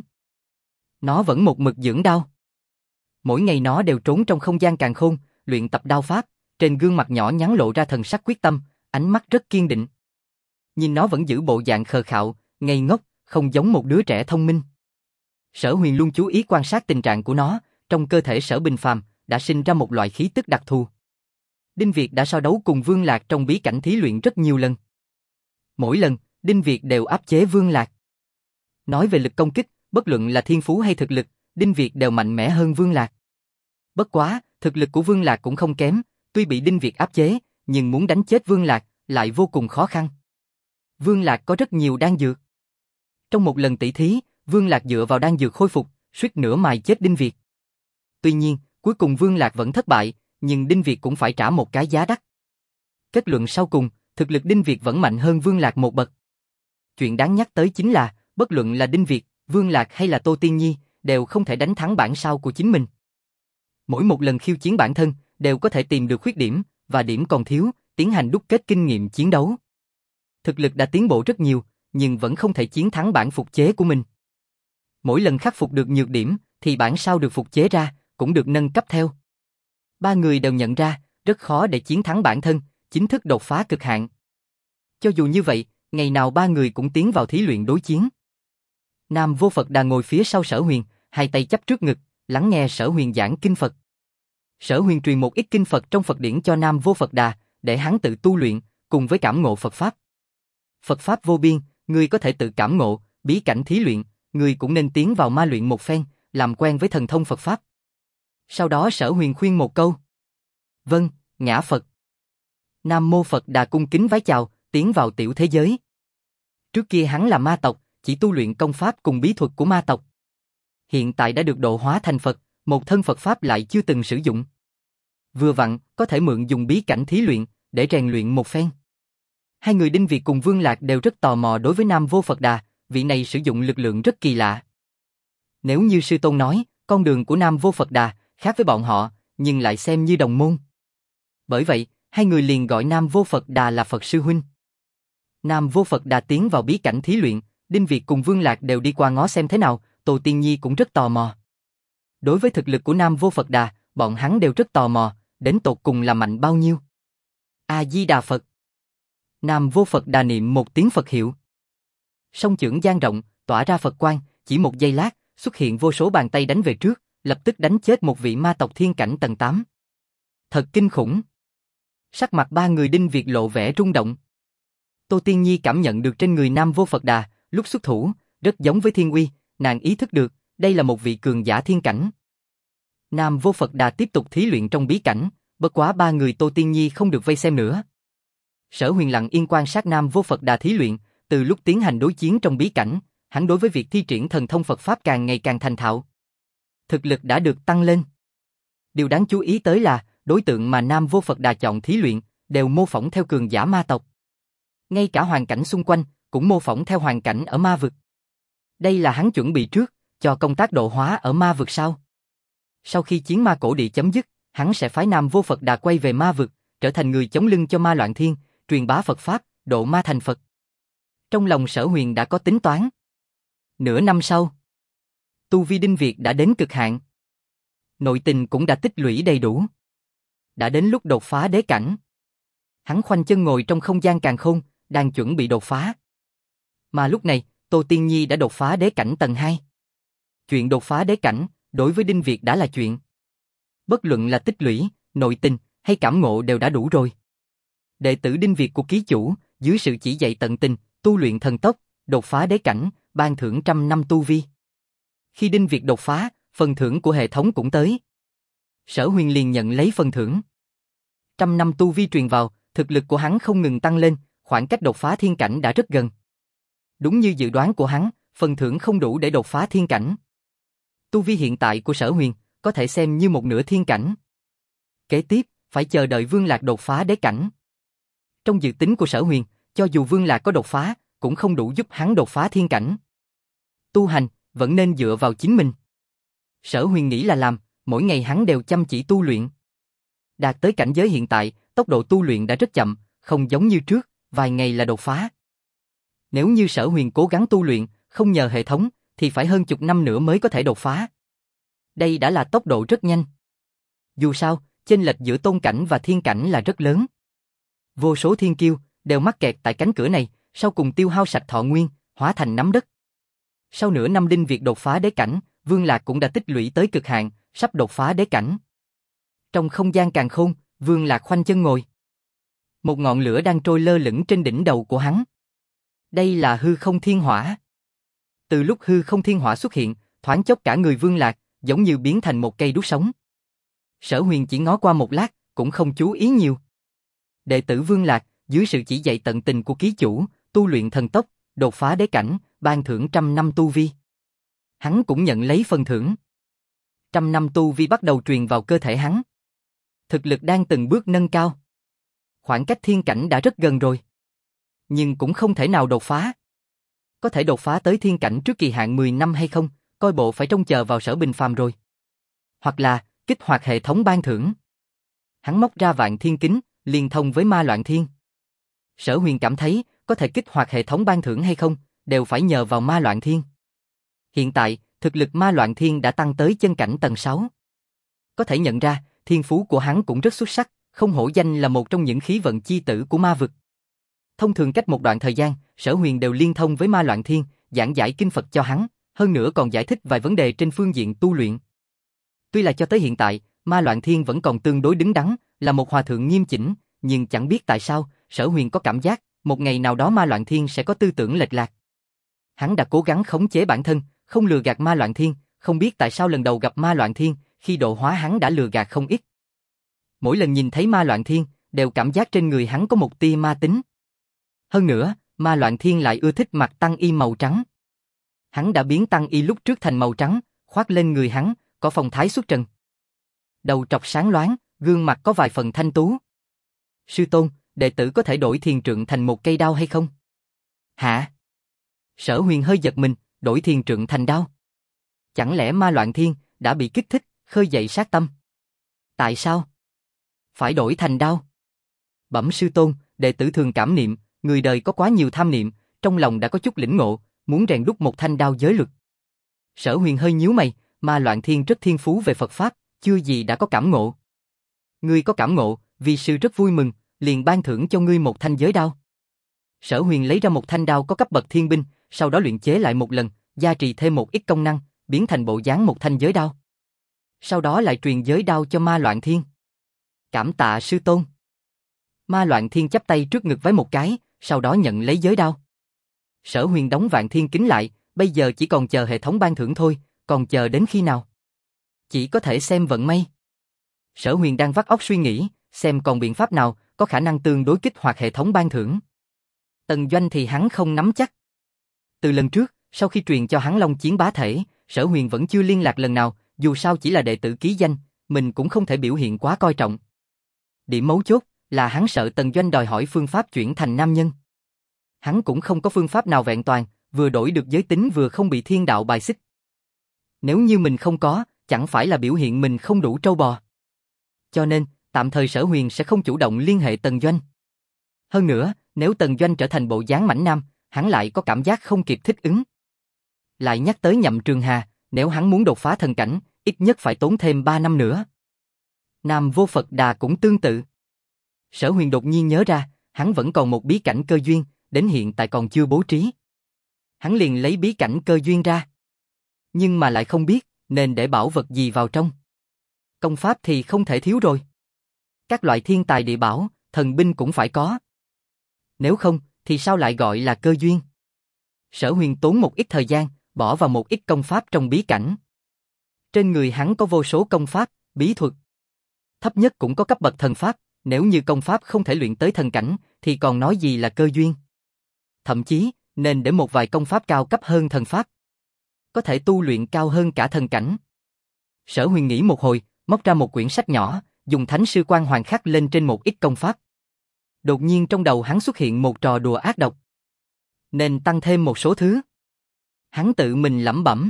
A: Nó vẫn một mực dưỡng đao. Mỗi ngày nó đều trốn trong không gian càn khôn, luyện tập đao pháp, trên gương mặt nhỏ nhắn lộ ra thần sắc quyết tâm, ánh mắt rất kiên định. Nhìn nó vẫn giữ bộ dạng khờ khạo, ngây ngốc, không giống một đứa trẻ thông minh. Sở Huyền luôn chú ý quan sát tình trạng của nó, trong cơ thể Sở Bình Phàm đã sinh ra một loại khí tức đặc thù. Đinh Việt đã so đấu cùng Vương Lạc trong bí cảnh thí luyện rất nhiều lần. Mỗi lần, Đinh Việt đều áp chế Vương Lạc. Nói về lực công kích, bất luận là thiên phú hay thực lực, Đinh Việt đều mạnh mẽ hơn Vương Lạc. Bất quá, thực lực của Vương Lạc cũng không kém, tuy bị Đinh Việt áp chế, nhưng muốn đánh chết Vương Lạc lại vô cùng khó khăn. Vương Lạc có rất nhiều đan dược. Trong một lần tỷ thí, Vương Lạc dựa vào đan dược khôi phục, suýt nữa mài chết Đinh Việt. Tuy nhiên, Cuối cùng Vương Lạc vẫn thất bại, nhưng Đinh Việt cũng phải trả một cái giá đắt. Kết luận sau cùng, thực lực Đinh Việt vẫn mạnh hơn Vương Lạc một bậc. Chuyện đáng nhắc tới chính là, bất luận là Đinh Việt, Vương Lạc hay là Tô Tiên Nhi, đều không thể đánh thắng bản sao của chính mình. Mỗi một lần khiêu chiến bản thân, đều có thể tìm được khuyết điểm, và điểm còn thiếu, tiến hành đúc kết kinh nghiệm chiến đấu. Thực lực đã tiến bộ rất nhiều, nhưng vẫn không thể chiến thắng bản phục chế của mình. Mỗi lần khắc phục được nhược điểm, thì bản sao được phục chế ra, cũng được nâng cấp theo. Ba người đều nhận ra, rất khó để chiến thắng bản thân, chính thức đột phá cực hạn. Cho dù như vậy, ngày nào ba người cũng tiến vào thí luyện đối chiến. Nam Vô Phật Đà ngồi phía sau Sở Huyền, hai tay chắp trước ngực, lắng nghe Sở Huyền giảng kinh Phật. Sở Huyền truyền một ít kinh Phật trong Phật điển cho Nam Vô Phật Đà, để hắn tự tu luyện, cùng với cảm ngộ Phật Pháp. Phật Pháp vô biên, người có thể tự cảm ngộ, bí cảnh thí luyện, người cũng nên tiến vào ma luyện một phen, làm quen với thần thông Phật Pháp. Sau đó Sở Huyền khuyên một câu. Vâng, ngã Phật. Nam Mô Phật Đà cung kính vái chào, tiến vào tiểu thế giới. Trước kia hắn là ma tộc, chỉ tu luyện công pháp cùng bí thuật của ma tộc. Hiện tại đã được độ hóa thành Phật, một thân Phật Pháp lại chưa từng sử dụng. Vừa vặn, có thể mượn dùng bí cảnh thí luyện, để rèn luyện một phen. Hai người Đinh Việt cùng Vương Lạc đều rất tò mò đối với Nam Vô Phật Đà, vị này sử dụng lực lượng rất kỳ lạ. Nếu như sư tôn nói, con đường của Nam Vô Phật Đà khác với bọn họ, nhưng lại xem như đồng môn. Bởi vậy, hai người liền gọi Nam Vô Phật Đà là Phật sư huynh. Nam Vô Phật Đà tiến vào bí cảnh thí luyện, Đinh Việt cùng Vương Lạc đều đi qua ngó xem thế nào, Tô Tiên Nhi cũng rất tò mò. Đối với thực lực của Nam Vô Phật Đà, bọn hắn đều rất tò mò, đến tột cùng là mạnh bao nhiêu. A-di-đà Phật. Nam Vô Phật Đà niệm một tiếng Phật hiệu. Song chưởng dang rộng, tỏa ra Phật quang, chỉ một giây lát, xuất hiện vô số bàn tay đánh về trước, lập tức đánh chết một vị ma tộc thiên cảnh tầng 8. Thật kinh khủng. Sắc mặt ba người Đinh Việt lộ vẻ rung động. Tô Tiên Nhi cảm nhận được trên người Nam Vô Phật Đà, lúc xuất thủ, rất giống với thiên uy, nàng ý thức được, đây là một vị cường giả thiên cảnh. Nam Vô Phật Đà tiếp tục thí luyện trong bí cảnh, bất quá ba người Tô Tiên Nhi không được vây xem nữa. Sở Huyền lặng yên quan sát Nam Vô Phật Đà thí luyện, từ lúc tiến hành đối chiến trong bí cảnh, hắn đối với việc thi triển thần thông Phật Pháp càng ngày càng thành thạo. Thực lực đã được tăng lên. Điều đáng chú ý tới là, đối tượng mà Nam Vô Phật Đà chọn thí luyện, đều mô phỏng theo cường giả ma tộc. Ngay cả hoàn cảnh xung quanh, cũng mô phỏng theo hoàn cảnh ở ma vực. Đây là hắn chuẩn bị trước, cho công tác độ hóa ở ma vực sau. Sau khi chiến ma cổ địa chấm dứt, hắn sẽ phái Nam Vô Phật Đà quay về ma vực, trở thành người chống lưng cho ma loạn thiên, truyền bá Phật Pháp, độ ma thành Phật. Trong lòng Sở Huyền đã có tính toán. Nửa năm sau, tu vi Đinh Việt đã đến cực hạn. Nội tình cũng đã tích lũy đầy đủ. Đã đến lúc đột phá đế cảnh. Hắn khoanh chân ngồi trong không gian càn khôn, đang chuẩn bị đột phá. Mà lúc này, Tô Tiên Nhi đã đột phá đế cảnh tầng 2. Chuyện đột phá đế cảnh, đối với Đinh Việt đã là chuyện. Bất luận là tích lũy, nội tình, hay cảm ngộ đều đã đủ rồi. Đệ tử Đinh Việt của ký chủ, dưới sự chỉ dạy tận tình, tu luyện thần tốc, đột phá đế cảnh, ban thưởng 100 năm tu vi. Khi Đinh Việt đột phá, phần thưởng của hệ thống cũng tới. Sở Huyền liền nhận lấy phần thưởng. 100 năm tu vi truyền vào, thực lực của hắn không ngừng tăng lên, khoảng cách đột phá thiên cảnh đã rất gần. Đúng như dự đoán của hắn, phần thưởng không đủ để đột phá thiên cảnh. Tu vi hiện tại của Sở Huyền, có thể xem như một nửa thiên cảnh. Kế tiếp, phải chờ đợi Vương Lạc đột phá đế cảnh. Trong dự tính của Sở Huyền, cho dù Vương Lạc có đột phá, cũng không đủ giúp hắn đột phá thiên cảnh. Tu hành, vẫn nên dựa vào chính mình. Sở Huyền nghĩ là làm, mỗi ngày hắn đều chăm chỉ tu luyện. Đạt tới cảnh giới hiện tại, tốc độ tu luyện đã rất chậm, không giống như trước, vài ngày là đột phá. Nếu như Sở Huyền cố gắng tu luyện, không nhờ hệ thống, thì phải hơn chục năm nữa mới có thể đột phá. Đây đã là tốc độ rất nhanh. Dù sao, chênh lệch giữa tôn cảnh và thiên cảnh là rất lớn. Vô số thiên kiêu đều mắc kẹt tại cánh cửa này, sau cùng tiêu hao sạch thọ nguyên, hóa thành nắm đất. Sau nửa năm Đinh Việt đột phá đế cảnh, Vương Lạc cũng đã tích lũy tới cực hạn, sắp đột phá đế cảnh. Trong không gian càn khôn, Vương Lạc khoanh chân ngồi. Một ngọn lửa đang trôi lơ lửng trên đỉnh đầu của hắn. Đây là hư không thiên hỏa. Từ lúc hư không thiên hỏa xuất hiện, thoáng chốc cả người Vương Lạc giống như biến thành một cây đuốc sống. Sở Huyền chỉ ngó qua một lát, cũng không chú ý nhiều. Đệ tử Vương Lạc, dưới sự chỉ dạy tận tình của ký chủ, tu luyện thần tốc, đột phá đế cảnh, ban thưởng 100 năm tu vi. Hắn cũng nhận lấy phần thưởng. 100 năm tu vi bắt đầu truyền vào cơ thể hắn. Thực lực đang từng bước nâng cao. Khoảng cách thiên cảnh đã rất gần rồi. Nhưng cũng không thể nào đột phá. Có thể đột phá tới thiên cảnh trước kỳ hạn 10 năm hay không, coi bộ phải trông chờ vào Sở Bình Phàm rồi. Hoặc là, kích hoạt hệ thống ban thưởng. Hắn móc ra Vạn Thiên Kính, liên thông với Ma Loạn Thiên. Sở Huyền cảm thấy, có thể kích hoạt hệ thống ban thưởng hay không, đều phải nhờ vào Ma Loạn Thiên. Hiện tại, thực lực Ma Loạn Thiên đã tăng tới chân cảnh tầng 6. Có thể nhận ra, thiên phú của hắn cũng rất xuất sắc, không hổ danh là một trong những khí vận chi tử của ma vực. Thông thường cách một đoạn thời gian, Sở Huyền đều liên thông với Ma Loạn Thiên, giảng giải kinh Phật cho hắn, hơn nữa còn giải thích vài vấn đề trên phương diện tu luyện. Tuy là cho tới hiện tại, Ma Loạn Thiên vẫn còn tương đối đứng đắn, là một hòa thượng nghiêm chỉnh, nhưng chẳng biết tại sao, Sở Huyền có cảm giác, một ngày nào đó Ma Loạn Thiên sẽ có tư tưởng lệch lạc. Hắn đã cố gắng khống chế bản thân, không lừa gạt Ma Loạn Thiên, không biết tại sao lần đầu gặp Ma Loạn Thiên, khi độ hóa hắn đã lừa gạt không ít. Mỗi lần nhìn thấy Ma Loạn Thiên, đều cảm giác trên người hắn có một tia ma tính. Hơn nữa, Ma Loạn Thiên lại ưa thích mặc tăng y màu trắng. Hắn đã biến tăng y lúc trước thành màu trắng, khoác lên người hắn, có phong thái xuất trần. Đầu trọc sáng loáng, gương mặt có vài phần thanh tú. Sư tôn, đệ tử có thể đổi thiền trượng thành một cây đao hay không? Hả? Sở Huyền hơi giật mình, đổi thiền trượng thành đao. Chẳng lẽ Ma Loạn Thiên đã bị kích thích, khơi dậy sát tâm? Tại sao? Phải đổi thành đao. Bẩm sư tôn, đệ tử thường cảm niệm, người đời có quá nhiều tham niệm, trong lòng đã có chút lĩnh ngộ, muốn rèn đúc một thanh đao giới luật. Sở Huyền hơi nhíu mày, Ma Loạn Thiên rất thiên phú về Phật Pháp, chưa gì đã có cảm ngộ. Ngươi có cảm ngộ, vì sư rất vui mừng, liền ban thưởng cho ngươi một thanh giới đao. Sở Huyền lấy ra một thanh đao có cấp bậc thiên binh, sau đó luyện chế lại một lần, gia trì thêm một ít công năng, biến thành bộ dáng một thanh giới đao. Sau đó lại truyền giới đao cho Ma Loạn Thiên. Cảm tạ sư tôn. Ma Loạn Thiên chắp tay trước ngực vái một cái, sau đó nhận lấy giới đao. Sở Huyền đóng Vạn Thiên Kính lại, bây giờ chỉ còn chờ hệ thống ban thưởng thôi, còn chờ đến khi nào? Chỉ có thể xem vận may. Sở Huyền đang vắt óc suy nghĩ, xem còn biện pháp nào có khả năng tương đối kích hoạt hệ thống ban thưởng. Tần Doanh thì hắn không nắm chắc. Từ lần trước, sau khi truyền cho hắn Long Chiến bá thể, Sở Huyền vẫn chưa liên lạc lần nào, dù sao chỉ là đệ tử ký danh, mình cũng không thể biểu hiện quá coi trọng. Điểm mấu chốt là hắn sợ Tần Doanh đòi hỏi phương pháp chuyển thành nam nhân. Hắn cũng không có phương pháp nào vẹn toàn, vừa đổi được giới tính vừa không bị thiên đạo bài xích. Nếu như mình không có, chẳng phải là biểu hiện mình không đủ trâu bò. Cho nên, tạm thời Sở Huyền sẽ không chủ động liên hệ Tần Doanh. Hơn nữa, nếu Tần Doanh trở thành bộ dáng mãnh nam, hắn lại có cảm giác không kịp thích ứng. Lại nhắc tới Nhậm Trường Hà, nếu hắn muốn đột phá thần cảnh, ít nhất phải tốn thêm 3 năm nữa. Nam Vô Phật Đà cũng tương tự. Sở Huyền đột nhiên nhớ ra, hắn vẫn còn một bí cảnh cơ duyên, đến hiện tại còn chưa bố trí. Hắn liền lấy bí cảnh cơ duyên ra. Nhưng mà lại không biết, nên để bảo vật gì vào trong. Công pháp thì không thể thiếu rồi. Các loại thiên tài địa bảo, thần binh cũng phải có. Nếu không, thì sao lại gọi là cơ duyên? Sở Huyền tốn một ít thời gian, bỏ vào một ít công pháp trong bí cảnh. Trên người hắn có vô số công pháp, bí thuật. Thấp nhất cũng có cấp bậc thần pháp, nếu như công pháp không thể luyện tới thần cảnh, thì còn nói gì là cơ duyên. Thậm chí, nên để một vài công pháp cao cấp hơn thần pháp. Có thể tu luyện cao hơn cả thần cảnh. Sở Huyền nghĩ một hồi, móc ra một quyển sách nhỏ, dùng thánh sư quan hoàng khắc lên trên một ít công pháp. Đột nhiên trong đầu hắn xuất hiện một trò đùa ác độc. Nên tăng thêm một số thứ. Hắn tự mình lẩm bẩm.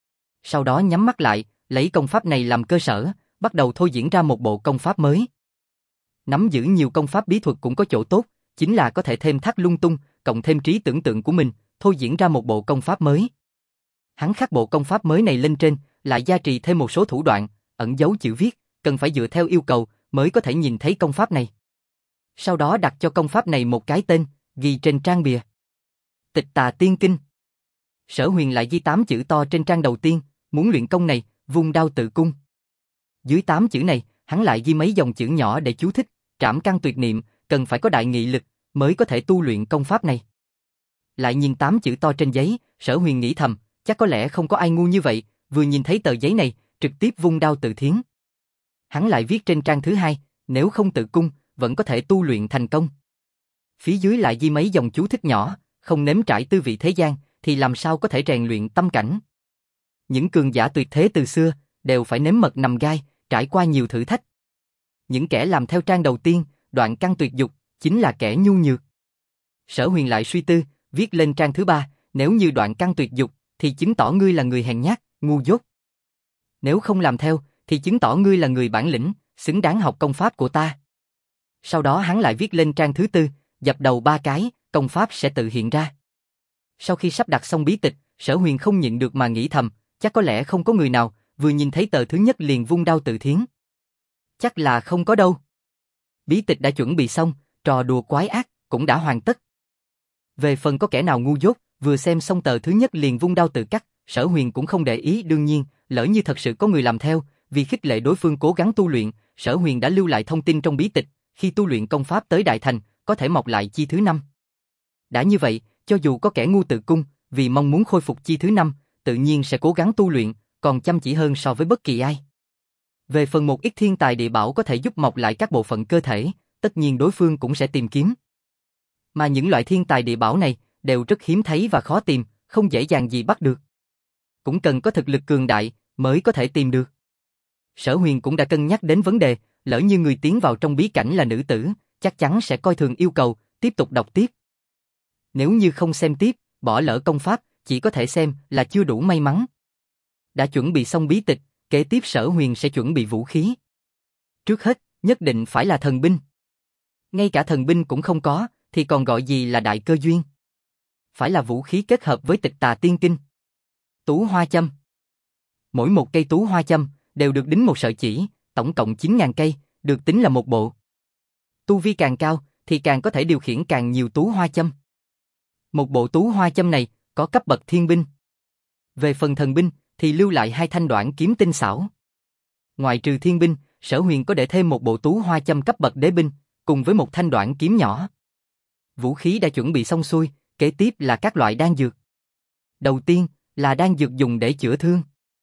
A: Sau đó nhắm mắt lại, lấy công pháp này làm cơ sở, bắt đầu thôi diễn ra một bộ công pháp mới. Nắm giữ nhiều công pháp bí thuật cũng có chỗ tốt, chính là có thể thêm thắt lung tung, cộng thêm trí tưởng tượng của mình, thôi diễn ra một bộ công pháp mới. Hắn khắc bộ công pháp mới này lên trên, lại gia trì thêm một số thủ đoạn, ẩn dấu chữ viết, cần phải dựa theo yêu cầu mới có thể nhìn thấy công pháp này. Sau đó đặt cho công pháp này một cái tên, ghi trên trang bìa. Tịch Tà Tiên Kinh. Sở Huyền lại ghi 8 chữ to trên trang đầu tiên, muốn luyện công này, vung đao tự cung. Dưới 8 chữ này, hắn lại ghi mấy dòng chữ nhỏ để chú thích, trảm căn tuyệt niệm, cần phải có đại nghị lực, mới có thể tu luyện công pháp này. Lại nhìn 8 chữ to trên giấy, Sở Huyền nghĩ thầm, chắc có lẽ không có ai ngu như vậy, vừa nhìn thấy tờ giấy này, trực tiếp vung đao tự thiến. Hắn lại viết trên trang thứ hai, nếu không tự cung, vẫn có thể tu luyện thành công. Phía dưới lại ghi mấy dòng chú thích nhỏ, không nếm trải tư vị thế gian, thì làm sao có thể rèn luyện tâm cảnh. Những cường giả tuyệt thế từ xưa, đều phải nếm mật nằm gai, trải qua nhiều thử thách. Những kẻ làm theo trang đầu tiên, đoạn căn tuyệt dục, chính là kẻ nhu nhược. Sở Huyền lại suy tư, viết lên trang thứ 3, nếu như đoạn căn tuyệt dục, thì chứng tỏ ngươi là người hèn nhát, ngu dốt. Nếu không làm theo, thì chứng tỏ ngươi là người bản lĩnh, xứng đáng học công pháp của ta. Sau đó hắn lại viết lên trang thứ 4, dập đầu 3 cái, công pháp sẽ tự hiện ra. Sau khi sắp đặt xong bí tịch, Sở Huyền không nhịn được mà nghĩ thầm, chắc có lẽ không có người nào, vừa nhìn thấy tờ thứ nhất liền vung đao tự thiến. Chắc là không có đâu. Bí tịch đã chuẩn bị xong, trò đùa quái ác cũng đã hoàn tất. Về phần có kẻ nào ngu dốt, vừa xem xong tờ thứ nhất liền vung đao tự cắt, Sở Huyền cũng không để ý. Đương nhiên, lỡ như thật sự có người làm theo, vì khích lệ đối phương cố gắng tu luyện, Sở Huyền đã lưu lại thông tin trong bí tịch, khi tu luyện công pháp tới đại thành, có thể mọc lại chi thứ 5. Đã như vậy, cho dù có kẻ ngu tự cung, vì mong muốn khôi phục chi thứ 5, tự nhiên sẽ cố gắng tu luyện, còn chăm chỉ hơn so với bất kỳ ai. Về phần một ít thiên tài địa bảo có thể giúp mọc lại các bộ phận cơ thể, tất nhiên đối phương cũng sẽ tìm kiếm. Mà những loại thiên tài địa bảo này đều rất hiếm thấy và khó tìm, không dễ dàng gì bắt được. Cũng cần có thực lực cường đại mới có thể tìm được. Sở Huyền cũng đã cân nhắc đến vấn đề, lỡ như người tiến vào trong bí cảnh là nữ tử, chắc chắn sẽ coi thường yêu cầu, tiếp tục đọc tiếp. Nếu như không xem tiếp, bỏ lỡ công pháp, chỉ có thể xem là chưa đủ may mắn. Đã chuẩn bị xong bí tịch, kế tiếp Sở Huyền sẽ chuẩn bị vũ khí. Trước hết, nhất định phải là thần binh. Ngay cả thần binh cũng không có, thì còn gọi gì là đại cơ duyên. Phải là vũ khí kết hợp với Tịch Tà Tiên Kinh. Tú hoa châm. Mỗi một cây tú hoa châm đều được đính một sợi chỉ, tổng cộng 9.000 cây, được tính là một bộ. Tu vi càng cao thì càng có thể điều khiển càng nhiều tú hoa châm. Một bộ tú hoa châm này có cấp bậc thiên binh. Về phần thần binh thì lưu lại 2 thanh đoạn kiếm tinh xảo. Ngoài trừ thiên binh, Sở Huyền có để thêm một bộ tú hoa châm cấp bậc đế binh, cùng với một thanh đoạn kiếm nhỏ. Vũ khí đã chuẩn bị xong xuôi, kế tiếp là các loại đan dược. Đầu tiên là đan dược dùng để chữa thương.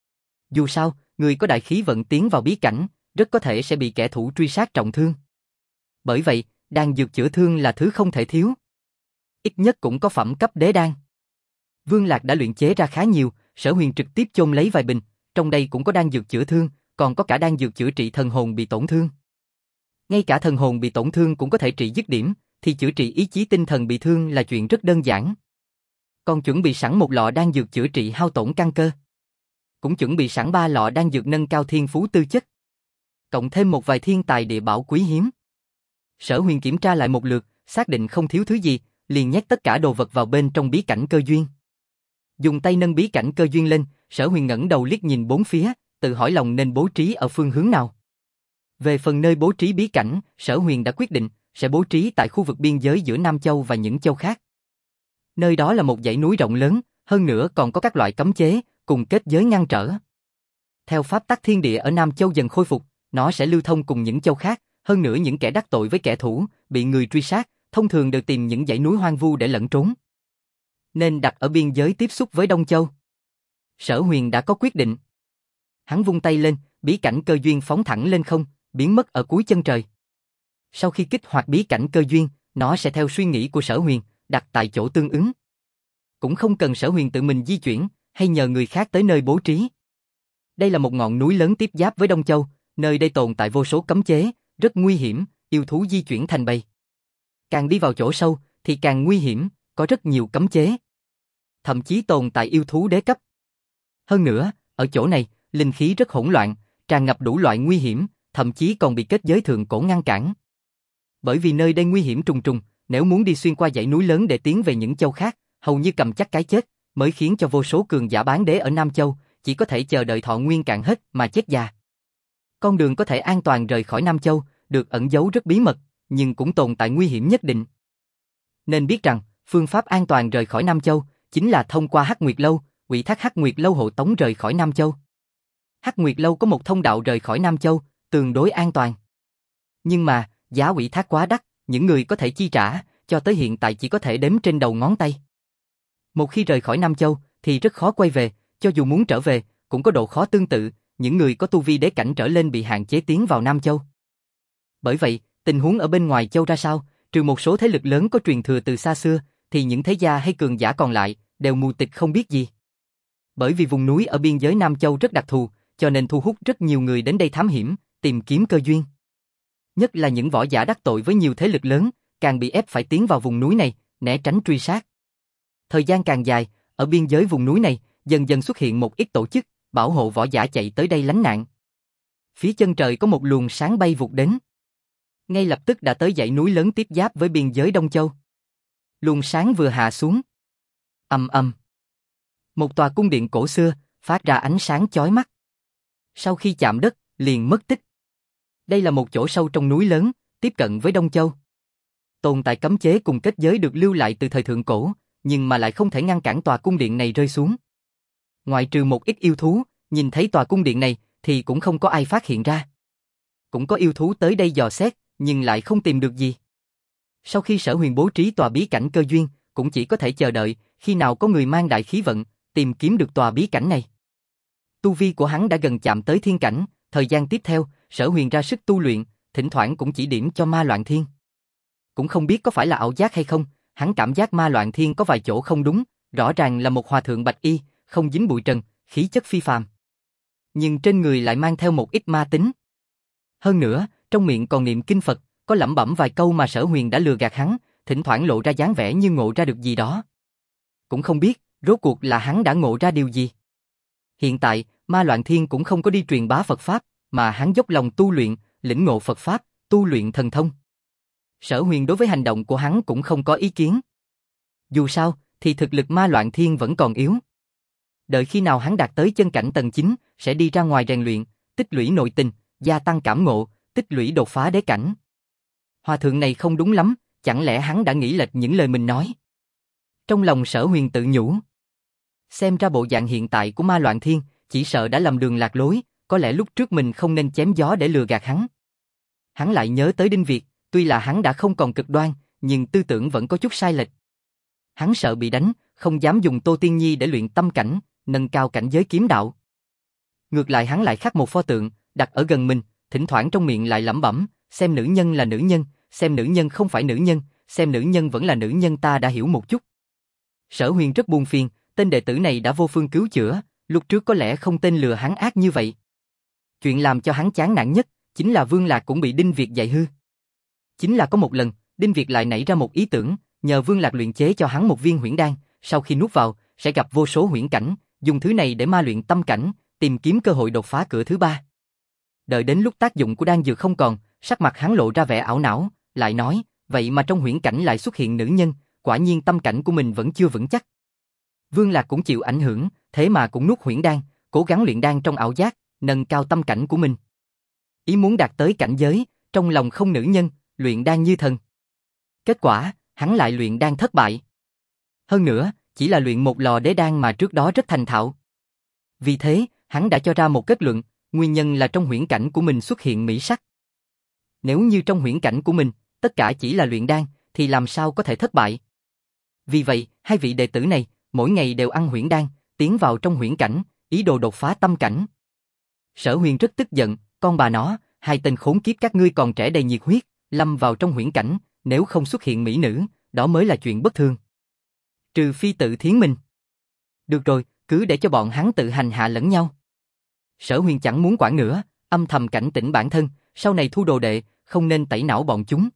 A: Dù sao, người có đại khí vận tiến vào bí cảnh, rất có thể sẽ bị kẻ thù truy sát trọng thương. Bởi vậy, đan dược chữa thương là thứ không thể thiếu. Ít nhất cũng có phẩm cấp đế đan. Vương Lạc đã luyện chế ra khá nhiều, Sở Huyền trực tiếp chôn lấy vài bình, trong đây cũng có đan dược chữa thương, còn có cả đan dược chữa trị thần hồn bị tổn thương. Ngay cả thần hồn bị tổn thương cũng có thể trị dứt điểm, thì chữa trị ý chí tinh thần bị thương là chuyện rất đơn giản. Còn chuẩn bị sẵn một lọ đan dược chữa trị hao tổn căn cơ. Cũng chuẩn bị sẵn 3 lọ đan dược nâng cao thiên phú tư chất. Cộng thêm một vài thiên tài địa bảo quý hiếm. Sở Huyền kiểm tra lại một lượt, xác định không thiếu thứ gì, liền nhét tất cả đồ vật vào bên trong bí cảnh cơ duyên. Dùng tay nâng bí cảnh cơ duyên lên, Sở Huyền ngẩng đầu liếc nhìn bốn phía, tự hỏi lòng nên bố trí ở phương hướng nào. Về phần nơi bố trí bí cảnh, Sở Huyền đã quyết định sẽ bố trí tại khu vực biên giới giữa Nam Châu và những châu khác. Nơi đó là một dãy núi rộng lớn, hơn nữa còn có các loại cấm chế, cùng kết giới ngăn trở. Theo pháp tắc thiên địa ở Nam Châu dần khôi phục, nó sẽ lưu thông cùng những châu khác, hơn nữa những kẻ đắc tội với kẻ thù, bị người truy sát, thông thường đều tìm những dãy núi hoang vu để lẩn trốn. Nên đặt ở biên giới tiếp xúc với Đông Châu. Sở Huyền đã có quyết định. Hắn vung tay lên, bí cảnh cơ duyên phóng thẳng lên không, biến mất ở cuối chân trời. Sau khi kích hoạt bí cảnh cơ duyên, nó sẽ theo suy nghĩ của Sở Huyền, đặt tại chỗ tương ứng. Cũng không cần Sở Huyền tự mình di chuyển, hay nhờ người khác tới nơi bố trí. Đây là một ngọn núi lớn tiếp giáp với Đông Châu, nơi đây tồn tại vô số cấm chế, rất nguy hiểm, yêu thú di chuyển thành bầy. Càng đi vào chỗ sâu, thì càng nguy hiểm, có rất nhiều cấm chế. Thậm chí tồn tại yêu thú đế cấp. Hơn nữa, ở chỗ này, linh khí rất hỗn loạn, tràn ngập đủ loại nguy hiểm, thậm chí còn bị kết giới thượng cổ ngăn cản. Bởi vì nơi đây nguy hiểm trùng trùng, nếu muốn đi xuyên qua dãy núi lớn để tiến về những châu khác, hầu như cầm chắc cái chết, mới khiến cho vô số cường giả bán đế ở Nam Châu, chỉ có thể chờ đợi thọ nguyên cạn hết mà chết già. Con đường có thể an toàn rời khỏi Nam Châu, được ẩn giấu rất bí mật, nhưng cũng tồn tại nguy hiểm nhất định. Nên biết rằng, phương pháp an toàn rời khỏi Nam Châu, chính là thông qua Hắc Nguyệt Lâu, ủy thác Hắc Nguyệt Lâu hộ tống rời khỏi Nam Châu. Hắc Nguyệt Lâu có một thông đạo rời khỏi Nam Châu, tương đối an toàn. Nhưng mà, giá ủy thác quá đắt, những người có thể chi trả, cho tới hiện tại chỉ có thể đếm trên đầu ngón tay. Một khi rời khỏi Nam Châu, thì rất khó quay về, cho dù muốn trở về, cũng có độ khó tương tự, những người có tu vi đế cảnh trở lên bị hạn chế tiến vào Nam Châu. Bởi vậy, tình huống ở bên ngoài châu ra sao, trừ một số thế lực lớn có truyền thừa từ xa xưa, thì những thế gia hay cường giả còn lại, đều mù tịch không biết gì. Bởi vì vùng núi ở biên giới Nam Châu rất đặc thù, cho nên thu hút rất nhiều người đến đây thám hiểm, tìm kiếm cơ duyên. Nhất là những võ giả đắc tội với nhiều thế lực lớn, càng bị ép phải tiến vào vùng núi này, né tránh truy sát. Thời gian càng dài, ở biên giới vùng núi này, dần dần xuất hiện một ít tổ chức, bảo hộ võ giả chạy tới đây lánh nạn. Phía chân trời có một luồng sáng bay vụt đến. Ngay lập tức đã tới dãy núi lớn tiếp giáp với biên giới Đông Châu. Luồng sáng vừa hạ xuống. Ầm ầm. Một tòa cung điện cổ xưa, phát ra ánh sáng chói mắt. Sau khi chạm đất, liền mất tích. Đây là một chỗ sâu trong núi lớn, tiếp cận với Đông Châu. Tồn tại cấm chế cùng kết giới được lưu lại từ thời thượng cổ, nhưng mà lại không thể ngăn cản tòa cung điện này rơi xuống. Ngoại trừ một ít yêu thú, nhìn thấy tòa cung điện này, thì cũng không có ai phát hiện ra. Cũng có yêu thú tới đây dò xét, nhưng lại không tìm được gì. Sau khi Sở Huyền bố trí tòa bí cảnh cơ duyên, cũng chỉ có thể chờ đợi, khi nào có người mang đại khí vận, tìm kiếm được tòa bí cảnh này. Tu vi của hắn đã gần chạm tới thiên cảnh, thời gian tiếp theo, Sở Huyền ra sức tu luyện, thỉnh thoảng cũng chỉ điểm cho Ma Loạn Thiên. Cũng không biết có phải là ảo giác hay không, hắn cảm giác Ma Loạn Thiên có vài chỗ không đúng, rõ ràng là một hòa thượng bạch y, không dính bụi trần, khí chất phi phàm. Nhưng trên người lại mang theo một ít ma tính. Hơn nữa, trong miệng còn niệm kinh Phật, có lẩm bẩm vài câu mà Sở Huyền đã lừa gạt hắn, thỉnh thoảng lộ ra dáng vẻ như ngộ ra được gì đó. Cũng không biết, rốt cuộc là hắn đã ngộ ra điều gì. Hiện tại, Ma Loạn Thiên cũng không có đi truyền bá Phật Pháp, mà hắn dốc lòng tu luyện, lĩnh ngộ Phật Pháp, tu luyện thần thông. Sở Huyền đối với hành động của hắn cũng không có ý kiến. Dù sao, thì thực lực Ma Loạn Thiên vẫn còn yếu. Đợi khi nào hắn đạt tới chân cảnh tầng 9, sẽ đi ra ngoài rèn luyện, tích lũy nội tình, gia tăng cảm ngộ, tích lũy đột phá đế cảnh. Hòa thượng này không đúng lắm, chẳng lẽ hắn đã nghĩ lệch những lời mình nói? Trong lòng Sở Huyền tự nhủ. Xem ra bộ dạng hiện tại của Ma Loạn Thiên, chỉ sợ đã lầm đường lạc lối, có lẽ lúc trước mình không nên chém gió để lừa gạt hắn. Hắn lại nhớ tới Đinh Việt, tuy là hắn đã không còn cực đoan, nhưng tư tưởng vẫn có chút sai lệch. Hắn sợ bị đánh, không dám dùng Tô Tiên Nhi để luyện tâm cảnh, nâng cao cảnh giới kiếm đạo. Ngược lại hắn lại khắc một pho tượng, đặt ở gần mình, thỉnh thoảng trong miệng lại lẩm bẩm, xem nữ nhân là nữ nhân, xem nữ nhân không phải nữ nhân, xem nữ nhân vẫn là nữ nhân, ta đã hiểu một chút. Sở Huyền rất buồn phiền, tên đệ tử này đã vô phương cứu chữa, lúc trước có lẽ không tên lừa hắn ác như vậy. Chuyện làm cho hắn chán nản nhất, chính là Vương Lạc cũng bị Đinh Việt dạy hư. Chính là có một lần, Đinh Việt lại nảy ra một ý tưởng, nhờ Vương Lạc luyện chế cho hắn một viên huyễn đan, sau khi nuốt vào, sẽ gặp vô số huyễn cảnh, dùng thứ này để ma luyện tâm cảnh, tìm kiếm cơ hội đột phá cửa thứ 3. Đợi đến lúc tác dụng của đan dược không còn, sắc mặt hắn lộ ra vẻ ảo não, lại nói, vậy mà trong huyễn cảnh lại xuất hiện nữ nhân, quả nhiên tâm cảnh của mình vẫn chưa vững chắc. Vương Lạc cũng chịu ảnh hưởng, thế mà cũng nuốt huyễn đan, cố gắng luyện đan trong ảo giác, nâng cao tâm cảnh của mình. Ý muốn đạt tới cảnh giới, trong lòng không nữ nhân, luyện đan như thần. Kết quả, hắn lại luyện đan thất bại. Hơn nữa, chỉ là luyện một lò đế đan mà trước đó rất thành thạo. Vì thế, hắn đã cho ra một kết luận, nguyên nhân là trong huyễn cảnh của mình xuất hiện mỹ sắc. Nếu như trong huyễn cảnh của mình, tất cả chỉ là luyện đan, thì làm sao có thể thất bại. Vì vậy, hai vị đệ tử này, mỗi ngày đều ăn huyễn đan, tiến vào trong huyễn cảnh, ý đồ đột phá tâm cảnh. Sở Huyền rất tức giận, con bà nó, hai tên khốn kiếp các ngươi còn trẻ đầy nhiệt huyết, lâm vào trong huyễn cảnh, nếu không xuất hiện mỹ nữ, đó mới là chuyện bất thường. Trừ phi tự thiến mình. Được rồi, cứ để cho bọn hắn tự hành hạ lẫn nhau. Sở Huyền chẳng muốn quản nữa, âm thầm cảnh tỉnh bản thân, sau này thu đồ đệ, không nên tẩy não bọn chúng.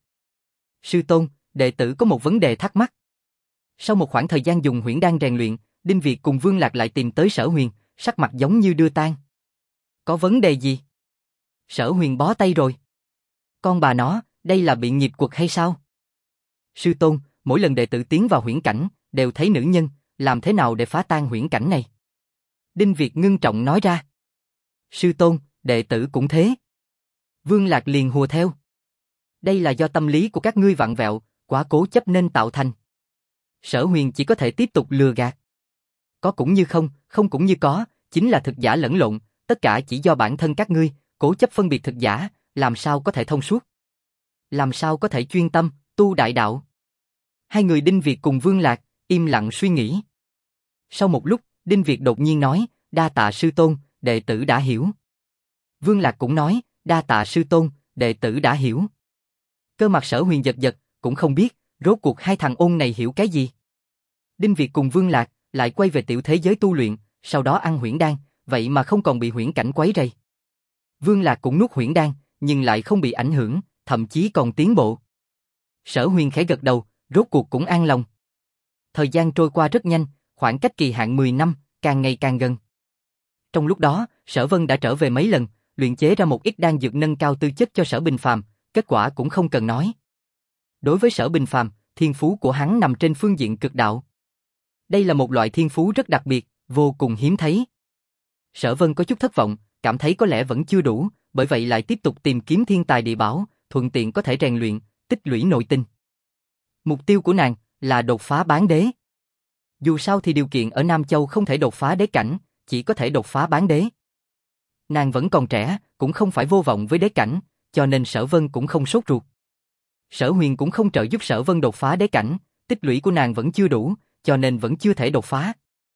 A: Sư tôn, đệ tử có một vấn đề thắc mắc. Sau một khoảng thời gian dùng huyễn đan rèn luyện, Đinh Việt cùng Vương Lạc lại tìm tới Sở Huyền, sắc mặt giống như đưa tang. Có vấn đề gì? Sở Huyền bó tay rồi. Con bà nó, đây là bị nghiệp quật hay sao? Sư tôn, mỗi lần đệ tử tiến vào huyễn cảnh, đều thấy nữ nhân, làm thế nào để phá tan huyễn cảnh này? Đinh Việt ngưng trọng nói ra. Sư tôn, đệ tử cũng thế. Vương Lạc liền hùa theo. Đây là do tâm lý của các ngươi vặn vẹo, quá cố chấp nên tạo thành. Sở Huyền chỉ có thể tiếp tục lừa gạt. Có cũng như không, không cũng như có, chính là thực giả lẫn lộn, tất cả chỉ do bản thân các ngươi, cố chấp phân biệt thực giả, làm sao có thể thông suốt? Làm sao có thể chuyên tâm, tu đại đạo? Hai người Đinh Việt cùng Vương Lạc, im lặng suy nghĩ. Sau một lúc, Đinh Việt đột nhiên nói, đa tạ sư tôn, đệ tử đã hiểu. Vương Lạc cũng nói, đa tạ sư tôn, đệ tử đã hiểu. Cơ mặt Sở Huyền giật giật, cũng không biết, rốt cuộc hai thằng ôn này hiểu cái gì. Đinh Việt cùng Vương Lạc, lại quay về tiểu thế giới tu luyện, sau đó ăn huyễn đan, vậy mà không còn bị huyễn cảnh quấy rầy. Vương Lạc cũng nuốt huyễn đan, nhưng lại không bị ảnh hưởng, thậm chí còn tiến bộ. Sở Huyền khẽ gật đầu, rốt cuộc cũng an lòng. Thời gian trôi qua rất nhanh, khoảng cách kỳ hạn 10 năm, càng ngày càng gần. Trong lúc đó, Sở Vân đã trở về mấy lần, luyện chế ra một ít đan dược nâng cao tư chất cho Sở Bình Phàm, kết quả cũng không cần nói. Đối với Sở Bình Phàm, thiên phú của hắn nằm trên phương diện cực đạo. Đây là một loại thiên phú rất đặc biệt, vô cùng hiếm thấy. Sở Vân có chút thất vọng, cảm thấy có lẽ vẫn chưa đủ, bởi vậy lại tiếp tục tìm kiếm thiên tài địa bảo, thuận tiện có thể rèn luyện, tích lũy nội tinh. Mục tiêu của nàng là đột phá bán đế. Dù sao thì điều kiện ở Nam Châu không thể đột phá đế cảnh, chỉ có thể đột phá bán đế. Nàng vẫn còn trẻ, cũng không phải vô vọng với đế cảnh, cho nên Sở Vân cũng không sốt ruột. Sở Huyền cũng không trợ giúp Sở Vân đột phá đế cảnh, tích lũy của nàng vẫn chưa đủ, cho nên vẫn chưa thể đột phá.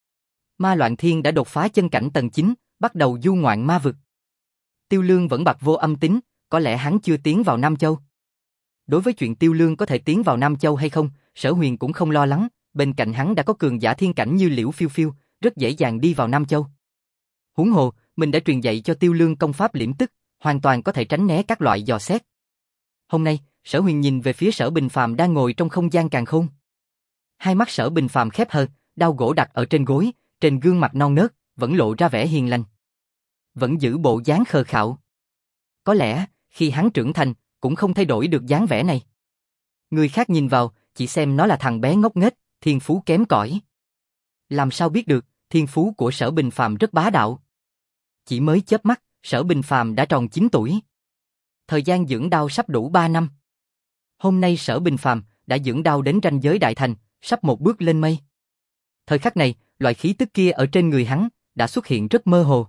A: Ma Loạn Thiên đã đột phá chân cảnh tầng 9, bắt đầu du ngoạn ma vực. Tiêu Lương vẫn bặt vô âm tín, có lẽ hắn chưa tiến vào Nam Châu. Đối với chuyện Tiêu Lương có thể tiến vào Nam Châu hay không, Sở Huyền cũng không lo lắng, bên cạnh hắn đã có cường giả thiên cảnh như Liễu Phiêu Phiêu, rất dễ dàng đi vào Nam Châu. Huống hồ, mình đã truyền dạy cho Tiêu Lương công pháp liễm tức, hoàn toàn có thể tránh né các loại dò xét. Hôm nay, Sở Huyền nhìn về phía Sở Bình Phàm đang ngồi trong không gian càn khôn. Hai mắt Sở Bình Phàm khép hờ, đao gỗ đặt ở trên gối, trên gương mặt non nớt, vẫn lộ ra vẻ hiền lành. Vẫn giữ bộ dáng khờ khạo. Có lẽ, khi hắn trưởng thành, cũng không thay đổi được dáng vẻ này. Người khác nhìn vào, chỉ xem nó là thằng bé ngốc nghếch, thiên phú kém cỏi. Làm sao biết được, thiên phú của Sở Bình Phàm rất bá đạo. Chỉ mới chớp mắt, Sở Bình Phàm đã tròn 9 tuổi. Thời gian dưỡng đao sắp đủ 3 năm. Hôm nay Sở Bình Phàm đã dưỡng đao đến ranh giới đại thành, sắp một bước lên mây. Thời khắc này, loại khí tức kia ở trên người hắn đã xuất hiện rất mơ hồ.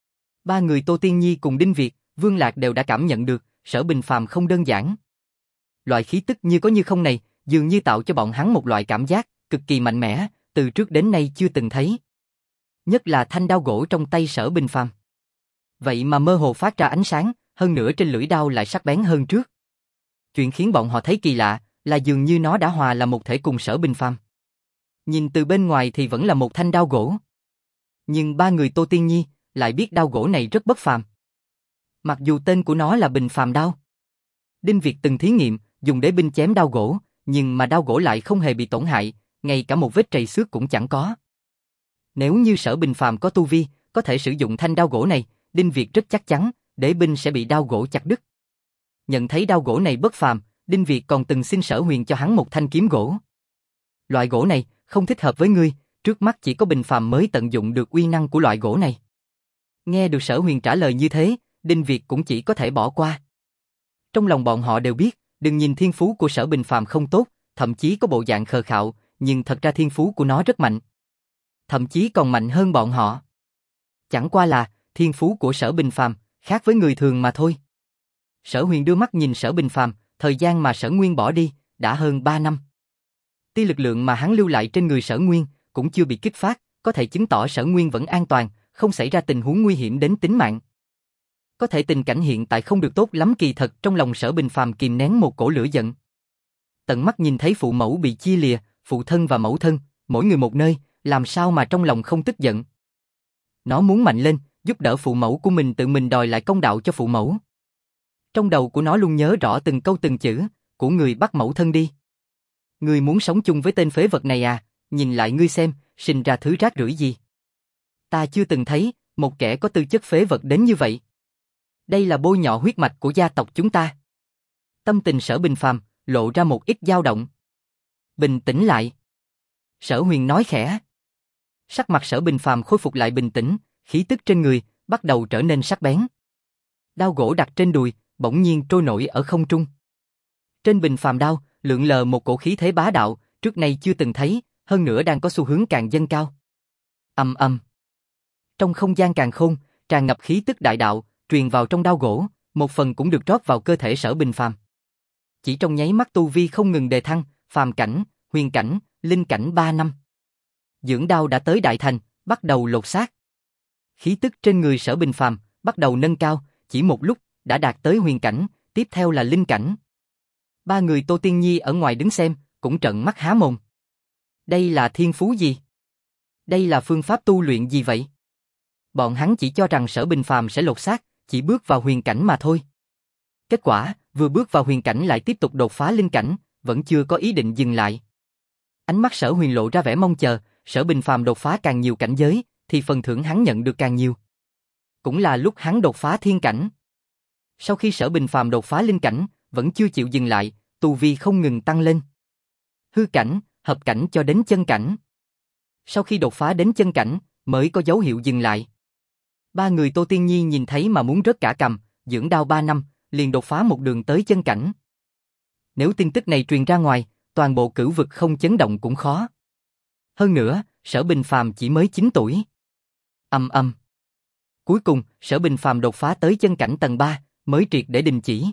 A: Ba người Tô Tiên Nhi cùng Đinh Việt, Vương Lạc đều đã cảm nhận được Sở Bình Phàm không đơn giản. Loại khí tức như có như không này dường như tạo cho bọn hắn một loại cảm giác cực kỳ mạnh mẽ, từ trước đến nay chưa từng thấy. Nhất là thanh đao gỗ trong tay Sở Bình Phàm. Vậy mà mơ hồ phát ra ánh sáng, hơn nữa trên lưỡi đao lại sắc bén hơn trước. Chuyện khiến bọn họ thấy kỳ lạ là dường như nó đã hòa là một thể cùng Sở Bình Phàm. Nhìn từ bên ngoài thì vẫn là một thanh đao gỗ. Nhưng ba người Tô Tiên Nhi lại biết đao gỗ này rất bất phàm. Mặc dù tên của nó là Bình Phàm đao. Đinh Việt từng thí nghiệm dùng đế binh chém đao gỗ, nhưng mà đao gỗ lại không hề bị tổn hại, ngay cả một vết trầy xước cũng chẳng có. Nếu như Sở Bình Phàm có tu vi, có thể sử dụng thanh đao gỗ này, Đinh Việt rất chắc chắn, đế binh sẽ bị đao gỗ chặt đứt. Nhận thấy đao gỗ này bất phàm, Đinh Việt còn từng xin Sở Huyền cho hắn một thanh kiếm gỗ. Loại gỗ này không thích hợp với ngươi, trước mắt chỉ có Bình Phàm mới tận dụng được uy năng của loại gỗ này. Nghe được Sở Huyền trả lời như thế, Đinh Việt cũng chỉ có thể bỏ qua. Trong lòng bọn họ đều biết, đừng nhìn thiên phú của Sở Bình Phàm không tốt, thậm chí có bộ dạng khờ khạo, nhưng thật ra thiên phú của nó rất mạnh. Thậm chí còn mạnh hơn bọn họ. Chẳng qua là, thiên phú của Sở Bình Phàm khác với người thường mà thôi. Sở Huyền đưa mắt nhìn Sở Bình Phàm, thời gian mà Sở Nguyên bỏ đi, đã hơn 3 năm. Tuy lực lượng mà hắn lưu lại trên người Sở Nguyên cũng chưa bị kích phát, có thể chứng tỏ Sở Nguyên vẫn an toàn, không xảy ra tình huống nguy hiểm đến tính mạng. Có thể tình cảnh hiện tại không được tốt lắm, kỳ thật trong lòng Sở Bình Phàm kìm nén một cổ lửa giận. Tận mắt nhìn thấy phụ mẫu bị chia lìa, phụ thân và mẫu thân, mỗi người một nơi, làm sao mà trong lòng không tức giận. Nó muốn mạnh lên, giúp đỡ phụ mẫu của mình tự mình đòi lại công đạo cho phụ mẫu. Trong đầu của nó luôn nhớ rõ từng câu từng chữ, của người bắt mẫu thân đi. Ngươi muốn sống chung với tên phế vật này à, nhìn lại ngươi xem, sinh ra thứ rác rưởi gì. Ta chưa từng thấy, một kẻ có tư chất phế vật đến như vậy. Đây là bôi nhọ huyết mạch của gia tộc chúng ta. Tâm tình Sở Bình Phàm lộ ra một ít dao động. Bình tĩnh lại. Sở Huyền nói khẽ. Sắc mặt Sở Bình Phàm khôi phục lại bình tĩnh, khí tức trên người bắt đầu trở nên sắc bén. Đao gỗ đặt trên đùi, bỗng nhiên trôi nổi ở không trung. Trên Bình Phàm đao, lượn lờ một cổ khí thế bá đạo, trước nay chưa từng thấy, hơn nữa đang có xu hướng càng dâng cao. Ầm ầm. Trong không gian càn khôn, tràn ngập khí tức đại đạo, truyền vào trong đao gỗ, một phần cũng được rót vào cơ thể Sở Bình Phàm. Chỉ trong nháy mắt tu vi không ngừng đề thăng, phàm cảnh, huyền cảnh, linh cảnh 3 năm. Dưỡng đao đã tới đại thành, bắt đầu lột xác. Khí tức trên người Sở Bình Phàm bắt đầu nâng cao, chỉ một lúc đã đạt tới huyền cảnh, tiếp theo là linh cảnh. Ba người Tô Tiên Nhi ở ngoài đứng xem, cũng trợn mắt há mồm. Đây là thiên phú gì? Đây là phương pháp tu luyện gì vậy? Bọn hắn chỉ cho rằng Sở Bình Phàm sẽ lột xác, chỉ bước vào huyền cảnh mà thôi. Kết quả, vừa bước vào huyền cảnh lại tiếp tục đột phá linh cảnh, vẫn chưa có ý định dừng lại. Ánh mắt Sở Huyền lộ ra vẻ mong chờ, Sở Bình Phàm đột phá càng nhiều cảnh giới, thì phần thưởng hắn nhận được càng nhiều. Cũng là lúc hắn đột phá thiên cảnh. Sau khi Sở Bình Phàm đột phá linh cảnh, vẫn chưa chịu dừng lại, tu vi không ngừng tăng lên. Hư cảnh, hợp cảnh cho đến chân cảnh. Sau khi đột phá đến chân cảnh, mới có dấu hiệu dừng lại. Ba người Tô Tiên Nhi nhìn thấy mà muốn rớt cả cằm, dưỡng đao 3 năm, liền đột phá một đường tới chân cảnh. Nếu tin tức này truyền ra ngoài, toàn bộ cửu vực không chấn động cũng khó. Hơn nữa, Sở Bình Phàm chỉ mới 9 tuổi. Cuối cùng, Sở Bình Phàm đột phá tới chân cảnh tầng 3, mới triệt để đình chỉ.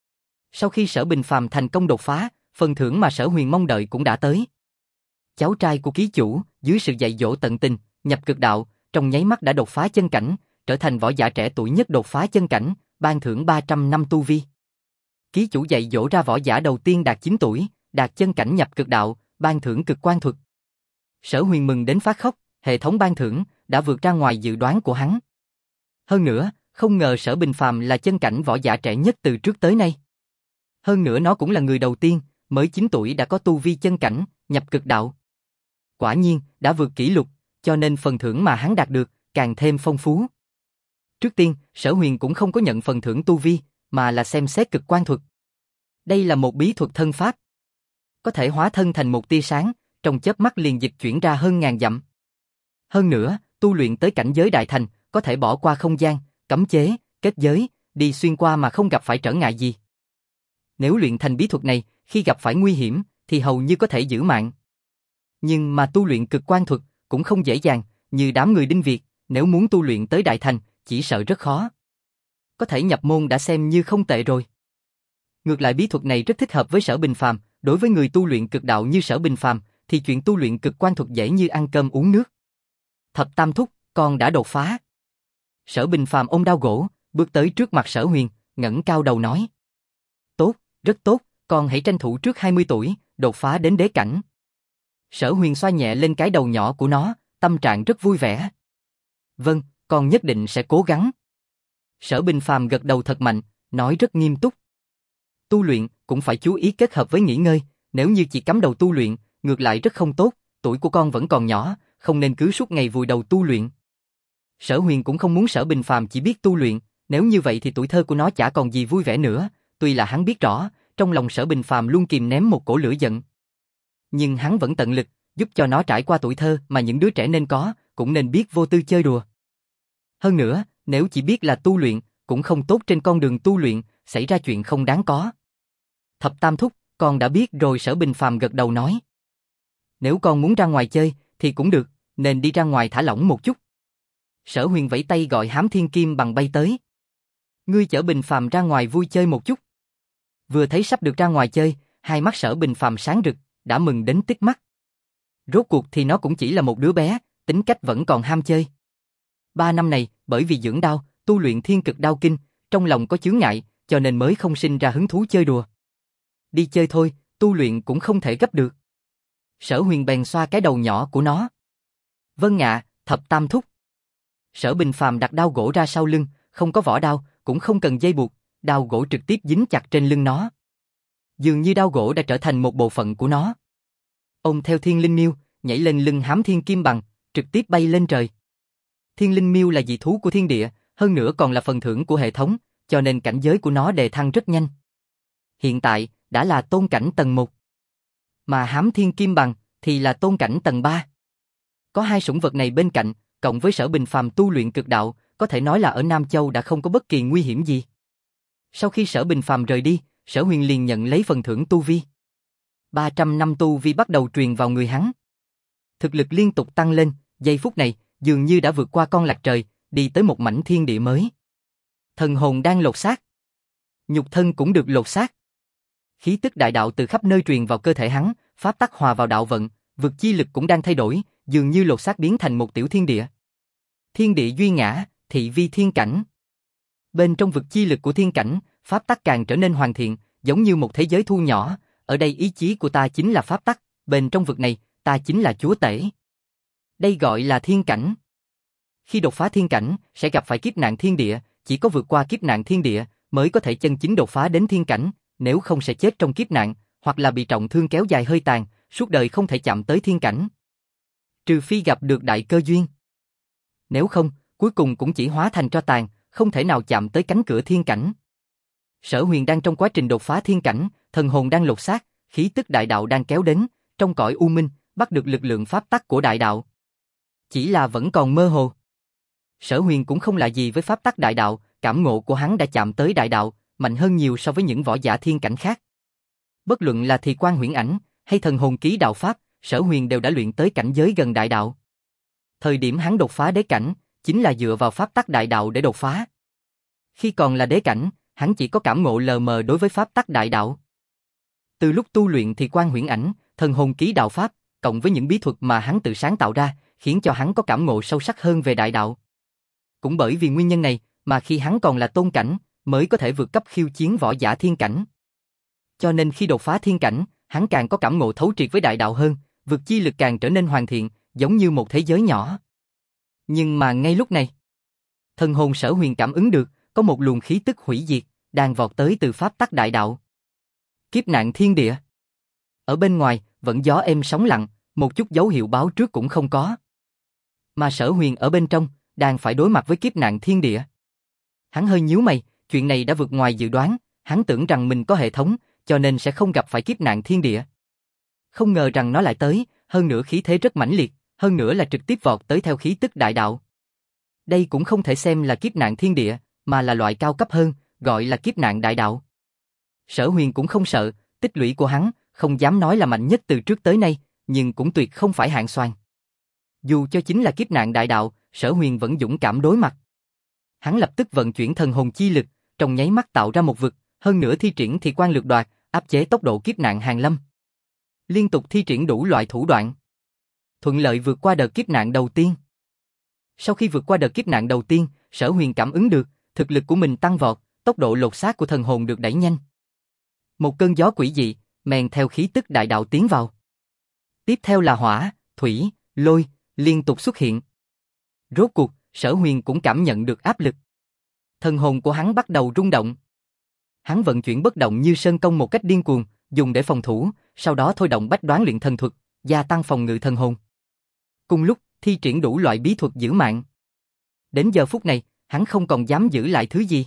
A: Sau khi Sở Bình Phàm thành công đột phá, phần thưởng mà Sở Huyền mong đợi cũng đã tới. Cháu trai của ký chủ, dưới sự dạy dỗ tận tình, nhập cực đạo, trong nháy mắt đã đột phá chân cảnh, trở thành võ giả trẻ tuổi nhất đột phá chân cảnh, ban thưởng 300 năm tu vi. Ký chủ dạy dỗ ra võ giả đầu tiên đạt 9 tuổi, đạt chân cảnh nhập cực đạo, ban thưởng cực quan thuật. Sở Huyền mừng đến phát khóc, hệ thống ban thưởng đã vượt ra ngoài dự đoán của hắn. Hơn nữa, không ngờ Sở Bình Phàm là chân cảnh võ giả trẻ nhất từ trước tới nay. Hơn nữa nó cũng là người đầu tiên, mới 9 tuổi đã có tu vi chân cảnh, nhập cực đạo. Quả nhiên, đã vượt kỷ lục, cho nên phần thưởng mà hắn đạt được, càng thêm phong phú. Trước tiên, Sở Huyền cũng không có nhận phần thưởng tu vi, mà là xem xét cực quan thuật. Đây là một bí thuật thân pháp. Có thể hóa thân thành một tia sáng, trong chớp mắt liền dịch chuyển ra hơn ngàn dặm. Hơn nữa, tu luyện tới cảnh giới đại thành, có thể bỏ qua không gian, cấm chế, kết giới, đi xuyên qua mà không gặp phải trở ngại gì. Nếu luyện thành bí thuật này, khi gặp phải nguy hiểm, thì hầu như có thể giữ mạng. Nhưng mà tu luyện cực quan thuật, cũng không dễ dàng, như đám người Đinh Việt, nếu muốn tu luyện tới đại thành, chỉ sợ rất khó. Có thể nhập môn đã xem như không tệ rồi. Ngược lại bí thuật này rất thích hợp với Sở Bình Phàm, đối với người tu luyện cực đạo như Sở Bình Phàm, thì chuyện tu luyện cực quan thuật dễ như ăn cơm uống nước. Thập Tam Thúc, con đã đột phá. Sở Bình Phàm ôm đao gỗ, bước tới trước mặt Sở Huyền, ngẩng cao đầu nói. Tốt, rất tốt, con hãy tranh thủ trước 20 tuổi, đột phá đến đế cảnh. Sở Huyền xoa nhẹ lên cái đầu nhỏ của nó, tâm trạng rất vui vẻ. Vâng, con nhất định sẽ cố gắng. Sở Bình Phàm gật đầu thật mạnh, nói rất nghiêm túc. Tu luyện cũng phải chú ý kết hợp với nghỉ ngơi, nếu như chỉ cắm đầu tu luyện, ngược lại rất không tốt, tuổi của con vẫn còn nhỏ, không nên cứ suốt ngày vùi đầu tu luyện. Sở Huyền cũng không muốn Sở Bình Phàm chỉ biết tu luyện, nếu như vậy thì tuổi thơ của nó chả còn gì vui vẻ nữa, tuy là hắn biết rõ, trong lòng Sở Bình Phàm luôn kìm nén một cổ lửa giận. Nhưng hắn vẫn tận lực, giúp cho nó trải qua tuổi thơ mà những đứa trẻ nên có, cũng nên biết vô tư chơi đùa. Hơn nữa, nếu chỉ biết là tu luyện, cũng không tốt trên con đường tu luyện, xảy ra chuyện không đáng có. Thập Tam Thúc, con đã biết rồi. Sở Bình Phàm gật đầu nói. Nếu con muốn ra ngoài chơi, thì cũng được, nên đi ra ngoài thả lỏng một chút. Sở Huyền vẫy tay gọi Hám Thiên Kim Bằng bay tới. Ngươi chở Bình Phàm ra ngoài vui chơi một chút. Vừa thấy sắp được ra ngoài chơi, hai mắt Sở Bình Phàm sáng rực, đã mừng đến tít mắt. Rốt cuộc thì nó cũng chỉ là một đứa bé, tính cách vẫn còn ham chơi. 3 năm này, bởi vì dưỡng đao, tu luyện Thiên Cực Đao Kinh, trong lòng có chướng ngại, cho nên mới không sinh ra hứng thú chơi đùa. Đi chơi thôi, tu luyện cũng không thể gấp được. Sở Huyền bèn xoa cái đầu nhỏ của nó. Vâng ạ, Thập Tam Thúc. Sở Bình Phàm đặt đao gỗ ra sau lưng, không có vỏ đao, cũng không cần dây buộc, đao gỗ trực tiếp dính chặt trên lưng nó. Dường như đao gỗ đã trở thành một bộ phận của nó. Ôm theo Thiên Linh Miêu, nhảy lên lưng Hám Thiên Kim Bằng, trực tiếp bay lên trời. Thiên Linh Miêu là dị thú của thiên địa, hơn nữa còn là phần thưởng của hệ thống, cho nên cảnh giới của nó đề thăng rất nhanh. Hiện tại, đã là tôn cảnh tầng 1. Mà Hám Thiên Kim Bằng thì là tôn cảnh tầng 3. Có hai sủng vật này bên cạnh, cộng với Sở Bình Phàm tu luyện cực đạo, có thể nói là ở Nam Châu đã không có bất kỳ nguy hiểm gì. Sau khi Sở Bình Phàm rời đi, Sở Huyền liền nhận lấy phần thưởng tu vi. 300 năm tu vi bắt đầu truyền vào người hắn. Thực lực liên tục tăng lên, giây phút này, dường như đã vượt qua con lạc trời, đi tới một mảnh thiên địa mới. Thần hồn đang lột xác. Nhục thân cũng được lột xác. Khí tức đại đạo từ khắp nơi truyền vào cơ thể hắn, pháp tắc hòa vào đạo vận, vực chi lực cũng đang thay đổi, dường như lột xác biến thành một tiểu thiên địa. Thiên địa duy ngã, thị vi thiên cảnh. Bên trong vực chi lực của thiên cảnh, pháp tắc càng trở nên hoàn thiện, giống như một thế giới thu nhỏ, ở đây ý chí của ta chính là pháp tắc, bên trong vực này, ta chính là chúa tể. Đây gọi là thiên cảnh. Khi đột phá thiên cảnh, sẽ gặp phải kiếp nạn thiên địa, chỉ có vượt qua kiếp nạn thiên địa mới có thể chân chính đột phá đến thiên cảnh, nếu không sẽ chết trong kiếp nạn, hoặc là bị trọng thương kéo dài hơi tàn, suốt đời không thể chạm tới thiên cảnh. Trừ phi gặp được đại cơ duyên. Nếu không, cuối cùng cũng chỉ hóa thành tro tàn, không thể nào chạm tới cánh cửa thiên cảnh. Sở Huyền đang trong quá trình đột phá thiên cảnh, thần hồn đang lột xác, khí tức đại đạo đang kéo đến, trong cõi u minh, bắt được lực lượng pháp tắc của đại đạo. Chỉ là vẫn còn mơ hồ. Sở Huyền cũng không lạ gì với pháp tắc đại đạo, cảm ngộ của hắn đã chạm tới đại đạo, mạnh hơn nhiều so với những võ giả thiên cảnh khác. Bất luận là thì quan huyễn ảnh, hay thần hồn ký đạo pháp, Sở Huyền đều đã luyện tới cảnh giới gần đại đạo. Thời điểm hắn đột phá đế cảnh, chính là dựa vào pháp tắc đại đạo để đột phá. Khi còn là đế cảnh, hắn chỉ có cảm ngộ lờ mờ đối với pháp tắc đại đạo. Từ lúc tu luyện thì quan huyễn ảnh, thần hồn ký đạo pháp, cộng với những bí thuật mà hắn tự sáng tạo ra, khiến cho hắn có cảm ngộ sâu sắc hơn về đại đạo. Cũng bởi vì nguyên nhân này, mà khi hắn còn là tôn cảnh, mới có thể vượt cấp khiêu chiến võ giả thiên cảnh. Cho nên khi đột phá thiên cảnh, hắn càng có cảm ngộ thấu triệt với đại đạo hơn, vượt chi lực càng trở nên hoàn thiện, giống như một thế giới nhỏ. Nhưng mà ngay lúc này, thần hồn Sở Huyền cảm ứng được, có một luồng khí tức hủy diệt, đang vọt tới từ pháp tắc đại đạo. Kiếp nạn thiên địa. Ở bên ngoài, vẫn gió êm sóng lặng, một chút dấu hiệu báo trước cũng không có. Mà Sở Huyền ở bên trong, đang phải đối mặt với kiếp nạn thiên địa. Hắn hơi nhíu mày, chuyện này đã vượt ngoài dự đoán, hắn tưởng rằng mình có hệ thống, cho nên sẽ không gặp phải kiếp nạn thiên địa. Không ngờ rằng nó lại tới, hơn nữa khí thế rất mãnh liệt, hơn nữa là trực tiếp vọt tới theo khí tức đại đạo. Đây cũng không thể xem là kiếp nạn thiên địa, mà là loại cao cấp hơn, gọi là kiếp nạn đại đạo. Sở Huyền cũng không sợ, tích lũy của hắn, không dám nói là mạnh nhất từ trước tới nay, nhưng cũng tuyệt không phải hạng soàn. Dù cho chính là kiếp nạn đại đạo, Sở Huyền vẫn dũng cảm đối mặt. Hắn lập tức vận chuyển thần hồn chi lực, trong nháy mắt tạo ra một vực, hơn nữa thi triển thì quan lược đoạt, áp chế tốc độ kiếp nạn hàng lâm. Liên tục thi triển đủ loại thủ đoạn, thuận lợi vượt qua đợt kiếp nạn đầu tiên. Sau khi vượt qua đợt kiếp nạn đầu tiên, Sở Huyền cảm ứng được, thực lực của mình tăng vọt, tốc độ lột xác của thần hồn được đẩy nhanh. Một cơn gió quỷ dị, men theo khí tức đại đạo tiến vào. Tiếp theo là hỏa, thủy, lôi, liên tục xuất hiện. Rốt cuộc, Sở Huyền cũng cảm nhận được áp lực. Thần hồn của hắn bắt đầu rung động. Hắn vận chuyển bất động như sơn công một cách điên cuồng, dùng để phòng thủ, sau đó thôi động bách đoán luyện thần thuật, gia tăng phòng ngự thần hồn. Cùng lúc, thi triển đủ loại bí thuật giữ mạng. Đến giờ phút này, hắn không còn dám giữ lại thứ gì.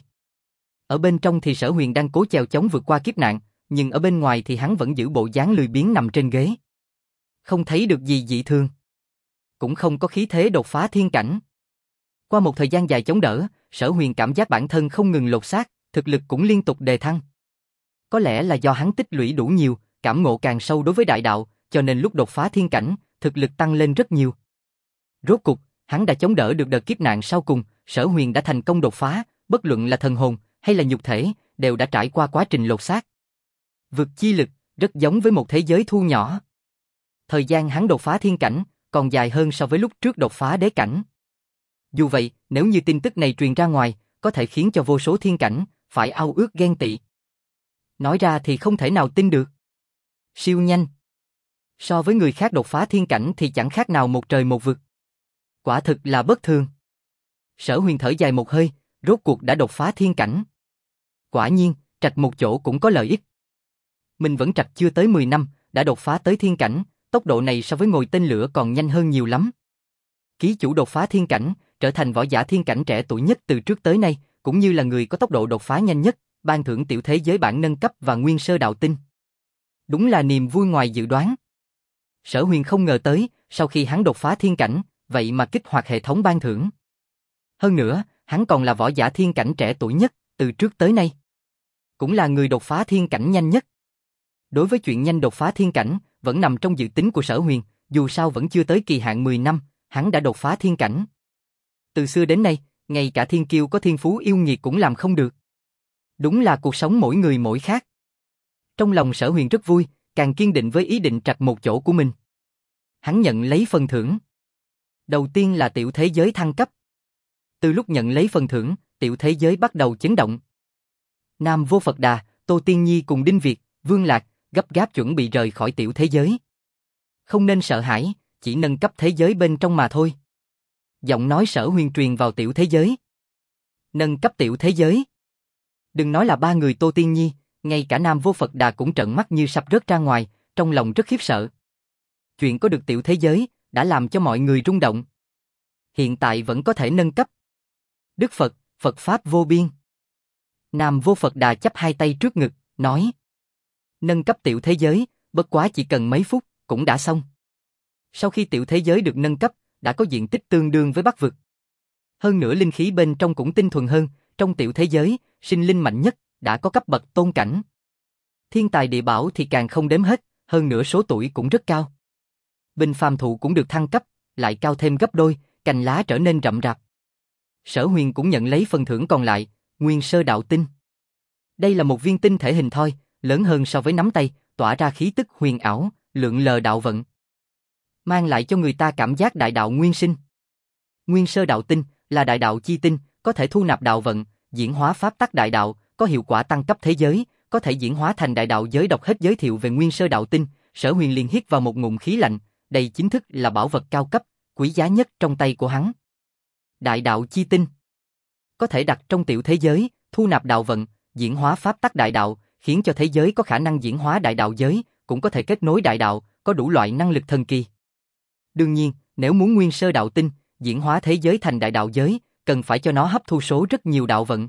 A: Ở bên trong thì Sở Huyền đang cố chèo chống vượt qua kiếp nạn, nhưng ở bên ngoài thì hắn vẫn giữ bộ dáng lười biếng nằm trên ghế. Không thấy được gì dị thường. Cũng không có khí thế đột phá thiên cảnh. Qua một thời gian dài chống đỡ, Sở Huyền cảm giác bản thân không ngừng lột xác, thực lực cũng liên tục đề thăng. Có lẽ là do hắn tích lũy đủ nhiều, cảm ngộ càng sâu đối với đại đạo, cho nên lúc đột phá thiên cảnh, thực lực tăng lên rất nhiều. Rốt cục, hắn đã chống đỡ được đợt kiếp nạn sau cùng, Sở Huyền đã thành công đột phá, bất luận là thần hồn hay là nhục thể, đều đã trải qua quá trình lột xác. Vực chi lực, rất giống với một thế giới thu nhỏ. Thời gian hắn đột phá thiên cảnh, còn dài hơn so với lúc trước đột phá đế cảnh. Dù vậy, nếu như tin tức này truyền ra ngoài, có thể khiến cho vô số thiên cảnh phải ao ước ghen tị. Nói ra thì không thể nào tin được. Siêu nhanh. So với người khác đột phá thiên cảnh thì chẳng khác nào một trời một vực. Quả thực là bất thường. Sở Huyền thở dài một hơi, rốt cuộc đã đột phá thiên cảnh. Quả nhiên, trạch một chỗ cũng có lợi ích. Mình vẫn trạch chưa tới 10 năm, đã đột phá tới thiên cảnh, tốc độ này so với ngồi tên lửa còn nhanh hơn nhiều lắm. Ký chủ đột phá thiên cảnh, trở thành võ giả thiên cảnh trẻ tuổi nhất từ trước tới nay, cũng như là người có tốc độ đột phá nhanh nhất, ban thưởng tiểu thế giới bản nâng cấp và nguyên sơ đạo tinh. Đúng là niềm vui ngoài dự đoán. Sở Huyền không ngờ tới, sau khi hắn đột phá thiên cảnh, vậy mà kích hoạt hệ thống ban thưởng. Hơn nữa, hắn còn là võ giả thiên cảnh trẻ tuổi nhất, từ trước tới nay. Cũng là người đột phá thiên cảnh nhanh nhất. Đối với chuyện nhanh đột phá thiên cảnh, vẫn nằm trong dự tính của Sở Huyền, dù sao vẫn chưa tới kỳ hạn 10 năm, hắn đã đột phá thiên cảnh. Từ xưa đến nay, ngay cả thiên kiêu có thiên phú yêu nghiệt cũng làm không được. Đúng là cuộc sống mỗi người mỗi khác. Trong lòng Sở Huyền rất vui, càng kiên định với ý định trạch một chỗ của mình. Hắn nhận lấy phần thưởng. Đầu tiên là tiểu thế giới thăng cấp. Từ lúc nhận lấy phần thưởng, tiểu thế giới bắt đầu chấn động. Nam Vô Phật Đà, Tô Tiên Nhi cùng Đinh Việt, Vương Lạc, gấp gáp chuẩn bị rời khỏi tiểu thế giới. Không nên sợ hãi, chỉ nâng cấp thế giới bên trong mà thôi. Giọng nói Sở Huyền truyền vào tiểu thế giới. Nâng cấp tiểu thế giới. Đừng nói là ba người Tô Tiên Nhi, ngay cả Nam Vô Phật Đà cũng trợn mắt như sắp rớt ra ngoài, trong lòng rất khiếp sợ. Chuyện có được tiểu thế giới đã làm cho mọi người rung động. Hiện tại vẫn có thể nâng cấp. Đức Phật, Phật Pháp vô biên. Nam Vô Phật Đà chắp hai tay trước ngực, nói. Nâng cấp tiểu thế giới, bất quá chỉ cần mấy phút, cũng đã xong. Sau khi tiểu thế giới được nâng cấp, đã có diện tích tương đương với Bắc Vực. Hơn nữa linh khí bên trong cũng tinh thuần hơn, trong tiểu thế giới, sinh linh mạnh nhất, đã có cấp bậc tôn cảnh. Thiên tài địa bảo thì càng không đếm hết, hơn nữa số tuổi cũng rất cao. Binh phàm thụ cũng được thăng cấp, lại cao thêm gấp đôi, cành lá trở nên rậm rạp. Sở Huyền cũng nhận lấy phần thưởng còn lại, Nguyên Sơ Đạo Tinh. Đây là một viên tinh thể hình thoi, lớn hơn so với nắm tay, tỏa ra khí tức huyền ảo, lượn lờ đạo vận, mang lại cho người ta cảm giác đại đạo nguyên sinh. Nguyên Sơ Đạo Tinh là đại đạo chi tinh, có thể thu nạp đạo vận, diễn hóa pháp tắc đại đạo, có hiệu quả tăng cấp thế giới, có thể diễn hóa thành đại đạo giới độc. Hết giới thiệu về Nguyên Sơ Đạo Tinh, Sở Huyền liền hít vào một ngụm khí lạnh, đây chính thức là bảo vật cao cấp, quý giá nhất trong tay của hắn. Đại đạo chi tinh có thể đặt trong tiểu thế giới, thu nạp đạo vận, diễn hóa pháp tắc đại đạo, khiến cho thế giới có khả năng diễn hóa đại đạo giới, cũng có thể kết nối đại đạo, có đủ loại năng lực thần kỳ. Đương nhiên, nếu muốn Nguyên Sơ Đạo Tinh diễn hóa thế giới thành đại đạo giới, cần phải cho nó hấp thu số rất nhiều đạo vận.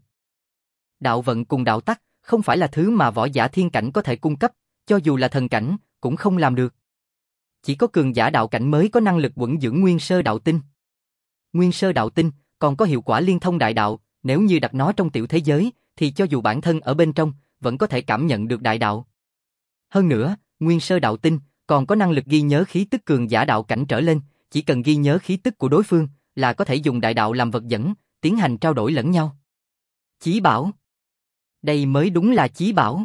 A: Đạo vận cùng đạo tắc không phải là thứ mà võ giả thiên cảnh có thể cung cấp, cho dù là thần cảnh cũng không làm được. Chỉ có cường giả đạo cảnh mới có năng lực quẩn dưỡng Nguyên Sơ Đạo Tinh. Nguyên Sơ Đạo Tinh còn có hiệu quả liên thông đại đạo, nếu như đặt nó trong tiểu thế giới, thì cho dù bản thân ở bên trong, vẫn có thể cảm nhận được đại đạo. Hơn nữa, Nguyên Sơ Đạo Tinh còn có năng lực ghi nhớ khí tức cường giả đạo cảnh trở lên, chỉ cần ghi nhớ khí tức của đối phương là có thể dùng đại đạo làm vật dẫn, tiến hành trao đổi lẫn nhau. Chí bảo. Đây mới đúng là chí bảo.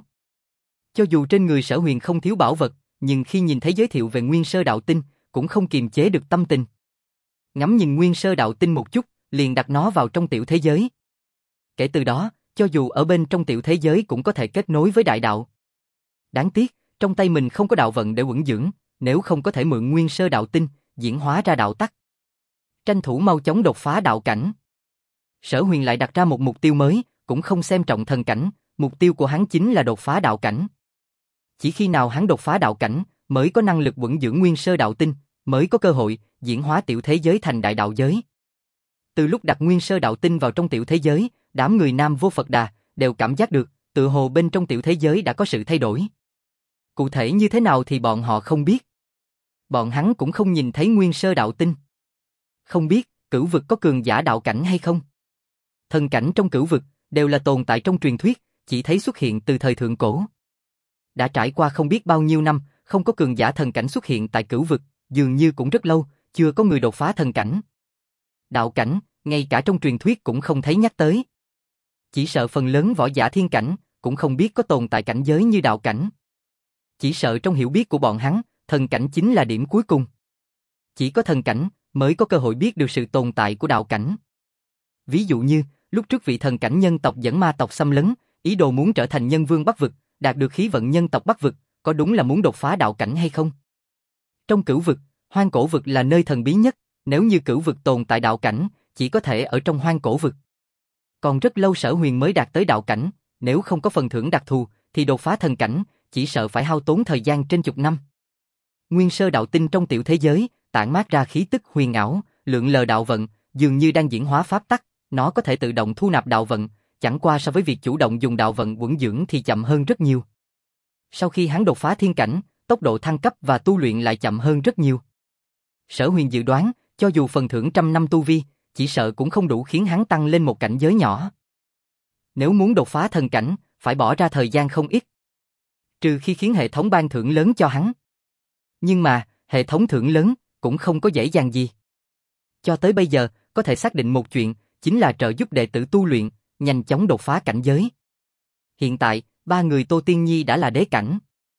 A: Cho dù trên người Sở Huyền không thiếu bảo vật, nhưng khi nhìn thấy giới thiệu về Nguyên Sơ Đạo Tinh, cũng không kiềm chế được tâm tình. Ngắm nhìn Nguyên Sơ Đạo Tinh một chút, liền đặt nó vào trong tiểu thế giới. Kể từ đó, cho dù ở bên trong tiểu thế giới cũng có thể kết nối với đại đạo. Đáng tiếc, trong tay mình không có đạo vận để quẩn dưỡng, nếu không có thể mượn Nguyên Sơ Đạo Tinh, diễn hóa ra đạo tắc. Tranh thủ mau chóng đột phá đạo cảnh. Sở Huyền lại đặt ra một mục tiêu mới, cũng không xem trọng thần cảnh, mục tiêu của hắn chính là đột phá đạo cảnh. Chỉ khi nào hắn đột phá đạo cảnh, mới có năng lực quẩn dưỡng Nguyên Sơ Đạo Tinh, mới có cơ hội diễn hóa tiểu thế giới thành đại đạo giới. Từ lúc đặt Nguyên Sơ Đạo Tinh vào trong tiểu thế giới, đám người Nam Vô Phật Đà đều cảm giác được, tựa hồ bên trong tiểu thế giới đã có sự thay đổi. Cụ thể như thế nào thì bọn họ không biết. Bọn hắn cũng không nhìn thấy Nguyên Sơ Đạo Tinh. Không biết cửu vực có cường giả đạo cảnh hay không. Thần cảnh trong cửu vực đều là tồn tại trong truyền thuyết, chỉ thấy xuất hiện từ thời thượng cổ. Đã trải qua không biết bao nhiêu năm, không có cường giả thần cảnh xuất hiện tại cửu vực, dường như cũng rất lâu, chưa có người đột phá thần cảnh. Đạo cảnh, ngay cả trong truyền thuyết cũng không thấy nhắc tới. Chỉ sợ phần lớn võ giả thiên cảnh, cũng không biết có tồn tại cảnh giới như đạo cảnh. Chỉ sợ trong hiểu biết của bọn hắn, thần cảnh chính là điểm cuối cùng. Chỉ có thần cảnh mới có cơ hội biết được sự tồn tại của đạo cảnh. Ví dụ như, lúc trước vị thần cảnh nhân tộc dẫn ma tộc xâm lấn, ý đồ muốn trở thành nhân vương Bắc Vực, đạt được khí vận nhân tộc Bắc Vực, có đúng là muốn đột phá đạo cảnh hay không? Trong cửu vực, hoang cổ vực là nơi thần bí nhất, nếu như cửu vực tồn tại đạo cảnh, chỉ có thể ở trong hoang cổ vực. Còn rất lâu Sở Huyền mới đạt tới đạo cảnh, nếu không có phần thưởng đặc thù, thì đột phá thần cảnh, chỉ sợ phải hao tốn thời gian trên chục năm. Nguyên Sơ Đạo Tinh trong tiểu thế giới, tản mát ra khí tức huyền ảo, lượn lờ đạo vận, dường như đang diễn hóa pháp tắc, nó có thể tự động thu nạp đạo vận, chẳng qua so với việc chủ động dùng đạo vận quẩn dưỡng thì chậm hơn rất nhiều. Sau khi hắn đột phá thiên cảnh, tốc độ thăng cấp và tu luyện lại chậm hơn rất nhiều. Sở Huyền dự đoán, cho dù phần thưởng 100 năm tu vi, chỉ sợ cũng không đủ khiến hắn tăng lên một cảnh giới nhỏ. Nếu muốn đột phá thần cảnh, phải bỏ ra thời gian không ít. Trừ khi khiến hệ thống ban thưởng lớn cho hắn. Nhưng mà, hệ thống thưởng lớn cũng không có dễ dàng gì. Cho tới bây giờ, có thể xác định một chuyện, chính là trợ giúp đệ tử tu luyện, nhanh chóng đột phá cảnh giới. Hiện tại, ba người Tô Tiên Nhi đã là đế cảnh.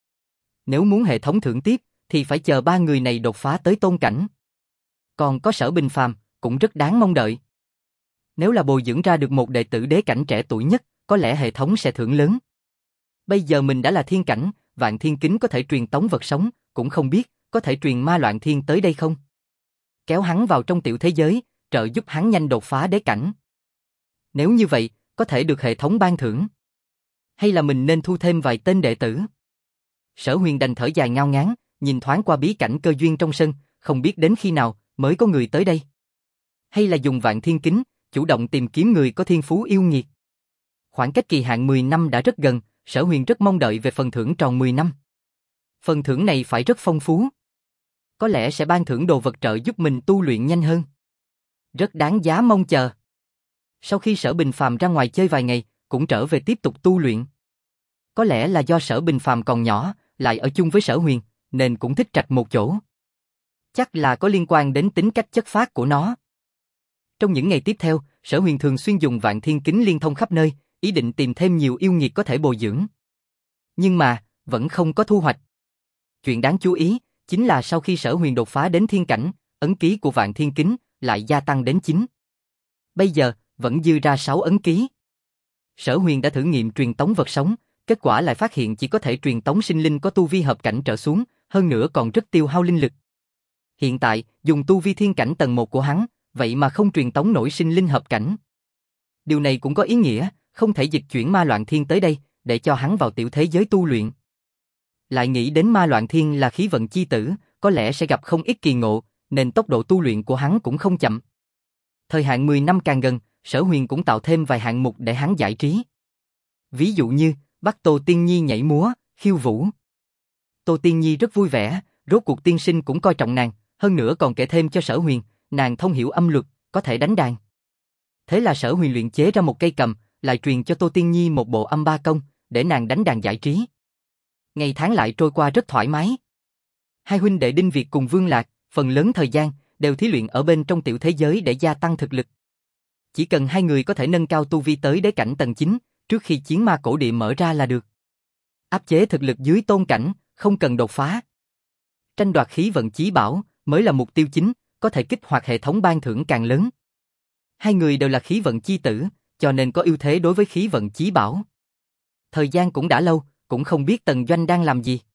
A: Nếu muốn hệ thống thưởng tiếp, thì phải chờ ba người này đột phá tới tôn cảnh. Còn có Sở Bình Phàm, cũng rất đáng mong đợi. Nếu là bồi dưỡng ra được một đệ tử đế cảnh trẻ tuổi nhất, có lẽ hệ thống sẽ thưởng lớn. Bây giờ mình đã là thiên cảnh, Vạn Thiên Kính có thể truyền tống vật sống, cũng không biết có thể truyền Ma Loạn Thiên tới đây không. Kéo hắn vào trong tiểu thế giới, trợ giúp hắn nhanh đột phá đế cảnh. Nếu như vậy, có thể được hệ thống ban thưởng. Hay là mình nên thu thêm vài tên đệ tử? Sở Huyền đành thở dài ngao ngán, nhìn thoáng qua bí cảnh cơ duyên trong sân, không biết đến khi nào mới có người tới đây. Hay là dùng Vạn Thiên Kính, chủ động tìm kiếm người có thiên phú yêu nghiệt. Khoảng cách kỳ hạn 10 năm đã rất gần, Sở Huyền rất mong đợi về phần thưởng tròn 10 năm. Phần thưởng này phải rất phong phú. Có lẽ sẽ ban thưởng đồ vật trợ giúp mình tu luyện nhanh hơn. Rất đáng giá mong chờ. Sau khi Sở Bình Phàm ra ngoài chơi vài ngày, cũng trở về tiếp tục tu luyện. Có lẽ là do Sở Bình Phàm còn nhỏ, lại ở chung với Sở Huyền, nên cũng thích trạch một chỗ. Chắc là có liên quan đến tính cách chất phác của nó. Trong những ngày tiếp theo, Sở Huyền thường xuyên dùng Vạn Thiên Kính liên thông khắp nơi, ý định tìm thêm nhiều yêu nghiệt có thể bồi dưỡng. Nhưng mà, vẫn không có thu hoạch. Chuyện đáng chú ý, chính là sau khi Sở Huyền đột phá đến thiên cảnh, ấn ký của Vạn Thiên Kính lại gia tăng đến 9. Bây giờ, vẫn dư ra 6 ấn ký. Sở Huyền đã thử nghiệm truyền tống vật sống, kết quả lại phát hiện chỉ có thể truyền tống sinh linh có tu vi hợp cảnh trở xuống, hơn nữa còn rất tiêu hao linh lực. Hiện tại, dùng tu vi thiên cảnh tầng 1 của hắn, vậy mà không truyền tống nổi sinh linh hợp cảnh. Điều này cũng có ý nghĩa, không thể dịch chuyển Ma Loạn Thiên tới đây, để cho hắn vào tiểu thế giới tu luyện. Lại nghĩ đến Ma Loạn Thiên là khí vận chi tử, có lẽ sẽ gặp không ít kỳ ngộ, nên tốc độ tu luyện của hắn cũng không chậm. Thời hạn 10 năm càng gần, Sở Huyền cũng tạo thêm vài hạng mục để hắn giải trí. Ví dụ như, bắt Tô Tiên Nhi nhảy múa, khiêu vũ. Tô Tiên Nhi rất vui vẻ, rốt cuộc tiên sinh cũng coi trọng nàng, hơn nữa còn kể thêm cho Sở Huyền, nàng thông hiểu âm luật, có thể đánh đàn. Thế là Sở Huyền luyện chế ra một cây cầm, lại truyền cho Tô Tiên Nhi một bộ âm ba công, để nàng đánh đàn giải trí. Ngày tháng lại trôi qua rất thoải mái. Hai huynh đệ Đinh Việt cùng Vương Lạc, phần lớn thời gian, đều thí luyện ở bên trong tiểu thế giới để gia tăng thực lực. Chỉ cần hai người có thể nâng cao tu vi tới đế cảnh tầng 9, trước khi chiến ma cổ địa mở ra là được. Áp chế thực lực dưới tôn cảnh, không cần đột phá. Tranh đoạt khí vận chí bảo, mới là mục tiêu chính, có thể kích hoạt hệ thống ban thưởng càng lớn. Hai người đều là khí vận chi tử, cho nên có ưu thế đối với khí vận chí bảo. Thời gian cũng đã lâu, cũng không biết Tần Doanh đang làm gì.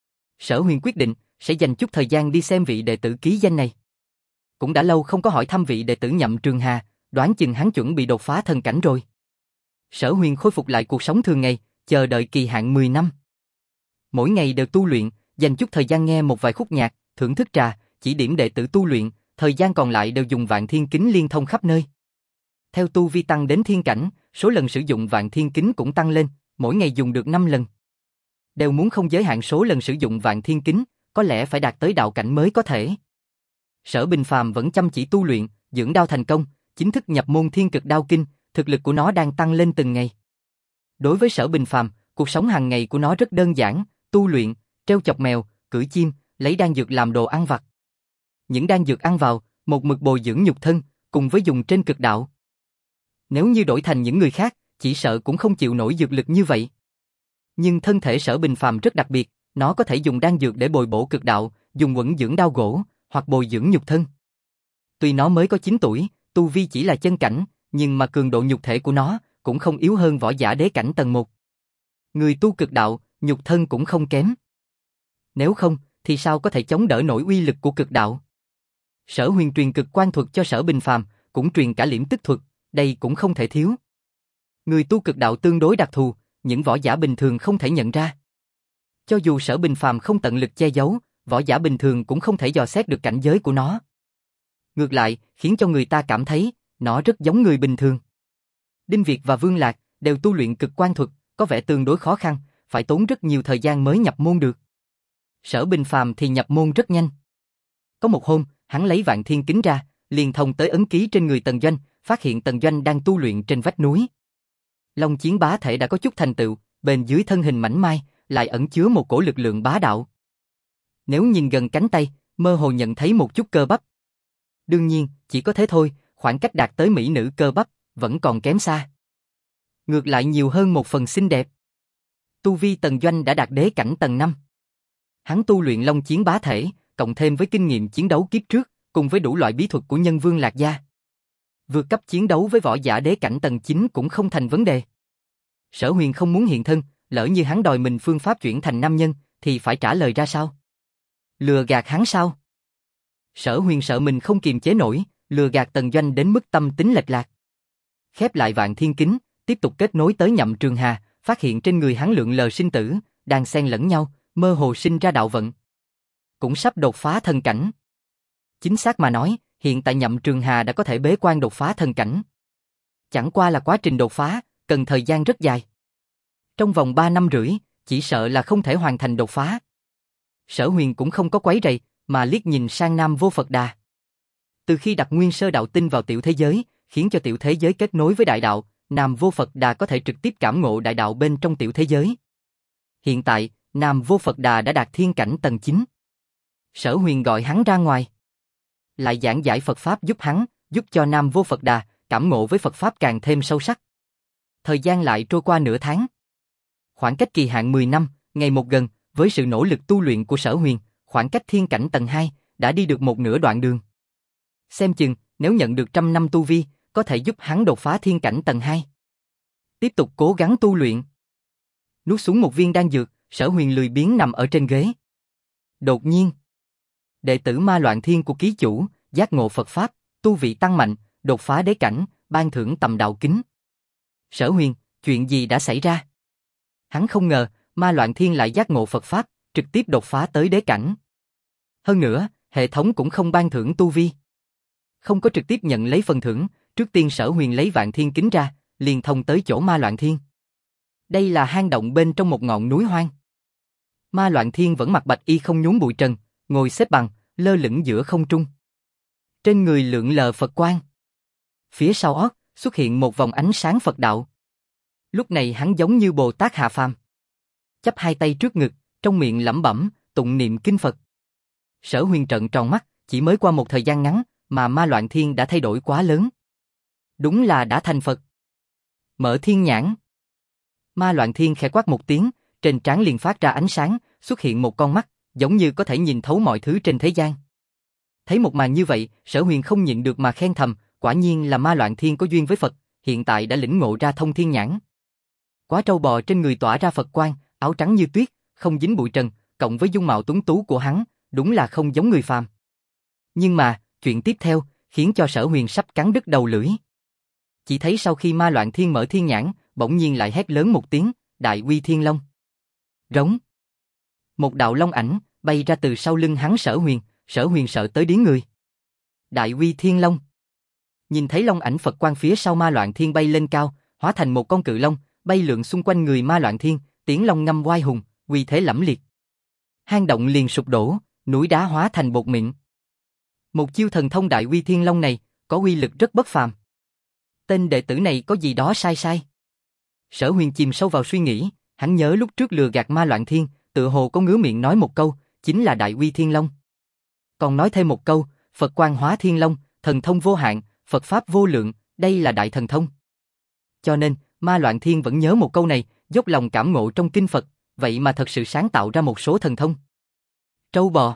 A: Sở Huyền quyết định, sẽ dành chút thời gian đi xem vị đệ tử ký danh này. Cũng đã lâu không có hỏi thăm vị đệ tử Nhậm Trường Hà, đoán chừng hắn chuẩn bị đột phá thần cảnh rồi. Sở Huyền khôi phục lại cuộc sống thường ngày, chờ đợi kỳ hạn 10 năm. Mỗi ngày đều tu luyện, dành chút thời gian nghe một vài khúc nhạc, thưởng thức trà, chỉ điểm đệ tử tu luyện, thời gian còn lại đều dùng Vạn Thiên Kính liên thông khắp nơi. Theo tu vi tăng đến thiên cảnh, số lần sử dụng Vạn Thiên Kính cũng tăng lên, mỗi ngày dùng được 5 lần. Đều muốn không giới hạn số lần sử dụng Vạn Thiên Kính, có lẽ phải đạt tới đạo cảnh mới có thể. Sở Bình Phàm vẫn chăm chỉ tu luyện, dưỡng đao thành công, chính thức nhập môn Thiên Cực Đao Kinh, thực lực của nó đang tăng lên từng ngày. Đối với Sở Bình Phàm, cuộc sống hàng ngày của nó rất đơn giản, tu luyện, treo chọc mèo, cưỡi chim, lấy đan dược làm đồ ăn vặt. Những đan dược ăn vào, một mực bồi dưỡng nhục thân, cùng với dùng trên cực đạo. Nếu như đổi thành những người khác, chỉ sợ cũng không chịu nổi dược lực như vậy. Nhưng thân thể Sở Bình Phàm rất đặc biệt, nó có thể dùng đan dược để bồi bổ cực đạo, dùng quẫn dưỡng đao gỗ, hoặc bồi dưỡng nhục thân. Tuy nó mới có 9 tuổi, tu vi chỉ là chân cảnh, nhưng mà cường độ nhục thể của nó cũng không yếu hơn võ giả đế cảnh tầng 1. Người tu cực đạo, nhục thân cũng không kém. Nếu không, thì sao có thể chống đỡ nổi uy lực của cực đạo? Sở Huyền truyền cực quan thuật cho Sở Bình Phàm, cũng truyền cả liễm tức thuật, đây cũng không thể thiếu. Người tu cực đạo tương đối đặc thù, những võ giả bình thường không thể nhận ra. Cho dù Sở Bình Phàm không tận lực che giấu, võ giả bình thường cũng không thể dò xét được cảnh giới của nó. Ngược lại, khiến cho người ta cảm thấy, nó rất giống người bình thường. Đinh Việt và Vương Lạc đều tu luyện cực quan thuật, có vẻ tương đối khó khăn, phải tốn rất nhiều thời gian mới nhập môn được. Sở Bình Phàm thì nhập môn rất nhanh. Có một hôm, hắn lấy Vạn Thiên Kính ra, liền thông tới ấn ký trên người Tần Doanh, phát hiện Tần Doanh đang tu luyện trên vách núi. Long Chiến bá thể đã có chút thành tựu, bên dưới thân hình mảnh mai, lại ẩn chứa một cổ lực lượng bá đạo. Nếu nhìn gần cánh tay, mơ hồ nhận thấy một chút cơ bắp. Đương nhiên, chỉ có thế thôi, khoảng cách đạt tới mỹ nữ cơ bắp, vẫn còn kém xa. Ngược lại nhiều hơn một phần xinh đẹp. Tu vi Tần Doanh đã đạt đế cảnh tầng 5. Hắn tu luyện Long Chiến bá thể, cộng thêm với kinh nghiệm chiến đấu kiếp trước, cùng với đủ loại bí thuật của nhân vương Lạc Gia. Vượt cấp chiến đấu với võ giả đế cảnh tầng 9 cũng không thành vấn đề. Sở Huyền không muốn hiện thân, lỡ như hắn đòi mình phương pháp chuyển thành nam nhân, thì phải trả lời ra sao? Lừa gạt hắn sao? Sở Huyền sợ mình không kiềm chế nổi, lừa gạt Tần Doanh đến mức tâm tính lệch lạc. Khép lại Vạn Thiên Kính, tiếp tục kết nối tới Nhậm Trường Hà, phát hiện trên người hắn lượng lờ sinh tử, đang xen lẫn nhau, mơ hồ sinh ra đạo vận. Cũng sắp đột phá thần cảnh. Chính xác mà nói, hiện tại Nhậm Trường Hà đã có thể bế quan đột phá thần cảnh. Chẳng qua là quá trình đột phá, cần thời gian rất dài. Trong vòng 3 năm rưỡi, chỉ sợ là không thể hoàn thành đột phá. Sở Huyền cũng không có quấy rầy, mà liếc nhìn sang Nam Vô Phật Đà. Từ khi đặt nguyên sơ đạo tinh vào tiểu thế giới, khiến cho tiểu thế giới kết nối với đại đạo, Nam Vô Phật Đà có thể trực tiếp cảm ngộ đại đạo bên trong tiểu thế giới. Hiện tại, Nam Vô Phật Đà đã đạt thiên cảnh tầng 9. Sở Huyền gọi hắn ra ngoài. Lại giảng giải Phật Pháp giúp hắn, giúp cho Nam Vô Phật Đà cảm ngộ với Phật Pháp càng thêm sâu sắc. Thời gian lại trôi qua nửa tháng. Khoảng cách kỳ hạn 10 năm, ngày một gần, với sự nỗ lực tu luyện của Sở Huyền, khoảng cách thiên cảnh tầng 2 đã đi được một nửa đoạn đường. Xem chừng, nếu nhận được 100 năm tu vi, có thể giúp hắn đột phá thiên cảnh tầng 2. Tiếp tục cố gắng tu luyện. Nuốt xuống một viên đan dược, Sở Huyền lười biếng nằm ở trên ghế. Đột nhiên, đệ tử Ma Loạn Thiên của ký chủ, giác ngộ Phật Pháp, tu vị tăng mạnh, đột phá đế cảnh, ban thưởng tầm đạo kính. Sở Huyền, chuyện gì đã xảy ra? Hắn không ngờ, Ma Loạn Thiên lại giác ngộ Phật Pháp, trực tiếp đột phá tới đế cảnh. Hơn nữa, hệ thống cũng không ban thưởng tu vi. Không có trực tiếp nhận lấy phần thưởng, trước tiên Sở Huyền lấy Vạn Thiên Kính ra, liền thông tới chỗ Ma Loạn Thiên. Đây là hang động bên trong một ngọn núi hoang. Ma Loạn Thiên vẫn mặc bạch y không nhốn bụi trần, ngồi xếp bằng, lơ lửng giữa không trung. Trên người lượn lờ Phật quang. Phía sau ót xuất hiện một vòng ánh sáng Phật đạo. Lúc này hắn giống như Bồ Tát hạ phàm, chắp hai tay trước ngực, trong miệng lẩm bẩm, tụng niệm kinh Phật. Sở Huyền trợn tròn mắt, chỉ mới qua một thời gian ngắn, mà Ma Loạn Thiên đã thay đổi quá lớn. Đúng là đã thành Phật. Mở thiên nhãn. Ma Loạn Thiên khẽ quát một tiếng, trên trán liền phát ra ánh sáng, xuất hiện một con mắt, giống như có thể nhìn thấu mọi thứ trên thế gian. Thấy một màn như vậy, Sở Huyền không nhịn được mà khen thầm, quả nhiên là Ma Loạn Thiên có duyên với Phật, hiện tại đã lĩnh ngộ ra thông thiên nhãn. Quá trâu bò trên người tỏa ra Phật quang, áo trắng như tuyết, không dính bụi trần, cộng với dung mạo tuấn tú của hắn, đúng là không giống người phàm. Nhưng mà, chuyện tiếp theo, khiến cho Sở Huyền sắp cắn đứt đầu lưỡi. Chỉ thấy sau khi Ma Loạn Thiên mở thiên nhãn, bỗng nhiên lại hét lớn một tiếng, Đại Uy Thiên Long. Rống. Một đạo long ảnh bay ra từ sau lưng hắn Sở Huyền sợ tới điếng người. Đại Uy Thiên Long. Nhìn thấy long ảnh Phật quang phía sau Ma Loạn Thiên bay lên cao, hóa thành một con cự long, bay lượn xung quanh người Ma Loạn Thiên, tiếng long ngâm oai hùng, uy thế lẫm liệt. Hang động liền sụp đổ, núi đá hóa thành bột mịn. Một chiêu thần thông Đại Uy Thiên Long này có uy lực rất bất phàm. Tên đệ tử này có gì đó sai sai. Sở Huyền chìm sâu vào suy nghĩ, hắn nhớ lúc trước lừa gạt Ma Loạn Thiên, tự hồ có ngứa miệng nói một câu, chính là Đại Uy Thiên Long. Còn nói thêm một câu, Phật quang hóa thiên long, thần thông vô hạn, Phật pháp vô lượng, đây là đại thần thông. Cho nên, Ma Loạn Thiên vẫn nhớ một câu này, dốc lòng cảm ngộ trong kinh Phật, vậy mà thật sự sáng tạo ra một số thần thông. Trâu bò.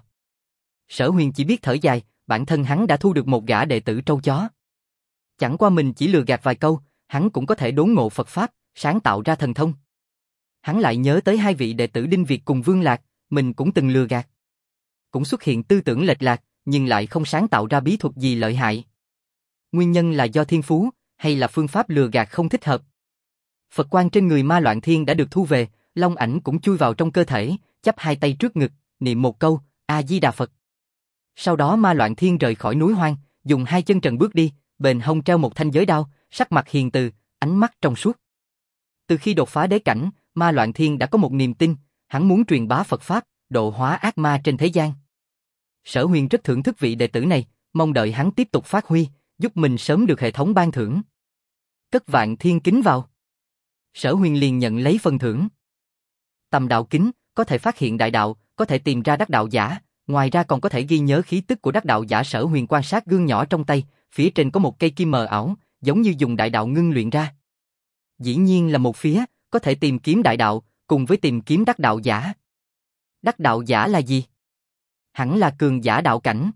A: Sở Huyền chỉ biết thở dài, bản thân hắn đã thu được một gã đệ tử trâu chó. Chẳng qua mình chỉ lừa gạt vài câu, hắn cũng có thể đốn ngộ Phật pháp, sáng tạo ra thần thông. Hắn lại nhớ tới hai vị đệ tử Đinh Việt cùng Vương Lạc, mình cũng từng lừa gạt. Cũng xuất hiện tư tưởng lệch lạc, nhưng lại không sáng tạo ra bí thuật gì lợi hại. Nguyên nhân là do thiên phú, hay là phương pháp lừa gạt không thích hợp. Phật quang trên người Ma Loạn Thiên đã được thu về, long ảnh cũng chui vào trong cơ thể, chắp hai tay trước ngực, niệm một câu, A-di-đà Phật. Sau đó Ma Loạn Thiên rời khỏi núi hoang, dùng hai chân trần bước đi, bền hông treo một thanh giới đao, sắc mặt hiền từ, ánh mắt trong suốt. Từ khi đột phá đế cảnh, Ma Loạn Thiên đã có một niềm tin, hắn muốn truyền bá Phật pháp, độ hóa ác ma trên thế gian. Sở Huyền rất thưởng thức vị đệ tử này, mong đợi hắn tiếp tục phát huy, giúp mình sớm được hệ thống ban thưởng. Cất Vạn Thiên Kính vào. Sở Huyền liền nhận lấy phần thưởng. Tầm đạo kính, có thể phát hiện đại đạo, có thể tìm ra đắc đạo giả, ngoài ra còn có thể ghi nhớ khí tức của đắc đạo giả. Sở Huyền quan sát gương nhỏ trong tay, phía trên có một cây kim mờ ảo, giống như dùng đại đạo ngưng luyện ra. Dĩ nhiên là một phía, có thể tìm kiếm đại đạo, cùng với tìm kiếm đắc đạo giả. Đắc đạo giả là gì? Hẳn là cường giả đạo cảnh.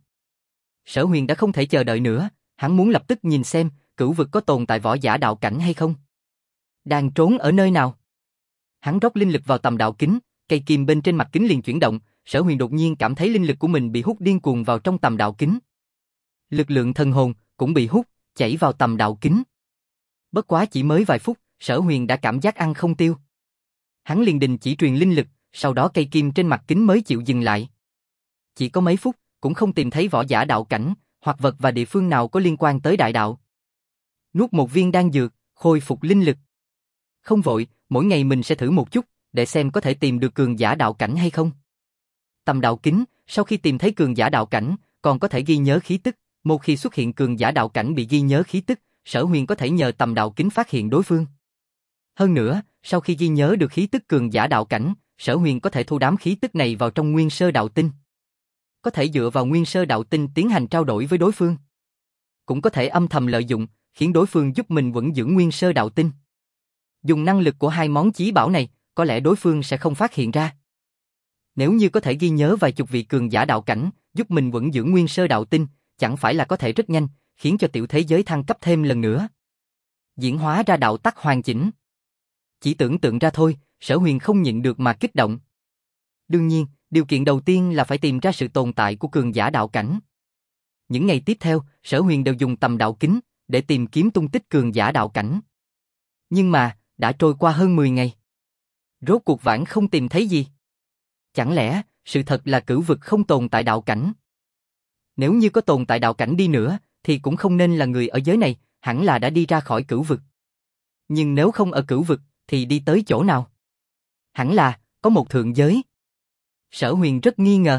A: Sở Huyền đã không thể chờ đợi nữa, hắn muốn lập tức nhìn xem, cửu vực có tồn tại võ giả đạo cảnh hay không. Đang trốn ở nơi nào? Hắn rót linh lực vào tầm đạo kính, cây kim bên trên mặt kính liền chuyển động, Sở Huyền đột nhiên cảm thấy linh lực của mình bị hút điên cuồng vào trong tầm đạo kính. Lực lượng thần hồn cũng bị hút, chảy vào tầm đạo kính. Bất quá chỉ mới vài phút, Sở Huyền đã cảm giác ăn không tiêu. Hắn liền đình chỉ truyền linh lực, sau đó cây kim trên mặt kính mới chịu dừng lại. Chỉ có mấy phút, cũng không tìm thấy võ giả đạo cảnh, hoặc vật và địa phương nào có liên quan tới đại đạo. Nuốt một viên đan dược, khôi phục linh lực. Không vội, mỗi ngày mình sẽ thử một chút, để xem có thể tìm được cường giả đạo cảnh hay không. Tầm đạo kính, sau khi tìm thấy cường giả đạo cảnh, còn có thể ghi nhớ khí tức. Một khi xuất hiện cường giả đạo cảnh bị ghi nhớ khí tức, Sở Huyền có thể nhờ tầm đạo kính phát hiện đối phương. Hơn nữa, sau khi ghi nhớ được khí tức cường giả đạo cảnh, Sở Huyền có thể thu đám khí tức này vào trong nguyên sơ đạo tinh. Có thể dựa vào nguyên sơ đạo tinh tiến hành trao đổi với đối phương. Cũng có thể âm thầm lợi dụng, khiến đối phương giúp mình vẫn giữ nguyên sơ đạo tinh. Dùng năng lực của hai món chí bảo này, có lẽ đối phương sẽ không phát hiện ra. Nếu như có thể ghi nhớ vài chục vị cường giả đạo cảnh, giúp mình vẫn giữ nguyên sơ đạo tinh, chẳng phải là có thể rất nhanh, khiến cho tiểu thế giới thăng cấp thêm lần nữa. Diễn hóa ra đạo tắc hoàn chỉnh. Chỉ tưởng tượng ra thôi, Sở Huyền không nhịn được mà kích động. Đương nhiên, điều kiện đầu tiên là phải tìm ra sự tồn tại của cường giả đạo cảnh. Những ngày tiếp theo, Sở Huyền đều dùng tầm đạo kính để tìm kiếm tung tích cường giả đạo cảnh. Nhưng mà, đã trôi qua hơn 10 ngày. Rốt cuộc vẫn không tìm thấy gì. Chẳng lẽ, sự thật là cửu vực không tồn tại đạo cảnh? Nếu như có tồn tại đạo cảnh đi nữa, thì cũng không nên là người ở giới này, hẳn là đã đi ra khỏi cửu vực. Nhưng nếu không ở cửu vực, thì đi tới chỗ nào? Hẳn là, có một thượng giới. Sở Huyền rất nghi ngờ.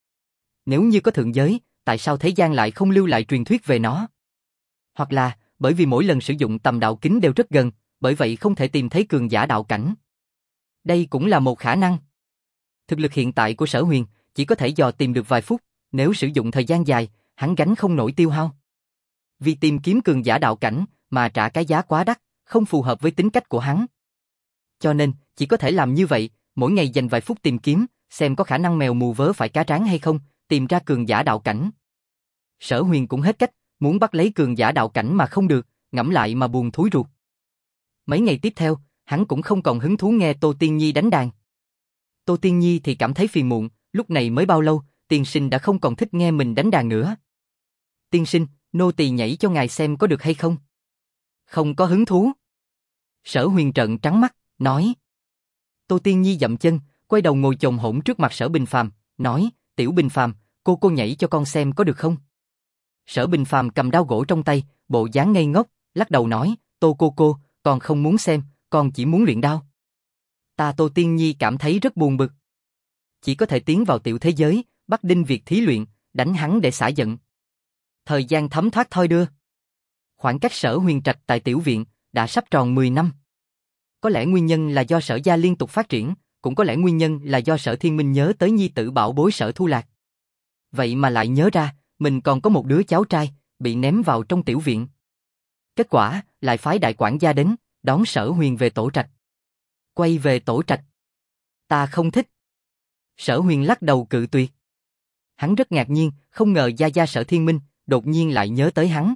A: Nếu như có thượng giới, tại sao thế gian lại không lưu lại truyền thuyết về nó? Hoặc là, bởi vì mỗi lần sử dụng tầm đạo kính đều rất gần, bởi vậy không thể tìm thấy cường giả đạo cảnh. Đây cũng là một khả năng. Thực lực hiện tại của Sở Huyền chỉ có thể dò tìm được vài phút, nếu sử dụng thời gian dài, hắn gánh không nổi tiêu hao. Vì tìm kiếm cường giả đạo cảnh mà trả cái giá quá đắt, không phù hợp với tính cách của hắn. Cho nên, chỉ có thể làm như vậy, mỗi ngày dành vài phút tìm kiếm, xem có khả năng mèo mù vớ phải cá tráng hay không, tìm ra cường giả đạo cảnh. Sở Huyền cũng hết cách, muốn bắt lấy cường giả đạo cảnh mà không được, ngẫm lại mà buồn thúi ruột. Mấy ngày tiếp theo, hắn cũng không còn hứng thú nghe Tô Tiên Nhi đánh đàn. Tô Tiên Nhi thì cảm thấy phiền muộn, lúc này mới bao lâu, tiên sinh đã không còn thích nghe mình đánh đàn nữa. Tiên sinh, nô tỳ nhảy cho ngài xem có được hay không? Không có hứng thú. Sở Huyền trợn trắng mắt, nói. Tô Tiên Nhi dậm chân, quay đầu ngồi chồm hổm trước mặt Sở Bình Phàm, nói, Tiểu Bình Phàm, cô nhảy cho con xem có được không? Sở Bình Phàm cầm đao gỗ trong tay, bộ dáng ngây ngốc, lắc đầu nói, cô, con không muốn xem, con chỉ muốn luyện đao. Tô Tiên Nhi cảm thấy rất buồn bực. Chỉ có thể tiến vào tiểu thế giới, bắt Đinh Việt thí luyện, đánh hắn để xả giận. Thời gian thấm thoát thoi đưa. Khoảng cách Sở Huyền Trạch tại tiểu viện đã sắp tròn 10 năm. Có lẽ nguyên nhân là do Sở gia liên tục phát triển, cũng có lẽ nguyên nhân là do Sở Thiên Minh nhớ tới nhi tử bảo bối Sở Thu Lạc. Vậy mà lại nhớ ra, mình còn có một đứa cháu trai, bị ném vào trong tiểu viện. Kết quả, lại phái đại quản gia đến, đón Sở Huyền về tổ trạch. Quay về tổ trạch. Ta không thích. Sở Huyền lắc đầu cự tuyệt. Hắn rất ngạc nhiên, không ngờ gia gia Sở Thiên Minh đột nhiên lại nhớ tới hắn.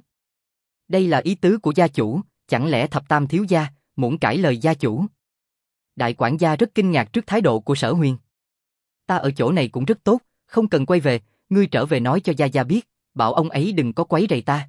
A: Đây là ý tứ của gia chủ, chẳng lẽ thập tam thiếu gia muốn cãi lời gia chủ? Đại quản gia rất kinh ngạc trước thái độ của Sở Huyền. Ta ở chỗ này cũng rất tốt, không cần quay về, ngươi trở về nói cho gia gia biết, bảo ông ấy đừng có quấy rầy ta.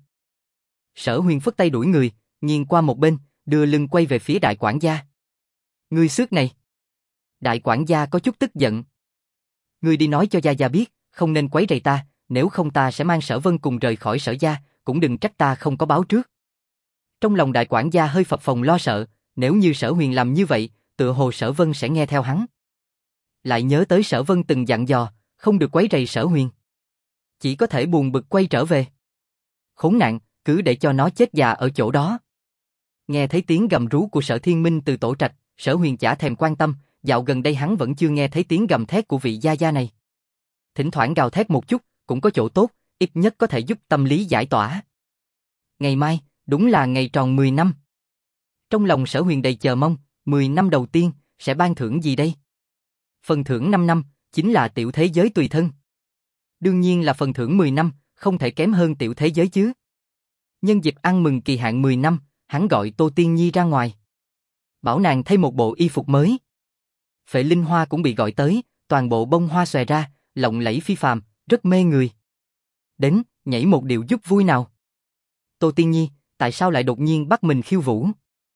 A: Sở Huyền phất tay đuổi người, nghiêng qua một bên, đưa lưng quay về phía đại quản gia. Ngươi xước này. Đại quản gia có chút tức giận. Ngươi đi nói cho gia gia biết, không nên quấy rầy ta, nếu không ta sẽ mang Sở Vân cùng rời khỏi Sở gia, cũng đừng trách ta không có báo trước. Trong lòng đại quản gia hơi phập phồng lo sợ, nếu như Sở Huyền làm như vậy, tựa hồ Sở Vân sẽ nghe theo hắn. Lại nhớ tới Sở Vân từng dặn dò, không được quấy rầy Sở Huyền. Chỉ có thể buồn bực quay trở về. Khốn nạn, cứ để cho nó chết già ở chỗ đó. Nghe thấy tiếng gầm rú của Sở Thiên Minh từ tổ trạch, Sở Huyền chả thèm quan tâm, dạo gần đây hắn vẫn chưa nghe thấy tiếng gầm thét của vị gia gia này. Thỉnh thoảng gào thét một chút, cũng có chỗ tốt, ít nhất có thể giúp tâm lý giải tỏa. Ngày mai, đúng là ngày tròn 10 năm. Trong lòng Sở Huyền đầy chờ mong, 10 năm đầu tiên, sẽ ban thưởng gì đây? Phần thưởng 5 năm, chính là tiểu thế giới tùy thân. Đương nhiên là phần thưởng 10 năm, không thể kém hơn tiểu thế giới chứ. Nhân dịp ăn mừng kỳ hạn 10 năm, hắn gọi Tô Tiên Nhi ra ngoài. Bảo nàng thay một bộ y phục mới. Phệ Linh Hoa cũng bị gọi tới, toàn bộ bông hoa xòe ra, lộng lẫy phi phàm, rất mê người. Đến, nhảy một điệu giúp vui nào. Tô Tiên Nhi, tại sao lại đột nhiên bắt mình khiêu vũ?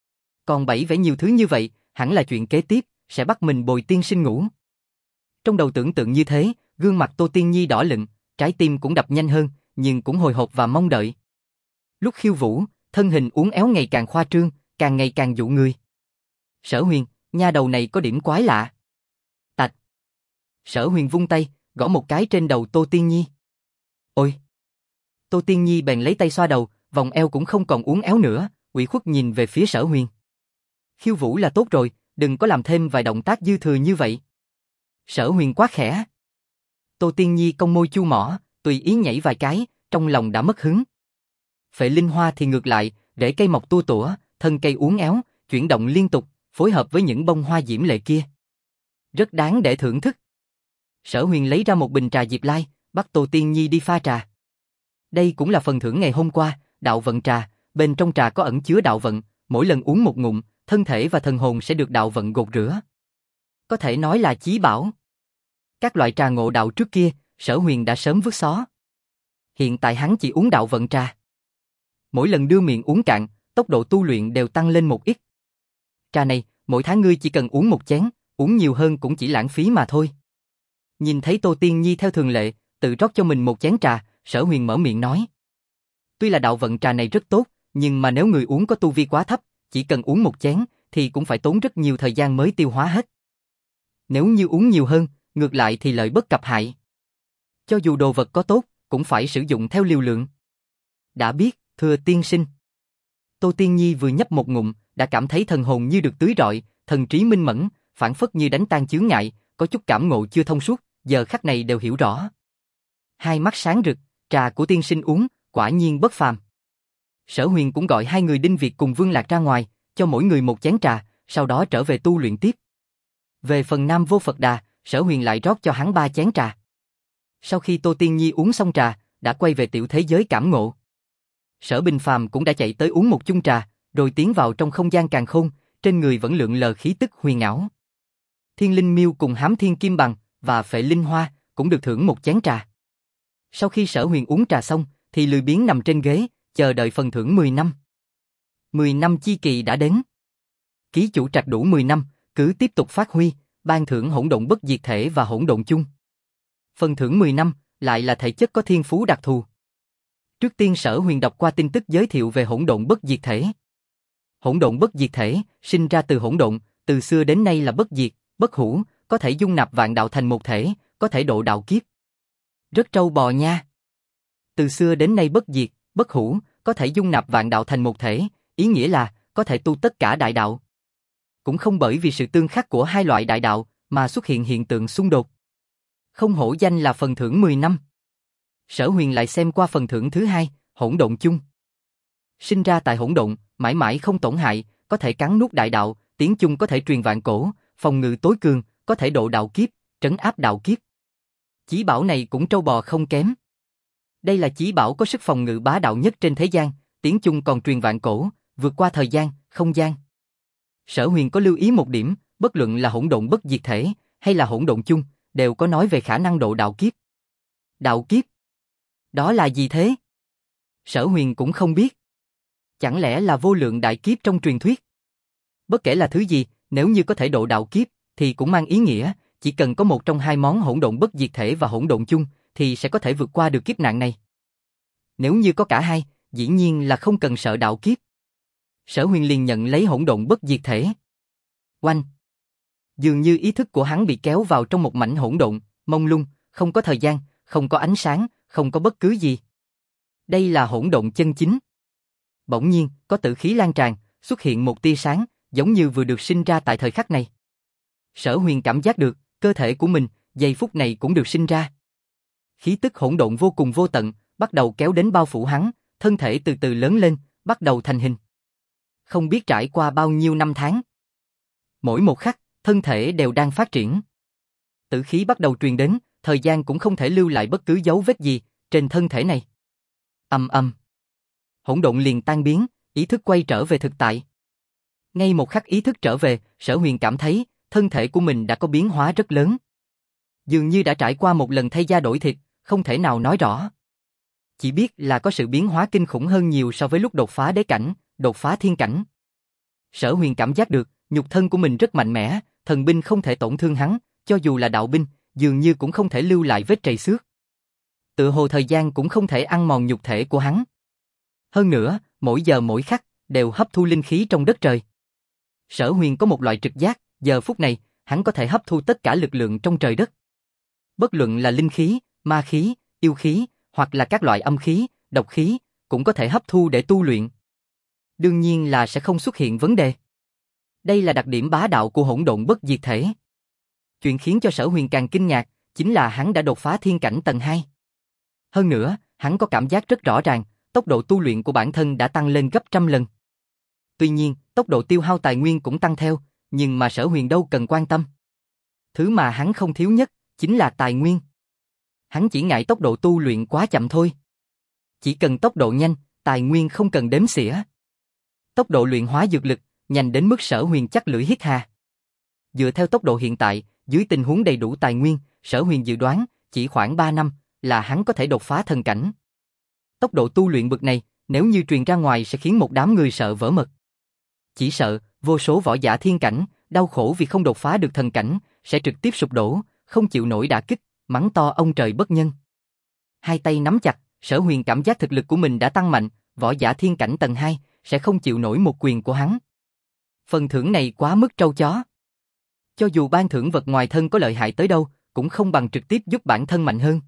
A: Còn bẫy vẽ nhiều thứ như vậy, hẳn là chuyện kế tiếp, sẽ bắt mình bồi tiên sinh ngủ. Trong đầu tưởng tượng như thế, gương mặt Tô Tiên Nhi đỏ lựng, trái tim cũng đập nhanh hơn, nhưng cũng hồi hộp và mong đợi. Lúc khiêu vũ, thân hình uốn éo ngày càng khoa trương, càng ngày càng dụ người. Sở Huyền, nha đầu này có điểm quái lạ. Tạch. Sở Huyền vung tay, gõ một cái trên đầu Tô Tiên Nhi. Ôi! Tô Tiên Nhi bèn lấy tay xoa đầu, vòng eo cũng không còn uốn éo nữa, ủy khuất nhìn về phía Sở Huyền. Khiêu vũ là tốt rồi, đừng có làm thêm vài động tác dư thừa như vậy. Sở Huyền quá khẽ. Tô Tiên Nhi cong môi chu mỏ, tùy ý nhảy vài cái, trong lòng đã mất hứng. Phệ Linh Hoa thì ngược lại, rễ cây mọc tua tủa, thân cây uốn éo, chuyển động liên tục, phối hợp với những bông hoa diễm lệ kia. Rất đáng để thưởng thức. Sở Huyền lấy ra một bình trà Diệp Lai, bắt Tô Tiên Nhi đi pha trà. Đây cũng là phần thưởng ngày hôm qua, đạo vận trà, bên trong trà có ẩn chứa đạo vận, mỗi lần uống một ngụm, thân thể và thần hồn sẽ được đạo vận gột rửa. Có thể nói là chí bảo. Các loại trà ngộ đạo trước kia, Sở Huyền đã sớm vứt xó. Hiện tại hắn chỉ uống đạo vận trà. Mỗi lần đưa miệng uống cạn, tốc độ tu luyện đều tăng lên một ít. Trà này, mỗi tháng ngươi chỉ cần uống một chén, uống nhiều hơn cũng chỉ lãng phí mà thôi. Nhìn thấy Tô Tiên Nhi theo thường lệ, tự rót cho mình một chén trà, Sở Huyền mở miệng nói. Tuy là đạo vận trà này rất tốt, nhưng mà nếu người uống có tu vi quá thấp, chỉ cần uống một chén, thì cũng phải tốn rất nhiều thời gian mới tiêu hóa hết. Nếu như uống nhiều hơn, ngược lại thì lợi bất cập hại. Cho dù đồ vật có tốt, cũng phải sử dụng theo liều lượng. Đã biết, thưa tiên sinh. Tô Tiên Nhi vừa nhấp một ngụm, đã cảm thấy thần hồn như được tưới rọi, thần trí minh mẫn, phảng phất như đánh tan chướng ngại, có chút cảm ngộ chưa thông suốt, giờ khắc này đều hiểu rõ. Hai mắt sáng rực, trà của tiên sinh uống, quả nhiên bất phàm. Sở Huyền cũng gọi hai người Đinh Việt cùng Vương Lạc ra ngoài, cho mỗi người một chén trà, sau đó trở về tu luyện tiếp. Về phần Nam Vô Phật Đà, Sở Huyền lại rót cho hắn 3 chén trà. Sau khi Tô Tiên Nhi uống xong trà, đã quay về tiểu thế giới cảm ngộ. Sở Bình Phàm cũng đã chạy tới uống một chung trà, rồi tiến vào trong không gian càn khôn, trên người vẫn lượn lờ khí tức huyền ảo. Thiên Linh Miêu cùng Hám Thiên Kim Bằng và Phệ Linh Hoa cũng được thưởng một chén trà. Sau khi Sở Huyền uống trà xong, thì lười biếng nằm trên ghế, chờ đợi phần thưởng 10 năm. 10 năm chi kỳ đã đến. Ký chủ trạch đủ 10 năm, cứ tiếp tục phát huy, ban thưởng hỗn độn bất diệt thể và hỗn độn chung. Phần thưởng 10 năm, lại là thể chất có thiên phú đặc thù. Trước tiên Sở Huyền đọc qua tin tức giới thiệu về hỗn độn bất diệt thể. Hỗn độn bất diệt thể, sinh ra từ hỗn độn, từ xưa đến nay là bất diệt, bất hủ, có thể dung nạp vạn đạo thành một thể, có thể độ đạo kiếp. Rất trâu bò nha. Từ xưa đến nay bất diệt, bất hủ, có thể dung nạp vạn đạo thành một thể, ý nghĩa là có thể tu tất cả đại đạo. Cũng không bởi vì sự tương khắc của hai loại đại đạo mà xuất hiện hiện tượng xung đột. Không hổ danh là phần thưởng 10 năm. Sở Huyền lại xem qua phần thưởng thứ hai, hỗn độn chung. Sinh ra tại hỗn độn, mãi mãi không tổn hại, có thể cắn nuốt đại đạo, tiếng chung có thể truyền vạn cổ, phòng ngự tối cường, có thể độ đạo kiếp, trấn áp đạo kiếp. Chí bảo này cũng trâu bò không kém. Đây là chí bảo có sức phòng ngự bá đạo nhất trên thế gian, tiếng chung còn truyền vạn cổ, vượt qua thời gian, không gian. Sở Huyền có lưu ý một điểm, bất luận là hỗn độn bất diệt thể hay là hỗn độn chung, đều có nói về khả năng độ đạo kiếp. Đạo kiếp? Đó là gì thế? Sở Huyền cũng không biết. Chẳng lẽ là vô lượng đại kiếp trong truyền thuyết? Bất kể là thứ gì, nếu như có thể độ đạo kiếp, thì cũng mang ý nghĩa, chỉ cần có một trong hai món hỗn độn bất diệt thể và hỗn độn chung, thì sẽ có thể vượt qua được kiếp nạn này. Nếu như có cả hai, dĩ nhiên là không cần sợ đạo kiếp. Sở Huyền liền nhận lấy hỗn độn bất diệt thể. Oanh! Dường như ý thức của hắn bị kéo vào trong một mảnh hỗn độn, mông lung, không có thời gian, không có ánh sáng, không có bất cứ gì. Đây là hỗn độn chân chính. Bỗng nhiên, có tử khí lan tràn, xuất hiện một tia sáng, giống như vừa được sinh ra tại thời khắc này. Sở Huyền cảm giác được, cơ thể của mình, giây phút này cũng được sinh ra. Khí tức hỗn độn vô cùng vô tận, bắt đầu kéo đến bao phủ hắn, thân thể từ từ lớn lên, bắt đầu thành hình. Không biết trải qua bao nhiêu năm tháng. Mỗi một khắc, thân thể đều đang phát triển. Tử khí bắt đầu truyền đến, thời gian cũng không thể lưu lại bất cứ dấu vết gì trên thân thể này. Ầm ầm. Hỗn độn liền tan biến, ý thức quay trở về thực tại. Ngay một khắc ý thức trở về, Sở Huyền cảm thấy thân thể của mình đã có biến hóa rất lớn. Dường như đã trải qua một lần thay da đổi thịt, không thể nào nói rõ. chỉ biết là có sự biến hóa kinh khủng hơn nhiều so với lúc đột phá đế cảnh, đột phá thiên cảnh. Sở Huyền cảm giác được, nhục thân của mình rất mạnh mẽ, thần binh không thể tổn thương hắn, cho dù là đạo binh, dường như cũng không thể lưu lại vết trầy xước. Tựa hồ thời gian cũng không thể ăn mòn nhục thể của hắn. Hơn nữa, mỗi giờ mỗi khắc, đều hấp thu linh khí trong đất trời. Sở Huyền có một loại trực giác, giờ phút này, hắn có thể hấp thu tất cả lực lượng trong trời đất. Bất luận là linh khí, ma khí, yêu khí, hoặc là các loại âm khí, độc khí, cũng có thể hấp thu để tu luyện. Đương nhiên là sẽ không xuất hiện vấn đề. Đây là đặc điểm bá đạo của hỗn độn bất diệt thể. Chuyện khiến cho Sở Huyền càng kinh ngạc, chính là hắn đã đột phá thiên cảnh tầng 2. Hơn nữa, hắn có cảm giác rất rõ ràng, tốc độ tu luyện của bản thân đã tăng lên gấp trăm lần. Tuy nhiên, tốc độ tiêu hao tài nguyên cũng tăng theo, nhưng mà Sở Huyền đâu cần quan tâm. Thứ mà hắn không thiếu nhất, chính là tài nguyên. Hắn chỉ ngại tốc độ tu luyện quá chậm thôi. Chỉ cần tốc độ nhanh, tài nguyên không cần đếm xỉa. Tốc độ luyện hóa dược lực, nhanh đến mức Sở Huyền chắc lưỡi hít hà. Dựa theo tốc độ hiện tại, dưới tình huống đầy đủ tài nguyên, Sở Huyền dự đoán, chỉ khoảng 3 năm, là hắn có thể đột phá thần cảnh. Tốc độ tu luyện bậc này, nếu như truyền ra ngoài sẽ khiến một đám người sợ vỡ mật. Chỉ sợ, vô số võ giả thiên cảnh, đau khổ vì không đột phá được thần cảnh, sẽ trực tiếp sụp đổ, không chịu nổi đả kích, mắng to ông trời bất nhân. Hai tay nắm chặt, Sở Huyền cảm giác thực lực của mình đã tăng mạnh, võ giả thiên cảnh tầng 2, sẽ không chịu nổi một quyền của hắn. Phần thưởng này quá mức trâu chó. Cho dù ban thưởng vật ngoài thân có lợi hại tới đâu, cũng không bằng trực tiếp giúp bản thân mạnh hơn.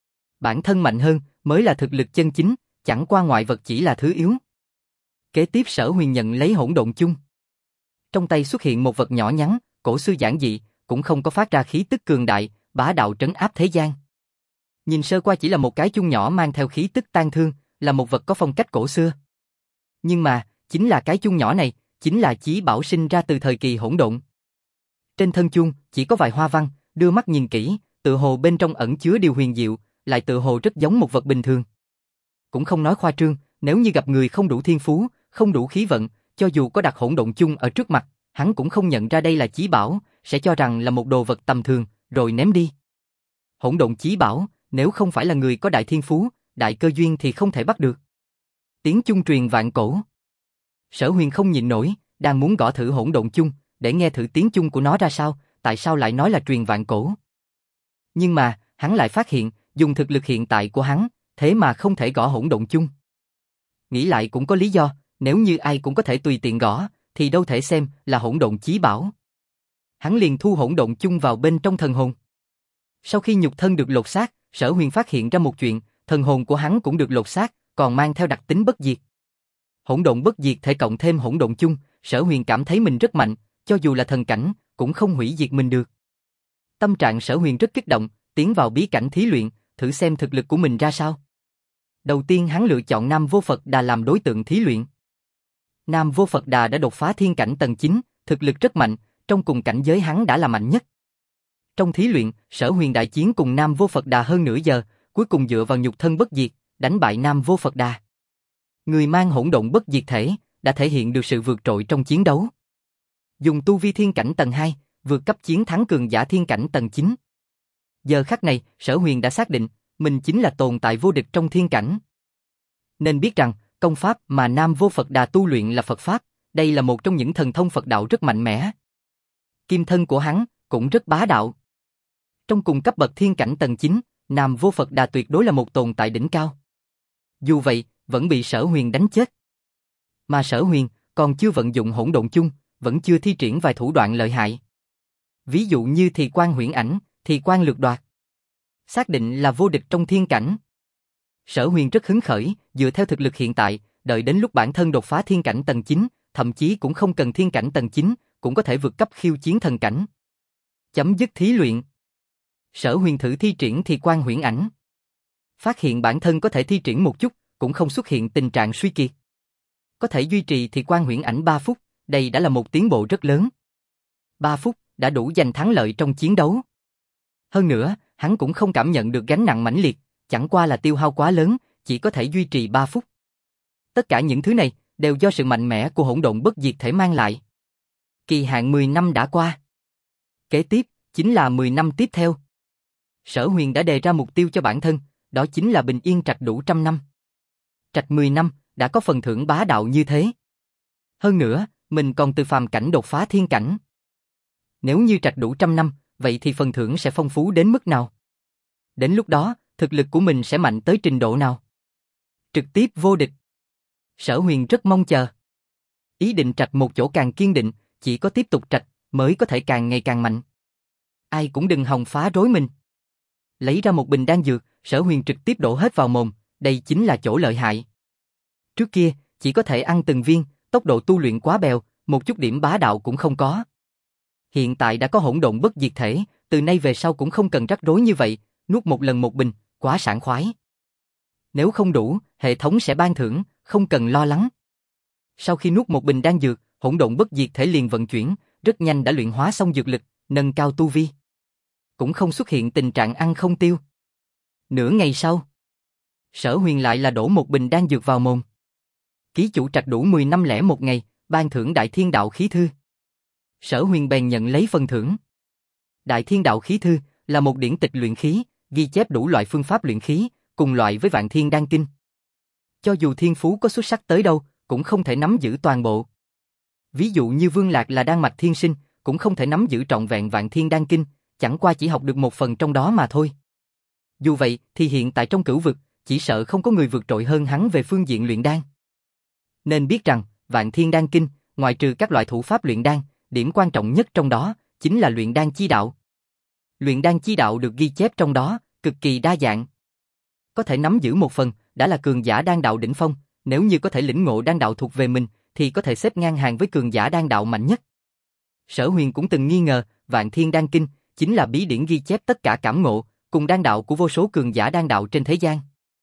A: Bản thân mạnh hơn mới là thực lực chân chính, chẳng qua ngoại vật chỉ là thứ yếu. Kế tiếp Sở Huyền nhận lấy hỗn độn chung. Trong tay xuất hiện một vật nhỏ nhắn, cổ xưa giản dị, cũng không có phát ra khí tức cường đại, bá đạo trấn áp thế gian. Nhìn sơ qua chỉ là một cái chung nhỏ mang theo khí tức tang thương, là một vật có phong cách cổ xưa. Nhưng mà, chính là cái chung nhỏ này, chính là chí bảo sinh ra từ thời kỳ hỗn độn. Trên thân chung chỉ có vài hoa văn, đưa mắt nhìn kỹ, tựa hồ bên trong ẩn chứa điều huyền diệu, lại tựa hồ rất giống một vật bình thường. Cũng không nói khoa trương, nếu như gặp người không đủ thiên phú, không đủ khí vận, cho dù có đặt hỗn độn chung ở trước mặt, hắn cũng không nhận ra đây là chí bảo, sẽ cho rằng là một đồ vật tầm thường, rồi ném đi. Hỗn độn chí bảo, nếu không phải là người có đại thiên phú, đại cơ duyên thì không thể bắt được. Tiếng chung truyền vạn cổ. Sở Huyền không nhịn nổi, đang muốn gõ thử hỗn độn chung, để nghe thử tiếng chung của nó ra sao, tại sao lại nói là truyền vạn cổ. Nhưng mà, hắn lại phát hiện, dùng thực lực hiện tại của hắn, thế mà không thể gõ hỗn độn chung. Nghĩ lại cũng có lý do, nếu như ai cũng có thể tùy tiện gõ, thì đâu thể xem là hỗn độn chí bảo. Hắn liền thu hỗn độn chung vào bên trong thần hồn. Sau khi nhục thân được lột xác, Sở Huyền phát hiện ra một chuyện, thần hồn của hắn cũng được lột xác, còn mang theo đặc tính bất diệt. Hỗn độn bất diệt thể cộng thêm hỗn độn chung, Sở Huyền cảm thấy mình rất mạnh, cho dù là thần cảnh, cũng không hủy diệt mình được. Tâm trạng Sở Huyền rất kích động, tiến vào bí cảnh thí luyện, thử xem thực lực của mình ra sao. Đầu tiên hắn lựa chọn Nam Vô Phật Đà làm đối tượng thí luyện. Nam Vô Phật Đà đã đột phá thiên cảnh tầng 9, thực lực rất mạnh, trong cùng cảnh giới hắn đã là mạnh nhất. Trong thí luyện, Sở Huyền đại chiến cùng Nam Vô Phật Đà hơn nửa giờ, cuối cùng dựa vào nhục thân bất diệt, đánh bại Nam Vô Phật Đà. Người mang hỗn độn bất diệt thể, đã thể hiện được sự vượt trội trong chiến đấu. Dùng tu vi thiên cảnh tầng 2, vượt cấp chiến thắng cường giả thiên cảnh tầng 9. Giờ khắc này, Sở Huyền đã xác định, mình chính là tồn tại vô địch trong thiên cảnh. Nên biết rằng, công pháp mà Nam Vô Phật Đà tu luyện là Phật Pháp, đây là một trong những thần thông Phật đạo rất mạnh mẽ. Kim thân của hắn cũng rất bá đạo. Trong cùng cấp bậc thiên cảnh tầng 9, Nam Vô Phật Đà tuyệt đối là một tồn tại đỉnh cao. Dù vậy, vẫn bị Sở Huyền đánh chết. Mà Sở Huyền còn chưa vận dụng hỗn độn chung, vẫn chưa thi triển vài thủ đoạn lợi hại. Ví dụ như thì quan huyễn ảnh, thì quan lược đoạt. Xác định là vô địch trong thiên cảnh. Sở Huyền rất hứng khởi, dựa theo thực lực hiện tại, đợi đến lúc bản thân đột phá thiên cảnh tầng 9, thậm chí cũng không cần thiên cảnh tầng 9, cũng có thể vượt cấp khiêu chiến thần cảnh. Chấm dứt thí luyện. Sở Huyền thử thi triển thì quan huyễn ảnh. Phát hiện bản thân có thể thi triển một chút, cũng không xuất hiện tình trạng suy kiệt. Có thể duy trì thì quan huyễn ảnh 3 phút, đây đã là một tiến bộ rất lớn. 3 phút đã đủ giành thắng lợi trong chiến đấu. Hơn nữa, hắn cũng không cảm nhận được gánh nặng mãnh liệt, chẳng qua là tiêu hao quá lớn, chỉ có thể duy trì 3 phút. Tất cả những thứ này đều do sự mạnh mẽ của hỗn độn bất diệt thể mang lại. Kỳ hạn 10 năm đã qua. Kế tiếp, chính là 10 năm tiếp theo. Sở Huyền đã đề ra mục tiêu cho bản thân, đó chính là bình yên trạch đủ 100 năm. Trạch 10 năm, đã có phần thưởng bá đạo như thế. Hơn nữa, mình còn từ phàm cảnh đột phá thiên cảnh. Nếu như trạch đủ 100 năm, vậy thì phần thưởng sẽ phong phú đến mức nào? Đến lúc đó, thực lực của mình sẽ mạnh tới trình độ nào? Trực tiếp vô địch. Sở Huyền rất mong chờ. Ý định trạch một chỗ càng kiên định, chỉ có tiếp tục trạch mới có thể càng ngày càng mạnh. Ai cũng đừng hòng phá rối mình. Lấy ra một bình đan dược, Sở Huyền trực tiếp đổ hết vào mồm, đây chính là chỗ lợi hại. Trước kia, chỉ có thể ăn từng viên, tốc độ tu luyện quá bèo, một chút điểm bá đạo cũng không có. Hiện tại đã có hỗn độn bất diệt thể, từ nay về sau cũng không cần rắc rối như vậy, nuốt một lần một bình, quá sảng khoái. Nếu không đủ, hệ thống sẽ ban thưởng, không cần lo lắng. Sau khi nuốt một bình đan dược, hỗn độn bất diệt thể liền vận chuyển, rất nhanh đã luyện hóa xong dược lực, nâng cao tu vi. Cũng không xuất hiện tình trạng ăn không tiêu. Nửa ngày sau, Sở Huyền lại là đổ một bình đan dược vào mồm. Ký chủ trạch đủ 10 năm lẻ một ngày, ban thưởng Đại Thiên Đạo Khí Thư. Sở Huyền bèn nhận lấy phần thưởng. Đại Thiên Đạo Khí Thư là một điển tịch luyện khí, ghi chép đủ loại phương pháp luyện khí, cùng loại với Vạn Thiên Đan Kinh. Cho dù thiên phú có xuất sắc tới đâu, cũng không thể nắm giữ toàn bộ. Ví dụ như Vương Lạc là đan mạch thiên sinh, cũng không thể nắm giữ trọn vẹn Vạn Thiên Đan Kinh, chẳng qua chỉ học được một phần trong đó mà thôi. Dù vậy, thì hiện tại trong cửu vực, chỉ sợ không có người vượt trội hơn hắn về phương diện luyện đan. Nên biết rằng, Vạn Thiên Đan Kinh, ngoài trừ các loại thủ pháp luyện đan, điểm quan trọng nhất trong đó, chính là luyện đan chi đạo. Luyện đan chi đạo được ghi chép trong đó, cực kỳ đa dạng. Có thể nắm giữ một phần, đã là cường giả đan đạo đỉnh phong, nếu như có thể lĩnh ngộ đan đạo thuộc về mình, thì có thể xếp ngang hàng với cường giả đan đạo mạnh nhất. Sở Huyền cũng từng nghi ngờ, Vạn Thiên Đan Kinh, chính là bí điển ghi chép tất cả cảm ngộ, cùng đan đạo của vô số cường giả đan đạo trên thế gian.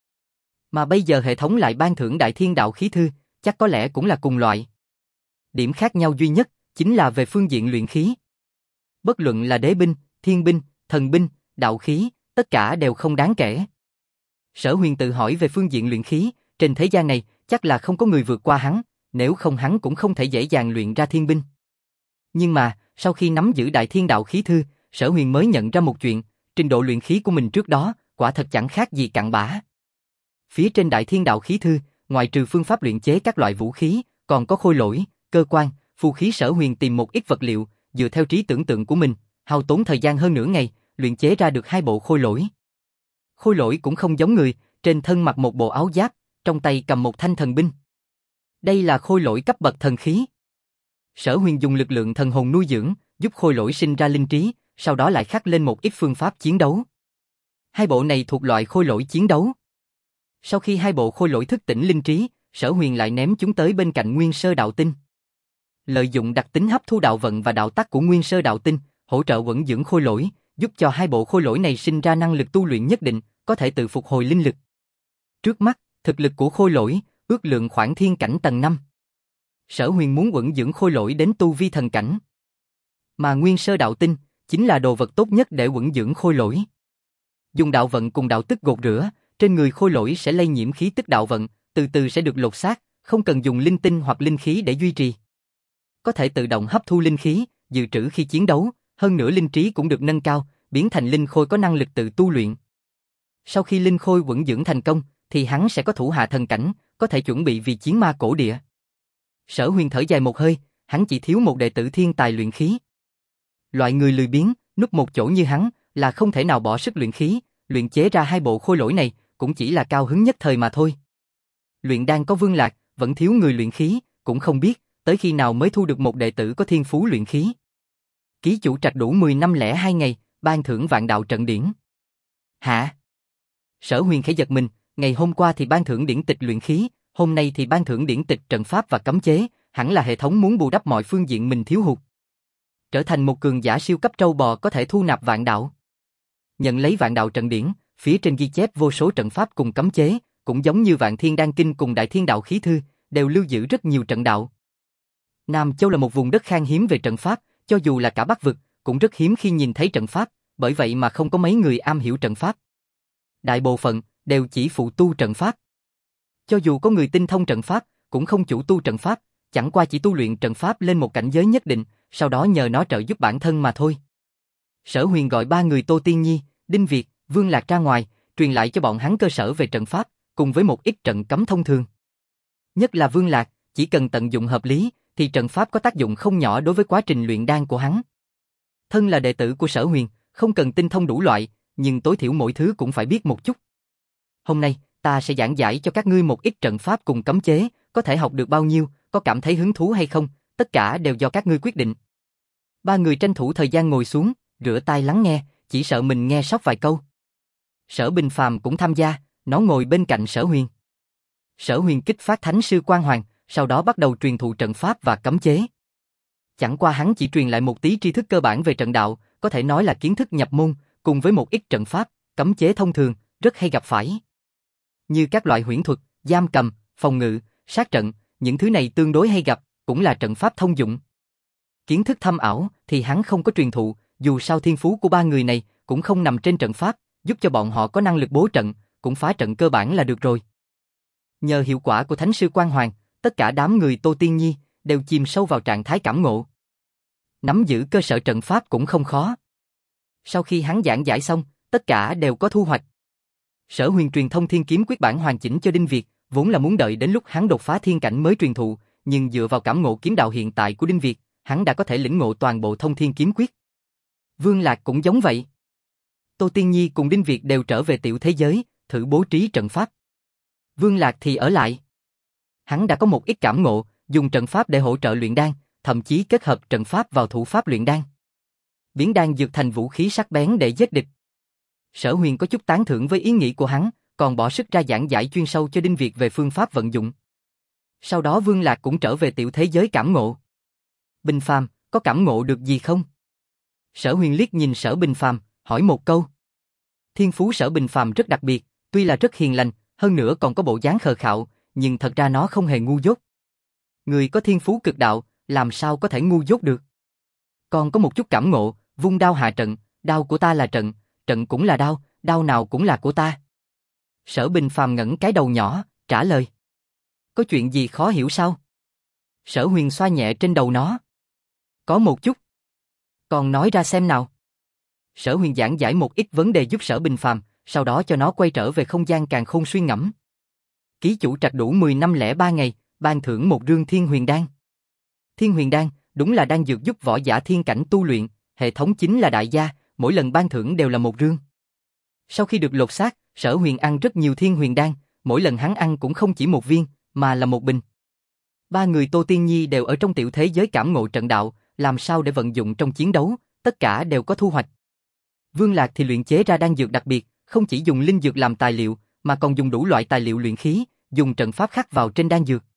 A: Mà bây giờ hệ thống lại ban thưởng Đại Thiên Đạo Khí Thư, chắc có lẽ cũng là cùng loại. Điểm khác nhau duy nhất, chính là về phương diện luyện khí. Bất luận là đế binh, thiên binh, thần binh, đạo khí, tất cả đều không đáng kể. Sở Huyền tự hỏi về phương diện luyện khí, trên thế gian này, chắc là không có người vượt qua hắn, nếu không hắn cũng không thể dễ dàng luyện ra thiên binh. Nhưng mà, sau khi nắm giữ Đại Thiên Đạo Khí Thư, Sở Huyền mới nhận ra một chuyện, trình độ luyện khí của mình trước đó, quả thật chẳng khác gì cặn bã. Phía trên Đại Thiên Đạo Khí Thư, ngoài trừ phương pháp luyện chế các loại vũ khí, còn có khôi lỗi, cơ quan, phù khí. Sở Huyền tìm một ít vật liệu, dựa theo trí tưởng tượng của mình, hao tốn thời gian hơn nửa ngày, luyện chế ra được 2 bộ khôi lỗi. Khôi lỗi cũng không giống người, trên thân mặc một bộ áo giáp, trong tay cầm một thanh thần binh. Đây là khôi lỗi cấp bậc thần khí. Sở Huyền dùng lực lượng thần hồn nuôi dưỡng, giúp khôi lỗi sinh ra linh trí, sau đó lại khắc lên một ít phương pháp chiến đấu. 2 bộ này thuộc loại khôi lỗi chiến đấu. Sau khi 2 bộ khôi lỗi thức tỉnh linh trí, Sở Huyền lại ném chúng tới bên cạnh Nguyên Sơ Đạo Tinh. Lợi dụng đặc tính hấp thu đạo vận và đạo tắc của Nguyên Sơ Đạo Tinh, hỗ trợ vận dưỡng khôi lỗi, giúp cho 2 bộ khôi lỗi này sinh ra năng lực tu luyện nhất định, có thể tự phục hồi linh lực. Trước mắt, thực lực của khôi lỗi ước lượng khoảng thiên cảnh tầng 5. Sở Huyền muốn vận dưỡng khôi lỗi đến tu vi thần cảnh. Mà Nguyên Sơ Đạo Tinh chính là đồ vật tốt nhất để vận dưỡng khôi lỗi. Dùng đạo vận cùng đạo tức gột rửa, trên người khôi lỗi sẽ lây nhiễm khí tức đạo vận, từ từ sẽ được lột xác, không cần dùng linh tinh hoặc linh khí để duy trì. Có thể tự động hấp thu linh khí, dự trữ khi chiến đấu, hơn nữa linh trí cũng được nâng cao, biến thành linh khôi có năng lực tự tu luyện. Sau khi linh khôi vận dưỡng thành công, thì hắn sẽ có thủ hạ thần cảnh, có thể chuẩn bị vì chiến ma cổ địa. Sở Huyền thở dài một hơi, hắn chỉ thiếu một đệ tử thiên tài luyện khí. Loại người lười biếng, núp một chỗ như hắn, là không thể nào bỏ sức luyện khí, luyện chế ra 2 bộ khôi lỗi này, cũng chỉ là cao hứng nhất thời mà thôi. Luyện đan có Vương Lạc, vẫn thiếu người luyện khí, cũng không biết, tới khi nào mới thu được một đệ tử có thiên phú luyện khí. Ký chủ trạch đủ 10 năm lẻ 2 ngày, ban thưởng Vạn Đạo Trận Điển. Hả? Sở Huyền khẽ giật mình, ngày hôm qua thì ban thưởng điển tịch luyện khí, hôm nay thì ban thưởng điển tịch trận pháp và cấm chế, hẳn là hệ thống muốn bù đắp mọi phương diện mình thiếu hụt. Trở thành một cường giả siêu cấp trâu bò có thể thu nạp vạn đạo. Nhận lấy Vạn Đạo Trận Điển, phía trên ghi chép vô số trận pháp cùng cấm chế, cũng giống như Vạn Thiên Đan Kinh cùng Đại Thiên Đạo Khí Thư, đều lưu giữ rất nhiều trận đạo. Nam Châu là một vùng đất khan hiếm về trận pháp, cho dù là cả Bắc vực, cũng rất hiếm khi nhìn thấy trận pháp, bởi vậy mà không có mấy người am hiểu trận pháp. Đại bộ phận đều chỉ phụ tu trận pháp. Cho dù có người tinh thông trận pháp, cũng không chủ tu trận pháp, chẳng qua chỉ tu luyện trận pháp lên một cảnh giới nhất định, sau đó nhờ nó trợ giúp bản thân mà thôi. Sở Huyền gọi 3 người Tô Tiên Nhi, Đinh Việt, Vương Lạc ra ngoài, truyền lại cho bọn hắn cơ sở về trận pháp, cùng với một ít trận cấm thông thường. Nhất là Vương Lạc, chỉ cần tận dụng hợp lý, thì trận pháp có tác dụng không nhỏ đối với quá trình luyện đan của hắn. Thân là đệ tử của Sở Huyền, không cần tinh thông đủ loại, nhưng tối thiểu mỗi thứ cũng phải biết một chút. Hôm nay, ta sẽ giảng giải cho các ngươi một ít trận pháp cùng cấm chế, có thể học được bao nhiêu, có cảm thấy hứng thú hay không, tất cả đều do các ngươi quyết định. Ba người tranh thủ thời gian ngồi xuống, rửa tai lắng nghe, chỉ sợ mình nghe sót vài câu. Sở Bình Phàm cũng tham gia, nó ngồi bên cạnh Sở Huyền. Sở Huyền kích phát Thánh Sư Quang Hoàn, sau đó bắt đầu truyền thụ trận pháp và cấm chế. Chẳng qua hắn chỉ truyền lại một tí tri thức cơ bản về trận đạo, có thể nói là kiến thức nhập môn, cùng với một ít trận pháp, cấm chế thông thường, rất hay gặp phải. Như các loại huyễn thuật, giam cầm, phòng ngự, sát trận, những thứ này tương đối hay gặp, cũng là trận pháp thông dụng. Kiến thức thâm ảo thì hắn không có truyền thụ, dù sao thiên phú của ba người này cũng không nằm trên trận pháp, giúp cho bọn họ có năng lực bố trận, cũng phá trận cơ bản là được rồi. Nhờ hiệu quả của Thánh Sư Quang Hoàn, tất cả đám người Tô Tiên Nhi đều chìm sâu vào trạng thái cảm ngộ. Nắm giữ cơ sở trận pháp cũng không khó. Sau khi hắn giảng giải xong, tất cả đều có thu hoạch. Sở Huyền truyền thông Thiên Kiếm Quyết bản hoàn chỉnh cho Đinh Việt, vốn là muốn đợi đến lúc hắn đột phá thiên cảnh mới truyền thụ, nhưng dựa vào cảm ngộ kiếm đạo hiện tại của Đinh Việt, hắn đã có thể lĩnh ngộ toàn bộ Thông Thiên Kiếm Quyết. Vương Lạc cũng giống vậy. Tô Tiên Nhi cùng Đinh Việt đều trở về tiểu thế giới, thử bố trí trận pháp. Vương Lạc thì ở lại. Hắn đã có một ít cảm ngộ, dùng trận pháp để hỗ trợ luyện đan, thậm chí kết hợp trận pháp vào thủ pháp luyện đan. Biến đan dược thành vũ khí sắc bén để giết địch. Sở Huyền có chút tán thưởng với ý nghĩ của hắn, còn bỏ sức ra giảng giải chuyên sâu cho Đinh Việt về phương pháp vận dụng. Sau đó Vương Lạc cũng trở về tiểu thế giới cảm ngộ. Bình Phàm, có cảm ngộ được gì không? Sở Huyền liếc nhìn Sở Bình Phàm, hỏi một câu. Thiên phú Sở Bình Phàm rất đặc biệt, tuy là rất hiền lành, hơn nữa còn có bộ dáng khờ khạo, nhưng thật ra nó không hề ngu dốt. Người có thiên phú cực đạo, làm sao có thể ngu dốt được? Còn có một chút cảm ngộ, vung đao hạ trận, đao của ta là trận, trận cũng là đao, đao nào cũng là của ta. Sở Bình Phàm ngẩng cái đầu nhỏ, trả lời. Có chuyện gì khó hiểu sao? Sở Huyền xoa nhẹ trên đầu nó. Có một chút. Còn nói ra xem nào. Sở Huyền giảng giải một ít vấn đề giúp Sở Bình Phàm, sau đó cho nó quay trở về không gian càn khôn suy ngẫm. Ký chủ trạch đủ 10 năm lẻ 3 ngày, ban thưởng một rương Thiên Huyền Đan. Thiên Huyền Đan, đúng là đan dược giúp võ giả thiên cảnh tu luyện, hệ thống chính là đại gia, mỗi lần ban thưởng đều là một rương. Sau khi được lột xác, Sở Huyền ăn rất nhiều Thiên Huyền Đan, mỗi lần hắn ăn cũng không chỉ một viên, mà là một bình. Ba người Tô Tiên Nhi đều ở trong tiểu thế giới cảm ngộ trận đạo, làm sao để vận dụng trong chiến đấu, tất cả đều có thu hoạch. Vương Lạc thì luyện chế ra đan dược đặc biệt, không chỉ dùng linh dược làm tài liệu, mà còn dùng đủ loại tài liệu luyện khí, dùng trận pháp khắc vào trên đan dược.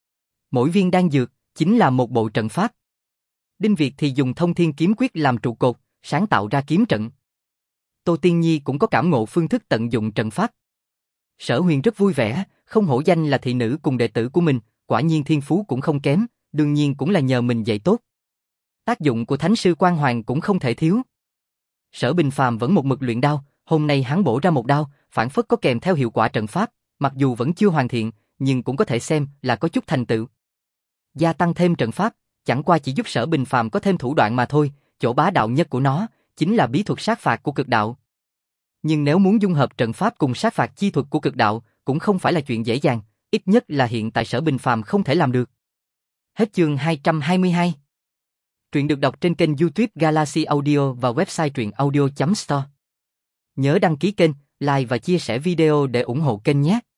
A: Mỗi viên đan dược chính là một bộ trận pháp. Đinh Việt thì dùng Thông Thiên Kiếm Quyết làm trụ cột, sáng tạo ra kiếm trận. Tô Tiên Nhi cũng có cảm ngộ phương thức tận dụng trận pháp. Sở Huyền rất vui vẻ, không hổ danh là thị nữ cùng đệ tử của mình, quả nhiên thiên phú cũng không kém, đương nhiên cũng là nhờ mình dạy tốt. Tác dụng của Thánh Sư Quang Hoàn cũng không thể thiếu. Sở Bình Phàm vẫn một mực luyện đao, hôm nay hắn bổ ra một đao, phản phất có kèm theo hiệu quả trận pháp, mặc dù vẫn chưa hoàn thiện, nhưng cũng có thể xem là có chút thành tựu. Gia tăng thêm trận pháp, chẳng qua chỉ giúp Sở Bình Phàm có thêm thủ đoạn mà thôi, chỗ bá đạo nhất của nó chính là bí thuật sát phạt của cực đạo. Nhưng nếu muốn dung hợp trận pháp cùng sát phạt chi thuật của cực đạo, cũng không phải là chuyện dễ dàng, ít nhất là hiện tại Sở Bình Phàm không thể làm được. Hết chương 222. Truyện được đọc trên kênh YouTube Galaxy Audio và website truyệnaudio.store. Nhớ đăng ký kênh, like và chia sẻ video để ủng hộ kênh nhé.